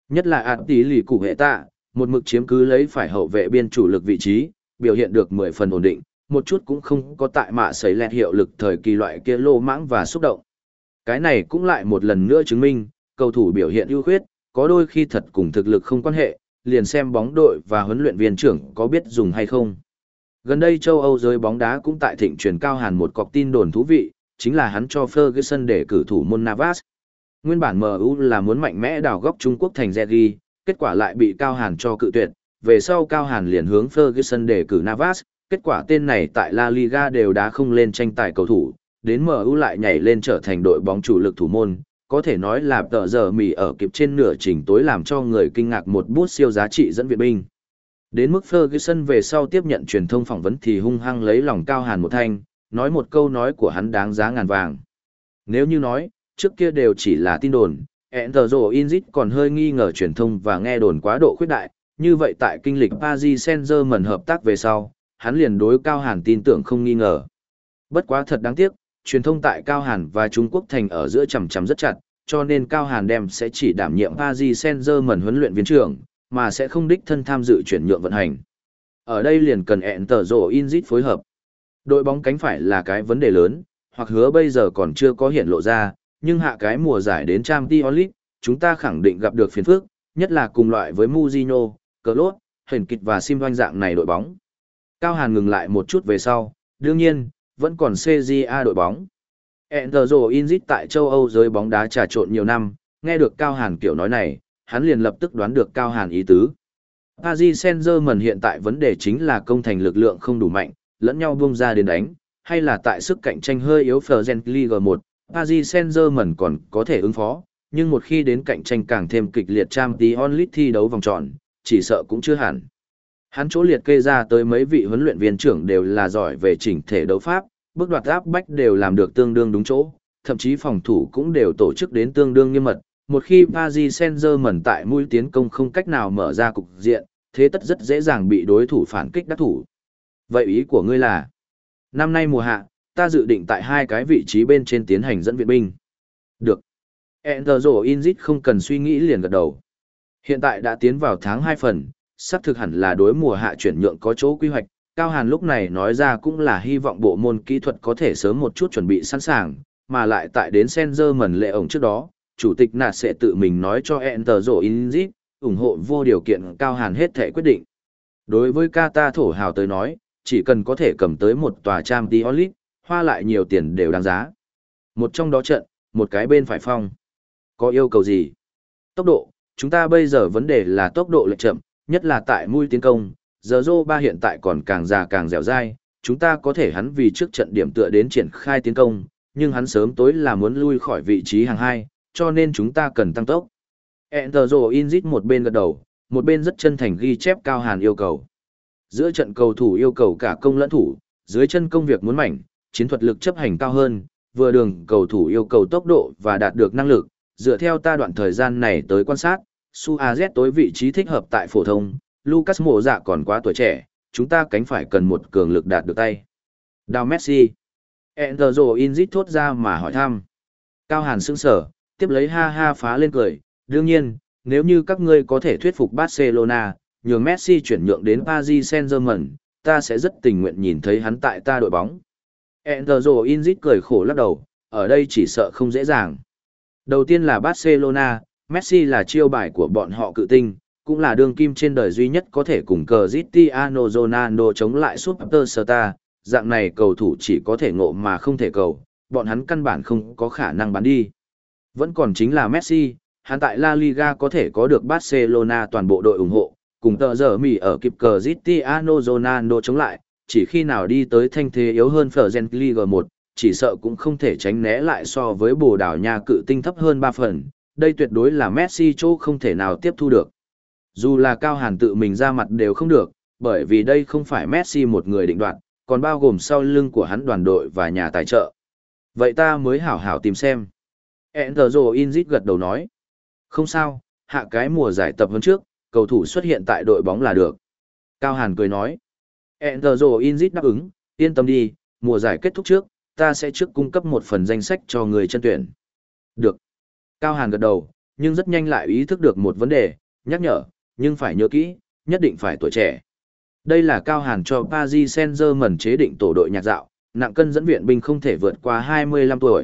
Nhất là ạt tí lì cụ hệ tạ, một mực chiếm cứ lấy phải hậu vệ biên chủ lực vị trí, biểu hiện được mười phần ổn định, một chút cũng không có tại mạ sấy lẹt hiệu lực thời kỳ loại kia lô mãng và xúc động. Cái này cũng lại một lần nữa chứng minh, cầu thủ biểu hiện ưu khuyết, có đôi khi thật cùng thực lực không quan hệ, liền xem bóng đội và huấn luyện viên trưởng có biết dùng hay không. Gần đây châu Âu giới bóng đá cũng tại thịnh truyền Cao Hàn một cọc tin đồn thú vị, chính là hắn cho Ferguson để cử thủ môn Navas. Nguyên bản em u là muốn mạnh mẽ đào góc Trung Quốc thành Zeri, kết quả lại bị Cao Hàn cho cự tuyệt, về sau Cao Hàn liền hướng Ferguson để cử Navas, kết quả tên này tại La Liga đều đá không lên tranh tài cầu thủ, đến em u lại nhảy lên trở thành đội bóng chủ lực thủ môn, có thể nói là tờ giờ mì ở kịp trên nửa trình tối làm cho người kinh ngạc một bút siêu giá trị dẫn viện binh. Đến mức Ferguson về sau tiếp nhận truyền thông phỏng vấn thì hung hăng lấy lòng Cao Hàn một thanh, nói một câu nói của hắn đáng giá ngàn vàng. Nếu như nói, trước kia đều chỉ là tin đồn, Enzo Inzit còn hơi nghi ngờ truyền thông và nghe đồn quá độ khuyết đại, như vậy tại kinh lịch Paris Saint-Germain hợp tác về sau, hắn liền đối Cao Hàn tin tưởng không nghi ngờ. Bất quá thật đáng tiếc, truyền thông tại Cao Hàn và Trung Quốc thành ở giữa chằm chằm rất chặt, cho nên Cao Hàn đem sẽ chỉ đảm nhiệm Paris Saint-Germain huấn luyện viên trưởng, mà sẽ không đích thân tham dự chuyển nhượng vận hành. Ở đây liền cần Enzo Inzit phối hợp. Đội bóng cánh phải là cái vấn đề lớn, hoặc hứa bây giờ còn chưa có hiện lộ ra, nhưng hạ cái mùa giải đến Champions League, chúng ta khẳng định gặp được phiền phức, nhất là cùng loại với Mourinho, Klopp, Hình Kịch và Sim Doanh dạng này đội bóng. Cao Hàn ngừng lại một chút về sau, đương nhiên, vẫn còn xê giê a đội bóng. Enzo Inzit tại châu Âu giới bóng đá trà trộn nhiều năm, nghe được Cao Hàn kiểu nói này, hắn liền lập tức đoán được Cao Hàn ý tứ. Paris Saint-Germain hiện tại vấn đề chính là công thành lực lượng không đủ mạnh, lẫn nhau buông ra đến đánh, hay là tại sức cạnh tranh hơi yếu Fergen Ligue một, Paris Saint-Germain còn có thể ứng phó, nhưng một khi đến cạnh tranh càng thêm kịch liệt Champions League thi đấu vòng tròn, chỉ sợ cũng chưa hẳn. Hắn chỗ liệt kê ra tới mấy vị huấn luyện viên trưởng đều là giỏi về chỉnh thể đấu pháp, bước đoạt áp bách đều làm được tương đương đúng chỗ, thậm chí phòng thủ cũng đều tổ chức đến tương đương nghiêm mật. Một khi Paris Saint-Germain tại mũi tiến công không cách nào mở ra cục diện, thế tất rất dễ dàng bị đối thủ phản kích đắc thủ. Vậy ý của ngươi là, năm nay mùa hạ, ta dự định tại hai cái vị trí bên trên tiến hành dẫn viện binh. Được. Enzo Inzit không cần suy nghĩ liền gật đầu. Hiện tại đã tiến vào tháng hai phần, sắp thực hẳn là đối mùa hạ chuyển nhượng có chỗ quy hoạch. Cao Hàn lúc này nói ra cũng là hy vọng bộ môn kỹ thuật có thể sớm một chút chuẩn bị sẵn sàng, mà lại tại đến Saint-Germain lệ ổng trước đó, chủ tịch nạt sẽ tự mình nói cho Enzo Inzit, ủng hộ vô điều kiện Cao Hàn hết thể quyết định. Đối với Qatar thổ hào tới nói, chỉ cần có thể cầm tới một tòa Champions League, hoa lại nhiều tiền đều đáng giá. Một trong đó trận, một cái bên phải phong. Có yêu cầu gì? Tốc độ, chúng ta bây giờ vấn đề là tốc độ lệch chậm, nhất là tại mũi tiến công. Giờ Zô ba hiện tại còn càng già càng dẻo dai, chúng ta có thể hắn vì trước trận điểm tựa đến triển khai tiến công, nhưng hắn sớm tối là muốn lui khỏi vị trí hàng hai, cho nên chúng ta cần tăng tốc. Enzo Inzit một bên gật đầu, một bên rất chân thành ghi chép Cao Hàn yêu cầu. Giữa trận cầu thủ yêu cầu cả công lẫn thủ, dưới chân công việc muốn mảnh, chiến thuật lực chấp hành cao hơn, vừa đường cầu thủ yêu cầu tốc độ và đạt được năng lực, dựa theo ta đoạn thời gian này tới quan sát, Suarez tối vị trí thích hợp tại phổ thông, Lucas Mộ Dạ còn quá tuổi trẻ, chúng ta cánh phải cần một cường lực đạt được tay. Đào Messi. Enzo Inzit thốt ra mà hỏi thăm. Cao Hàn sững sở, tiếp lấy ha ha phá lên cười, đương nhiên, nếu như các ngươi có thể thuyết phục Barcelona, nhường Messi chuyển nhượng đến Paris Saint-Germain, ta sẽ rất tình nguyện nhìn thấy hắn tại ta đội bóng. Enzo Inzit cười khổ lắc đầu, ở đây chỉ sợ không dễ dàng. Đầu tiên là Barcelona, Messi là chiêu bài của bọn họ cự tinh, cũng là đương kim trên đời duy nhất có thể cùng Cristiano Ronaldo chống lại Superstar, dạng này cầu thủ chỉ có thể ngộ mà không thể cầu, bọn hắn căn bản không có khả năng bán đi. Vẫn còn chính là Messi, hắn tại La Liga có thể có được Barcelona toàn bộ đội ủng hộ, cùng tờ giờ mì ở kịp Cristiano Ronaldo chống lại, chỉ khi nào đi tới thanh thế yếu hơn Fergen Ligue một, chỉ sợ cũng không thể tránh né lại so với Bồ Đào Nha cự tinh thấp hơn ba phần, đây tuyệt đối là Messi chỗ không thể nào tiếp thu được. Dù là Cao Hàn tự mình ra mặt đều không được, bởi vì đây không phải Messi một người định đoạt, còn bao gồm sau lưng của hắn đoàn đội và nhà tài trợ. Vậy ta mới hảo hảo tìm xem. Enzo Inzit gật đầu nói. Không sao, hạ cái mùa giải tập huấn trước, cầu thủ xuất hiện tại đội bóng là được. Cao Hàn cười nói. Enzo Inzit đáp ứng, yên tâm đi, mùa giải kết thúc trước, ta sẽ trước cung cấp một phần danh sách cho người chân tuyển. Được. Cao Hàn gật đầu, nhưng rất nhanh lại ý thức được một vấn đề, nhắc nhở, nhưng phải nhớ kỹ, nhất định phải tuổi trẻ. Đây là Cao Hàn cho Paris Saint-Germain chế định tổ đội nhạc dạo, nặng cân dẫn viện binh không thể vượt qua hai mươi lăm tuổi.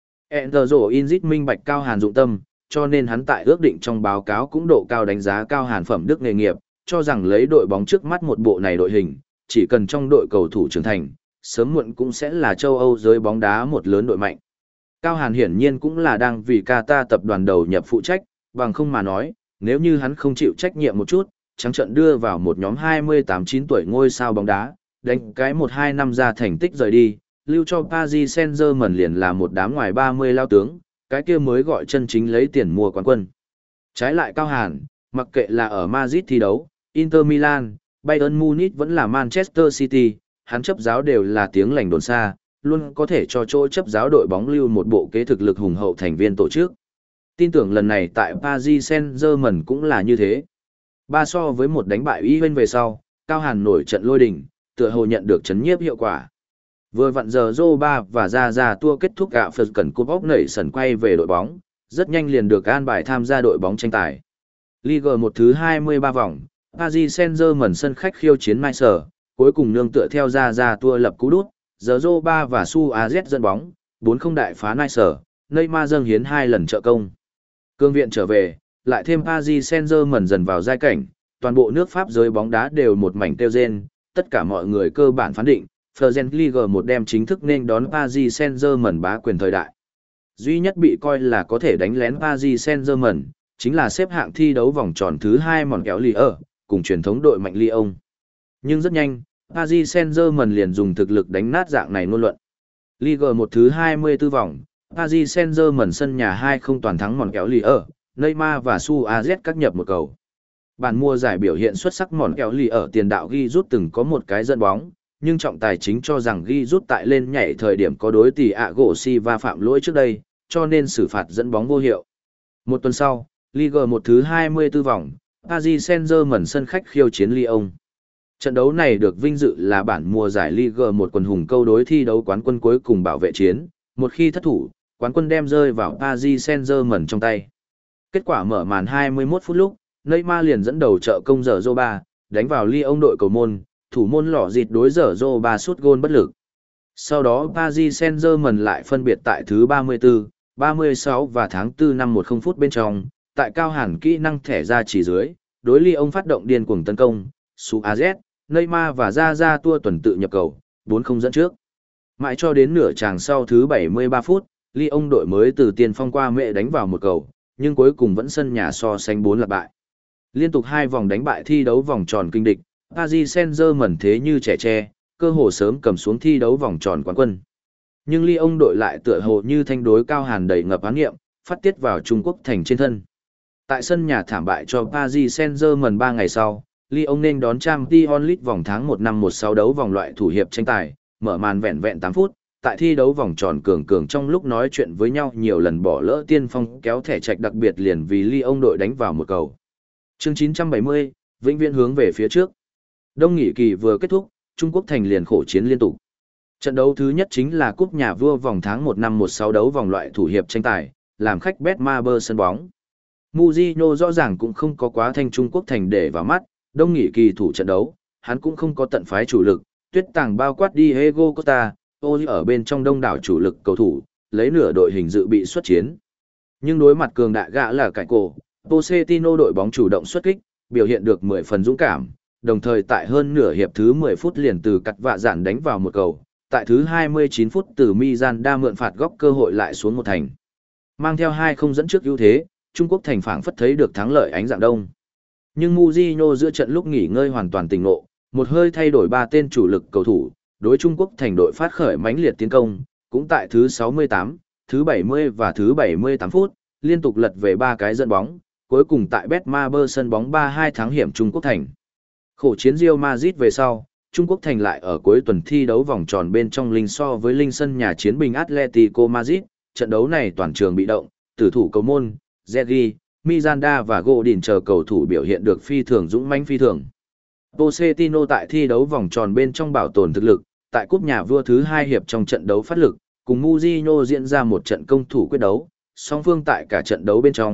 Enzo Inzit minh bạch Cao Hàn dụng tâm, cho nên hắn tại ước định trong báo cáo cũng độ cao đánh giá Cao Hàn phẩm đức nghề nghiệp, cho rằng lấy đội bóng trước mắt một bộ này đội hình, chỉ cần trong đội cầu thủ trưởng thành, sớm muộn cũng sẽ là châu Âu giới bóng đá một lớn đội mạnh. Cao Hàn hiển nhiên cũng là đang vì Qatar tập đoàn đầu nhập phụ trách, bằng không mà nói, nếu như hắn không chịu trách nhiệm một chút, trắng trận đưa vào một nhóm hai mươi tám chín tuổi ngôi sao bóng đá, đánh cái một hai năm ra thành tích rời đi, lưu cho Paris Saint-Germain liền là một đám ngoài ba mươi lao tướng, cái kia mới gọi chân chính lấy tiền mua quán quân. Trái lại Cao Hàn, mặc kệ là ở Madrid thi đấu, Inter Milan, Bayern Munich vẫn là Manchester City, hắn chấp giáo đều là tiếng lành đồn xa, luôn có thể cho chỗ chấp giáo đội bóng lưu một bộ kế thực lực hùng hậu thành viên tổ chức. Tin tưởng lần này tại Paris Saint-Germain cũng là như thế. Ba so với một đánh bại Iwen về sau, Cao Hàn nổi trận lôi đình, tựa hồ nhận được chấn nhiếp hiệu quả. Vừa vặn giờ Zô ba và Ra Ra Tour kết thúc gạo Phật Cẩn Cúp óc nảy sần quay về đội bóng, rất nhanh liền được an bài tham gia đội bóng tranh tài. Ligue một thứ hai mươi ba vòng, Paris Saint-Germain sân khách khiêu chiến Nice, cuối cùng nương tựa theo Ra Ra Tour lập cú đút, giờ Zô ba và Su a zét dẫn bóng, bốn không đại phá Nice, Neymar dâng hiến hai lần trợ công. Cương viện trở về, lại thêm Paris Saint-Germain dần vào giai cảnh, toàn bộ nước Pháp giới bóng đá đều một mảnh kêu rên, tất cả mọi người cơ bản phán định, Fergen Ligue một đem chính thức nên đón Paris Saint-Germain bá quyền thời đại. Duy nhất bị coi là có thể đánh lén Paris Saint-Germain, chính là xếp hạng thi đấu vòng tròn thứ hai Montpellier, cùng truyền thống đội mạnh Lyon. Nhưng rất nhanh, Paris Saint-Germain liền dùng thực lực đánh nát dạng này ngôn luận. Ligue một thứ hai mươi tư vòng, Paris Saint-Germain sân nhà hai không toàn thắng Montpellier, Neymar và Su a zét các nhập một cầu. Bản mùa giải biểu hiện xuất sắc Montpellier ở tiền đạo ghi rút từng có một cái dẫn bóng, nhưng trọng tài chính cho rằng ghi rút tại lên nhảy thời điểm có đối tỷ ạ gỗ si va phạm lỗi trước đây, cho nên xử phạt dẫn bóng vô hiệu. Một tuần sau, Ligue một thứ hai mươi tư vòng, Paris Saint-Germain sân khách khiêu chiến Lyon. Trận đấu này được vinh dự là bản mùa giải Ligue một quần hùng câu đối thi đấu quán quân cuối cùng bảo vệ chiến, một khi thất thủ, quán quân đem rơi vào Paris Saint-Germain trong tay. Kết quả mở màn hai mươi mốt phút lúc, Neymar liền dẫn đầu trợ công giờ Zô ba, đánh vào Lyon đội cầu môn, thủ môn lọ dịt đối giờ Zô ba sút gôn bất lực. Sau đó Paris Saint-Germain lại phân biệt tại thứ ba mươi tư, ba mươi sáu và tháng tư năm một không phút bên trong, tại Cao Hàn kỹ năng thẻ ra chỉ dưới, đối Lyon phát động điên cuồng tấn công, Su a zét, Neymar và Ra Ra Tour tuần tự nhập cầu, bốn không dẫn trước. Mãi cho đến nửa chàng sau thứ bảy mươi ba phút, Lyon đội mới từ tiền phong qua mẹ đánh vào một cầu, nhưng cuối cùng vẫn sân nhà so sánh bốn là bại. Liên tục hai vòng đánh bại thi đấu vòng tròn kinh địch, Paris Saint-Germain thế như trẻ tre, cơ hồ sớm cầm xuống thi đấu vòng tròn quán quân. Nhưng Lyon đội lại tựa hồ như thanh đối Cao Hàn đầy ngập án nghiệm, phát tiết vào Trung Quốc thành trên thân. Tại sân nhà thảm bại cho Paris Saint-Germain ba ngày sau, Lyon nên đón Champions League vòng tháng một năm một sáu đấu vòng loại thủ hiệp tranh tài, mở màn vẹn vẹn tám phút, tại thi đấu vòng tròn cường cường trong lúc nói chuyện với nhau nhiều lần bỏ lỡ tiên phong kéo thẻ trạch đặc biệt liền vì Lyon đội đánh vào một cầu. Chương chín trăm bảy mươi, vĩnh viễn hướng về phía trước. Đông nghỉ kỳ vừa kết thúc, Trung Quốc thành liền khổ chiến liên tục. Trận đấu thứ nhất chính là cúp nhà vua vòng tháng một năm một sáu đấu vòng loại thủ hiệp tranh tài, làm khách Betmaber sân bóng. Mourinho rõ ràng cũng không có quá thanh Trung Quốc thành để vào mắt, đông nghỉ kỳ thủ trận đấu, hắn cũng không có tận phái chủ lực, tuyết tàng bao quát Diego Costa, Oli ở bên trong đông đảo chủ lực cầu thủ, lấy nửa đội hình dự bị xuất chiến. Nhưng đối mặt cường đại gã là cải cổ, Pochettino đội bóng chủ động xuất kích, biểu hiện được mười phần dũng cảm, đồng thời tại hơn nửa hiệp thứ mười phút liền từ cắt vạ giản đánh vào một cầu, tại thứ hai mươi chín phút từ Miranda mượn phạt góc cơ hội lại xuống một thành. Mang theo hai không dẫn trước ưu thế, Trung Quốc thành phảng phất thấy được thắng lợi ánh dạng đông. Nhưng Mourinho giữa trận lúc nghỉ ngơi hoàn toàn tỉnh ngộ, một hơi thay đổi ba tên chủ lực cầu thủ, đối Trung Quốc thành đội phát khởi mãnh liệt tiến công, cũng tại thứ sáu mươi tám, thứ bảy mươi và thứ bảy mươi tám phút, liên tục lật về ba cái dẫn bóng, cuối cùng tại Betmaber sân bóng ba hai thắng hiểm Trung Quốc thành. Khổ chiến Real Madrid về sau, Trung Quốc thành lại ở cuối tuần thi đấu vòng tròn bên trong linh so với linh sân nhà chiến bình Atletico Madrid, trận đấu này toàn trường bị động, tử thủ cầu môn, Zergi, Miranda và Godin chờ cầu thủ biểu hiện được phi thường dũng mãnh phi thường. Pochettino tại thi đấu vòng tròn bên trong bảo tồn thực lực, tại cúp nhà vua thứ hai hiệp trong trận đấu phát lực, cùng Mourinho diễn ra một trận công thủ quyết đấu, song phương tại cả trận đấu bên trong,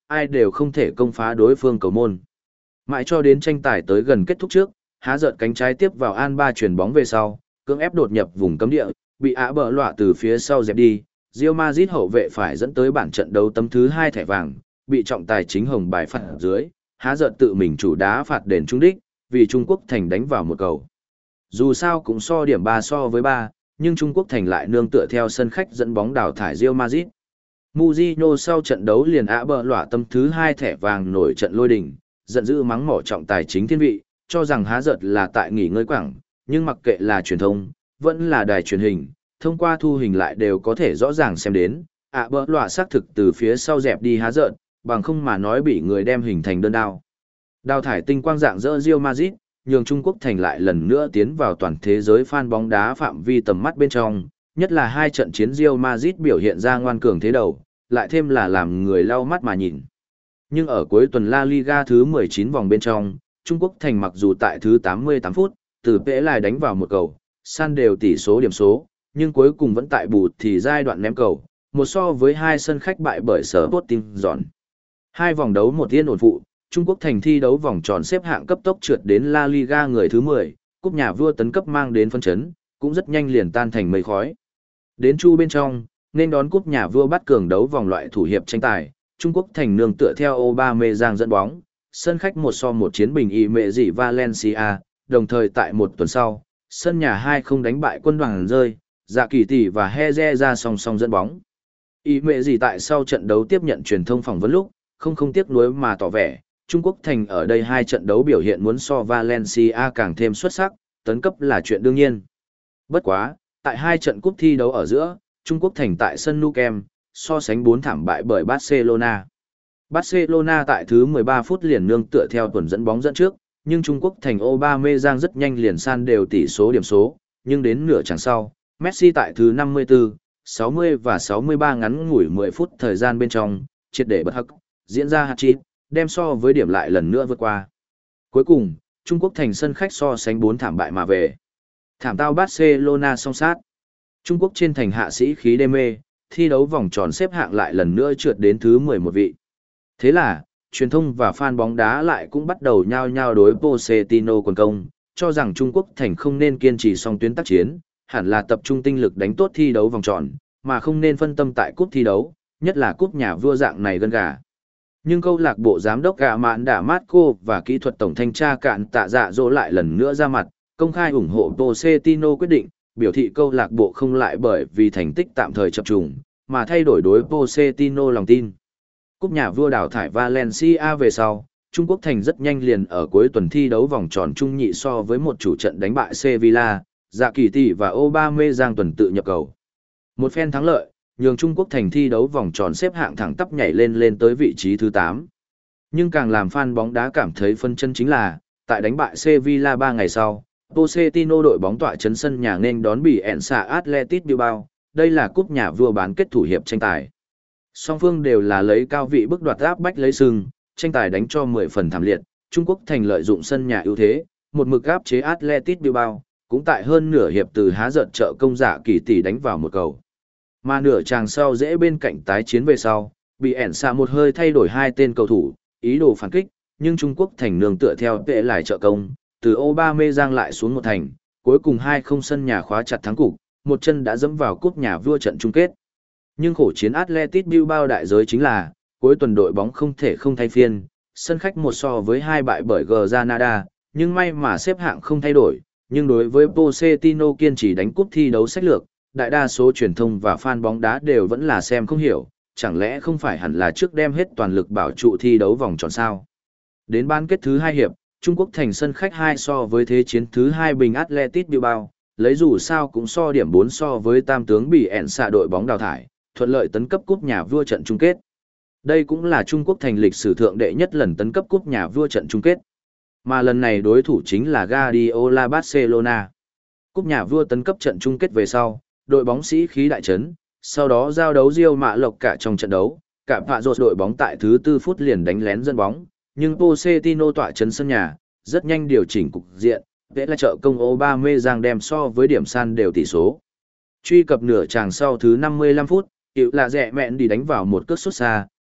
ai đều không thể công phá đối phương cầu môn. Mãi cho đến tranh tài tới gần kết thúc trước, há giật cánh trái tiếp vào An Ba chuyền bóng về sau, cưỡng ép đột nhập vùng cấm địa, bị ạ bờ lọa từ phía sau dẹp đi. Real Madrid hậu vệ phải dẫn tới bản trận đấu tấm thứ hai thẻ vàng, bị trọng tài chính hồng bài phạt dưới, há giật tự mình chủ đá phạt đền trúng đích, vì Trung Quốc thành đánh vào một cầu. Dù sao cũng so điểm ba so với ba, nhưng Trung Quốc thành lại nương tựa theo sân khách dẫn bóng đào thải Real Madrid. Mourinho sau trận đấu liền ạ bờ lọa tấm thứ hai thẻ vàng nổi trận lôi đình, giận dữ mắng mỏ trọng tài chính thiên vị, cho rằng há giật là tại nghỉ ngơi quảng, nhưng mặc kệ là truyền thông, vẫn là đài truyền hình, thông qua thu hình lại đều có thể rõ ràng xem đến, ạ bờ lọa xác thực từ phía sau dẹp đi há giật, bằng không mà nói bị người đem hình thành đơn đao. Đào thải tinh quang dạng dỡ Real Madrid, nhường Trung Quốc thành lại lần nữa tiến vào toàn thế giới fan bóng đá phạm vi tầm mắt bên trong, nhất là hai trận chiến Real Madrid biểu hiện ra ngoan cường thế đầu, lại thêm là làm người lau mắt mà nhìn. Nhưng ở cuối tuần La Liga thứ mười chín vòng bên trong, Trung Quốc thành mặc dù tại thứ tám mươi tám phút, từ Pễ lại đánh vào một cầu, san đều tỷ số điểm số, nhưng cuối cùng vẫn tại bù thì giai đoạn ném cầu, một so với hai sân khách bại bởi sở Sporting dọn. Hai vòng đấu một yên ổn phụ, Trung Quốc thành thi đấu vòng tròn xếp hạng cấp tốc trượt đến La Liga người thứ mười, cúp nhà vua tấn cấp mang đến phân chấn, cũng rất nhanh liền tan thành mây khói. Đến chu bên trong, nên đón cúp nhà vua bắt cường đấu vòng loại thủ hiệp tranh tài, Trung Quốc thành nương tựa theo Aubameyang dẫn bóng, sân khách một so một chiến bình y mệ dị Valencia, đồng thời tại một tuần sau, sân nhà hai không đánh bại quân đoàn rơi, Dạ Kỳ Tỷ và Heze ra song song dẫn bóng. Y mệ dị tại sau trận đấu tiếp nhận truyền thông phỏng vấn lúc, không không tiếc nuối mà tỏ vẻ, Trung Quốc thành ở đây hai trận đấu biểu hiện muốn so Valencia càng thêm xuất sắc, tấn cấp là chuyện đương nhiên. Bất quá, tại hai trận cúp thi đấu ở giữa, Trung Quốc thành tại sân Nou Camp, so sánh bốn thảm bại bởi Barcelona. Barcelona tại thứ mười ba phút liền nương tựa theo tuần dẫn bóng dẫn trước, nhưng Trung Quốc thành Aubameyang rất nhanh liền san đều tỷ số điểm số, nhưng đến nửa chặng sau, Messi tại thứ năm mươi tư, sáu mươi và sáu mươi ba ngắn ngủi mười phút thời gian bên trong, triệt để bất hắc, diễn ra hat-trick, đem so với điểm lại lần nữa vượt qua. Cuối cùng, Trung Quốc thành sân khách so sánh bốn thảm bại mà về. Thảm tao Barcelona song sát. Trung Quốc trên thành hạ sĩ khí đê mê, thi đấu vòng tròn xếp hạng lại lần nữa trượt đến thứ mười một vị. Thế là, truyền thông và fan bóng đá lại cũng bắt đầu nhao nhao đối Pochettino quần công, cho rằng Trung Quốc thành không nên kiên trì song tuyến tác chiến, hẳn là tập trung tinh lực đánh tốt thi đấu vòng tròn, mà không nên phân tâm tại cúp thi đấu, nhất là cúp nhà vua dạng này gân gà. Nhưng câu lạc bộ giám đốc gạ mạn đả Marco và kỹ thuật tổng thanh tra cạn tạ dạ dỗ lại lần nữa ra mặt, công khai ủng hộ Pochettino quyết định, biểu thị câu lạc bộ không lại bởi vì thành tích tạm thời chập trùng, mà thay đổi đối Pochettino lòng tin. Cúp nhà vua đào thải Valencia về sau, Trung Quốc thành rất nhanh liền ở cuối tuần thi đấu vòng tròn trung nhị so với một chủ trận đánh bại Sevilla, Dạ Kỳ Tỷ và Aubameyang tuần tự nhập cầu. Một phen thắng lợi, nhường Trung Quốc thành thi đấu vòng tròn xếp hạng thẳng tắp nhảy lên lên tới vị trí thứ tám. Nhưng càng làm fan bóng đá cảm thấy phân chân chính là, tại đánh bại Sevilla ba ngày sau, Pochettino đội bóng tọa trấn sân nhà nên đón bị ẹn xạ Athletic Bilbao, đây là cúp nhà vua bán kết thủ hiệp tranh tài. Song phương đều là lấy cao vị bức đoạt áp bách lấy sừng, tranh tài đánh cho mười phần thảm liệt, Trung Quốc thành lợi dụng sân nhà ưu thế, một mực áp chế Athletic Bilbao, cũng tại hơn nửa hiệp từ há giận trợ công Dạ Kỳ Tỷ đánh vào một cầu. Mà nửa chàng sau dễ bên cạnh tái chiến về sau, bị ẻn xạ một hơi thay đổi hai tên cầu thủ, ý đồ phản kích, nhưng Trung Quốc thành nương tựa theo tệ lại trợ công, từ Aubameyang lại xuống một thành, cuối cùng hai không sân nhà khóa chặt thắng cục, một chân đã dẫm vào cúp nhà vua trận chung kết. Nhưng khổ chiến Athletic Bilbao đại giới chính là, cuối tuần đội bóng không thể không thay phiên, sân khách một so với hai bại bởi Granada, nhưng may mà xếp hạng không thay đổi, nhưng đối với Pochettino kiên trì đánh cúp thi đấu sách lược, đại đa số truyền thông và fan bóng đá đều vẫn là xem không hiểu, chẳng lẽ không phải hẳn là trước đem hết toàn lực bảo trụ thi đấu vòng tròn sao. Đến bán kết thứ hai hiệp, Trung Quốc thành sân khách hai so với thế chiến thứ hai bình Athletic Bilbao, lấy dù sao cũng so điểm bốn so với tam tướng bị ẻn xạ đội bóng đào thải, thuận lợi tấn cấp cúp nhà vua trận chung kết. Đây cũng là Trung Quốc thành lịch sử thượng đệ nhất lần tấn cấp cúp nhà vua trận chung kết. Mà lần này đối thủ chính là Guardiola Barcelona. Cúp nhà vua tấn cấp trận chung kết về sau, đội bóng sĩ khí đại trấn, sau đó giao đấu Real Mã Lộc cả trong trận đấu, cả Pạ Rột đội bóng tại thứ tư phút liền đánh lén dẫn bóng, nhưng Pochettino tọa trấn sân nhà, rất nhanh điều chỉnh cục diện, vẽ là trợ công Aubameyang đem so với điểm san đều tỷ số. Truy cập nửa chàng sau thứ năm mươi lăm phút, hiệu là rẻ mẹn đi đánh vào một cước sút xa,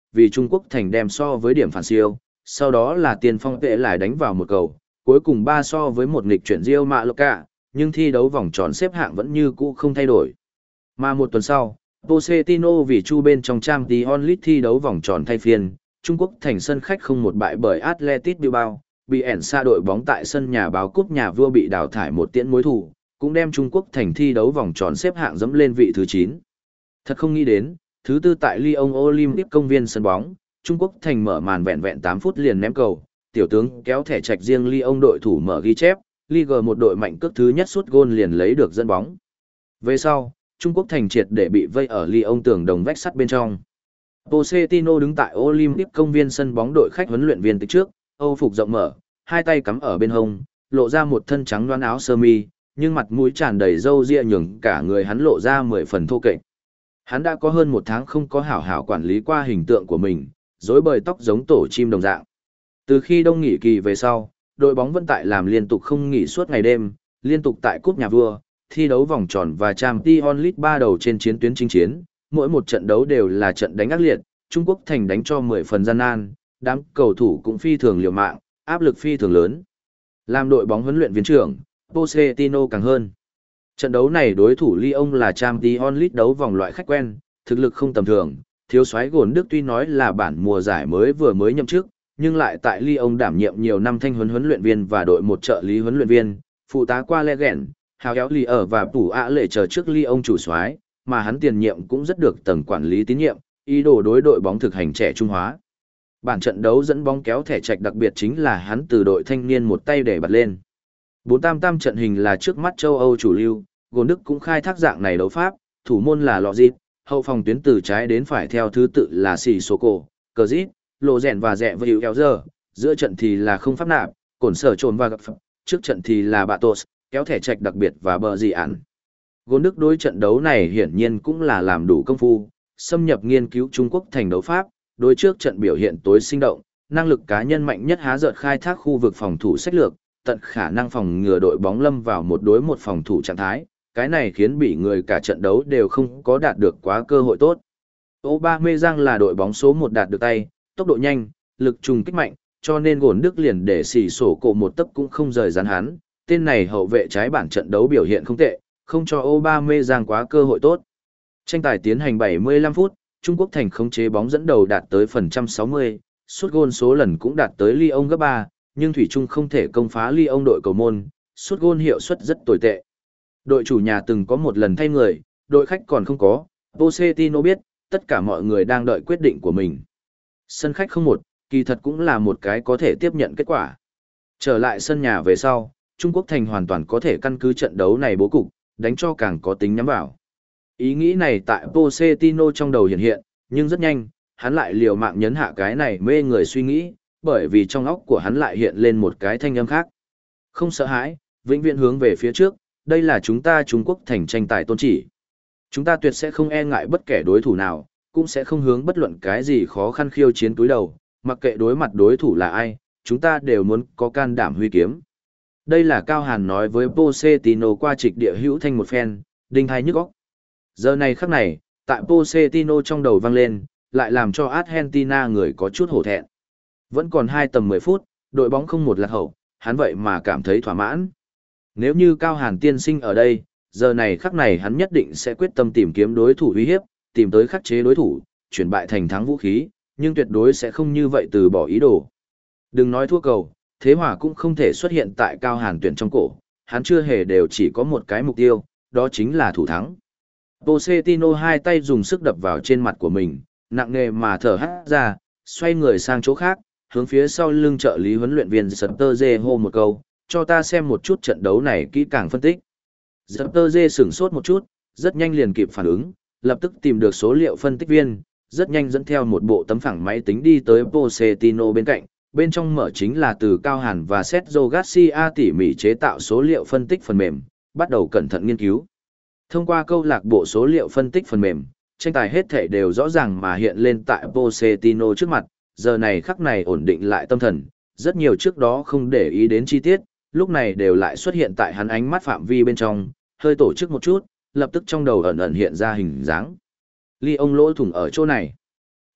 vì Trung Quốc thành đem so với điểm phản siêu, sau đó là tiền phong vệ lại đánh vào một cầu, cuối cùng ba so với một nghịch chuyển Rio Mạ Lộc Cả, nhưng thi đấu vòng tròn xếp hạng vẫn như cũ không thay đổi. Mà một tuần sau, Pochettino vì chu bên trong Champions League thi đấu vòng tròn thay phiên, Trung Quốc thành sân khách không một bại bởi Athletic Bilbao, bị ẻn xa đội bóng tại sân nhà báo cúp nhà vua bị đào thải một tiễn mối thủ, cũng đem Trung Quốc thành thi đấu vòng tròn xếp hạng dẫm lên vị thứ chín. Thật không nghĩ đến, thứ tư tại Lyon Olympic công viên sân bóng, Trung Quốc thành mở màn vẹn vẹn tám phút liền ném cầu, tiểu tướng kéo thẻ trạch riêng Lyon đội thủ mở ghi chép, Ligue một đội mạnh cước thứ nhất sút gôn liền lấy được dẫn bóng. Về sau, Trung Quốc thành triệt để bị vây ở Lyon tường đồng vách sắt bên trong. Pochettino đứng tại Olympic công viên sân bóng đội khách huấn luyện viên từ trước, Âu phục rộng mở, hai tay cắm ở bên hông, lộ ra một thân trắng loáng áo sơ mi, nhưng mặt mũi tràn đầy râu ria nhường cả người hắn lộ ra mười phần thô kệch. Hắn đã có hơn một tháng không có hảo hảo quản lý qua hình tượng của mình, rối bời tóc giống tổ chim đồng dạng. Từ khi đông nghỉ kỳ về sau, đội bóng vẫn tại làm liên tục không nghỉ suốt ngày đêm, liên tục tại cúp nhà vua, thi đấu vòng tròn và Champions League ba đầu trên chiến tuyến chinh chiến, mỗi một trận đấu đều là trận đánh ác liệt, Trung Quốc thành đánh cho mười phần gian nan, đám cầu thủ cũng phi thường liều mạng, áp lực phi thường lớn. Làm đội bóng huấn luyện viên trưởng, Pochettino càng hơn. Trận đấu này đối thủ Lyon là Champions League đấu vòng loại khách quen, thực lực không tầm thường, thiếu soái Gồn Đức tuy nói là bản mùa giải mới vừa mới nhậm chức, nhưng lại tại Lyon đảm nhiệm nhiều năm thanh huấn huấn luyện viên và đội một trợ lý huấn luyện viên, phụ tá qua Legend, Hào Éo Lì ở và Tủ ạ lệ chờ trước Lyon chủ soái, mà hắn tiền nhiệm cũng rất được tầng quản lý tín nhiệm, ý đồ đối đội bóng thực hành trẻ trung hóa. Bản trận đấu dẫn bóng kéo thẻ trạch đặc biệt chính là hắn từ đội thanh niên một tay để bật lên. bốn tam tam trận hình là trước mắt châu Âu chủ lưu, Gồn Đức cũng khai thác dạng này đấu pháp, thủ môn là Lọ Dịt, hậu phòng tuyến từ trái đến phải theo thứ tự là Sỉ Sô Cổ, Cờ Dít, Lộ Rèn và Rẹ Vịu Kéo Giờ, giữa trận thì là không pháp nạp, cổn sở trồn và gặp trước trận thì là Bạ Tột, kéo thẻ trạch đặc biệt và bờ dị ản. Gồn Đức đối trận đấu này hiển nhiên cũng là làm đủ công phu, xâm nhập nghiên cứu Trung Quốc thành đấu pháp, đối trước trận biểu hiện tối sinh động, năng lực cá nhân mạnh nhất há dợt khai thác khu vực phòng thủ sách lược, tận khả năng phòng ngừa đội bóng lâm vào một đối một phòng thủ trạng thái, cái này khiến bị người cả trận đấu đều không có đạt được quá cơ hội tốt. Aubameyang là đội bóng số một đạt được tay, tốc độ nhanh, lực trùng kích mạnh, cho nên Gồn Đức liền để xỉ sổ cổ một tấc cũng không rời rắn hắn, tên này hậu vệ trái bản trận đấu biểu hiện không tệ, không cho Aubameyang quá cơ hội tốt. Tranh tài tiến hành bảy mươi lăm phút, Trung Quốc thành khống chế bóng dẫn đầu đạt tới phần trăm sáu mươi, sút gôn số lần cũng đạt tới Lyon gấp ba, nhưng thủy chung không thể công phá Lyon đội cầu môn, sút gôn hiệu suất rất tồi tệ. Đội chủ nhà từng có một lần thay người, đội khách còn không có, Pochettino biết, tất cả mọi người đang đợi quyết định của mình. Sân khách không một, kỳ thật cũng là một cái có thể tiếp nhận kết quả. Trở lại sân nhà về sau, Trung Quốc thành hoàn toàn có thể căn cứ trận đấu này bố cục, đánh cho càng có tính nhắm vào. Ý nghĩ này tại Pochettino trong đầu hiện hiện, nhưng rất nhanh, hắn lại liều mạng nhấn hạ cái này mê người suy nghĩ, bởi vì trong óc của hắn lại hiện lên một cái thanh âm khác. Không sợ hãi, vĩnh viễn hướng về phía trước, đây là chúng ta Trung Quốc thành tranh tài tôn chỉ. Chúng ta tuyệt sẽ không e ngại bất kể đối thủ nào, cũng sẽ không hướng bất luận cái gì khó khăn khiêu chiến túi đầu, mặc kệ đối mặt đối thủ là ai, chúng ta đều muốn có can đảm huy kiếm. Đây là Cao Hàn nói với Pochettino qua trịch địa hữu thanh một phen, đinh hai nhức óc. Giờ này khắc này, tại Pochettino trong đầu vang lên, lại làm cho Argentina người có chút hổ thẹn. Vẫn còn hai tầm mười phút, đội bóng không một lạc hậu, hắn vậy mà cảm thấy thỏa mãn. Nếu như Cao Hàn tiên sinh ở đây, giờ này khắc này hắn nhất định sẽ quyết tâm tìm kiếm đối thủ uy hiếp, tìm tới khắc chế đối thủ, chuyển bại thành thắng vũ khí, nhưng tuyệt đối sẽ không như vậy từ bỏ ý đồ. Đừng nói thua cầu, thế hòa cũng không thể xuất hiện tại Cao Hàn tuyển trong cổ, hắn chưa hề đều chỉ có một cái mục tiêu, đó chính là thủ thắng. Pochettino hai tay dùng sức đập vào trên mặt của mình, nặng nề mà thở hắt ra, xoay người sang chỗ khác, hướng phía sau lưng trợ lý huấn luyện viên Sutterze hô một câu, cho ta xem một chút trận đấu này kỹ càng phân tích. Sutterze sửng sốt một chút, rất nhanh liền kịp phản ứng, lập tức tìm được số liệu phân tích viên, rất nhanh dẫn theo một bộ tấm phẳng máy tính đi tới Pochettino bên cạnh, bên trong mở chính là từ Cao Hàn và Sergio Garcia tỉ mỉ chế tạo số liệu phân tích phần mềm, bắt đầu cẩn thận nghiên cứu. Thông qua câu lạc bộ số liệu phân tích phần mềm, tranh tài hết thể đều rõ ràng mà hiện lên tại Pochettino trước mặt, giờ này khắc này ổn định lại tâm thần, rất nhiều trước đó không để ý đến chi tiết, lúc này đều lại xuất hiện tại hắn ánh mắt phạm vi bên trong, hơi tổ chức một chút, lập tức trong đầu ẩn ẩn hiện ra hình dáng. Lyon lỗ thủng ở chỗ này.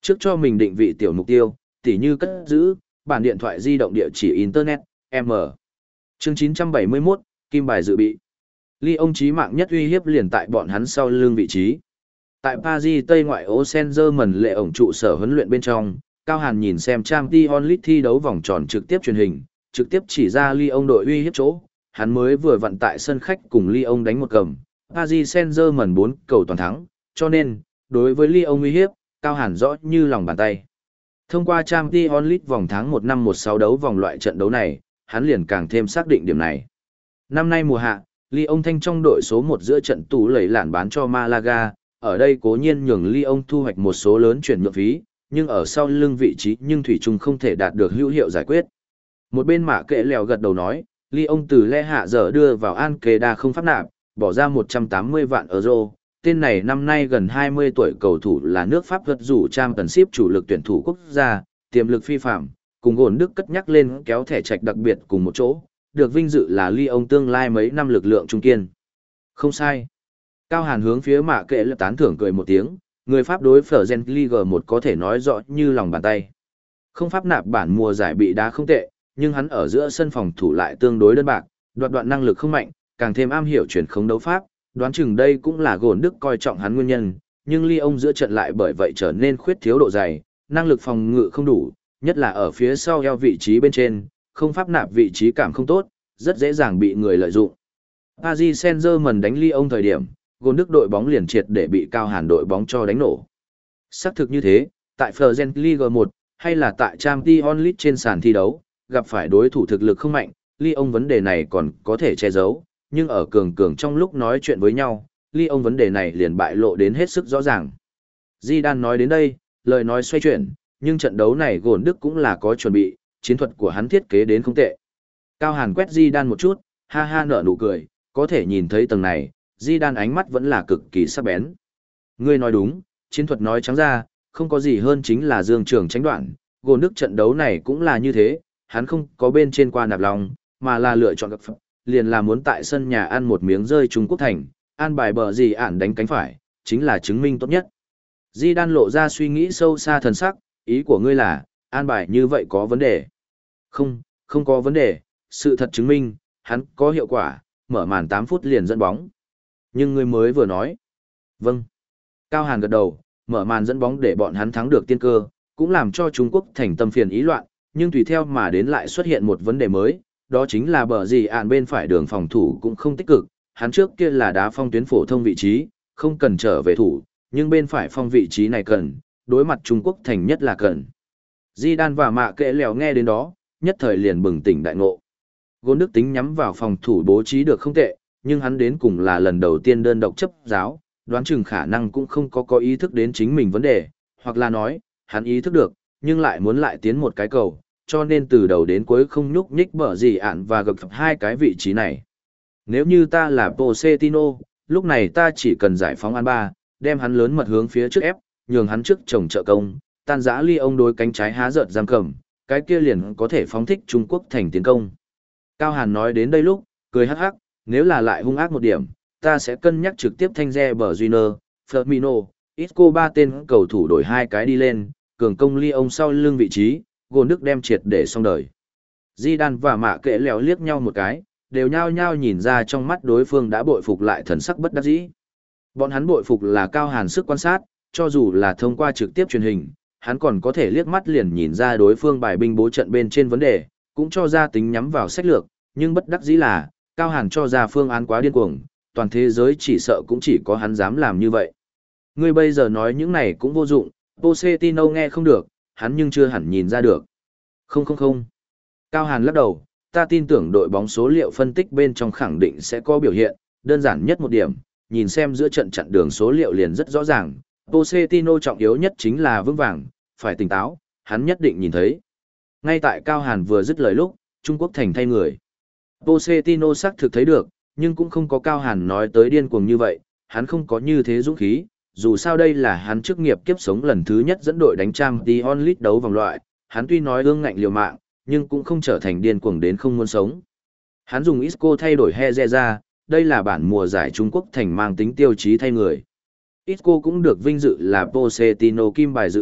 Trước cho mình định vị tiểu mục tiêu, tỉ như cất giữ, bản điện thoại di động địa chỉ Internet, M. Chương chín trăm bảy mươi mốt, Kim bài dự bị. Ly ông chí mạng nhất uy hiếp liền tại bọn hắn sau lưng vị trí. Tại Paris Tây ngoại ô Saint-Germain lệ ổng trụ sở huấn luyện bên trong, Cao Hàn nhìn xem Champions League thi đấu vòng tròn trực tiếp truyền hình, trực tiếp chỉ ra Ly ông đội uy hiếp chỗ, hắn mới vừa vặn tại sân khách cùng Ly ông đánh một cầm, Paris Saint-Germain bốn cầu toàn thắng, cho nên, đối với Ly ông uy hiếp, Cao Hàn rõ như lòng bàn tay. Thông qua Champions League vòng tháng một năm một sáu đấu vòng loại trận đấu này, hắn liền càng thêm xác định điểm này. Năm nay mùa hạ, Lyon thanh trong đội số một giữa trận tủ lẩy lạn bán cho Malaga, ở đây cố nhiên nhường Lyon thu hoạch một số lớn chuyển nhượng phí, nhưng ở sau lưng vị trí nhưng thủy chung không thể đạt được hữu hiệu giải quyết. Một bên mạ kệ lèo gật đầu nói, Lyon từ Le Hạ giờ đưa vào Al-Qaeda không pháp nạp, bỏ ra một trăm tám mươi vạn euro. Tên này năm nay gần hai mươi tuổi cầu thủ là nước Pháp vật rủ Championship chủ lực tuyển thủ quốc gia, tiềm lực phi phạm, cùng gồn Đức cất nhắc lên kéo thẻ trạch đặc biệt cùng một chỗ, được vinh dự là Lyon tương lai mấy năm lực lượng trung kiên. Không sai. Cao Hàn hướng phía mạ kệ lập tán thưởng cười một tiếng, người Pháp đối phở Gen Ligue một có thể nói rõ như lòng bàn tay. Không pháp nạp bản mùa giải bị đá không tệ, nhưng hắn ở giữa sân phòng thủ lại tương đối đơn bạc, đoạt đoạn năng lực không mạnh, càng thêm am hiểu chuyển khống đấu pháp, đoán chừng đây cũng là gồn Đức coi trọng hắn nguyên nhân, nhưng Lyon giữa trận lại bởi vậy trở nên khuyết thiếu độ dày, năng lực phòng ngự không đủ, nhất là ở phía sau eo vị trí bên trên, không pháp nạp vị trí cảm không tốt, rất dễ dàng bị người lợi dụng. Paris Saint-Germain đánh Lyon thời điểm, gồn Đức đội bóng liền triệt để bị Cao Hàn đội bóng cho đánh nổ. Xác thực như thế, tại Fergen Ligue một, hay là tại Champions League trên sàn thi đấu, gặp phải đối thủ thực lực không mạnh, Lyon vấn đề này còn có thể che giấu, nhưng ở cường cường trong lúc nói chuyện với nhau, Lyon vấn đề này liền bại lộ đến hết sức rõ ràng. Zidane nói đến đây, lời nói xoay chuyển, nhưng trận đấu này gồn Đức cũng là có chuẩn bị, chiến thuật của hắn thiết kế đến không tệ. Cao Hàn quét Zidane một chút, ha ha nở nụ cười, có thể nhìn thấy tầng này, Zidane ánh mắt vẫn là cực kỳ sắc bén. Ngươi nói đúng, chiến thuật nói trắng ra, không có gì hơn chính là dương trường tránh đoạn, gồn Đức trận đấu này cũng là như thế, hắn không có bên trên qua nạp lòng, mà là lựa chọn gặp phật, liền là muốn tại sân nhà ăn một miếng rơi Trung Quốc thành, an bài bờ gì ản đánh cánh phải, chính là chứng minh tốt nhất. Zidane lộ ra suy nghĩ sâu xa thần sắc, ý của ngươi là, an bài như vậy có vấn đề. Không, không có vấn đề, sự thật chứng minh, hắn có hiệu quả, mở màn tám phút liền dẫn bóng. Nhưng ngươi mới vừa nói. Vâng. Cao Hàn gật đầu, mở màn dẫn bóng để bọn hắn thắng được tiên cơ, cũng làm cho Trung Quốc thành tâm phiền ý loạn, nhưng tùy theo mà đến lại xuất hiện một vấn đề mới, đó chính là bờ gì ạn bên phải đường phòng thủ cũng không tích cực, hắn trước kia là đá phong tuyến phổ thông vị trí, không cần trở về thủ, nhưng bên phải phong vị trí này cần, đối mặt Trung Quốc thành nhất là cần. Zidane và mạ kệ lèo nghe đến đó, nhất thời liền bừng tỉnh đại ngộ. Gôn Đức tính nhắm vào phòng thủ bố trí được không tệ, nhưng hắn đến cùng là lần đầu tiên đơn độc chấp giáo, đoán chừng khả năng cũng không có có ý thức đến chính mình vấn đề, hoặc là nói, hắn ý thức được, nhưng lại muốn lại tiến một cái cầu, cho nên từ đầu đến cuối không nhúc nhích bở gì ạn và gập hai cái vị trí này. Nếu như ta là Pochettino, lúc này ta chỉ cần giải phóng Alba, đem hắn lớn mật hướng phía trước ép, nhường hắn trước chồng trợ công, tan giã Lyon đối cánh trái há giận giam cầm, cái kia liền có thể phóng thích Trung Quốc thành tiến công. Cao Hàn nói đến đây lúc, cười hắc hắc, nếu là lại hung ác một điểm, ta sẽ cân nhắc trực tiếp thanh re bờ Junior, Firmino, Isco ba tên cầu thủ đổi hai cái đi lên, cường công Lyon sau lưng vị trí, gồn Đức đem triệt để xong đời. Zidane và mạ kệ lèo liếc nhau một cái, đều nhao nhao nhìn ra trong mắt đối phương đã bội phục lại thần sắc bất đắc dĩ. Bọn hắn bội phục là Cao Hàn sức quan sát, cho dù là thông qua trực tiếp truyền hình, hắn còn có thể liếc mắt liền nhìn ra đối phương bài binh bố trận bên trên vấn đề, cũng cho ra tính nhắm vào sách lược, nhưng bất đắc dĩ là, Cao Hàn cho ra phương án quá điên cuồng, toàn thế giới chỉ sợ cũng chỉ có hắn dám làm như vậy. Ngươi bây giờ nói những này cũng vô dụng, Pochettino nghe không được, hắn nhưng chưa hẳn nhìn ra được. Không không không. Cao Hàn lắc đầu, ta tin tưởng đội bóng số liệu phân tích bên trong khẳng định sẽ có biểu hiện, đơn giản nhất một điểm, nhìn xem giữa trận chặn đường số liệu liền rất rõ ràng, Pochettino trọng yếu nhất chính là vững vàng, phải tỉnh táo, hắn nhất định nhìn thấy. Ngay tại Cao Hàn vừa dứt lời lúc, Trung Quốc thành thay người. Pochettino xác thực thấy được, nhưng cũng không có Cao Hàn nói tới điên cuồng như vậy, hắn không có như thế dũng khí, dù sao đây là hắn chức nghiệp kiếp sống lần thứ nhất dẫn đội đánh Champions League đấu vòng loại, hắn tuy nói ương ngạnh liều mạng, nhưng cũng không trở thành điên cuồng đến không muốn sống. Hắn dùng Isco thay đổi Herrera, đây là bản mùa giải Trung Quốc thành mang tính tiêu chí thay người. Isco cũng được vinh dự là Pochettino kim bài dự bị,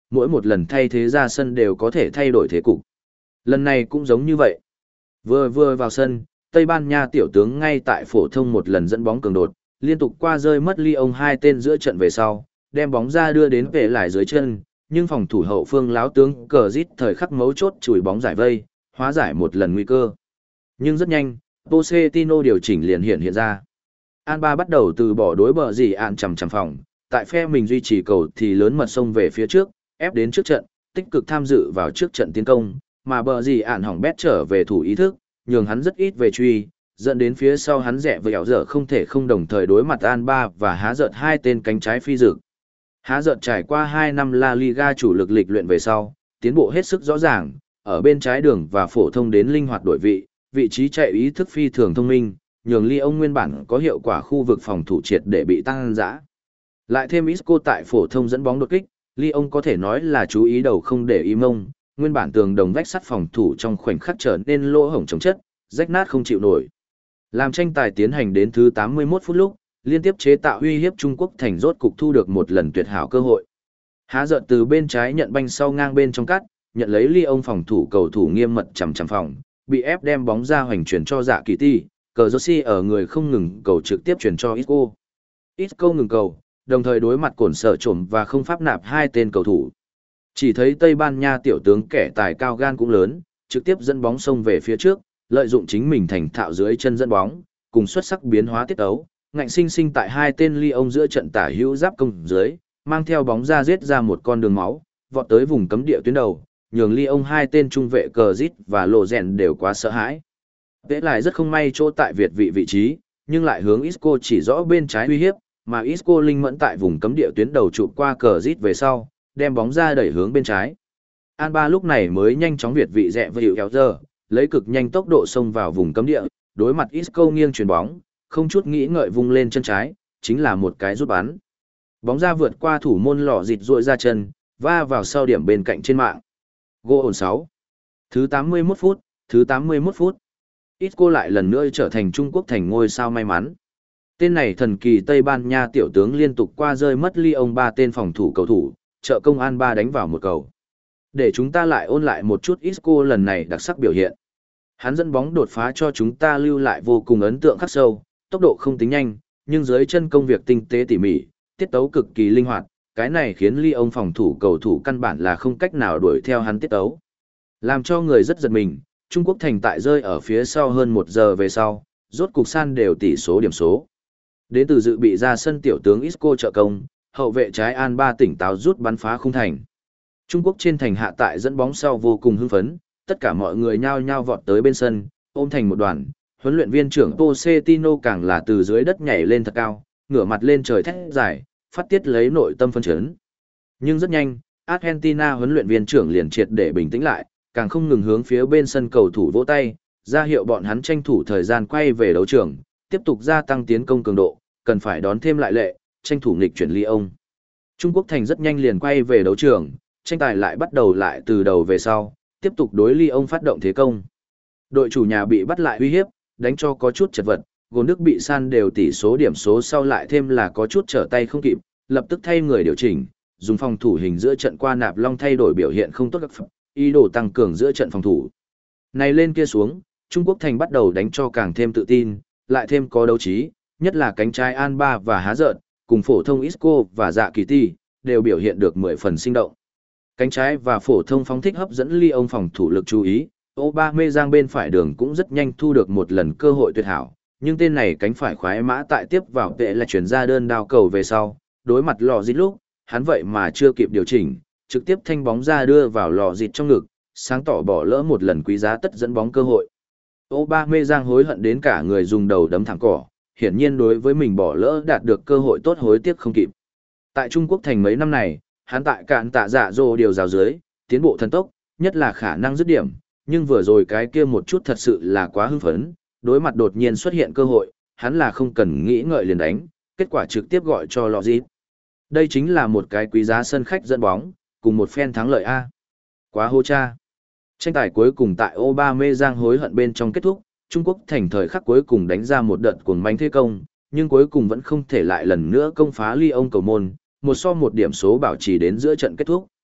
mỗi một lần thay thế ra sân đều có thể thay đổi thế cục. Lần này cũng giống như vậy. Vừa vừa vào sân, Tây Ban Nha tiểu tướng ngay tại phổ thông một lần dẫn bóng cường đột, liên tục qua rơi mất Lyon hai tên giữa trận về sau, đem bóng ra đưa đến về lại dưới chân, nhưng phòng thủ hậu phương láo tướng cờ rít thời khắc mấu chốt chùi bóng giải vây, hóa giải một lần nguy cơ. Nhưng rất nhanh, Pochettino điều chỉnh liền hiện hiện ra. Alba bắt đầu từ bỏ đối bờ gì ạn chằm chằm phòng, tại phe mình duy trì cầu thì lớn mật xông về phía trước, ép đến trước trận, tích cực tham dự vào trước trận tiến công, mà bờ gì ạn hỏng bét trở về thủ ý thức, nhường hắn rất ít về truy, dẫn đến phía sau hắn rẽ vẹo dở không thể không đồng thời đối mặt Alba và há giợt hai tên cánh trái phi dực. Há giợt trải qua hai năm La Liga chủ lực lịch luyện về sau, tiến bộ hết sức rõ ràng, ở bên trái đường và phổ thông đến linh hoạt đổi vị, vị trí chạy ý thức phi thường thông minh, nhường Lyon nguyên bản có hiệu quả khu vực phòng thủ triệt để bị tăng dã. Lại thêm Isco tại phổ thông dẫn bóng đột kích, Lyon có thể nói là chú ý đầu không để ý mông, nguyên bản tường đồng vách sắt phòng thủ trong khoảnh khắc trở nên lỗ hổng chống chất, rách nát không chịu nổi. Làm tranh tài tiến hành đến thứ tám mươi mốt phút lúc, liên tiếp chế tạo uy hiếp Trung Quốc thành rốt cục thu được một lần tuyệt hảo cơ hội. Há giận từ bên trái nhận banh sau ngang bên trong cắt, nhận lấy Lyon phòng thủ cầu thủ nghiêm mật chằm chằm phòng, bị ép đem bóng ra hoành chuyển cho Dạ Kỳ Ti, cờ Rossi ở người không ngừng cầu trực tiếp chuyển cho Isco. Isco ngừng cầu, đồng thời đối mặt cổn sở trộm và không pháp nạp hai tên cầu thủ. Chỉ thấy Tây Ban Nha tiểu tướng kẻ tài cao gan cũng lớn, trực tiếp dẫn bóng xông về phía trước, lợi dụng chính mình thành thạo dưới chân dẫn bóng, cùng xuất sắc biến hóa tiết tấu, ngạnh sinh sinh tại hai tên Lyon giữa trận tả hữu giáp công dưới, mang theo bóng ra giết ra một con đường máu, vọt tới vùng cấm địa tuyến đầu, nhường Lyon hai tên trung vệ cờ rít và lộ rèn đều quá sợ hãi. Vẽ lại rất không may chỗ tại Việt vị vị trí, nhưng lại hướng Isco chỉ rõ bên trái uy hiếp, mà Isco linh mẫn tại vùng cấm địa tuyến đầu chụp qua cờ rít về sau, đem bóng ra đẩy hướng bên trái. Alba lúc này mới nhanh chóng Việt vị rẽ và hiệu kéo giờ, lấy cực nhanh tốc độ xông vào vùng cấm địa, đối mặt Isco nghiêng chuyền bóng, không chút nghĩ ngợi vung lên chân trái, chính là một cái rút bắn. Bóng ra vượt qua thủ môn lò dịt ruội ra chân, va vào sau điểm bên cạnh trên mạng. Gol ổn sáu. Thứ tám mươi mốt phút, thứ tám mươi mốt phút. Isco lại lần nữa trở thành Trung Quốc thành ngôi sao may mắn. Tên này thần kỳ Tây Ban Nha tiểu tướng liên tục qua rơi mất Lyon ba tên phòng thủ cầu thủ, trợ công Alba đánh vào một cầu. Để chúng ta lại ôn lại một chút Isco lần này đặc sắc biểu hiện. Hắn dẫn bóng đột phá cho chúng ta lưu lại vô cùng ấn tượng khắc sâu, tốc độ không tính nhanh, nhưng dưới chân công việc tinh tế tỉ mỉ, tiết tấu cực kỳ linh hoạt, cái này khiến Lyon phòng thủ cầu thủ căn bản là không cách nào đuổi theo hắn tiết tấu. Làm cho người rất giật mình, Trung Quốc thành tại rơi ở phía sau hơn một giờ về sau, rốt cục san đều tỷ số điểm số. Đến từ dự bị ra sân tiểu tướng Isco trợ công, hậu vệ trái Alba tỉnh táo rút bắn phá khung thành. Trung Quốc trên thành hạ tại dẫn bóng sau vô cùng hưng phấn, tất cả mọi người nhao nhao vọt tới bên sân, ôm thành một đoàn, huấn luyện viên trưởng Pochettino càng là từ dưới đất nhảy lên thật cao, ngửa mặt lên trời thét dài, phát tiết lấy nội tâm phân chấn. Nhưng rất nhanh, Argentina huấn luyện viên trưởng liền triệt để bình tĩnh lại, càng không ngừng hướng phía bên sân cầu thủ vỗ tay, ra hiệu bọn hắn tranh thủ thời gian quay về đấu trường, tiếp tục gia tăng tiến công cường độ, cần phải đón thêm lại lệ, tranh thủ nghịch chuyển Lyon. Trung Quốc thành rất nhanh liền quay về đấu trường, tranh tài lại bắt đầu lại từ đầu về sau, tiếp tục đối Lyon phát động thế công. Đội chủ nhà bị bắt lại uy hiếp, đánh cho có chút chật vật, gồm Đức bị san đều tỷ số điểm số sau lại thêm là có chút trở tay không kịp, lập tức thay người điều chỉnh, dùng phòng thủ hình giữa trận qua nạp long thay đổi biểu hiện không tốt các phẩm, ý đồ tăng cường giữa trận phòng thủ. Này lên kia xuống, Trung Quốc thành bắt đầu đánh cho càng thêm tự tin, lại thêm có đấu trí, nhất là cánh trái Alba và há giận, cùng phổ thông Isco và Dạ Kỳ Ti, đều biểu hiện được mười phần sinh động. Cánh trái và phổ thông phóng thích hấp dẫn Lyon phòng thủ lực chú ý, Aubameyang bên phải đường cũng rất nhanh thu được một lần cơ hội tuyệt hảo, nhưng tên này cánh phải khoái mã tại tiếp vào vệ là chuyển ra đơn đao cầu về sau, đối mặt lò dịt lúc, hắn vậy mà chưa kịp điều chỉnh, trực tiếp thanh bóng ra đưa vào lò dịt trong ngực, sáng tỏ bỏ lỡ một lần quý giá tất dẫn bóng cơ hội. Aubameyang hối hận đến cả người dùng đầu đấm thẳng cỏ, hiển nhiên đối với mình bỏ lỡ đạt được cơ hội tốt hối tiếc không kịp. Tại Trung Quốc thành mấy năm này, hắn tại cạn tạ dạ dô điều rào dưới, tiến bộ thần tốc, nhất là khả năng dứt điểm, nhưng vừa rồi cái kia một chút thật sự là quá hưng phấn, đối mặt đột nhiên xuất hiện cơ hội, hắn là không cần nghĩ ngợi liền đánh, kết quả trực tiếp gọi cho lò dịt. Đây chính là một cái quý giá sân khách dẫn bóng, cùng một phen thắng lợi A. Quá hô cha. Tranh tài cuối cùng tại Aubameyang hối hận bên trong kết thúc, Trung Quốc thành thời khắc cuối cùng đánh ra một đợt cuồng manh thế công, nhưng cuối cùng vẫn không thể lại lần nữa công phá Lyon cầu môn, một so một điểm số bảo trì đến giữa trận kết thúc.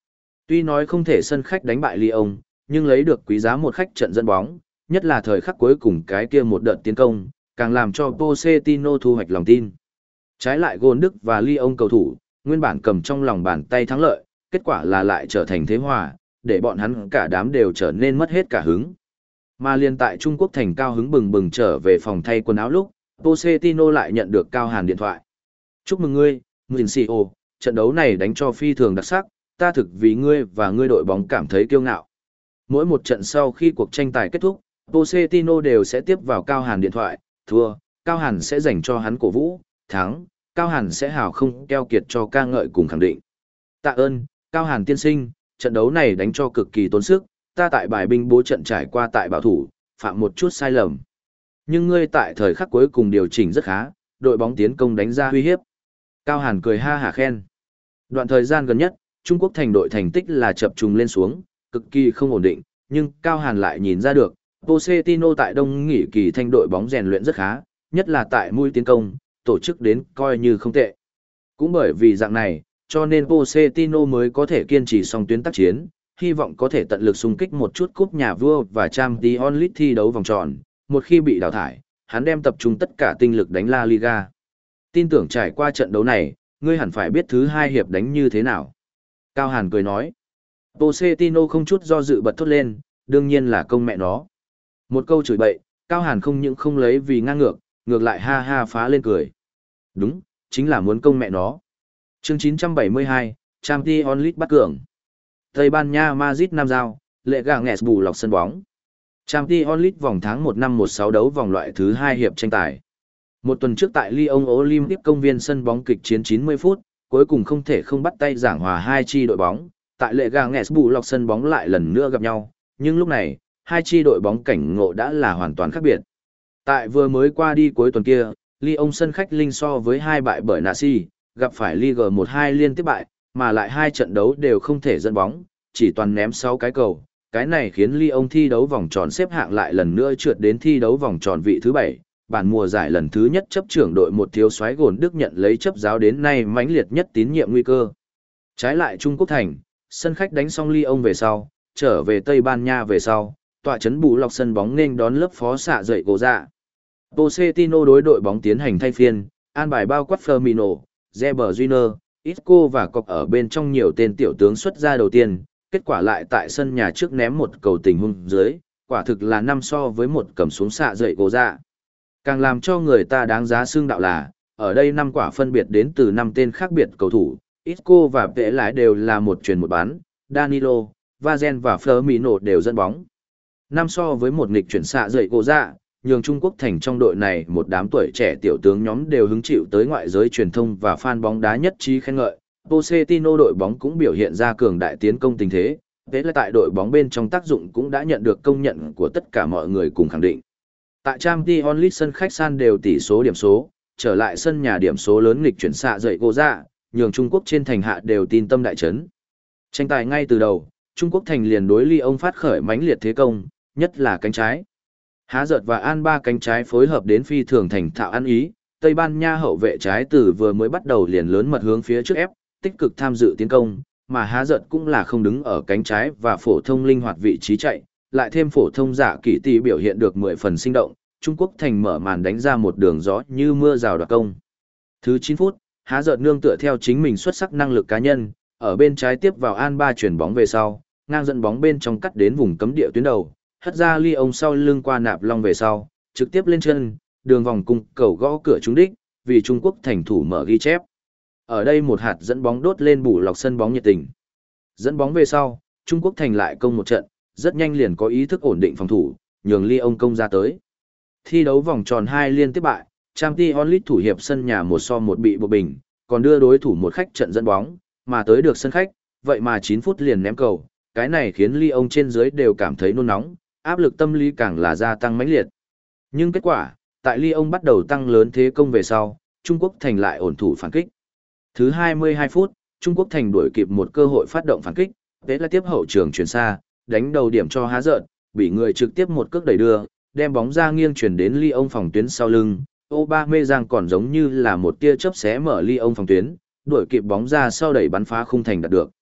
Tuy nói không thể sân khách đánh bại Lyon, nhưng lấy được quý giá một khách trận dẫn bóng, nhất là thời khắc cuối cùng cái kia một đợt tiến công, càng làm cho Pochettino thu hoạch lòng tin. Trái lại gôn Đức và Lyon cầu thủ, nguyên bản cầm trong lòng bàn tay thắng lợi, kết quả là lại trở thành thế hòa, để bọn hắn cả đám đều trở nên mất hết cả hứng. Mà liên tại Trung Quốc thành cao hứng bừng bừng trở về phòng thay quần áo lúc, Pochettino lại nhận được Cao Hàn điện thoại. Chúc mừng ngươi, Mourinho, trận đấu này đánh cho phi thường đặc sắc, ta thực vì ngươi và ngươi đội bóng cảm thấy kiêu ngạo. Mỗi một trận sau khi cuộc tranh tài kết thúc, Pochettino đều sẽ tiếp vào Cao Hàn điện thoại, thua, Cao Hàn sẽ dành cho hắn cổ vũ, thắng, Cao Hàn sẽ hào không keo kiệt cho ca ngợi cùng khẳng định. Tạ ơn, Cao Hàn tiên sinh, trận đấu này đánh cho cực kỳ tốn sức, ta tại bài binh bố trận trải qua tại bảo thủ, phạm một chút sai lầm. Nhưng ngươi tại thời khắc cuối cùng điều chỉnh rất khá, đội bóng tiến công đánh ra uy hiếp. Cao Hàn cười ha hả khen. Đoạn thời gian gần nhất, Trung Quốc thành đội thành tích là chập trùng lên xuống, cực kỳ không ổn định, nhưng Cao Hàn lại nhìn ra được, Pochettino tại đông nghỉ kỳ thanh đội bóng rèn luyện rất khá, nhất là tại mũi tiến công, tổ chức đến coi như không tệ. Cũng bởi vì dạng này, cho nên Pochettino mới có thể kiên trì song tuyến tác chiến, hy vọng có thể tận lực xung kích một chút cúp nhà vua và Champions League thi đấu vòng tròn, một khi bị đào thải, hắn đem tập trung tất cả tinh lực đánh La Liga. Tin tưởng trải qua trận đấu này, ngươi hẳn phải biết thứ hai hiệp đánh như thế nào. Cao Hàn cười nói. Pochettino không chút do dự bật thốt lên, đương nhiên là công mẹ nó. Một câu chửi bậy, Cao Hàn không những không lấy vì ngang ngược, ngược lại ha ha phá lên cười. Đúng, chính là muốn công mẹ nó. Chương chín trăm bảy mươi hai, Champions League bắt cường. Tây Ban Nha Madrid Nam Giao, lệ gà nghẹt bù lọc sân bóng. Champions League vòng tháng một năm một sáu đấu vòng loại thứ hai hiệp tranh tài. Một tuần trước tại Lyon Olympic công viên sân bóng kịch chiến chín mươi phút, cuối cùng không thể không bắt tay giảng hòa hai chi đội bóng, tại lệ gà nghẹt bù lọc sân bóng lại lần nữa gặp nhau, nhưng lúc này, hai chi đội bóng cảnh ngộ đã là hoàn toàn khác biệt. Tại vừa mới qua đi cuối tuần kia, Lyon sân khách linh so với hai bại bởi Nancy, gặp phải Ligue một hai liên tiếp bại, mà lại hai trận đấu đều không thể dẫn bóng, chỉ toàn ném sáu cái cầu. Cái này khiến Lyon thi đấu vòng tròn xếp hạng lại lần nữa trượt đến thi đấu vòng tròn vị thứ bảy. Bản mùa giải lần thứ nhất chấp trưởng đội một thiếu soái gồn Đức nhận lấy chấp giáo đến nay mãnh liệt nhất tín nhiệm nguy cơ. Trái lại Trung Quốc thành, sân khách đánh xong Lyon về sau, trở về Tây Ban Nha về sau, tọa chấn bù lọc sân bóng nên đón lớp phó xạ dậy gỗ dạ. Pochettino đối đội bóng tiến hành thay phiên, an bài bao quát Firmino, Reber Júnior, Isco và Cọc ở bên trong nhiều tên tiểu tướng xuất ra đầu tiên, kết quả lại tại sân nhà trước ném một cầu tình huống dưới, quả thực là năm so với một cầm xuống xạ dậy gỗ dạ. Càng làm cho người ta đáng giá xưng đạo là, ở đây năm quả phân biệt đến từ năm tên khác biệt cầu thủ, Isco và Vệ Lái đều là một truyền một bán, Danilo, Vazen và Firmino đều dẫn bóng. Năm so với một nghịch chuyển xạ dậy gỗ dạ, nhường Trung Quốc thành trong đội này một đám tuổi trẻ tiểu tướng nhóm đều hứng chịu tới ngoại giới truyền thông và fan bóng đá nhất trí khen ngợi. Pochettino đội bóng cũng biểu hiện ra cường đại tiến công tình thế, thế là tại đội bóng bên trong tác dụng cũng đã nhận được công nhận của tất cả mọi người cùng khẳng định. Tại Champions League sân khách san đều tỷ số điểm số, trở lại sân nhà điểm số lớn nghịch chuyển xạ dậy gỗ dạ, nhường Trung Quốc trên thành hạ đều tin tâm đại chấn. Tranh tài ngay từ đầu, Trung Quốc thành liền đối Lyon phát khởi mãnh liệt thế công, nhất là cánh trái. Há giật và An ba cánh trái phối hợp đến phi thường thành thạo ăn ý, Tây Ban Nha hậu vệ trái từ vừa mới bắt đầu liền lớn mật hướng phía trước ép, tích cực tham dự tiến công, mà Há giật cũng là không đứng ở cánh trái và phổ thông linh hoạt vị trí chạy, lại thêm phổ thông giả kỳ tỷ biểu hiện được mười phần sinh động, Trung Quốc thành mở màn đánh ra một đường gió như mưa rào đoạt công. Thứ chín phút, Há giật nương tựa theo chính mình xuất sắc năng lực cá nhân, ở bên trái tiếp vào An ba chuyển bóng về sau, ngang dẫn bóng bên trong cắt đến vùng cấm địa tuyến đầu, hất ra Lyon sau lưng qua nạp long về sau, trực tiếp lên chân, đường vòng cung cầu gõ cửa trúng đích, vì Trung Quốc thành thủ mở ghi chép. Ở đây một hạt dẫn bóng đốt lên bù lọc sân bóng nhiệt tình. Dẫn bóng về sau, Trung Quốc thành lại công một trận, rất nhanh liền có ý thức ổn định phòng thủ, nhường Lyon công ra tới. Thi đấu vòng tròn hai liên tiếp bại, Champions League thủ hiệp sân nhà một so một bị buộc bình, còn đưa đối thủ một khách trận dẫn bóng, mà tới được sân khách, vậy mà chín phút liền ném cầu, cái này khiến Lyon trên dưới đều cảm thấy nôn nóng, áp lực tâm lý càng là gia tăng mãnh liệt. Nhưng kết quả, tại Lyon bắt đầu tăng lớn thế công về sau, Trung Quốc thành lại ổn thủ phản kích. Thứ hai mươi hai phút, Trung Quốc thành đuổi kịp một cơ hội phát động phản kích, thế là tiếp hậu trường chuyển xa, đánh đầu điểm cho Há giận, bị người trực tiếp một cước đẩy đưa, đem bóng ra nghiêng chuyển đến Lyon phòng tuyến sau lưng. Aubameyang còn giống như là một tia chớp xé mở Lyon phòng tuyến, đuổi kịp bóng ra sau đẩy bắn phá khung thành đạt được.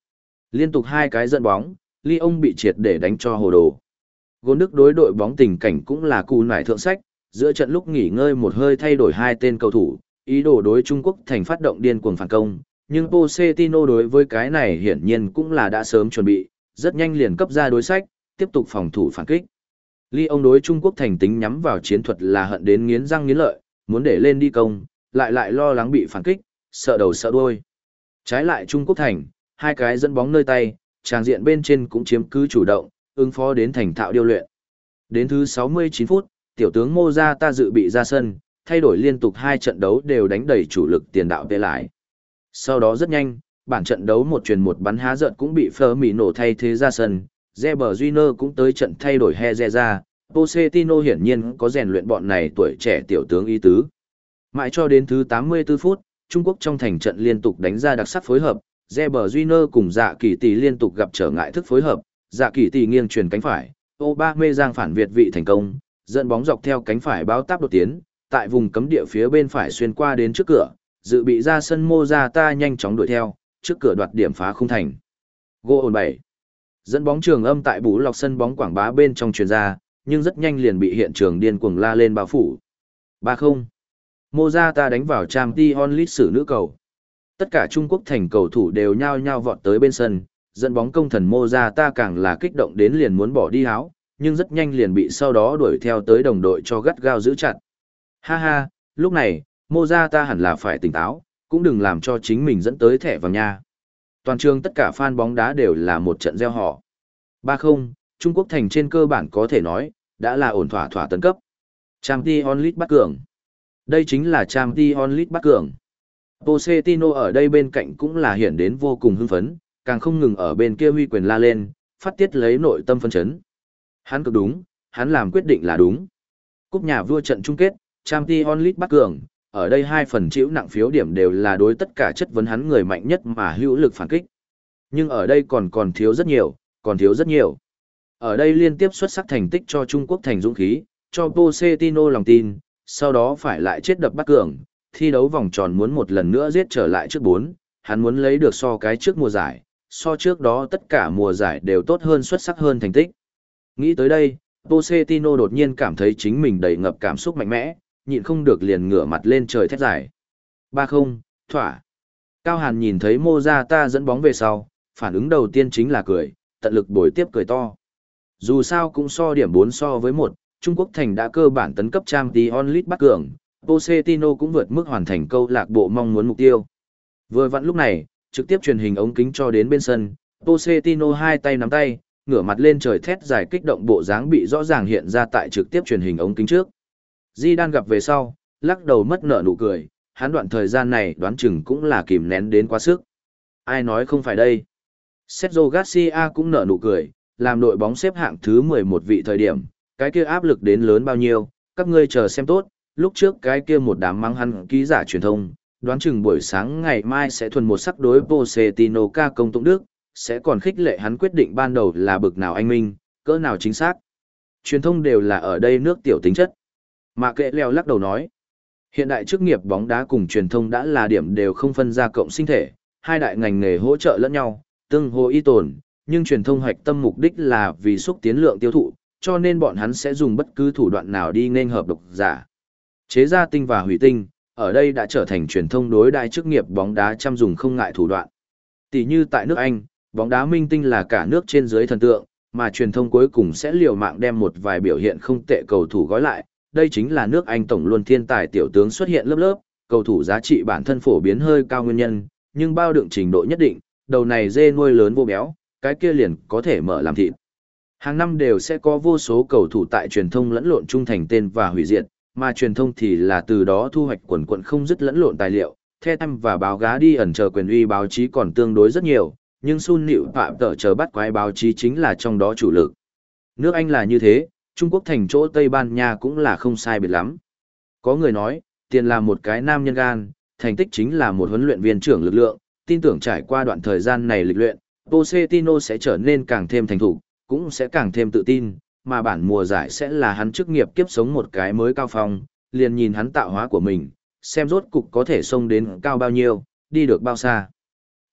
Liên tục hai cái dẫn bóng, Lyon bị triệt để đánh cho hồ đồ. Gôn Đức đối đội bóng tình cảnh cũng là cù nải thượng sách, giữa trận lúc nghỉ ngơi một hơi thay đổi hai tên cầu thủ, ý đồ đối Trung Quốc thành phát động điên cuồng phản công, nhưng Pochettino đối với cái này hiển nhiên cũng là đã sớm chuẩn bị, rất nhanh liền cấp ra đối sách, tiếp tục phòng thủ phản kích. Lyon đối Trung Quốc thành tính nhắm vào chiến thuật là hận đến nghiến răng nghiến lợi, muốn để lên đi công, lại lại lo lắng bị phản kích, sợ đầu sợ đuôi. Trái lại Trung Quốc thành, hai cái dẫn bóng nơi tay, tràng diện bên trên cũng chiếm cứ chủ động, ứng phó đến thành thạo điêu luyện. Đến thứ sáu mươi chín phút, tiểu tướng Mozata dự bị ra sân, thay đổi liên tục hai trận đấu đều đánh đầy chủ lực tiền đạo về lại. Sau đó rất nhanh, bản trận đấu một truyền một bắn há giận cũng bị Firmino thay thế ra sân, Reber Júnior cũng tới trận thay đổi Herrera, Pochettino hiển nhiên có rèn luyện bọn này tuổi trẻ tiểu tướng ý tứ. Mãi cho đến thứ tám mươi tư phút, Trung Quốc trong thành trận liên tục đánh ra đặc sắc phối hợp, Reber Júnior cùng Dạ Kỳ Tỷ liên tục gặp trở ngại thức phối hợp, Dạ Kỳ Tỷ nghiêng truyền cánh phải, Aubameyang phản việt vị thành công, dẫn bóng dọc theo cánh phải báo táp đột tiến, tại vùng cấm địa phía bên phải xuyên qua đến trước cửa, dự bị ra sân Mozata nhanh chóng đuổi theo, trước cửa đoạt điểm phá khung thành. Goal bảy. Dẫn bóng trường âm tại bù lọc sân bóng quảng bá bên trong truyền ra, nhưng rất nhanh liền bị hiện trường điên cuồng la lên bao phủ. ba không. Mozata đánh vào Champions League xử nữ cầu. Tất cả Trung Quốc thành cầu thủ đều nhao nhao vọt tới bên sân, dẫn bóng công thần Mozata càng là kích động đến liền muốn bỏ đi háo, nhưng rất nhanh liền bị sau đó đuổi theo tới đồng đội cho gắt gao giữ chặt. Ha ha, lúc này, Mozata hẳn là phải tỉnh táo, cũng đừng làm cho chính mình dẫn tới thẻ vàng nha. Toàn trường tất cả fan bóng đá đều là một trận gieo họ. ba không, Trung Quốc thành trên cơ bản có thể nói, đã là ổn thỏa thỏa tấn cấp. Champions League bắt cường. Đây chính là Champions League bắt cường. Pochettino ở đây bên cạnh cũng là hiển đến vô cùng hưng phấn, càng không ngừng ở bên kia huy quyền la lên, phát tiết lấy nội tâm phân chấn. Hắn cực đúng, hắn làm quyết định là đúng. Cúp nhà vua trận chung kết, Champions League bắt cường, ở đây hai phần chịu nặng phiếu điểm đều là đối tất cả chất vấn hắn người mạnh nhất mà hữu lực phản kích. Nhưng ở đây còn còn thiếu rất nhiều, còn thiếu rất nhiều. Ở đây liên tiếp xuất sắc thành tích cho Trung Quốc thành dũng khí, cho Pochettino lòng tin, sau đó phải lại chết đập bắt cường, thi đấu vòng tròn muốn một lần nữa giết trở lại trước bốn, hắn muốn lấy được so cái trước mùa giải, so trước đó tất cả mùa giải đều tốt hơn xuất sắc hơn thành tích. Nghĩ tới đây, Pochettino đột nhiên cảm thấy chính mình đầy ngập cảm xúc mạnh mẽ, nhịn không được liền ngửa mặt lên trời thét giải. ba không, thỏa. Cao Hàn nhìn thấy Mozata dẫn bóng về sau, phản ứng đầu tiên chính là cười, tận lực bồi tiếp cười to. Dù sao cũng so điểm bốn so với một, Trung Quốc thành đã cơ bản tấn cấp Champions League bắt cường, Pochettino cũng vượt mức hoàn thành câu lạc bộ mong muốn mục tiêu. Vừa vặn lúc này, trực tiếp truyền hình ống kính cho đến bên sân, Pochettino hai tay nắm tay, ngửa mặt lên trời thét dài kích động bộ dáng bị rõ ràng hiện ra tại trực tiếp truyền hình ống kính trước. Zidane gặp về sau, lắc đầu mất nợ nụ cười, hắn đoạn thời gian này đoán chừng cũng là kìm nén đến quá sức. Ai nói không phải đây? Sergio Garcia cũng nở nụ cười, làm đội bóng xếp hạng thứ mười một vị thời điểm, cái kia áp lực đến lớn bao nhiêu, các ngươi chờ xem tốt, lúc trước cái kia một đám mắng hắn ký giả truyền thông, đoán chừng buổi sáng ngày mai sẽ thuần một sắc đối Pochettino ca công tụng đức, sẽ còn khích lệ hắn quyết định ban đầu là bực nào anh minh, cỡ nào chính xác. Truyền thông đều là ở đây nước tiểu tính chất. Mà kệ leo lắc đầu nói, hiện đại chức nghiệp bóng đá cùng truyền thông đã là điểm đều không phân ra cộng sinh thể, hai đại ngành nghề hỗ trợ lẫn nhau, tương hỗ y tồn, nhưng truyền thông hoạch tâm mục đích là vì xúc tiến lượng tiêu thụ, cho nên bọn hắn sẽ dùng bất cứ thủ đoạn nào đi nên hợp độc giả. Chế ra tinh và hủy tinh, ở đây đã trở thành truyền thông đối đại chức nghiệp bóng đá chăm dùng không ngại thủ đoạn. Tỷ như tại nước Anh, bóng đá minh tinh là cả nước trên dưới thần tượng, mà truyền thông cuối cùng sẽ liều mạng đem một vài biểu hiện không tệ cầu thủ gói lại. Đây chính là nước Anh tổng luôn thiên tài tiểu tướng xuất hiện lớp lớp, cầu thủ giá trị bản thân phổ biến hơi cao nguyên nhân, nhưng bao đựng trình độ nhất định, đầu này dê nuôi lớn vô béo, cái kia liền có thể mở làm thịt. Hàng năm đều sẽ có vô số cầu thủ tại truyền thông lẫn lộn trung thành tên và hủy diệt, mà truyền thông thì là từ đó thu hoạch quần quận không dứt lẫn lộn tài liệu, The Times và báo gá đi ẩn chờ quyền uy báo chí còn tương đối rất nhiều, nhưng Sun Nịu Phạm tờ chờ bắt quái báo chí chính là trong đó chủ lực. Nước Anh là như thế, Trung Quốc thành chỗ Tây Ban Nha cũng là không sai biệt lắm. Có người nói, tiền là một cái nam nhân gan, thành tích chính là một huấn luyện viên trưởng lực lượng, tin tưởng trải qua đoạn thời gian này lịch luyện, Pochettino sẽ trở nên càng thêm thành thục, cũng sẽ càng thêm tự tin, mà bản mùa giải sẽ là hắn chức nghiệp kiếp sống một cái mới cao phong, liền nhìn hắn tạo hóa của mình, xem rốt cục có thể xông đến cao bao nhiêu, đi được bao xa.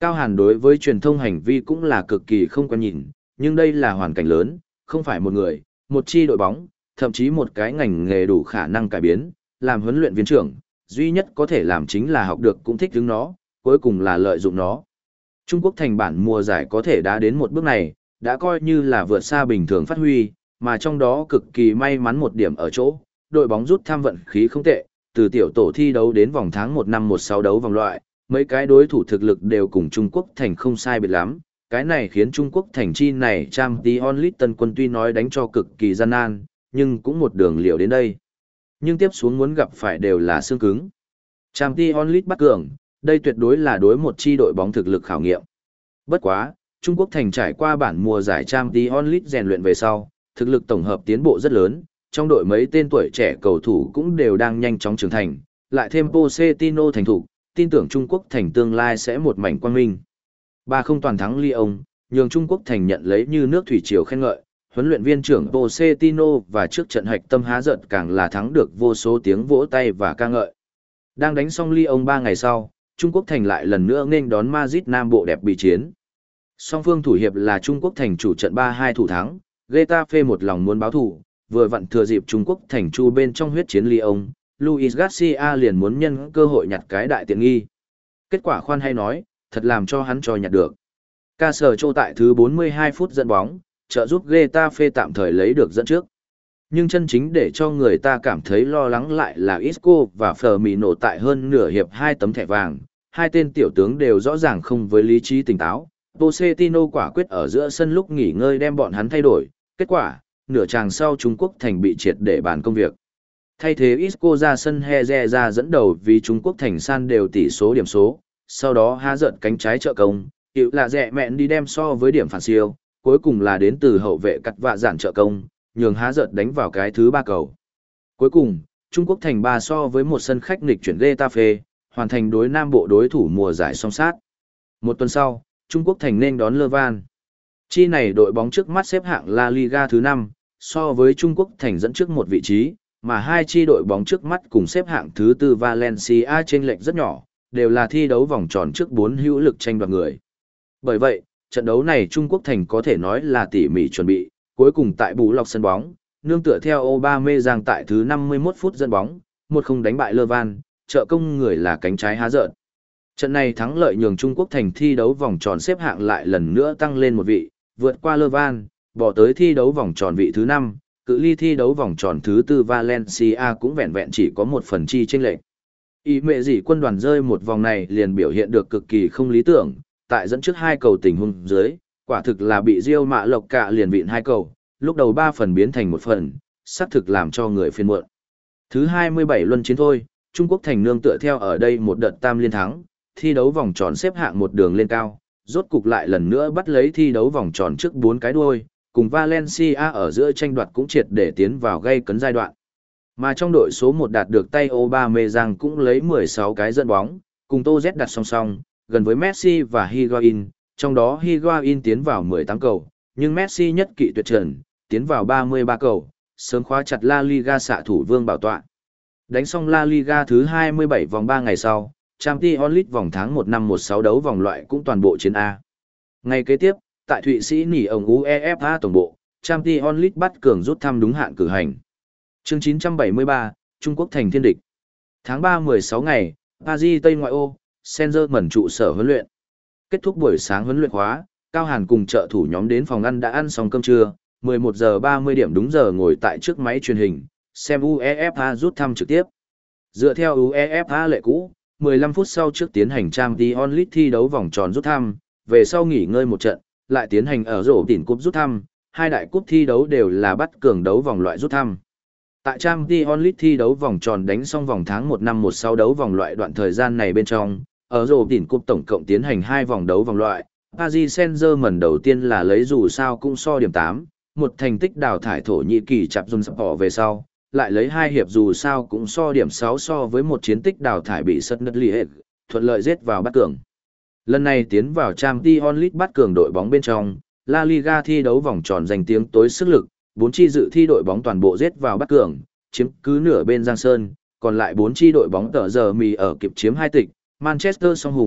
Cao Hàn đối với truyền thông hành vi cũng là cực kỳ không quan nhìn, nhưng đây là hoàn cảnh lớn, không phải một người, một chi đội bóng, thậm chí một cái ngành nghề đủ khả năng cải biến, làm huấn luyện viên trưởng, duy nhất có thể làm chính là học được cũng thích ứng nó, cuối cùng là lợi dụng nó. Trung Quốc thành bản mùa giải có thể đã đến một bước này, đã coi như là vượt xa bình thường phát huy, mà trong đó cực kỳ may mắn một điểm ở chỗ, đội bóng rút tham vận khí không tệ, từ tiểu tổ thi đấu đến vòng tháng một năm một sáu đấu vòng loại, mấy cái đối thủ thực lực đều cùng Trung Quốc thành không sai biệt lắm, cái này khiến Trung Quốc thành chi này Champions League tân quân tuy nói đánh cho cực kỳ gian nan, nhưng cũng một đường liều đến đây. Nhưng tiếp xuống muốn gặp phải đều là xương cứng. Champions League bắt cường, đây tuyệt đối là đối một chi đội bóng thực lực khảo nghiệm. Bất quá, Trung Quốc thành trải qua bản mùa giải Champions League rèn luyện về sau, thực lực tổng hợp tiến bộ rất lớn, trong đội mấy tên tuổi trẻ cầu thủ cũng đều đang nhanh chóng trưởng thành, lại thêm Pochettino thành thủ, tin tưởng Trung Quốc thành tương lai sẽ một mảnh quang minh. Ba không toàn thắng Lyon, nhường Trung Quốc thành nhận lấy như nước thủy triều khen ngợi, huấn luyện viên trưởng Pochettino và trước trận hạch tâm há giận càng là thắng được vô số tiếng vỗ tay và ca ngợi. Đang đánh xong Lyon ba ngày sau, Trung Quốc thành lại lần nữa nghênh đón Madrid Nam bộ đẹp bị chiến. Song phương thủ hiệp là Trung Quốc thành chủ trận ba hai thủ thắng, Getafe một lòng muốn báo thủ, vừa vặn thừa dịp Trung Quốc thành chu bên trong huyết chiến Lyon, Luis Garcia liền muốn nhân cơ hội nhặt cái đại tiện nghi. Kết quả khoan hay nói, thật làm cho hắn cho nhặt được. Ca sở trô tại thứ bốn mươi hai phút dẫn bóng, trợ giúp Getafe tạm thời lấy được dẫn trước. Nhưng chân chính để cho người ta cảm thấy lo lắng lại là Isco và Firmino tại hơn nửa hiệp hai tấm thẻ vàng, hai tên tiểu tướng đều rõ ràng không với lý trí tỉnh táo. Pochettino quả quyết ở giữa sân lúc nghỉ ngơi đem bọn hắn thay đổi, kết quả, nửa chàng sau Trung Quốc thành bị triệt để bàn công việc. Thay thế Isco ra sân Heze ra dẫn đầu vì Trung Quốc thành san đều tỷ số điểm số, sau đó há giận cánh trái trợ công, hiệu là rẻ mẹn đi đem so với điểm phản siêu, cuối cùng là đến từ hậu vệ cắt vạ giản trợ công, nhường há giận đánh vào cái thứ ba cầu. Cuối cùng, Trung Quốc thành ba so với một sân khách nghịch chuyển Getafe, hoàn thành đối Nam Bộ đối thủ mùa giải song sát. Một tuần sau, Trung Quốc thành nên đón Levan. Chi này đội bóng trước mắt xếp hạng La Liga thứ năm, so với Trung Quốc thành dẫn trước một vị trí, mà hai chi đội bóng trước mắt cùng xếp hạng thứ tư Valencia chênh lệch rất nhỏ, đều là thi đấu vòng tròn trước bốn hữu lực tranh đoạt người. Bởi vậy, trận đấu này Trung Quốc thành có thể nói là tỉ mỉ chuẩn bị, cuối cùng tại bù lọc sân bóng, nương tựa theo Aubameyang tại thứ năm mươi mốt phút dẫn bóng, một không đánh bại Levan, trợ công người là cánh trái há giận. Trận này thắng lợi nhường Trung Quốc thành thi đấu vòng tròn xếp hạng lại lần nữa tăng lên một vị, vượt qua Levan, bỏ tới thi đấu vòng tròn vị thứ năm, cự ly thi đấu vòng tròn thứ tư Valencia cũng vẹn vẹn chỉ có một phần chi chênh lệch. Ý mẹ gì quân đoàn rơi một vòng này liền biểu hiện được cực kỳ không lý tưởng, tại dẫn trước hai cầu tình huống dưới, quả thực là bị Real Mạ Lộc Cạ liền vịn hai cầu, lúc đầu ba phần biến thành một phần, xác thực làm cho người phiền muộn. Thứ hai mươi bảy luân chiến thôi, Trung Quốc thành nương tựa theo ở đây một đợt tam liên thắng, thi đấu vòng tròn xếp hạng một đường lên cao, rốt cục lại lần nữa bắt lấy thi đấu vòng tròn trước bốn cái đuôi, cùng Valencia ở giữa tranh đoạt cũng triệt để tiến vào gây cấn giai đoạn. Mà trong đội số một đạt được tay Aubameyang cũng lấy mười sáu cái dẫn bóng, cùng Tô Z đặt song song, gần với Messi và Higuain, trong đó Higuain tiến vào mười tám cầu, nhưng Messi nhất kỵ tuyệt trần, tiến vào ba mươi ba cầu, sớm khóa chặt La Liga xạ thủ vương bảo tọa. Đánh xong La Liga thứ hai mươi bảy vòng ba ngày sau, Champions League vòng tháng một năm một sáu đấu vòng loại cũng toàn bộ chiến A. Ngày kế tiếp, tại Thụy Sĩ nỉ ổng UEFA tổng bộ, Champions League bắt cường rút thăm đúng hạn cử hành. Chương chín trăm bảy mươi ba, Trung Quốc thành thiên địch. Tháng ba mười sáu ngày, Paris Tây ngoại ô, Saint-Germain trụ sở huấn luyện. Kết thúc buổi sáng huấn luyện khóa, Cao Hàn cùng trợ thủ nhóm đến phòng ăn đã ăn xong cơm trưa, mười một giờ ba mươi điểm đúng giờ ngồi tại trước máy truyền hình, xem UEFA rút thăm trực tiếp. Dựa theo UEFA lệ cũ, mười lăm phút sau trước tiến hành Champions League thi đấu vòng tròn rút thăm, về sau nghỉ ngơi một trận, lại tiến hành ở rổ tỉnh cúp rút thăm, hai đại cúp thi đấu đều là bắt cường đấu vòng loại rút thăm. Tại Champions League thi đấu vòng tròn đánh xong vòng tháng một năm một sáu đấu vòng loại đoạn thời gian này bên trong, ở rổ tỉnh cúp tổng cộng tiến hành hai vòng đấu vòng loại, Paris Saint-Germain đầu tiên là lấy dù sao cũng so điểm tám, một thành tích đào thải Thổ Nhĩ Kỳ chạp dùn sập bỏ về sau, lại lấy hai hiệp dù sao cũng so điểm sáu so với một chiến tích đào thải bị sất ngất liệt, thuận lợi giết vào bắt cường. Lần này tiến vào Champions League bắt cường đội bóng bên trong, La Liga thi đấu vòng tròn giành tiếng tối sức lực, bốn chi dự thi đội bóng toàn bộ giết vào bắt cường, chiếm cứ nửa bên Giang Sơn, còn lại bốn chi đội bóng tờ giờ mì ở kịp chiếm hai tịch, Manchester song hùng,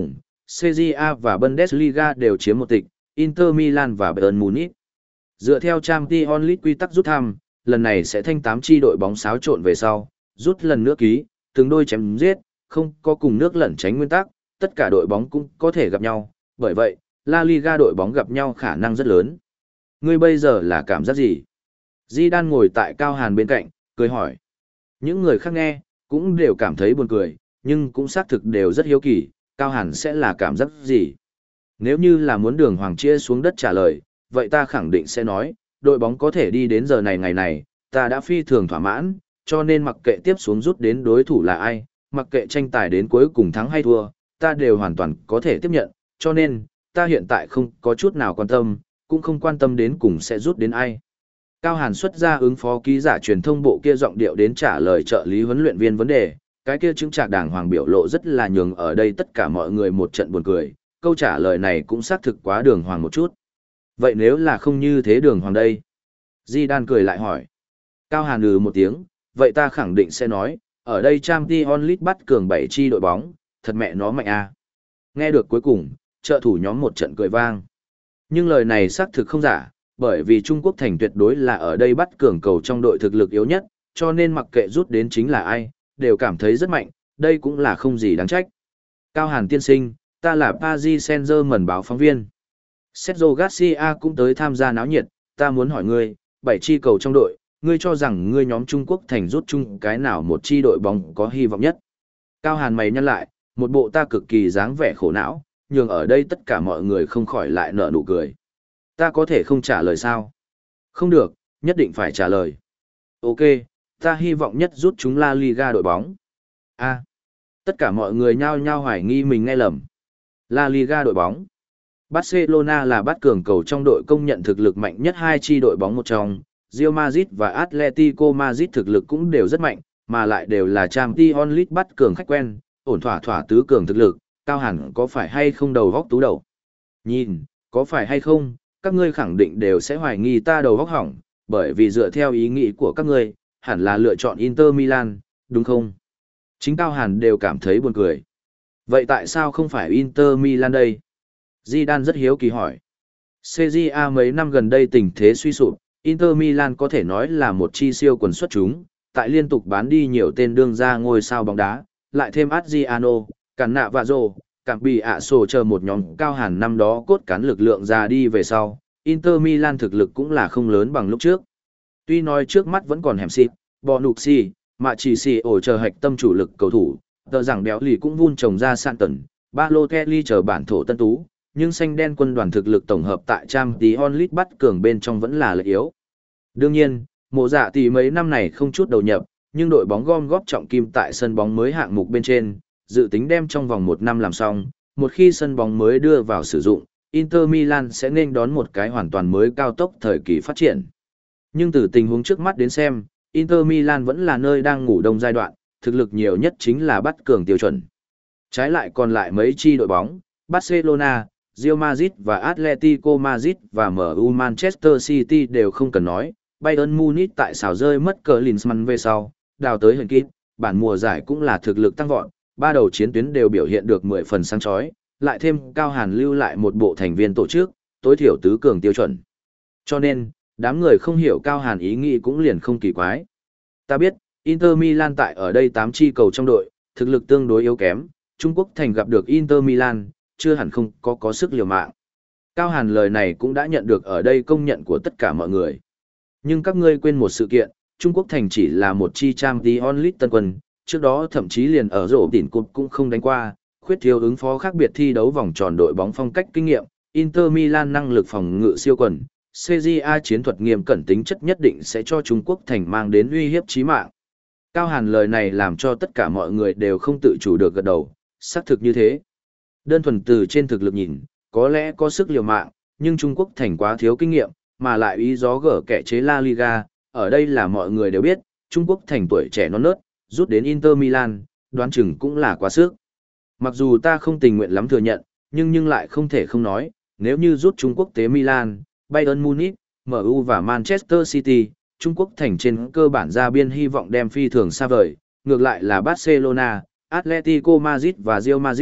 Serie A và Bundesliga đều chiếm một tịch, Inter Milan và Bayern Munich. Dựa theo Champions League quy tắc rút thăm, lần này sẽ thanh tám chi đội bóng xáo trộn về sau, rút lần nữa ký, từng đôi chém giết, không có cùng nước lẩn tránh nguyên tắc, tất cả đội bóng cũng có thể gặp nhau, bởi vậy, La Liga đội bóng gặp nhau khả năng rất lớn. Ngươi bây giờ là cảm giác gì? Zidane ngồi tại Cao Hàn bên cạnh, cười hỏi. Những người khác nghe, cũng đều cảm thấy buồn cười, nhưng cũng xác thực đều rất hiếu kỳ, Cao Hàn sẽ là cảm giác gì? Nếu như là muốn đường hoàng chia xuống đất trả lời, vậy ta khẳng định sẽ nói, đội bóng có thể đi đến giờ này ngày này, ta đã phi thường thỏa mãn, cho nên mặc kệ tiếp xuống rút đến đối thủ là ai, mặc kệ tranh tài đến cuối cùng thắng hay thua, ta đều hoàn toàn có thể tiếp nhận, cho nên, ta hiện tại không có chút nào quan tâm, cũng không quan tâm đến cùng sẽ rút đến ai. Cao Hàn xuất ra ứng phó ký giả truyền thông bộ kia giọng điệu đến trả lời trợ lý huấn luyện viên vấn đề, cái kia chứng trạc đàng hoàng biểu lộ rất là nhường ở đây tất cả mọi người một trận buồn cười, câu trả lời này cũng xác thực quá đường hoàng một chút. Vậy nếu là không như thế đường hoàng đây? Zidane cười lại hỏi. Cao Hàn ừ một tiếng, vậy ta khẳng định sẽ nói, ở đây Champions League bắt cường bảy chi đội bóng, thật mẹ nó mạnh a. Nghe được cuối cùng, trợ thủ nhóm một trận cười vang. Nhưng lời này xác thực không giả, bởi vì Trung Quốc thành tuyệt đối là ở đây bắt cường cầu trong đội thực lực yếu nhất, cho nên mặc kệ rút đến chính là ai, đều cảm thấy rất mạnh, đây cũng là không gì đáng trách. Cao Hàn tiên sinh, ta là Paris Saint-Germain báo phóng viên. Sergio Garcia cũng tới tham gia náo nhiệt, ta muốn hỏi ngươi, bảy chi cầu trong đội, ngươi cho rằng ngươi nhóm Trung Quốc thành rút chung cái nào một chi đội bóng có hy vọng nhất? Cao Hàn mày nhăn lại, một bộ ta cực kỳ dáng vẻ khổ não, nhường ở đây tất cả mọi người không khỏi lại nở nụ cười. Ta có thể không trả lời sao? Không được, nhất định phải trả lời. Ok, ta hy vọng nhất rút chúng La Liga đội bóng. A. Tất cả mọi người nhao nhao hoài nghi mình nghe lầm. La Liga đội bóng. Barcelona là bát cường cầu trong đội công nhận thực lực mạnh nhất hai chi đội bóng một trong, Real Madrid và Atletico Madrid thực lực cũng đều rất mạnh, mà lại đều là Champions League bát cường khách quen, ổn thỏa thỏa tứ cường thực lực, Cao Hàn có phải hay không đầu góc tú đầu? Nhìn, có phải hay không, các ngươi khẳng định đều sẽ hoài nghi ta đầu góc hỏng, bởi vì dựa theo ý nghĩ của các ngươi, hẳn là lựa chọn Inter Milan, đúng không? Chính Cao Hàn đều cảm thấy buồn cười. Vậy tại sao không phải Inter Milan đây? Zidane rất hiếu kỳ hỏi. Serie A mấy năm gần đây tình thế suy sụp, Inter Milan có thể nói là một chi siêu quần xuất chúng, tại liên tục bán đi nhiều tên đương ra ngôi sao bóng đá, lại thêm Adriano, Cannavaro, Cảm bị ạ sổ chờ một nhóm Cao Hàn năm đó cốt cán lực lượng ra đi về sau, Inter Milan thực lực cũng là không lớn bằng lúc trước. Tuy nói trước mắt vẫn còn hẻm xịt, Bonucci, mà chỉ xì ổ chờ hạch tâm chủ lực cầu thủ, tờ rằng béo lì cũng vun trồng ra sạn tần, Balotelli chờ bản thổ tân tú, nhưng xanh đen quân đoàn thực lực tổng hợp tại Champions League bắt cường bên trong vẫn là lợi yếu. Đương nhiên, mộ dạ tỷ mấy năm này không chút đầu nhập, nhưng đội bóng gom góp trọng kim tại sân bóng mới hạng mục bên trên, dự tính đem trong vòng một năm làm xong, một khi sân bóng mới đưa vào sử dụng, Inter Milan sẽ nên đón một cái hoàn toàn mới cao tốc thời kỳ phát triển. Nhưng từ tình huống trước mắt đến xem, Inter Milan vẫn là nơi đang ngủ đông giai đoạn, thực lực nhiều nhất chính là bắt cường tiêu chuẩn. Trái lại còn lại mấy chi đội bóng, Barcelona, Real Madrid và Atletico Madrid và em u Manchester City đều không cần nói, Bayern Munich tại xào rơi mất cờ Klinsmann về sau, đào tới hình kít, bản mùa giải cũng là thực lực tăng vọt, ba đầu chiến tuyến đều biểu hiện được mười phần sáng chói, lại thêm Cao Hàn lưu lại một bộ thành viên tổ chức, tối thiểu tứ cường tiêu chuẩn. Cho nên, đám người không hiểu Cao Hàn ý nghĩ cũng liền không kỳ quái. Ta biết, Inter Milan tại ở đây tám chi cầu trong đội, thực lực tương đối yếu kém, Trung Quốc thành gặp được Inter Milan, chưa hẳn không có có sức liều mạng. Cao Hàn lời này cũng đã nhận được ở đây công nhận của tất cả mọi người. Nhưng các ngươi quên một sự kiện, Trung Quốc thành chỉ là một chi Champions League tân quân, trước đó thậm chí liền ở rổ tỉn cột cũng không đánh qua, khuyết thiếu ứng phó khác biệt thi đấu vòng tròn đội bóng phong cách kinh nghiệm, Inter Milan năng lực phòng ngự siêu quần, Serie A chiến thuật nghiêm cẩn tính chất nhất định sẽ cho Trung Quốc thành mang đến uy hiếp chí mạng. Cao Hàn lời này làm cho tất cả mọi người đều không tự chủ được gật đầu, xác thực như thế. Đơn thuần từ trên thực lực nhìn, có lẽ có sức liều mạng, nhưng Trung Quốc thành quá thiếu kinh nghiệm, mà lại ý gió gở kẻ chế La Liga, ở đây là mọi người đều biết, Trung Quốc thành tuổi trẻ non nớt, rút đến Inter Milan, đoán chừng cũng là quá sức. Mặc dù ta không tình nguyện lắm thừa nhận, nhưng nhưng lại không thể không nói, nếu như rút Trung Quốc tế Milan, Bayern Munich, em u và Manchester City, Trung Quốc thành trên cơ bản ra biên hy vọng đem phi thường xa vời, ngược lại là Barcelona, Atletico Madrid và Real Madrid,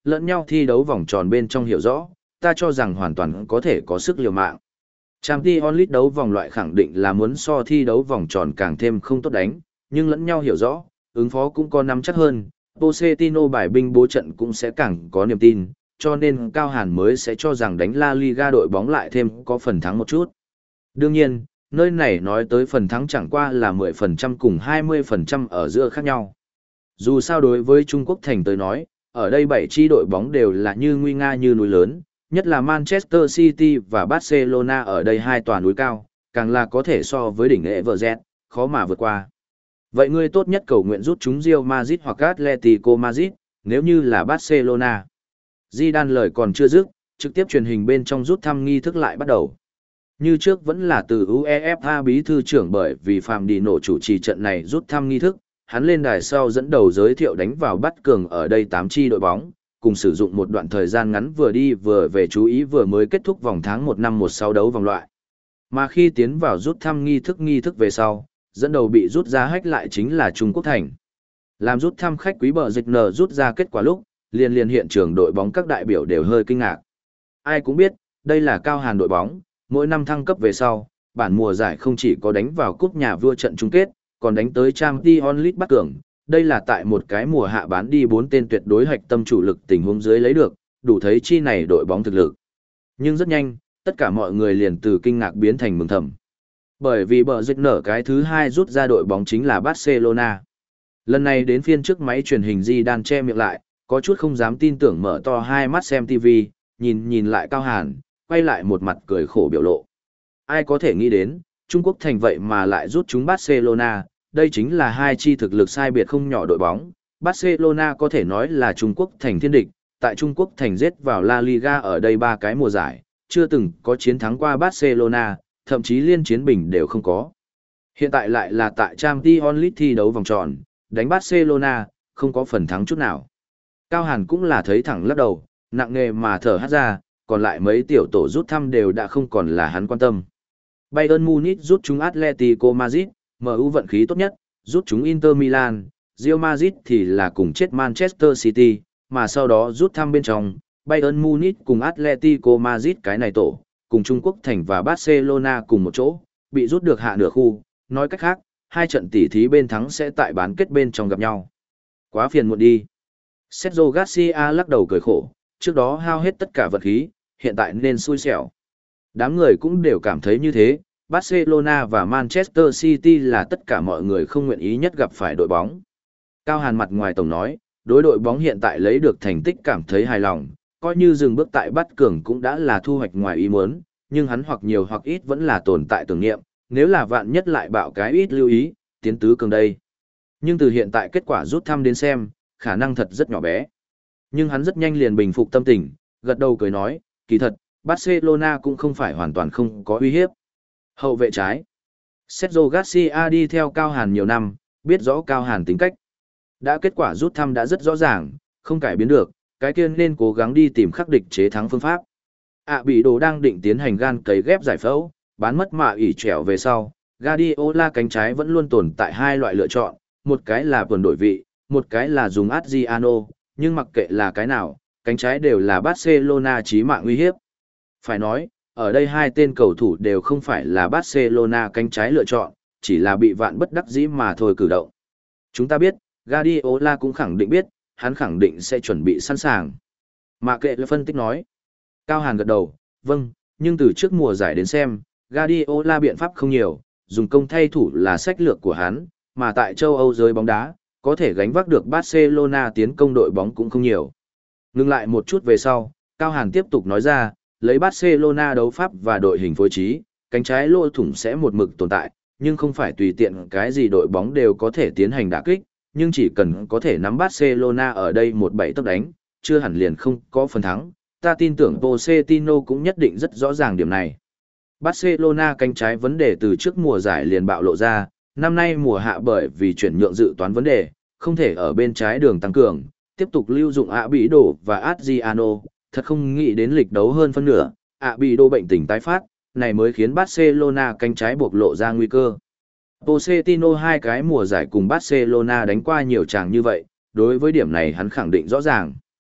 lẫn nhau thi đấu vòng tròn bên trong hiểu rõ, ta cho rằng hoàn toàn có thể có sức liều mạng. Champions League đấu vòng loại khẳng định là muốn so thi đấu vòng tròn càng thêm không tốt đánh, nhưng lẫn nhau hiểu rõ, ứng phó cũng có nắm chắc hơn, Pochettino bài binh bố trận cũng sẽ càng có niềm tin, cho nên Cao Hàn mới sẽ cho rằng đánh La Liga đội bóng lại thêm có phần thắng một chút. Đương nhiên, nơi này nói tới phần thắng chẳng qua là mười phần trăm cùng hai mươi phần trăm ở giữa khác nhau. Dù sao đối với Trung Quốc thành tới nói, ở đây bảy chi đội bóng đều là như nguy nga như núi lớn, nhất là Manchester City và Barcelona ở đây hai tòa núi cao, càng là có thể so với đỉnh Everest, khó mà vượt qua. Vậy ngươi tốt nhất cầu nguyện rút chúng Real Madrid hoặc Atletico Madrid, nếu như là Barcelona. Zidane lời còn chưa dứt, trực tiếp truyền hình bên trong rút thăm nghi thức lại bắt đầu. Như trước vẫn là từ UEFA bí thư trưởng bởi vì Phạm Đi Nổ chủ trì trận này rút thăm nghi thức, hắn lên đài sau dẫn đầu giới thiệu đánh vào bắt cường ở đây tám chi đội bóng, cùng sử dụng một đoạn thời gian ngắn vừa đi vừa về chú ý vừa mới kết thúc vòng tháng một năm một sáu đấu vòng loại. Mà khi tiến vào rút thăm nghi thức nghi thức về sau, dẫn đầu bị rút ra hách lại chính là Trung Quốc thành. Làm rút thăm khách quý bờ dịch nờ rút ra kết quả lúc, liền liền hiện trường đội bóng các đại biểu đều hơi kinh ngạc. Ai cũng biết, đây là Cao Hàn đội bóng, mỗi năm thăng cấp về sau, bản mùa giải không chỉ có đánh vào cúp nhà vua trận chung kết, còn đánh tới Champions League bắt cường. Đây là tại một cái mùa hạ bán đi bốn tên tuyệt đối hạch tâm chủ lực tình huống dưới lấy được, đủ thấy chi này đội bóng thực lực. Nhưng rất nhanh, tất cả mọi người liền từ kinh ngạc biến thành mừng thầm. Bởi vì bờ dịch nở cái thứ hai rút ra đội bóng chính là Barcelona. Lần này đến phiên trước máy truyền hình Zidane che miệng lại, có chút không dám tin tưởng mở to hai mắt xem ti vi, nhìn nhìn lại Cao Hàn, quay lại một mặt cười khổ biểu lộ. Ai có thể nghĩ đến, Trung Quốc thành vậy mà lại rút chúng Barcelona, đây chính là hai chi thực lực sai biệt không nhỏ đội bóng. Barcelona có thể nói là Trung Quốc thành thiên địch, tại Trung Quốc thành giết vào La Liga ở đây ba cái mùa giải, chưa từng có chiến thắng qua Barcelona, thậm chí liên chiến bình đều không có. Hiện tại lại là tại Champions League thi đấu vòng tròn, đánh Barcelona, không có phần thắng chút nào. Cao Hàn cũng là thấy thẳng lắc đầu, nặng nề mà thở hắt ra, còn lại mấy tiểu tổ rút thăm đều đã không còn là hắn quan tâm. Bayern Munich rút chúng Atletico Madrid, em u vận khí tốt nhất, rút chúng Inter Milan, Real Madrid thì là cùng chết Manchester City, mà sau đó rút thăm bên trong, Bayern Munich cùng Atletico Madrid cái này tổ, cùng Trung Quốc thành và Barcelona cùng một chỗ, bị rút được hạ nửa khu, nói cách khác, hai trận tỷ thí bên thắng sẽ tại bán kết bên trong gặp nhau. Quá phiền muộn đi. Sergio Garcia lắc đầu cười khổ, trước đó hao hết tất cả vật khí, hiện tại nên xui xẻo. Đám người cũng đều cảm thấy như thế, Barcelona và Manchester City là tất cả mọi người không nguyện ý nhất gặp phải đội bóng. Cao Hàn mặt ngoài tổng nói, đối đội bóng hiện tại lấy được thành tích cảm thấy hài lòng, coi như dừng bước tại bắt cường cũng đã là thu hoạch ngoài ý muốn, nhưng hắn hoặc nhiều hoặc ít vẫn là tồn tại tưởng niệm, nếu là vạn nhất lại bạo cái ít lưu ý, tiến tứ cường đây. Nhưng từ hiện tại kết quả rút thăm đến xem, khả năng thật rất nhỏ bé. Nhưng hắn rất nhanh liền bình phục tâm tình, gật đầu cười nói, kỳ thật, Barcelona cũng không phải hoàn toàn không có uy hiếp. Hậu vệ trái. Sergio Garcia đi theo Cao Hàn nhiều năm, biết rõ Cao Hàn tính cách. Đã kết quả rút thăm đã rất rõ ràng, không cải biến được, cái kia nên cố gắng đi tìm khắc địch chế thắng phương pháp. ạ bị đồ đang định tiến hành gan cấy ghép giải phẫu, bán mất mạ ỉ trẻo về sau, Guardiola cánh trái vẫn luôn tồn tại hai loại lựa chọn, một cái là tuần đổi vị, một cái là dùng Adriano, nhưng mặc kệ là cái nào, cánh trái đều là Barcelona chí mạng uy hiếp. Phải nói, ở đây hai tên cầu thủ đều không phải là Barcelona cánh trái lựa chọn, chỉ là bị vạn bất đắc dĩ mà thôi cử động. Chúng ta biết, Guardiola cũng khẳng định biết, hắn khẳng định sẽ chuẩn bị sẵn sàng. Mà kệ là phân tích nói. Cao Hàn gật đầu, vâng, nhưng từ trước mùa giải đến xem, Guardiola biện pháp không nhiều, dùng công thay thủ là sách lược của hắn, mà tại châu Âu giới bóng đá, có thể gánh vác được Barcelona tiến công đội bóng cũng không nhiều. Ngừng lại một chút về sau, Cao Hàn tiếp tục nói ra, lấy Barcelona đấu pháp và đội hình phối trí, cánh trái lỗ thủng sẽ một mực tồn tại, nhưng không phải tùy tiện cái gì đội bóng đều có thể tiến hành đả kích, nhưng chỉ cần có thể nắm Barcelona ở đây một bảy tốc đánh, chưa hẳn liền không có phần thắng, ta tin tưởng Pochettino cũng nhất định rất rõ ràng điểm này. Barcelona cánh trái vấn đề từ trước mùa giải liền bạo lộ ra, năm nay mùa hạ bởi vì chuyển nhượng dự toán vấn đề, không thể ở bên trái đường tăng cường, tiếp tục lưu dụng ạ bị đổ và Adriano, thật không nghĩ đến lịch đấu hơn phân nửa, ạ bị đổ bệnh tình tái phát, này mới khiến Barcelona cánh trái bộc lộ ra nguy cơ. Pochettino hai cái mùa giải cùng Barcelona đánh qua nhiều tràng như vậy, đối với điểm này hắn khẳng định rõ ràng.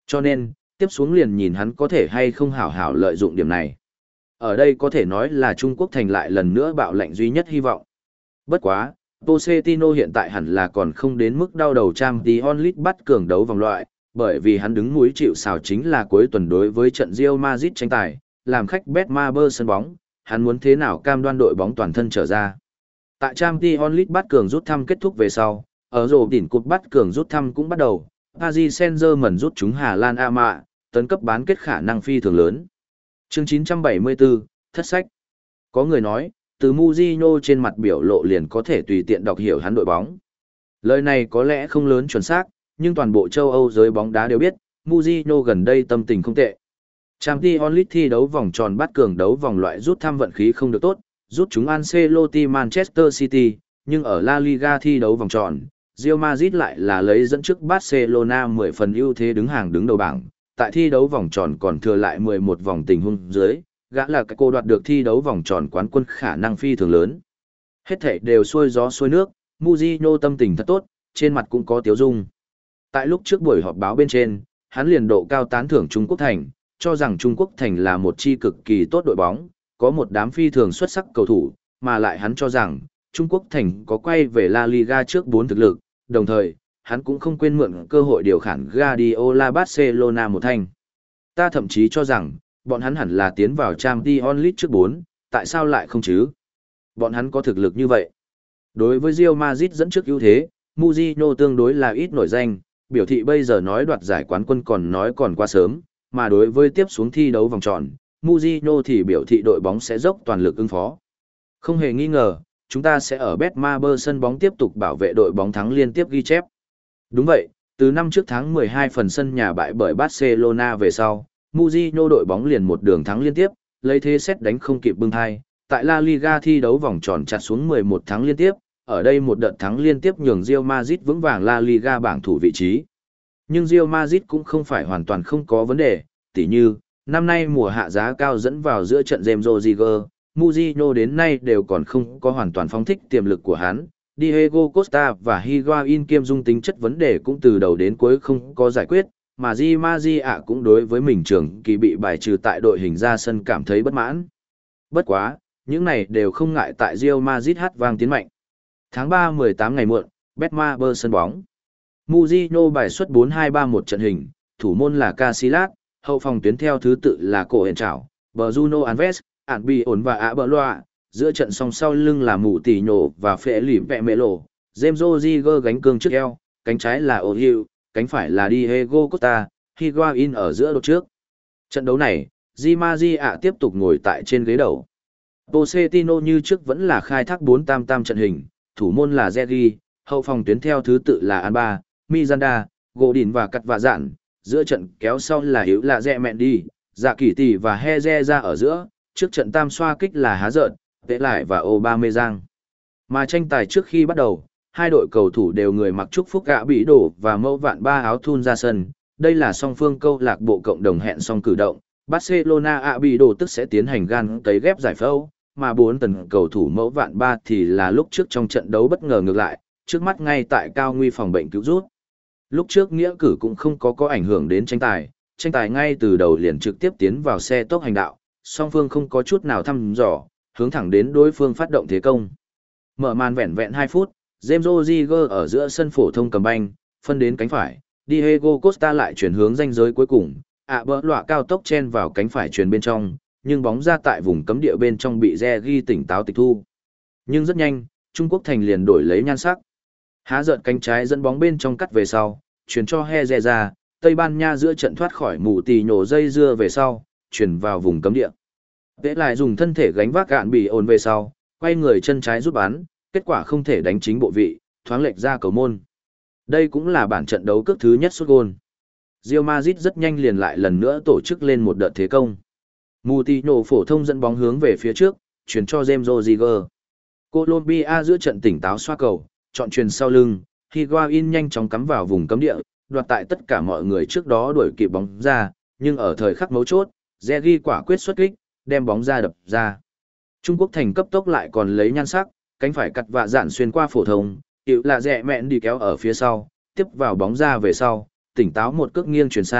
Cho nên, tiếp xuống liền nhìn hắn có thể hay không hảo hảo lợi dụng điểm này. Ở đây có thể nói là Trung Quốc thành lại lần nữa bạo lệnh duy nhất hy vọng. Bất quá, Pochettino hiện tại hẳn là còn không đến mức đau đầu Champions League bắt cường đấu vòng loại, bởi vì hắn đứng núi chịu sào chính là cuối tuần đối với trận Real Madrid tranh tài, làm khách Betmaber sân bóng, hắn muốn thế nào cam đoan đội bóng toàn thân trở ra. Tại Champions League bắt cường rút thăm kết thúc về sau, ở rổ đỉnh cột bắt cường rút thăm cũng bắt đầu, Paris Saint-Germain rút chúng Hà Lan A Mạ, tấn cấp bán kết khả năng phi thường lớn. Chương chín trăm bảy mươi tư, thất sách. Có người nói, từ Mourinho trên mặt biểu lộ liền có thể tùy tiện đọc hiểu hắn đội bóng. Lời này có lẽ không lớn chuẩn xác, nhưng toàn bộ châu Âu giới bóng đá đều biết, Mourinho gần đây tâm tình không tệ. Champions League thi đấu vòng tròn bắt cường đấu vòng loại rút thăm vận khí không được tốt, rút chúng Ancelotti Manchester City, nhưng ở La Liga thi đấu vòng tròn, Real Madrid lại là lấy dẫn trước Barcelona mười phần ưu thế đứng hàng đứng đầu bảng. Tại thi đấu vòng tròn còn thừa lại mười một vòng tình huống dưới, gã là cái cô đoạt được thi đấu vòng tròn quán quân khả năng phi thường lớn. Hết thảy đều xuôi gió xuôi nước, Mourinho tâm tình thật tốt, trên mặt cũng có tiếu dung. Tại lúc trước buổi họp báo bên trên, hắn liền độ cao tán thưởng Trung Quốc Thành, cho rằng Trung Quốc Thành là một chi cực kỳ tốt đội bóng, có một đám phi thường xuất sắc cầu thủ, mà lại hắn cho rằng Trung Quốc Thành có quay về La Liga trước bốn thực lực, đồng thời, hắn cũng không quên mượn cơ hội điều khiển Guardiola Barcelona một thanh. Ta thậm chí cho rằng, bọn hắn hẳn là tiến vào Champions League trước bốn, tại sao lại không chứ? Bọn hắn có thực lực như vậy. Đối với Real Madrid dẫn trước ưu thế, Mourinho tương đối là ít nổi danh, biểu thị bây giờ nói đoạt giải quán quân còn nói còn quá sớm, mà đối với tiếp xuống thi đấu vòng tròn, Mourinho thì biểu thị đội bóng sẽ dốc toàn lực ứng phó. Không hề nghi ngờ, chúng ta sẽ ở Betmaber sân bóng tiếp tục bảo vệ đội bóng thắng liên tiếp ghi chép. Đúng vậy, từ năm trước tháng mười hai phần sân nhà bại bởi Barcelona về sau, Mourinho đội bóng liền một đường thắng liên tiếp, lấy thế xét đánh không kịp bưng thai, tại La Liga thi đấu vòng tròn chặt xuống mười một thắng liên tiếp, ở đây một đợt thắng liên tiếp nhường Real Madrid vững vàng La Liga bảng thủ vị trí. Nhưng Real Madrid cũng không phải hoàn toàn không có vấn đề, tỉ như, năm nay mùa hạ giá cao dẫn vào giữa trận James Rodriguez, Mourinho đến nay đều còn không có hoàn toàn phóng thích tiềm lực của hắn. Diego Costa và Higuain kiêm dung tính chất vấn đề cũng từ đầu đến cuối không có giải quyết, mà Di Maria cũng đối với mình trưởng kỳ bị bài trừ tại đội hình ra sân cảm thấy bất mãn. Bất quá, những này đều không ngại tại Real Madrid hát vang tiến mạnh. Tháng ba mười tám ngày muộn, Betmaber sân bóng. Mourinho bài xuất bốn hai ba một trận hình, thủ môn là Casillas, hậu phòng tuyến theo thứ tự là Cổ Hển Trảo, Bruno Alves, Albi ổn và Ạ Bờ Loa, giữa trận song sau lưng là Mù Tỉ Nhổ và Phệ Lỉm Vẹ Mẹ Lộ, James Rodriguez gánh cương trước eo, cánh trái là O'Hill, cánh phải là Diego Costa, Higuain ở giữa đột trước. Trận đấu này, Di Maria tiếp tục ngồi tại trên ghế đầu. Pochettino như trước vẫn là khai thác bốn tam tam trận hình, thủ môn là Zergi, hậu phòng tuyến theo thứ tự là Alba, Miranda, Godin và Cắt Vạ Dạn, giữa trận kéo sau là Hiếu là Rẹ Mẹn Đi, Dạ Kỳ Tỷ và Heze ra ở giữa, trước trận tam xoa kích là Há Giợn, Tế Lại và Aubameyang. Mà tranh tài trước khi bắt đầu, hai đội cầu thủ đều người mặc chúc phúc gạ bị đổ và mẫu vạn ba áo thun ra sân, đây là song phương câu lạc bộ cộng đồng hẹn song cử động. Barcelona ạ bị đổ tức sẽ tiến hành gan cấy ghép giải phẫu, mà bốn tần cầu thủ mẫu vạn ba thì là lúc trước trong trận đấu bất ngờ ngược lại, trước mắt ngay tại cao nguy phòng bệnh cứu rút. Lúc trước nghĩa cử cũng không có có ảnh hưởng đến tranh tài, tranh tài ngay từ đầu liền trực tiếp tiến vào xe tốc hành đạo, song phương không có chút nào thăm dò, hướng thẳng đến đối phương phát động thế công. Mở màn vẹn vẹn hai phút, James Rodriguez ở giữa sân phổ thông cầm banh, phân đến cánh phải, Diego Costa lại chuyển hướng ranh giới cuối cùng, ạ bỡ lọa cao tốc chen vào cánh phải truyền bên trong, nhưng bóng ra tại vùng cấm địa bên trong bị Zergi tỉnh táo tịch thu. Nhưng rất nhanh, Trung Quốc thành liền đổi lấy nhan sắc. Há Giợn cánh trái dẫn bóng bên trong cắt về sau, chuyển cho Heze ra, Tây Ban Nha giữa trận thoát khỏi Mù Tỉ Nhổ dây dưa về sau, chuyển vào vùng cấm địa. Tế lại dùng thân thể gánh vác gạn bị ổn về sau, quay người chân trái giúp bắn, kết quả không thể đánh chính bộ vị, thoáng lệch ra cầu môn. Đây cũng là bản trận đấu cước thứ nhất sút gôn. Real Madrid rất nhanh liền lại lần nữa tổ chức lên một đợt thế công. Mù Tỉ Nhổ phổ thông dẫn bóng hướng về phía trước, chuyển cho James Rodriguez. Colombia giữa trận tỉnh táo xoa cầu, chọn chuyền sau lưng, Higuain nhanh chóng cắm vào vùng cấm địa, đoạt tại tất cả mọi người trước đó đuổi kịp bóng ra, nhưng ở thời khắc mấu chốt, Zergi quả quyết xuất kích, đem bóng ra đập ra. Trung Quốc thành cấp tốc lại còn lấy nhan sắc, cánh phải Cắt Vạ Dạn xuyên qua phổ thông, Hiệu là Rẹ Mẹn đi kéo ở phía sau, tiếp vào bóng ra về sau, tỉnh táo một cước nghiêng chuyển xa,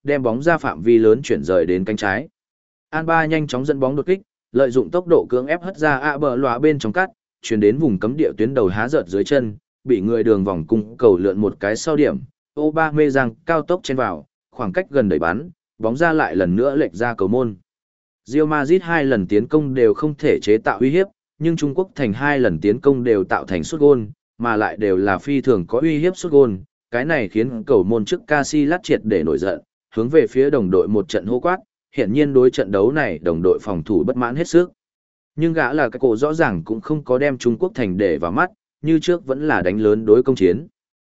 đem bóng ra phạm vi lớn chuyển rời đến cánh trái. Alba nhanh chóng dẫn bóng đột kích, lợi dụng tốc độ cưỡng ép hất ra ạ bờ lóa bên trong cắt, chuyển đến vùng cấm địa tuyến đầu há dợt dưới chân, bị người đường vòng cung cầu lượn một cái sau điểm, Aubameyang cao tốc chen vào, khoảng cách gần đẩy bắn, bóng ra lại lần nữa lệch ra cầu môn. Real Madrid hai lần tiến công đều không thể chế tạo uy hiếp, nhưng Trung Quốc thành hai lần tiến công đều tạo thành sút gôn, mà lại đều là phi thường có uy hiếp sút gôn, cái này khiến cầu môn trước Casillas triệt để nổi giận, hướng về phía đồng đội một trận hô quát, hiển nhiên đối trận đấu này đồng đội phòng thủ bất mãn hết sức. Nhưng gã là cái cổ rõ ràng cũng không có đem Trung Quốc thành để vào mắt, như trước vẫn là đánh lớn đối công chiến.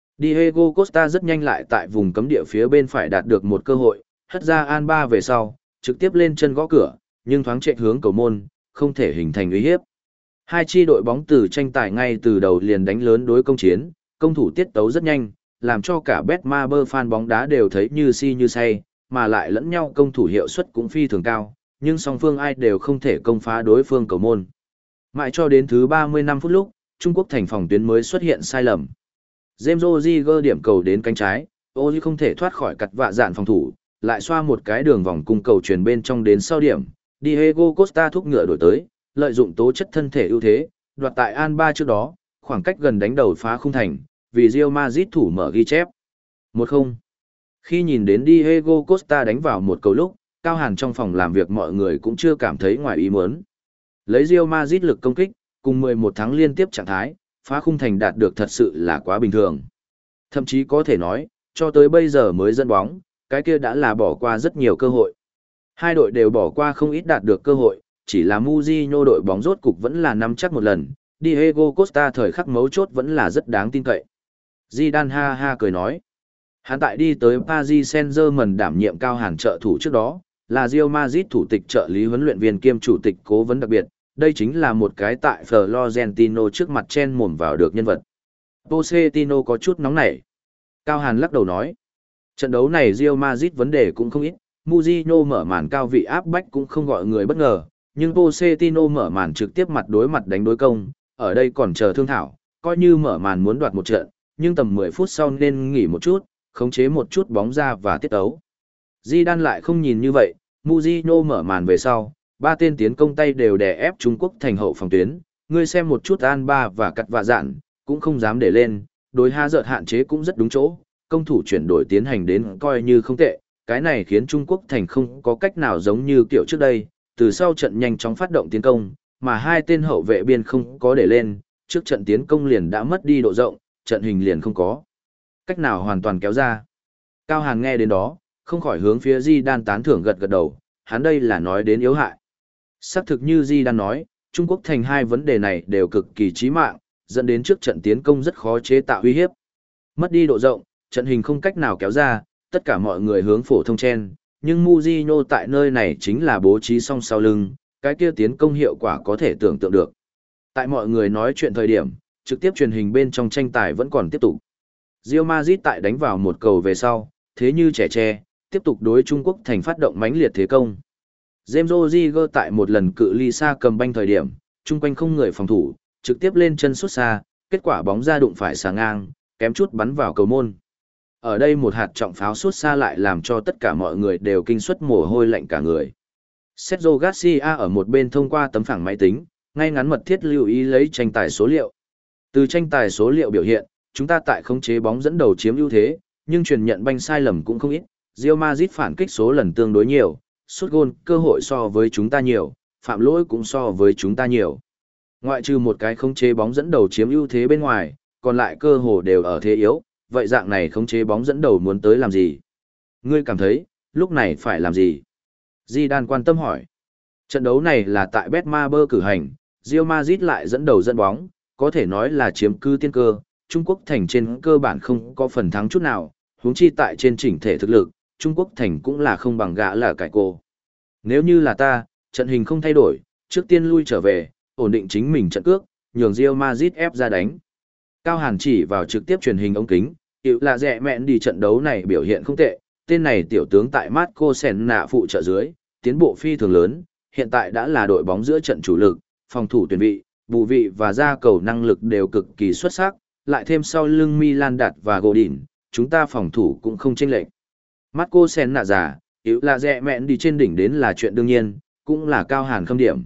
Diego Costa rất nhanh lại tại vùng cấm địa phía bên phải đạt được một cơ hội, hất ra Alba về sau, trực tiếp lên chân gõ cửa, nhưng thoáng chạy hướng cầu môn, không thể hình thành uy hiếp. Hai chi đội bóng từ tranh tài ngay từ đầu liền đánh lớn đối công chiến, công thủ tiết tấu rất nhanh, làm cho cả Betmaber fan bóng đá đều thấy như si như say, mà lại lẫn nhau công thủ hiệu suất cũng phi thường cao, nhưng song phương ai đều không thể công phá đối phương cầu môn. Mãi cho đến thứ ba mươi lăm phút lúc, Trung Quốc thành phòng tuyến mới xuất hiện sai lầm. James Rodriguez điểm cầu đến cánh trái, Ozzy không thể thoát khỏi cặt vạ dạn phòng thủ, lại xoa một cái đường vòng cung cầu truyền bên trong đến sau điểm, Diego Costa thúc ngựa đổi tới, lợi dụng tố chất thân thể ưu thế, đoạt tại Alba trước đó, khoảng cách gần đánh đầu phá khung thành, vì Real Madrid thủ mở ghi chép. một không. Khi nhìn đến Diego Costa đánh vào một cầu lúc, Cao Hàn trong phòng làm việc mọi người cũng chưa cảm thấy ngoài ý muốn. Lấy Real Madrid lực công kích, cùng mười một tháng liên tiếp trạng thái, phá khung thành đạt được thật sự là quá bình thường. Thậm chí có thể nói, cho tới bây giờ mới dẫn bóng, cái kia đã là bỏ qua rất nhiều cơ hội. Hai đội đều bỏ qua không ít đạt được cơ hội, chỉ là Mourinho đội bóng rốt cục vẫn là nắm chắc một lần, Diego Costa thời khắc mấu chốt vẫn là rất đáng tin cậy. Zidane ha ha cười nói. Hắn tại đi tới Paris Saint-Germain đảm nhiệm Cao Hàn trợ thủ trước đó, là Real Madrid thủ tịch trợ lý huấn luyện viên kiêm chủ tịch cố vấn đặc biệt, đây chính là một cái tại Florentino trước mặt chen mồm vào được nhân vật. Pochettino có chút nóng nảy. Cao Hàn lắc đầu nói, trận đấu này Real Madrid vấn đề cũng không ít, Mourinho mở màn cao vị áp bách cũng không gọi người bất ngờ, nhưng Pochettino mở màn trực tiếp mặt đối mặt đánh đối công, ở đây còn chờ thương thảo, coi như mở màn muốn đoạt một trận, nhưng tầm mười phút sau nên nghỉ một chút, khống chế một chút bóng ra và tiết tấu. Zidane lại không nhìn như vậy, Mourinho mở màn về sau, ba tên tiến công tay đều đè ép Trung Quốc thành hậu phòng tuyến, ngươi xem một chút Alba và cặt vạ dạn, cũng không dám để lên, đối ha dợt hạn chế cũng rất đúng chỗ, công thủ chuyển đổi tiến hành đến coi như không tệ, cái này khiến Trung Quốc thành không có cách nào giống như kiểu trước đây, từ sau trận nhanh chóng phát động tiến công, mà hai tên hậu vệ biên không có để lên, trước trận tiến công liền đã mất đi độ rộng, trận hình liền không có cách nào hoàn toàn kéo ra. Cao Hàn nghe đến đó, không khỏi hướng phía Zidane tán thưởng gật gật đầu, hắn đây là nói đến yếu hại. Xác thực như Zidane nói, Trung Quốc thành hai vấn đề này đều cực kỳ chí mạng, dẫn đến trước trận tiến công rất khó chế tạo uy hiếp. Mất đi độ rộng, trận hình không cách nào kéo ra, tất cả mọi người hướng phổ thông chen, nhưng Mourinho tại nơi này chính là bố trí song sau lưng, cái kia tiến công hiệu quả có thể tưởng tượng được. Tại mọi người nói chuyện thời điểm, trực tiếp truyền hình bên trong tranh tài vẫn còn tiếp tục. Real Madrid tại đánh vào một cầu về sau, thế như trẻ tre, tiếp tục đối Trung Quốc thành phát động mãnh liệt thế công. James Rodriguez tại một lần cự ly xa cầm banh thời điểm, chung quanh không người phòng thủ, trực tiếp lên chân sút xa, kết quả bóng ra đụng phải xà ngang, kém chút bắn vào cầu môn. Ở đây một hạt trọng pháo sút xa lại làm cho tất cả mọi người đều kinh suất mồ hôi lạnh cả người. Sergio Garcia ở một bên thông qua tấm phẳng máy tính, ngay ngắn mật thiết lưu ý lấy tranh tài số liệu. Từ tranh tài số liệu biểu hiện, chúng ta tại khống chế bóng dẫn đầu chiếm ưu thế, nhưng truyền nhận banh sai lầm cũng không ít. Real Madrid phản kích số lần tương đối nhiều, sút gôn cơ hội so với chúng ta nhiều, phạm lỗi cũng so với chúng ta nhiều. Ngoại trừ một cái khống chế bóng dẫn đầu chiếm ưu thế bên ngoài, còn lại cơ hồ đều ở thế yếu, vậy dạng này khống chế bóng dẫn đầu muốn tới làm gì? Ngươi cảm thấy, lúc này phải làm gì? Zidane quan tâm hỏi. Trận đấu này là tại Betmaber cử hành, Real Madrid lại dẫn đầu dẫn bóng, có thể nói là chiếm cứ tiên cơ, Trung Quốc thành trên cơ bản không có phần thắng chút nào, huống chi tại trên chỉnh thể thực lực, Trung Quốc thành cũng là không bằng gã là cải cô. Nếu như là ta, trận hình không thay đổi, trước tiên lui trở về, ổn định chính mình trận cước, nhường Real Madrid ép ra đánh. Cao Hàn chỉ vào trực tiếp truyền hình ống kính, hiệu là rẻ mẹn đi trận đấu này biểu hiện không tệ, tên này tiểu tướng tại Marco Senna phụ trợ dưới, tiến bộ phi thường lớn, hiện tại đã là đội bóng giữa trận chủ lực, phòng thủ tuyển vị, bù vị và ra cầu năng lực đều cực kỳ xuất sắc, lại thêm sau lưng Milan đạt và Godin, chúng ta phòng thủ cũng không chênh lệch. Marco Sen nạ giả, yếu là rẻ mẹn đi trên đỉnh đến là chuyện đương nhiên, cũng là cao hàn khâm điểm.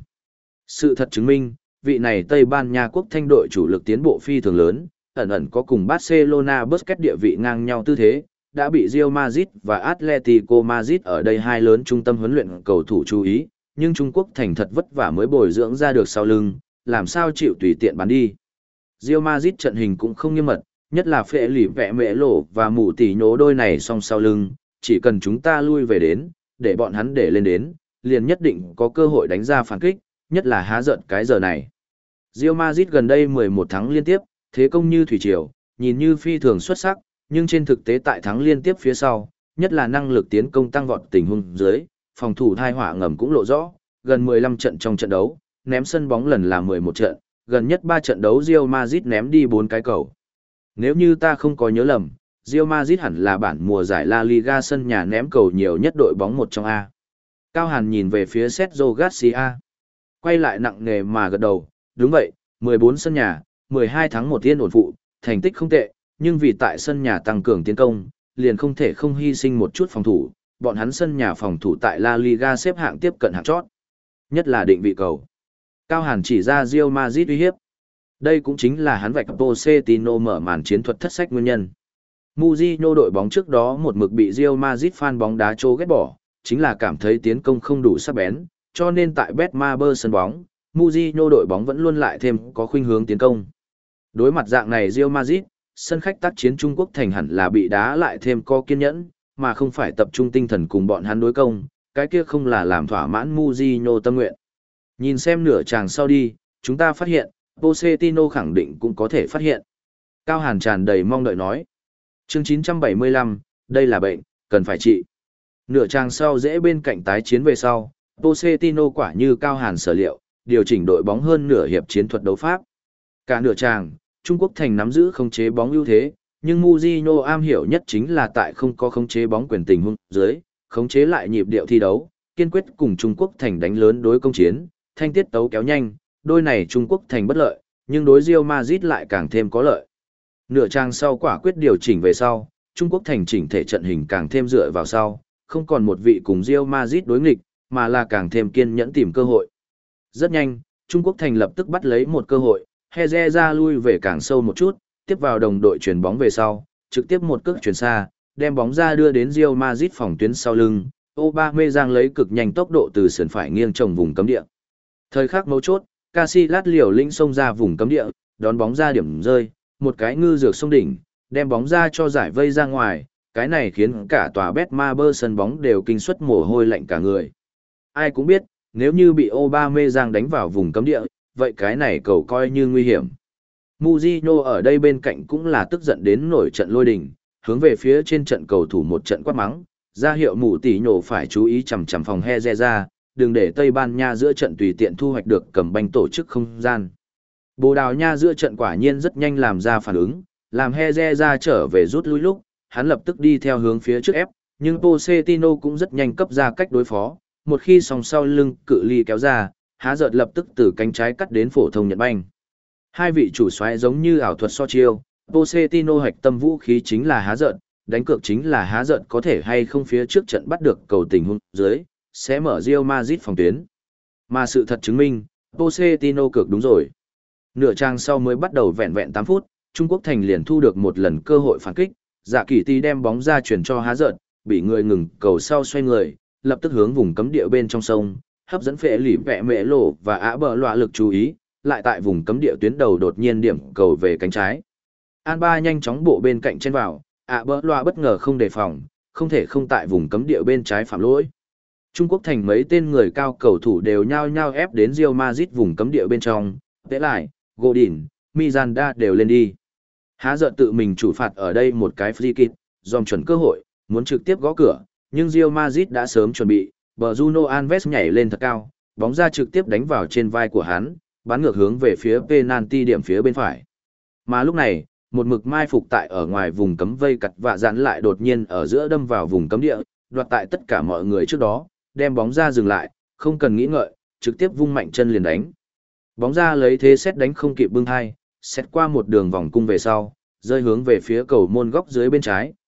Sự thật chứng minh, vị này Tây Ban Nha quốc thanh đội chủ lực tiến bộ phi thường lớn, ẩn ẩn có cùng Barcelona Busquets địa vị ngang nhau tư thế, đã bị Real Madrid và Atletico Madrid ở đây hai lớn trung tâm huấn luyện cầu thủ chú ý, nhưng Trung Quốc thành thật vất vả mới bồi dưỡng ra được sau lưng, làm sao chịu tùy tiện bán đi. Real Madrid trận hình cũng không nghiêm mật, nhất là phệ lỉ vẽ mẹ lộ và mù tỉ nhố đôi này song sau lưng, chỉ cần chúng ta lui về đến, để bọn hắn để lên đến, liền nhất định có cơ hội đánh ra phản kích, nhất là há giận cái giờ này. Real Madrid gần đây mười một thắng liên tiếp, thế công như thủy triều, nhìn như phi thường xuất sắc, nhưng trên thực tế tại thắng liên tiếp phía sau, nhất là năng lực tiến công tăng vọt tình huống dưới, phòng thủ thai họa ngầm cũng lộ rõ, gần mười lăm trận trong trận đấu, ném sân bóng lần là mười một trận, gần nhất ba trận đấu Real Madrid ném đi bốn cái cầu. Nếu như ta không có nhớ lầm, Real Madrid hẳn là bản mùa giải La Liga sân nhà ném cầu nhiều nhất đội bóng một trong A. Cao Hàn nhìn về phía Sergio Garcia, quay lại nặng nề mà gật đầu, đúng vậy, mười bốn sân nhà, mười hai thắng một tiên ổn phụ, thành tích không tệ, nhưng vì tại sân nhà tăng cường tiến công, liền không thể không hy sinh một chút phòng thủ, bọn hắn sân nhà phòng thủ tại La Liga xếp hạng tiếp cận hạng chót, nhất là định vị cầu. Cao Hàn chỉ ra Real Madrid uy hiếp. Đây cũng chính là hắn vạch Pochettino mở màn chiến thuật thất sách nguyên nhân. Mourinho đội bóng trước đó một mực bị Real Madrid fan bóng đá trô ghét bỏ, chính là cảm thấy tiến công không đủ sắc bén, cho nên tại Betmaber sân bóng, Mourinho đội bóng vẫn luôn lại thêm có khuynh hướng tiến công. Đối mặt dạng này Real Madrid, sân khách tác chiến Trung Quốc thành hẳn là bị đá lại thêm có kiên nhẫn, mà không phải tập trung tinh thần cùng bọn hắn đối công, cái kia không là làm thỏa mãn Mourinho tâm nguyện. Nhìn xem nửa chàng sau đi, chúng ta phát hiện, Pochettino khẳng định cũng có thể phát hiện. Cao Hàn tràn đầy mong đợi nói. Chương chín trăm bảy mươi lăm, đây là bệnh, cần phải trị. Nửa chàng sau dễ bên cạnh tái chiến về sau, Pochettino quả như Cao Hàn sở liệu, điều chỉnh đội bóng hơn nửa hiệp chiến thuật đấu pháp. Cả nửa chàng, Trung Quốc thành nắm giữ khống chế bóng ưu thế, nhưng Mourinho am hiểu nhất chính là tại không có khống chế bóng quyền tình huống dưới, khống chế lại nhịp điệu thi đấu, kiên quyết cùng Trung Quốc thành đánh lớn đối công chiến, thanh tiết tấu kéo nhanh, đôi này Trung Quốc thành bất lợi, nhưng đối Real Madrid lại càng thêm có lợi. Nửa trang sau quả quyết điều chỉnh về sau, Trung Quốc thành chỉnh thể trận hình càng thêm dựa vào sau, không còn một vị cùng Real Madrid đối nghịch, mà là càng thêm kiên nhẫn tìm cơ hội. Rất nhanh, Trung Quốc thành lập tức bắt lấy một cơ hội, Heze ra lui về càng sâu một chút, tiếp vào đồng đội chuyển bóng về sau, trực tiếp một cước chuyển xa, đem bóng ra đưa đến Real Madrid phòng tuyến sau lưng, Aubameyang lấy cực nhanh tốc độ từ sườn phải nghiêng trồng vùng cấm địa. Thời khắc mấu chốt, Casillas liều lĩnh xông ra vùng cấm địa, đón bóng ra điểm rơi, một cái ngư dược sông đỉnh, đem bóng ra cho giải vây ra ngoài, cái này khiến cả tòa Betmaber sân bóng đều kinh suất mồ hôi lạnh cả người. Ai cũng biết, nếu như bị Aubameyang đánh vào vùng cấm địa, vậy cái này cầu coi như nguy hiểm. Mourinho ở đây bên cạnh cũng là tức giận đến nổi trận lôi đình, hướng về phía trên trận cầu thủ một trận quát mắng, ra hiệu mù tỉ nhổ phải chú ý chằm chằm phòng Heze, đừng để Tây Ban Nha giữa trận tùy tiện thu hoạch được cầm banh tổ chức không gian. Bồ Đào Nha giữa trận quả nhiên rất nhanh làm ra phản ứng, làm Heze trở về rút lui lúc, hắn lập tức đi theo hướng phía trước ép, nhưng Pochettino cũng rất nhanh cấp ra cách đối phó, một khi sòng sau lưng cự ly kéo ra, há giật lập tức từ cánh trái cắt đến phổ thông nhận banh. Hai vị chủ soái giống như ảo thuật so chiêu, Pochettino hạch tâm vũ khí chính là há giật, đánh cược chính là há giật có thể hay không phía trước trận bắt được cầu tình huống dưới, sẽ mở Real Madrid phòng tuyến. Mà sự thật chứng minh, Pochettino cược đúng rồi. Nửa trang sau mới bắt đầu vẹn vẹn tám phút, Trung Quốc thành liền thu được một lần cơ hội phản kích, Dạ Kỳ Tỷ đem bóng ra chuyển cho há giật, bị người ngừng cầu sau xoay người, lập tức hướng vùng cấm địa bên trong sông, hấp dẫn phệ lỉ vẹ mẹ lộ và á bờ loạ lực chú ý, lại tại vùng cấm địa tuyến đầu đột nhiên điểm cầu về cánh trái. Alba nhanh chóng bộ bên cạnh chen vào, ạ bờ loạ bất ngờ không đề phòng, không thể không tại vùng cấm địa bên trái phạm lỗi. Trung Quốc thành mấy tên người cao cầu thủ đều nhao nhao ép đến Real Madrid vùng cấm địa bên trong, tế lại, Godin, Miranda đều lên đi. Há giận tự mình chủ phạt ở đây một cái free kick, dòm chuẩn cơ hội, muốn trực tiếp gõ cửa, nhưng Real Madrid đã sớm chuẩn bị, bờ Bruno Alves nhảy lên thật cao, bóng ra trực tiếp đánh vào trên vai của hắn, bắn ngược hướng về phía penalty điểm phía bên phải. Mà lúc này, một mực mai phục tại ở ngoài vùng cấm vây cặt vạ dán lại đột nhiên ở giữa đâm vào vùng cấm địa, đoạt tại tất cả mọi người trước đó, đem bóng ra dừng lại, không cần nghĩ ngợi, trực tiếp vung mạnh chân liền đánh. Bóng ra lấy thế xét đánh không kịp bưng hai, xét qua một đường vòng cung về sau, rơi hướng về phía cầu môn góc dưới bên trái,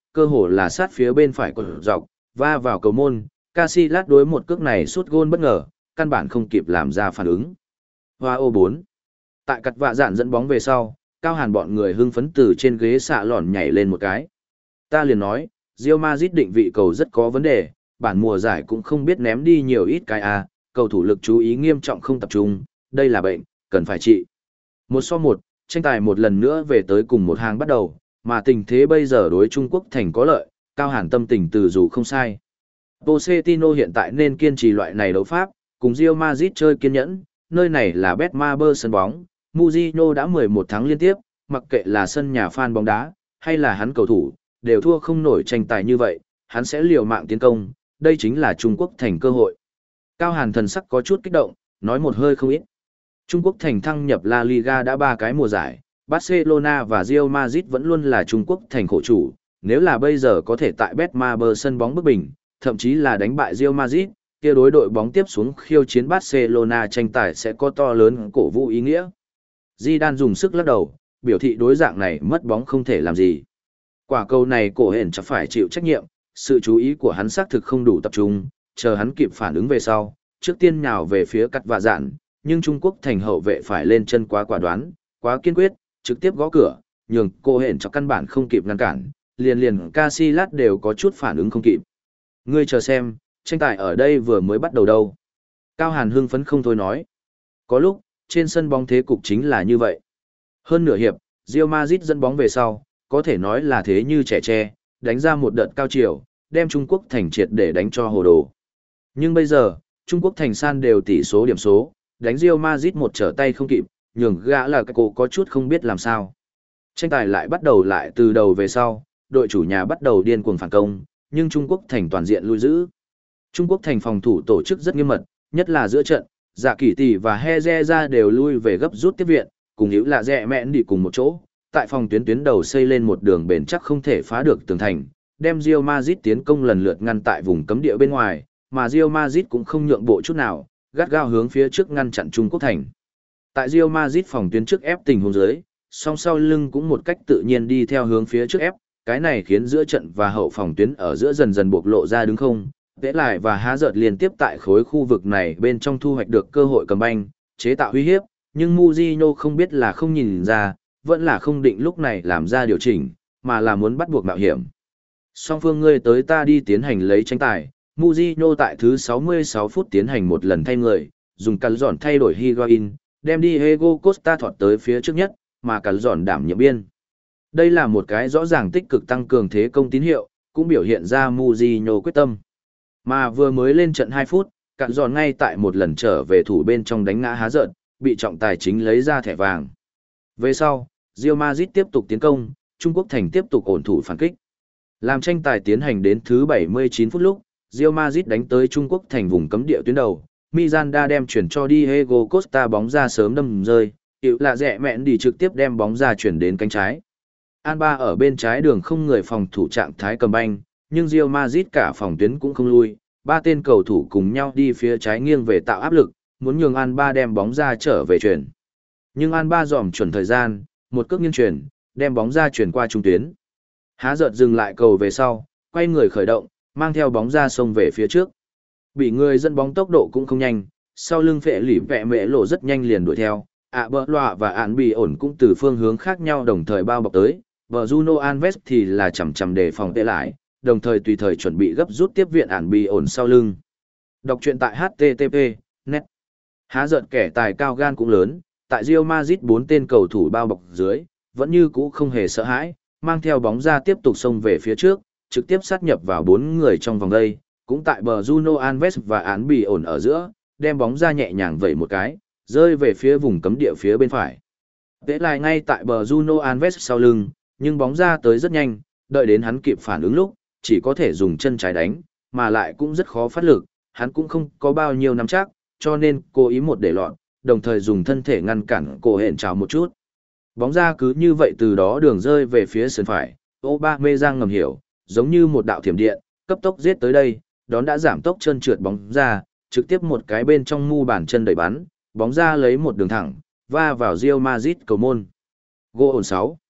cơ hồ là sát phía bên phải của dọc, va vào cầu môn, Casillas đối một cước này sút gôn bất ngờ, căn bản không kịp làm ra phản ứng. Hoa ô bốn. Tại cặt vạ dạn dẫn bóng về sau, Cao Hàn bọn người hưng phấn từ trên ghế xạ lòn nhảy lên một cái. Ta liền nói, Real Madrid định vị cầu rất có vấn đề, bản mùa giải cũng không biết ném đi nhiều ít cái a, cầu thủ lực chú ý nghiêm trọng không tập trung, đây là bệnh, cần phải trị. Một so một, tranh tài một lần nữa về tới cùng một hàng bắt đầu, mà tình thế bây giờ đối Trung Quốc thành có lợi, Cao Hàn tâm tình từ dù không sai. Pochettino hiện tại nên kiên trì loại này đấu pháp, cùng Real Madrid chơi kiên nhẫn, nơi này là Betmaber sân bóng, Mourinho đã mười một tháng liên tiếp, mặc kệ là sân nhà fan bóng đá, hay là hắn cầu thủ, đều thua không nổi tranh tài như vậy, hắn sẽ liều mạng tiến công, đây chính là Trung Quốc thành cơ hội. Cao Hàn thần sắc có chút kích động, nói một hơi không ít. Trung Quốc thành thăng nhập La Liga đã ba cái mùa giải, Barcelona và Real Madrid vẫn luôn là Trung Quốc thành khổ chủ, nếu là bây giờ có thể tại Betmaber sân bóng bức bình, thậm chí là đánh bại Real Madrid, kia đối đội bóng tiếp xuống khiêu chiến Barcelona tranh tài sẽ có to lớn cổ vũ ý nghĩa. Zidane dùng sức lắc đầu, biểu thị đối dạng này mất bóng không thể làm gì. Quả cầu này cổ hển chắc phải chịu trách nhiệm, sự chú ý của hắn xác thực không đủ tập trung, chờ hắn kịp phản ứng về sau, trước tiên nhào về phía cắt vạ dạn, nhưng Trung Quốc thành hậu vệ phải lên chân quá quả đoán, quá kiên quyết, trực tiếp gõ cửa, nhường cổ hển chắc căn bản không kịp ngăn cản, liền liền Casillas đều có chút phản ứng không kịp. Ngươi chờ xem, tranh tài ở đây vừa mới bắt đầu đâu. Cao Hàn hưng phấn không thôi nói. Có lúc, trên sân bóng thế cục chính là như vậy. Hơn nửa hiệp, Real Madrid dẫn bóng về sau, có thể nói là thế như trẻ tre, đánh ra một đợt cao chiều, đem Trung Quốc thành triệt để đánh cho hồ đồ. Nhưng bây giờ, Trung Quốc thành san đều tỷ số điểm số, đánh Real Madrid một trở tay không kịp, nhường gã là cái cổ có chút không biết làm sao. Tranh tài lại bắt đầu lại từ đầu về sau, đội chủ nhà bắt đầu điên cuồng phản công, nhưng Trung Quốc thành toàn diện lui giữ. Trung Quốc thành phòng thủ tổ chức rất nghiêm mật, nhất là giữa trận, Dạ Kỳ Tỷ và Hezeza đều lui về gấp rút tiếp viện, cùng hữu là rẽ mẹn đi cùng một chỗ, tại phòng tuyến tuyến đầu xây lên một đường bền chắc không thể phá được tường thành, đem Real Madrid tiến công lần lượt ngăn tại vùng cấm địa bên ngoài, mà Real Madrid cũng không nhượng bộ chút nào, gắt gao hướng phía trước ngăn chặn Trung Quốc thành. Tại Real Madrid phòng tuyến trước ép tình huống dưới, song sau lưng cũng một cách tự nhiên đi theo hướng phía trước ép, cái này khiến giữa trận và hậu phòng tuyến ở giữa dần dần bộc lộ ra đứng không. Vẽ lại và há giợt liên tiếp tại khối khu vực này bên trong thu hoạch được cơ hội cầm banh, chế tạo uy hiếp, nhưng Mourinho không biết là không nhìn ra, vẫn là không định lúc này làm ra điều chỉnh, mà là muốn bắt buộc mạo hiểm. Song phương ngươi tới ta đi tiến hành lấy tranh tài, Mourinho tại thứ sáu mươi sáu phút tiến hành một lần thay người, dùng cắn giòn thay đổi Higuain, đem Diego Costa thọt tới phía trước nhất, mà cắn giòn đảm nhiệm biên. Đây là một cái rõ ràng tích cực tăng cường thế công tín hiệu, cũng biểu hiện ra Mourinho quyết tâm. Mà vừa mới lên trận hai phút, cạn giòn ngay tại một lần trở về thủ bên trong đánh ngã há giận, bị trọng tài chính lấy ra thẻ vàng. Về sau, Real Madrid tiếp tục tiến công, Trung Quốc thành tiếp tục ổn thủ phản kích. Làm tranh tài tiến hành đến thứ bảy mươi chín phút lúc, Real Madrid đánh tới Trung Quốc thành vùng cấm địa tuyến đầu, Miranda đem chuyển cho Diego Costa bóng ra sớm đâm rơi, hiệu là rẻ mẹn đi trực tiếp đem bóng ra chuyển đến cánh trái. Alba ở bên trái đường không người phòng thủ trạng thái cầm banh, nhưng Real Madrid cả phòng tuyến cũng không lui, ba tên cầu thủ cùng nhau đi phía trái nghiêng về tạo áp lực, muốn nhường Alba đem bóng ra trở về chuyển. Nhưng Alba dòm chuẩn thời gian, một cước nghiêng chuyển, đem bóng ra chuyển qua trung tuyến. Há giật dừng lại cầu về sau, quay người khởi động, mang theo bóng ra xông về phía trước. Bị người dẫn bóng tốc độ cũng không nhanh, sau lưng phệ lỉ vẹ mẹ lộ rất nhanh liền đuổi theo, ạ bờ loạ và ạn bị ổn cũng từ phương hướng khác nhau đồng thời bao bọc tới, vợ Juno Alves thì là chầm chầm đề phòng tệ lại, đồng thời tùy thời chuẩn bị gấp rút tiếp viện ản bị ổn sau lưng. Đọc truyện tại hát tê tê pê net. Há giận kẻ tài cao gan cũng lớn, tại Real Madrid bốn tên cầu thủ bao bọc dưới, vẫn như cũ không hề sợ hãi, mang theo bóng ra tiếp tục xông về phía trước, trực tiếp sát nhập vào bốn người trong vòng đây, cũng tại bờ Juno Alves và án bị ổn ở giữa, đem bóng ra nhẹ nhàng vẩy một cái, rơi về phía vùng cấm địa phía bên phải. Vẽ lại ngay tại bờ Juno Alves sau lưng, nhưng bóng ra tới rất nhanh, đợi đến hắn kịp phản ứng lúc, chỉ có thể dùng chân trái đánh, mà lại cũng rất khó phát lực, hắn cũng không có bao nhiêu nắm chắc, cho nên cố ý một để lọt, đồng thời dùng thân thể ngăn cản cổ hẹn trào một chút. Bóng ra cứ như vậy từ đó đường rơi về phía sân phải, Aubameyang ngầm hiểu, giống như một đạo thiểm điện, cấp tốc giết tới đây, đón đã giảm tốc chân trượt bóng ra, trực tiếp một cái bên trong mu bàn chân đẩy bắn, bóng ra lấy một đường thẳng, va vào Real Madrid cầu môn. Goal sáu.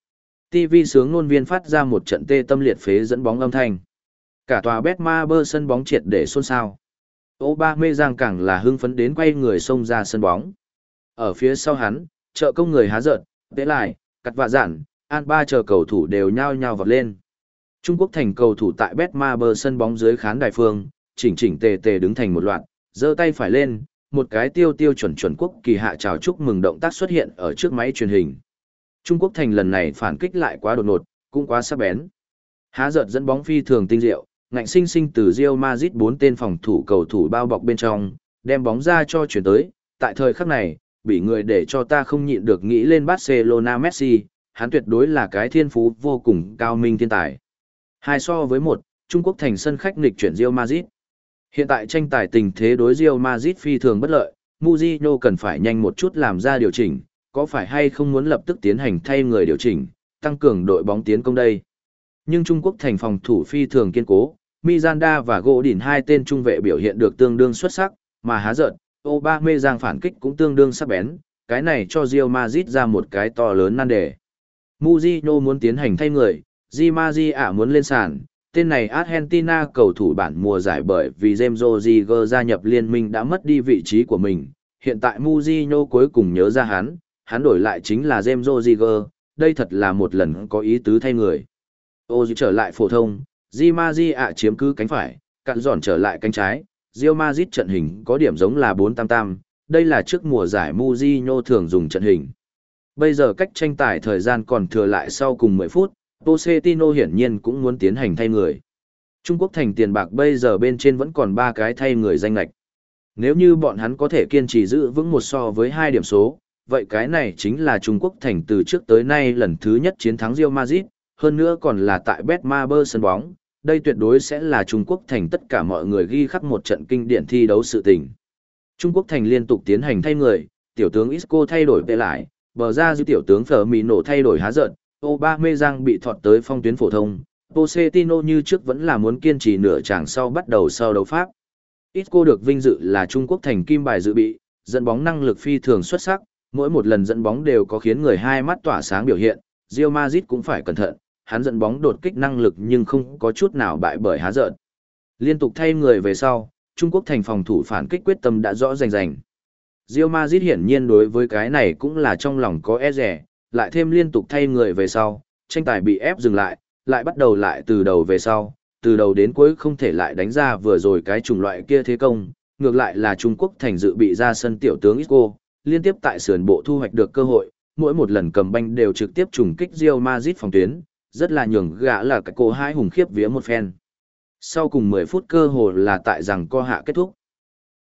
ti vi sướng ngôn viên phát ra một trận tê tâm liệt phế dẫn bóng âm thanh. Cả tòa Betmaber sân bóng triệt để xôn xao. Aubameyang càng là hưng phấn đến quay người xông ra sân bóng. Ở phía sau hắn, trợ công người há giận, tế lại, cắt vạ giản, an ba chờ cầu thủ đều nhao nhao vọt lên. Trung Quốc thành cầu thủ tại Betmaber sân bóng dưới khán đài phương, chỉnh chỉnh tề tề đứng thành một loạt, giơ tay phải lên, một cái tiêu tiêu chuẩn chuẩn quốc kỳ hạ chào chúc mừng động tác xuất hiện ở trước máy truyền hình. Trung Quốc thành lần này phản kích lại quá đột ngột, cũng quá sắc bén. Há giật dẫn bóng phi thường tinh diệu, ngạnh sinh sinh từ Real Madrid bốn tên phòng thủ cầu thủ bao bọc bên trong, đem bóng ra cho chuyển tới, tại thời khắc này, bị người để cho ta không nhịn được nghĩ lên Barcelona Messi, hắn tuyệt đối là cái thiên phú vô cùng cao minh thiên tài. Hai so với một, Trung Quốc thành sân khách nghịch chuyển Real Madrid. Hiện tại tranh tài tình thế đối Real Madrid phi thường bất lợi, Mourinho cần phải nhanh một chút làm ra điều chỉnh, có phải hay không muốn lập tức tiến hành thay người điều chỉnh, tăng cường đội bóng tiến công đây. Nhưng Trung Quốc thành phòng thủ phi thường kiên cố, Miranda và Godin hai tên trung vệ biểu hiện được tương đương xuất sắc, mà há giận, Aubameyang phản kích cũng tương đương sắc bén, cái này cho Real Madrid ra một cái to lớn nan đề. Mourinho muốn tiến hành thay người, Di Maria muốn lên sàn, tên này Argentina cầu thủ bản mùa giải bởi vì James Rodriguez gia nhập liên minh đã mất đi vị trí của mình, hiện tại Mourinho cuối cùng nhớ ra hắn, hắn đổi lại chính là James Rodriguez, đây thật là một lần có ý tứ thay người. Ozil trở lại phổ thông, Di Maria chiếm cứ cánh phải, cặn giòn trở lại cánh trái, Real Madrid trận hình có điểm giống là bốn tam tam, đây là trước mùa giải Mourinho thường dùng trận hình. Bây giờ cách tranh tài thời gian còn thừa lại sau cùng mười phút, Pochettino hiển nhiên cũng muốn tiến hành thay người. Trung Quốc thành tiền bạc bây giờ bên trên vẫn còn ba cái thay người danh lệch. Nếu như bọn hắn có thể kiên trì giữ vững một so với hai điểm số, vậy cái này chính là Trung Quốc thành từ trước tới nay lần thứ nhất chiến thắng Real Madrid, hơn nữa còn là tại Betmaber sân bóng, đây tuyệt đối sẽ là Trung Quốc thành tất cả mọi người ghi khắc một trận kinh điển thi đấu sự tình. Trung Quốc thành liên tục tiến hành thay người, tiểu tướng Isco thay đổi về lại, bờ ra dư tiểu tướng Firmino thay đổi há giận, Aubameyang bị thọt tới phong tuyến phổ thông, Pochettino như trước vẫn là muốn kiên trì nửa chàng sau bắt đầu sau đấu pháp. Isco được vinh dự là Trung Quốc thành kim bài dự bị, dẫn bóng năng lực phi thường xuất sắc, mỗi một lần dẫn bóng đều có khiến người hai mắt tỏa sáng biểu hiện, Real Madrid cũng phải cẩn thận, hắn dẫn bóng đột kích năng lực nhưng không có chút nào bại bởi há giận. Liên tục thay người về sau, Trung Quốc thành phòng thủ phản kích quyết tâm đã rõ rành rành. Real Madrid hiển nhiên đối với cái này cũng là trong lòng có e rẻ, lại thêm liên tục thay người về sau, tranh tài bị ép dừng lại, lại bắt đầu lại từ đầu về sau, từ đầu đến cuối không thể lại đánh ra vừa rồi cái chủng loại kia thế công, ngược lại là Trung Quốc thành dự bị ra sân tiểu tướng Isco, liên tiếp tại sườn bộ thu hoạch được cơ hội, mỗi một lần cầm banh đều trực tiếp trùng kích Real Madrid phòng tuyến, rất là nhường gã là cái cô hai hùng khiếp vía một phen. Sau cùng mười phút cơ hồ là tại rằng co hạ kết thúc.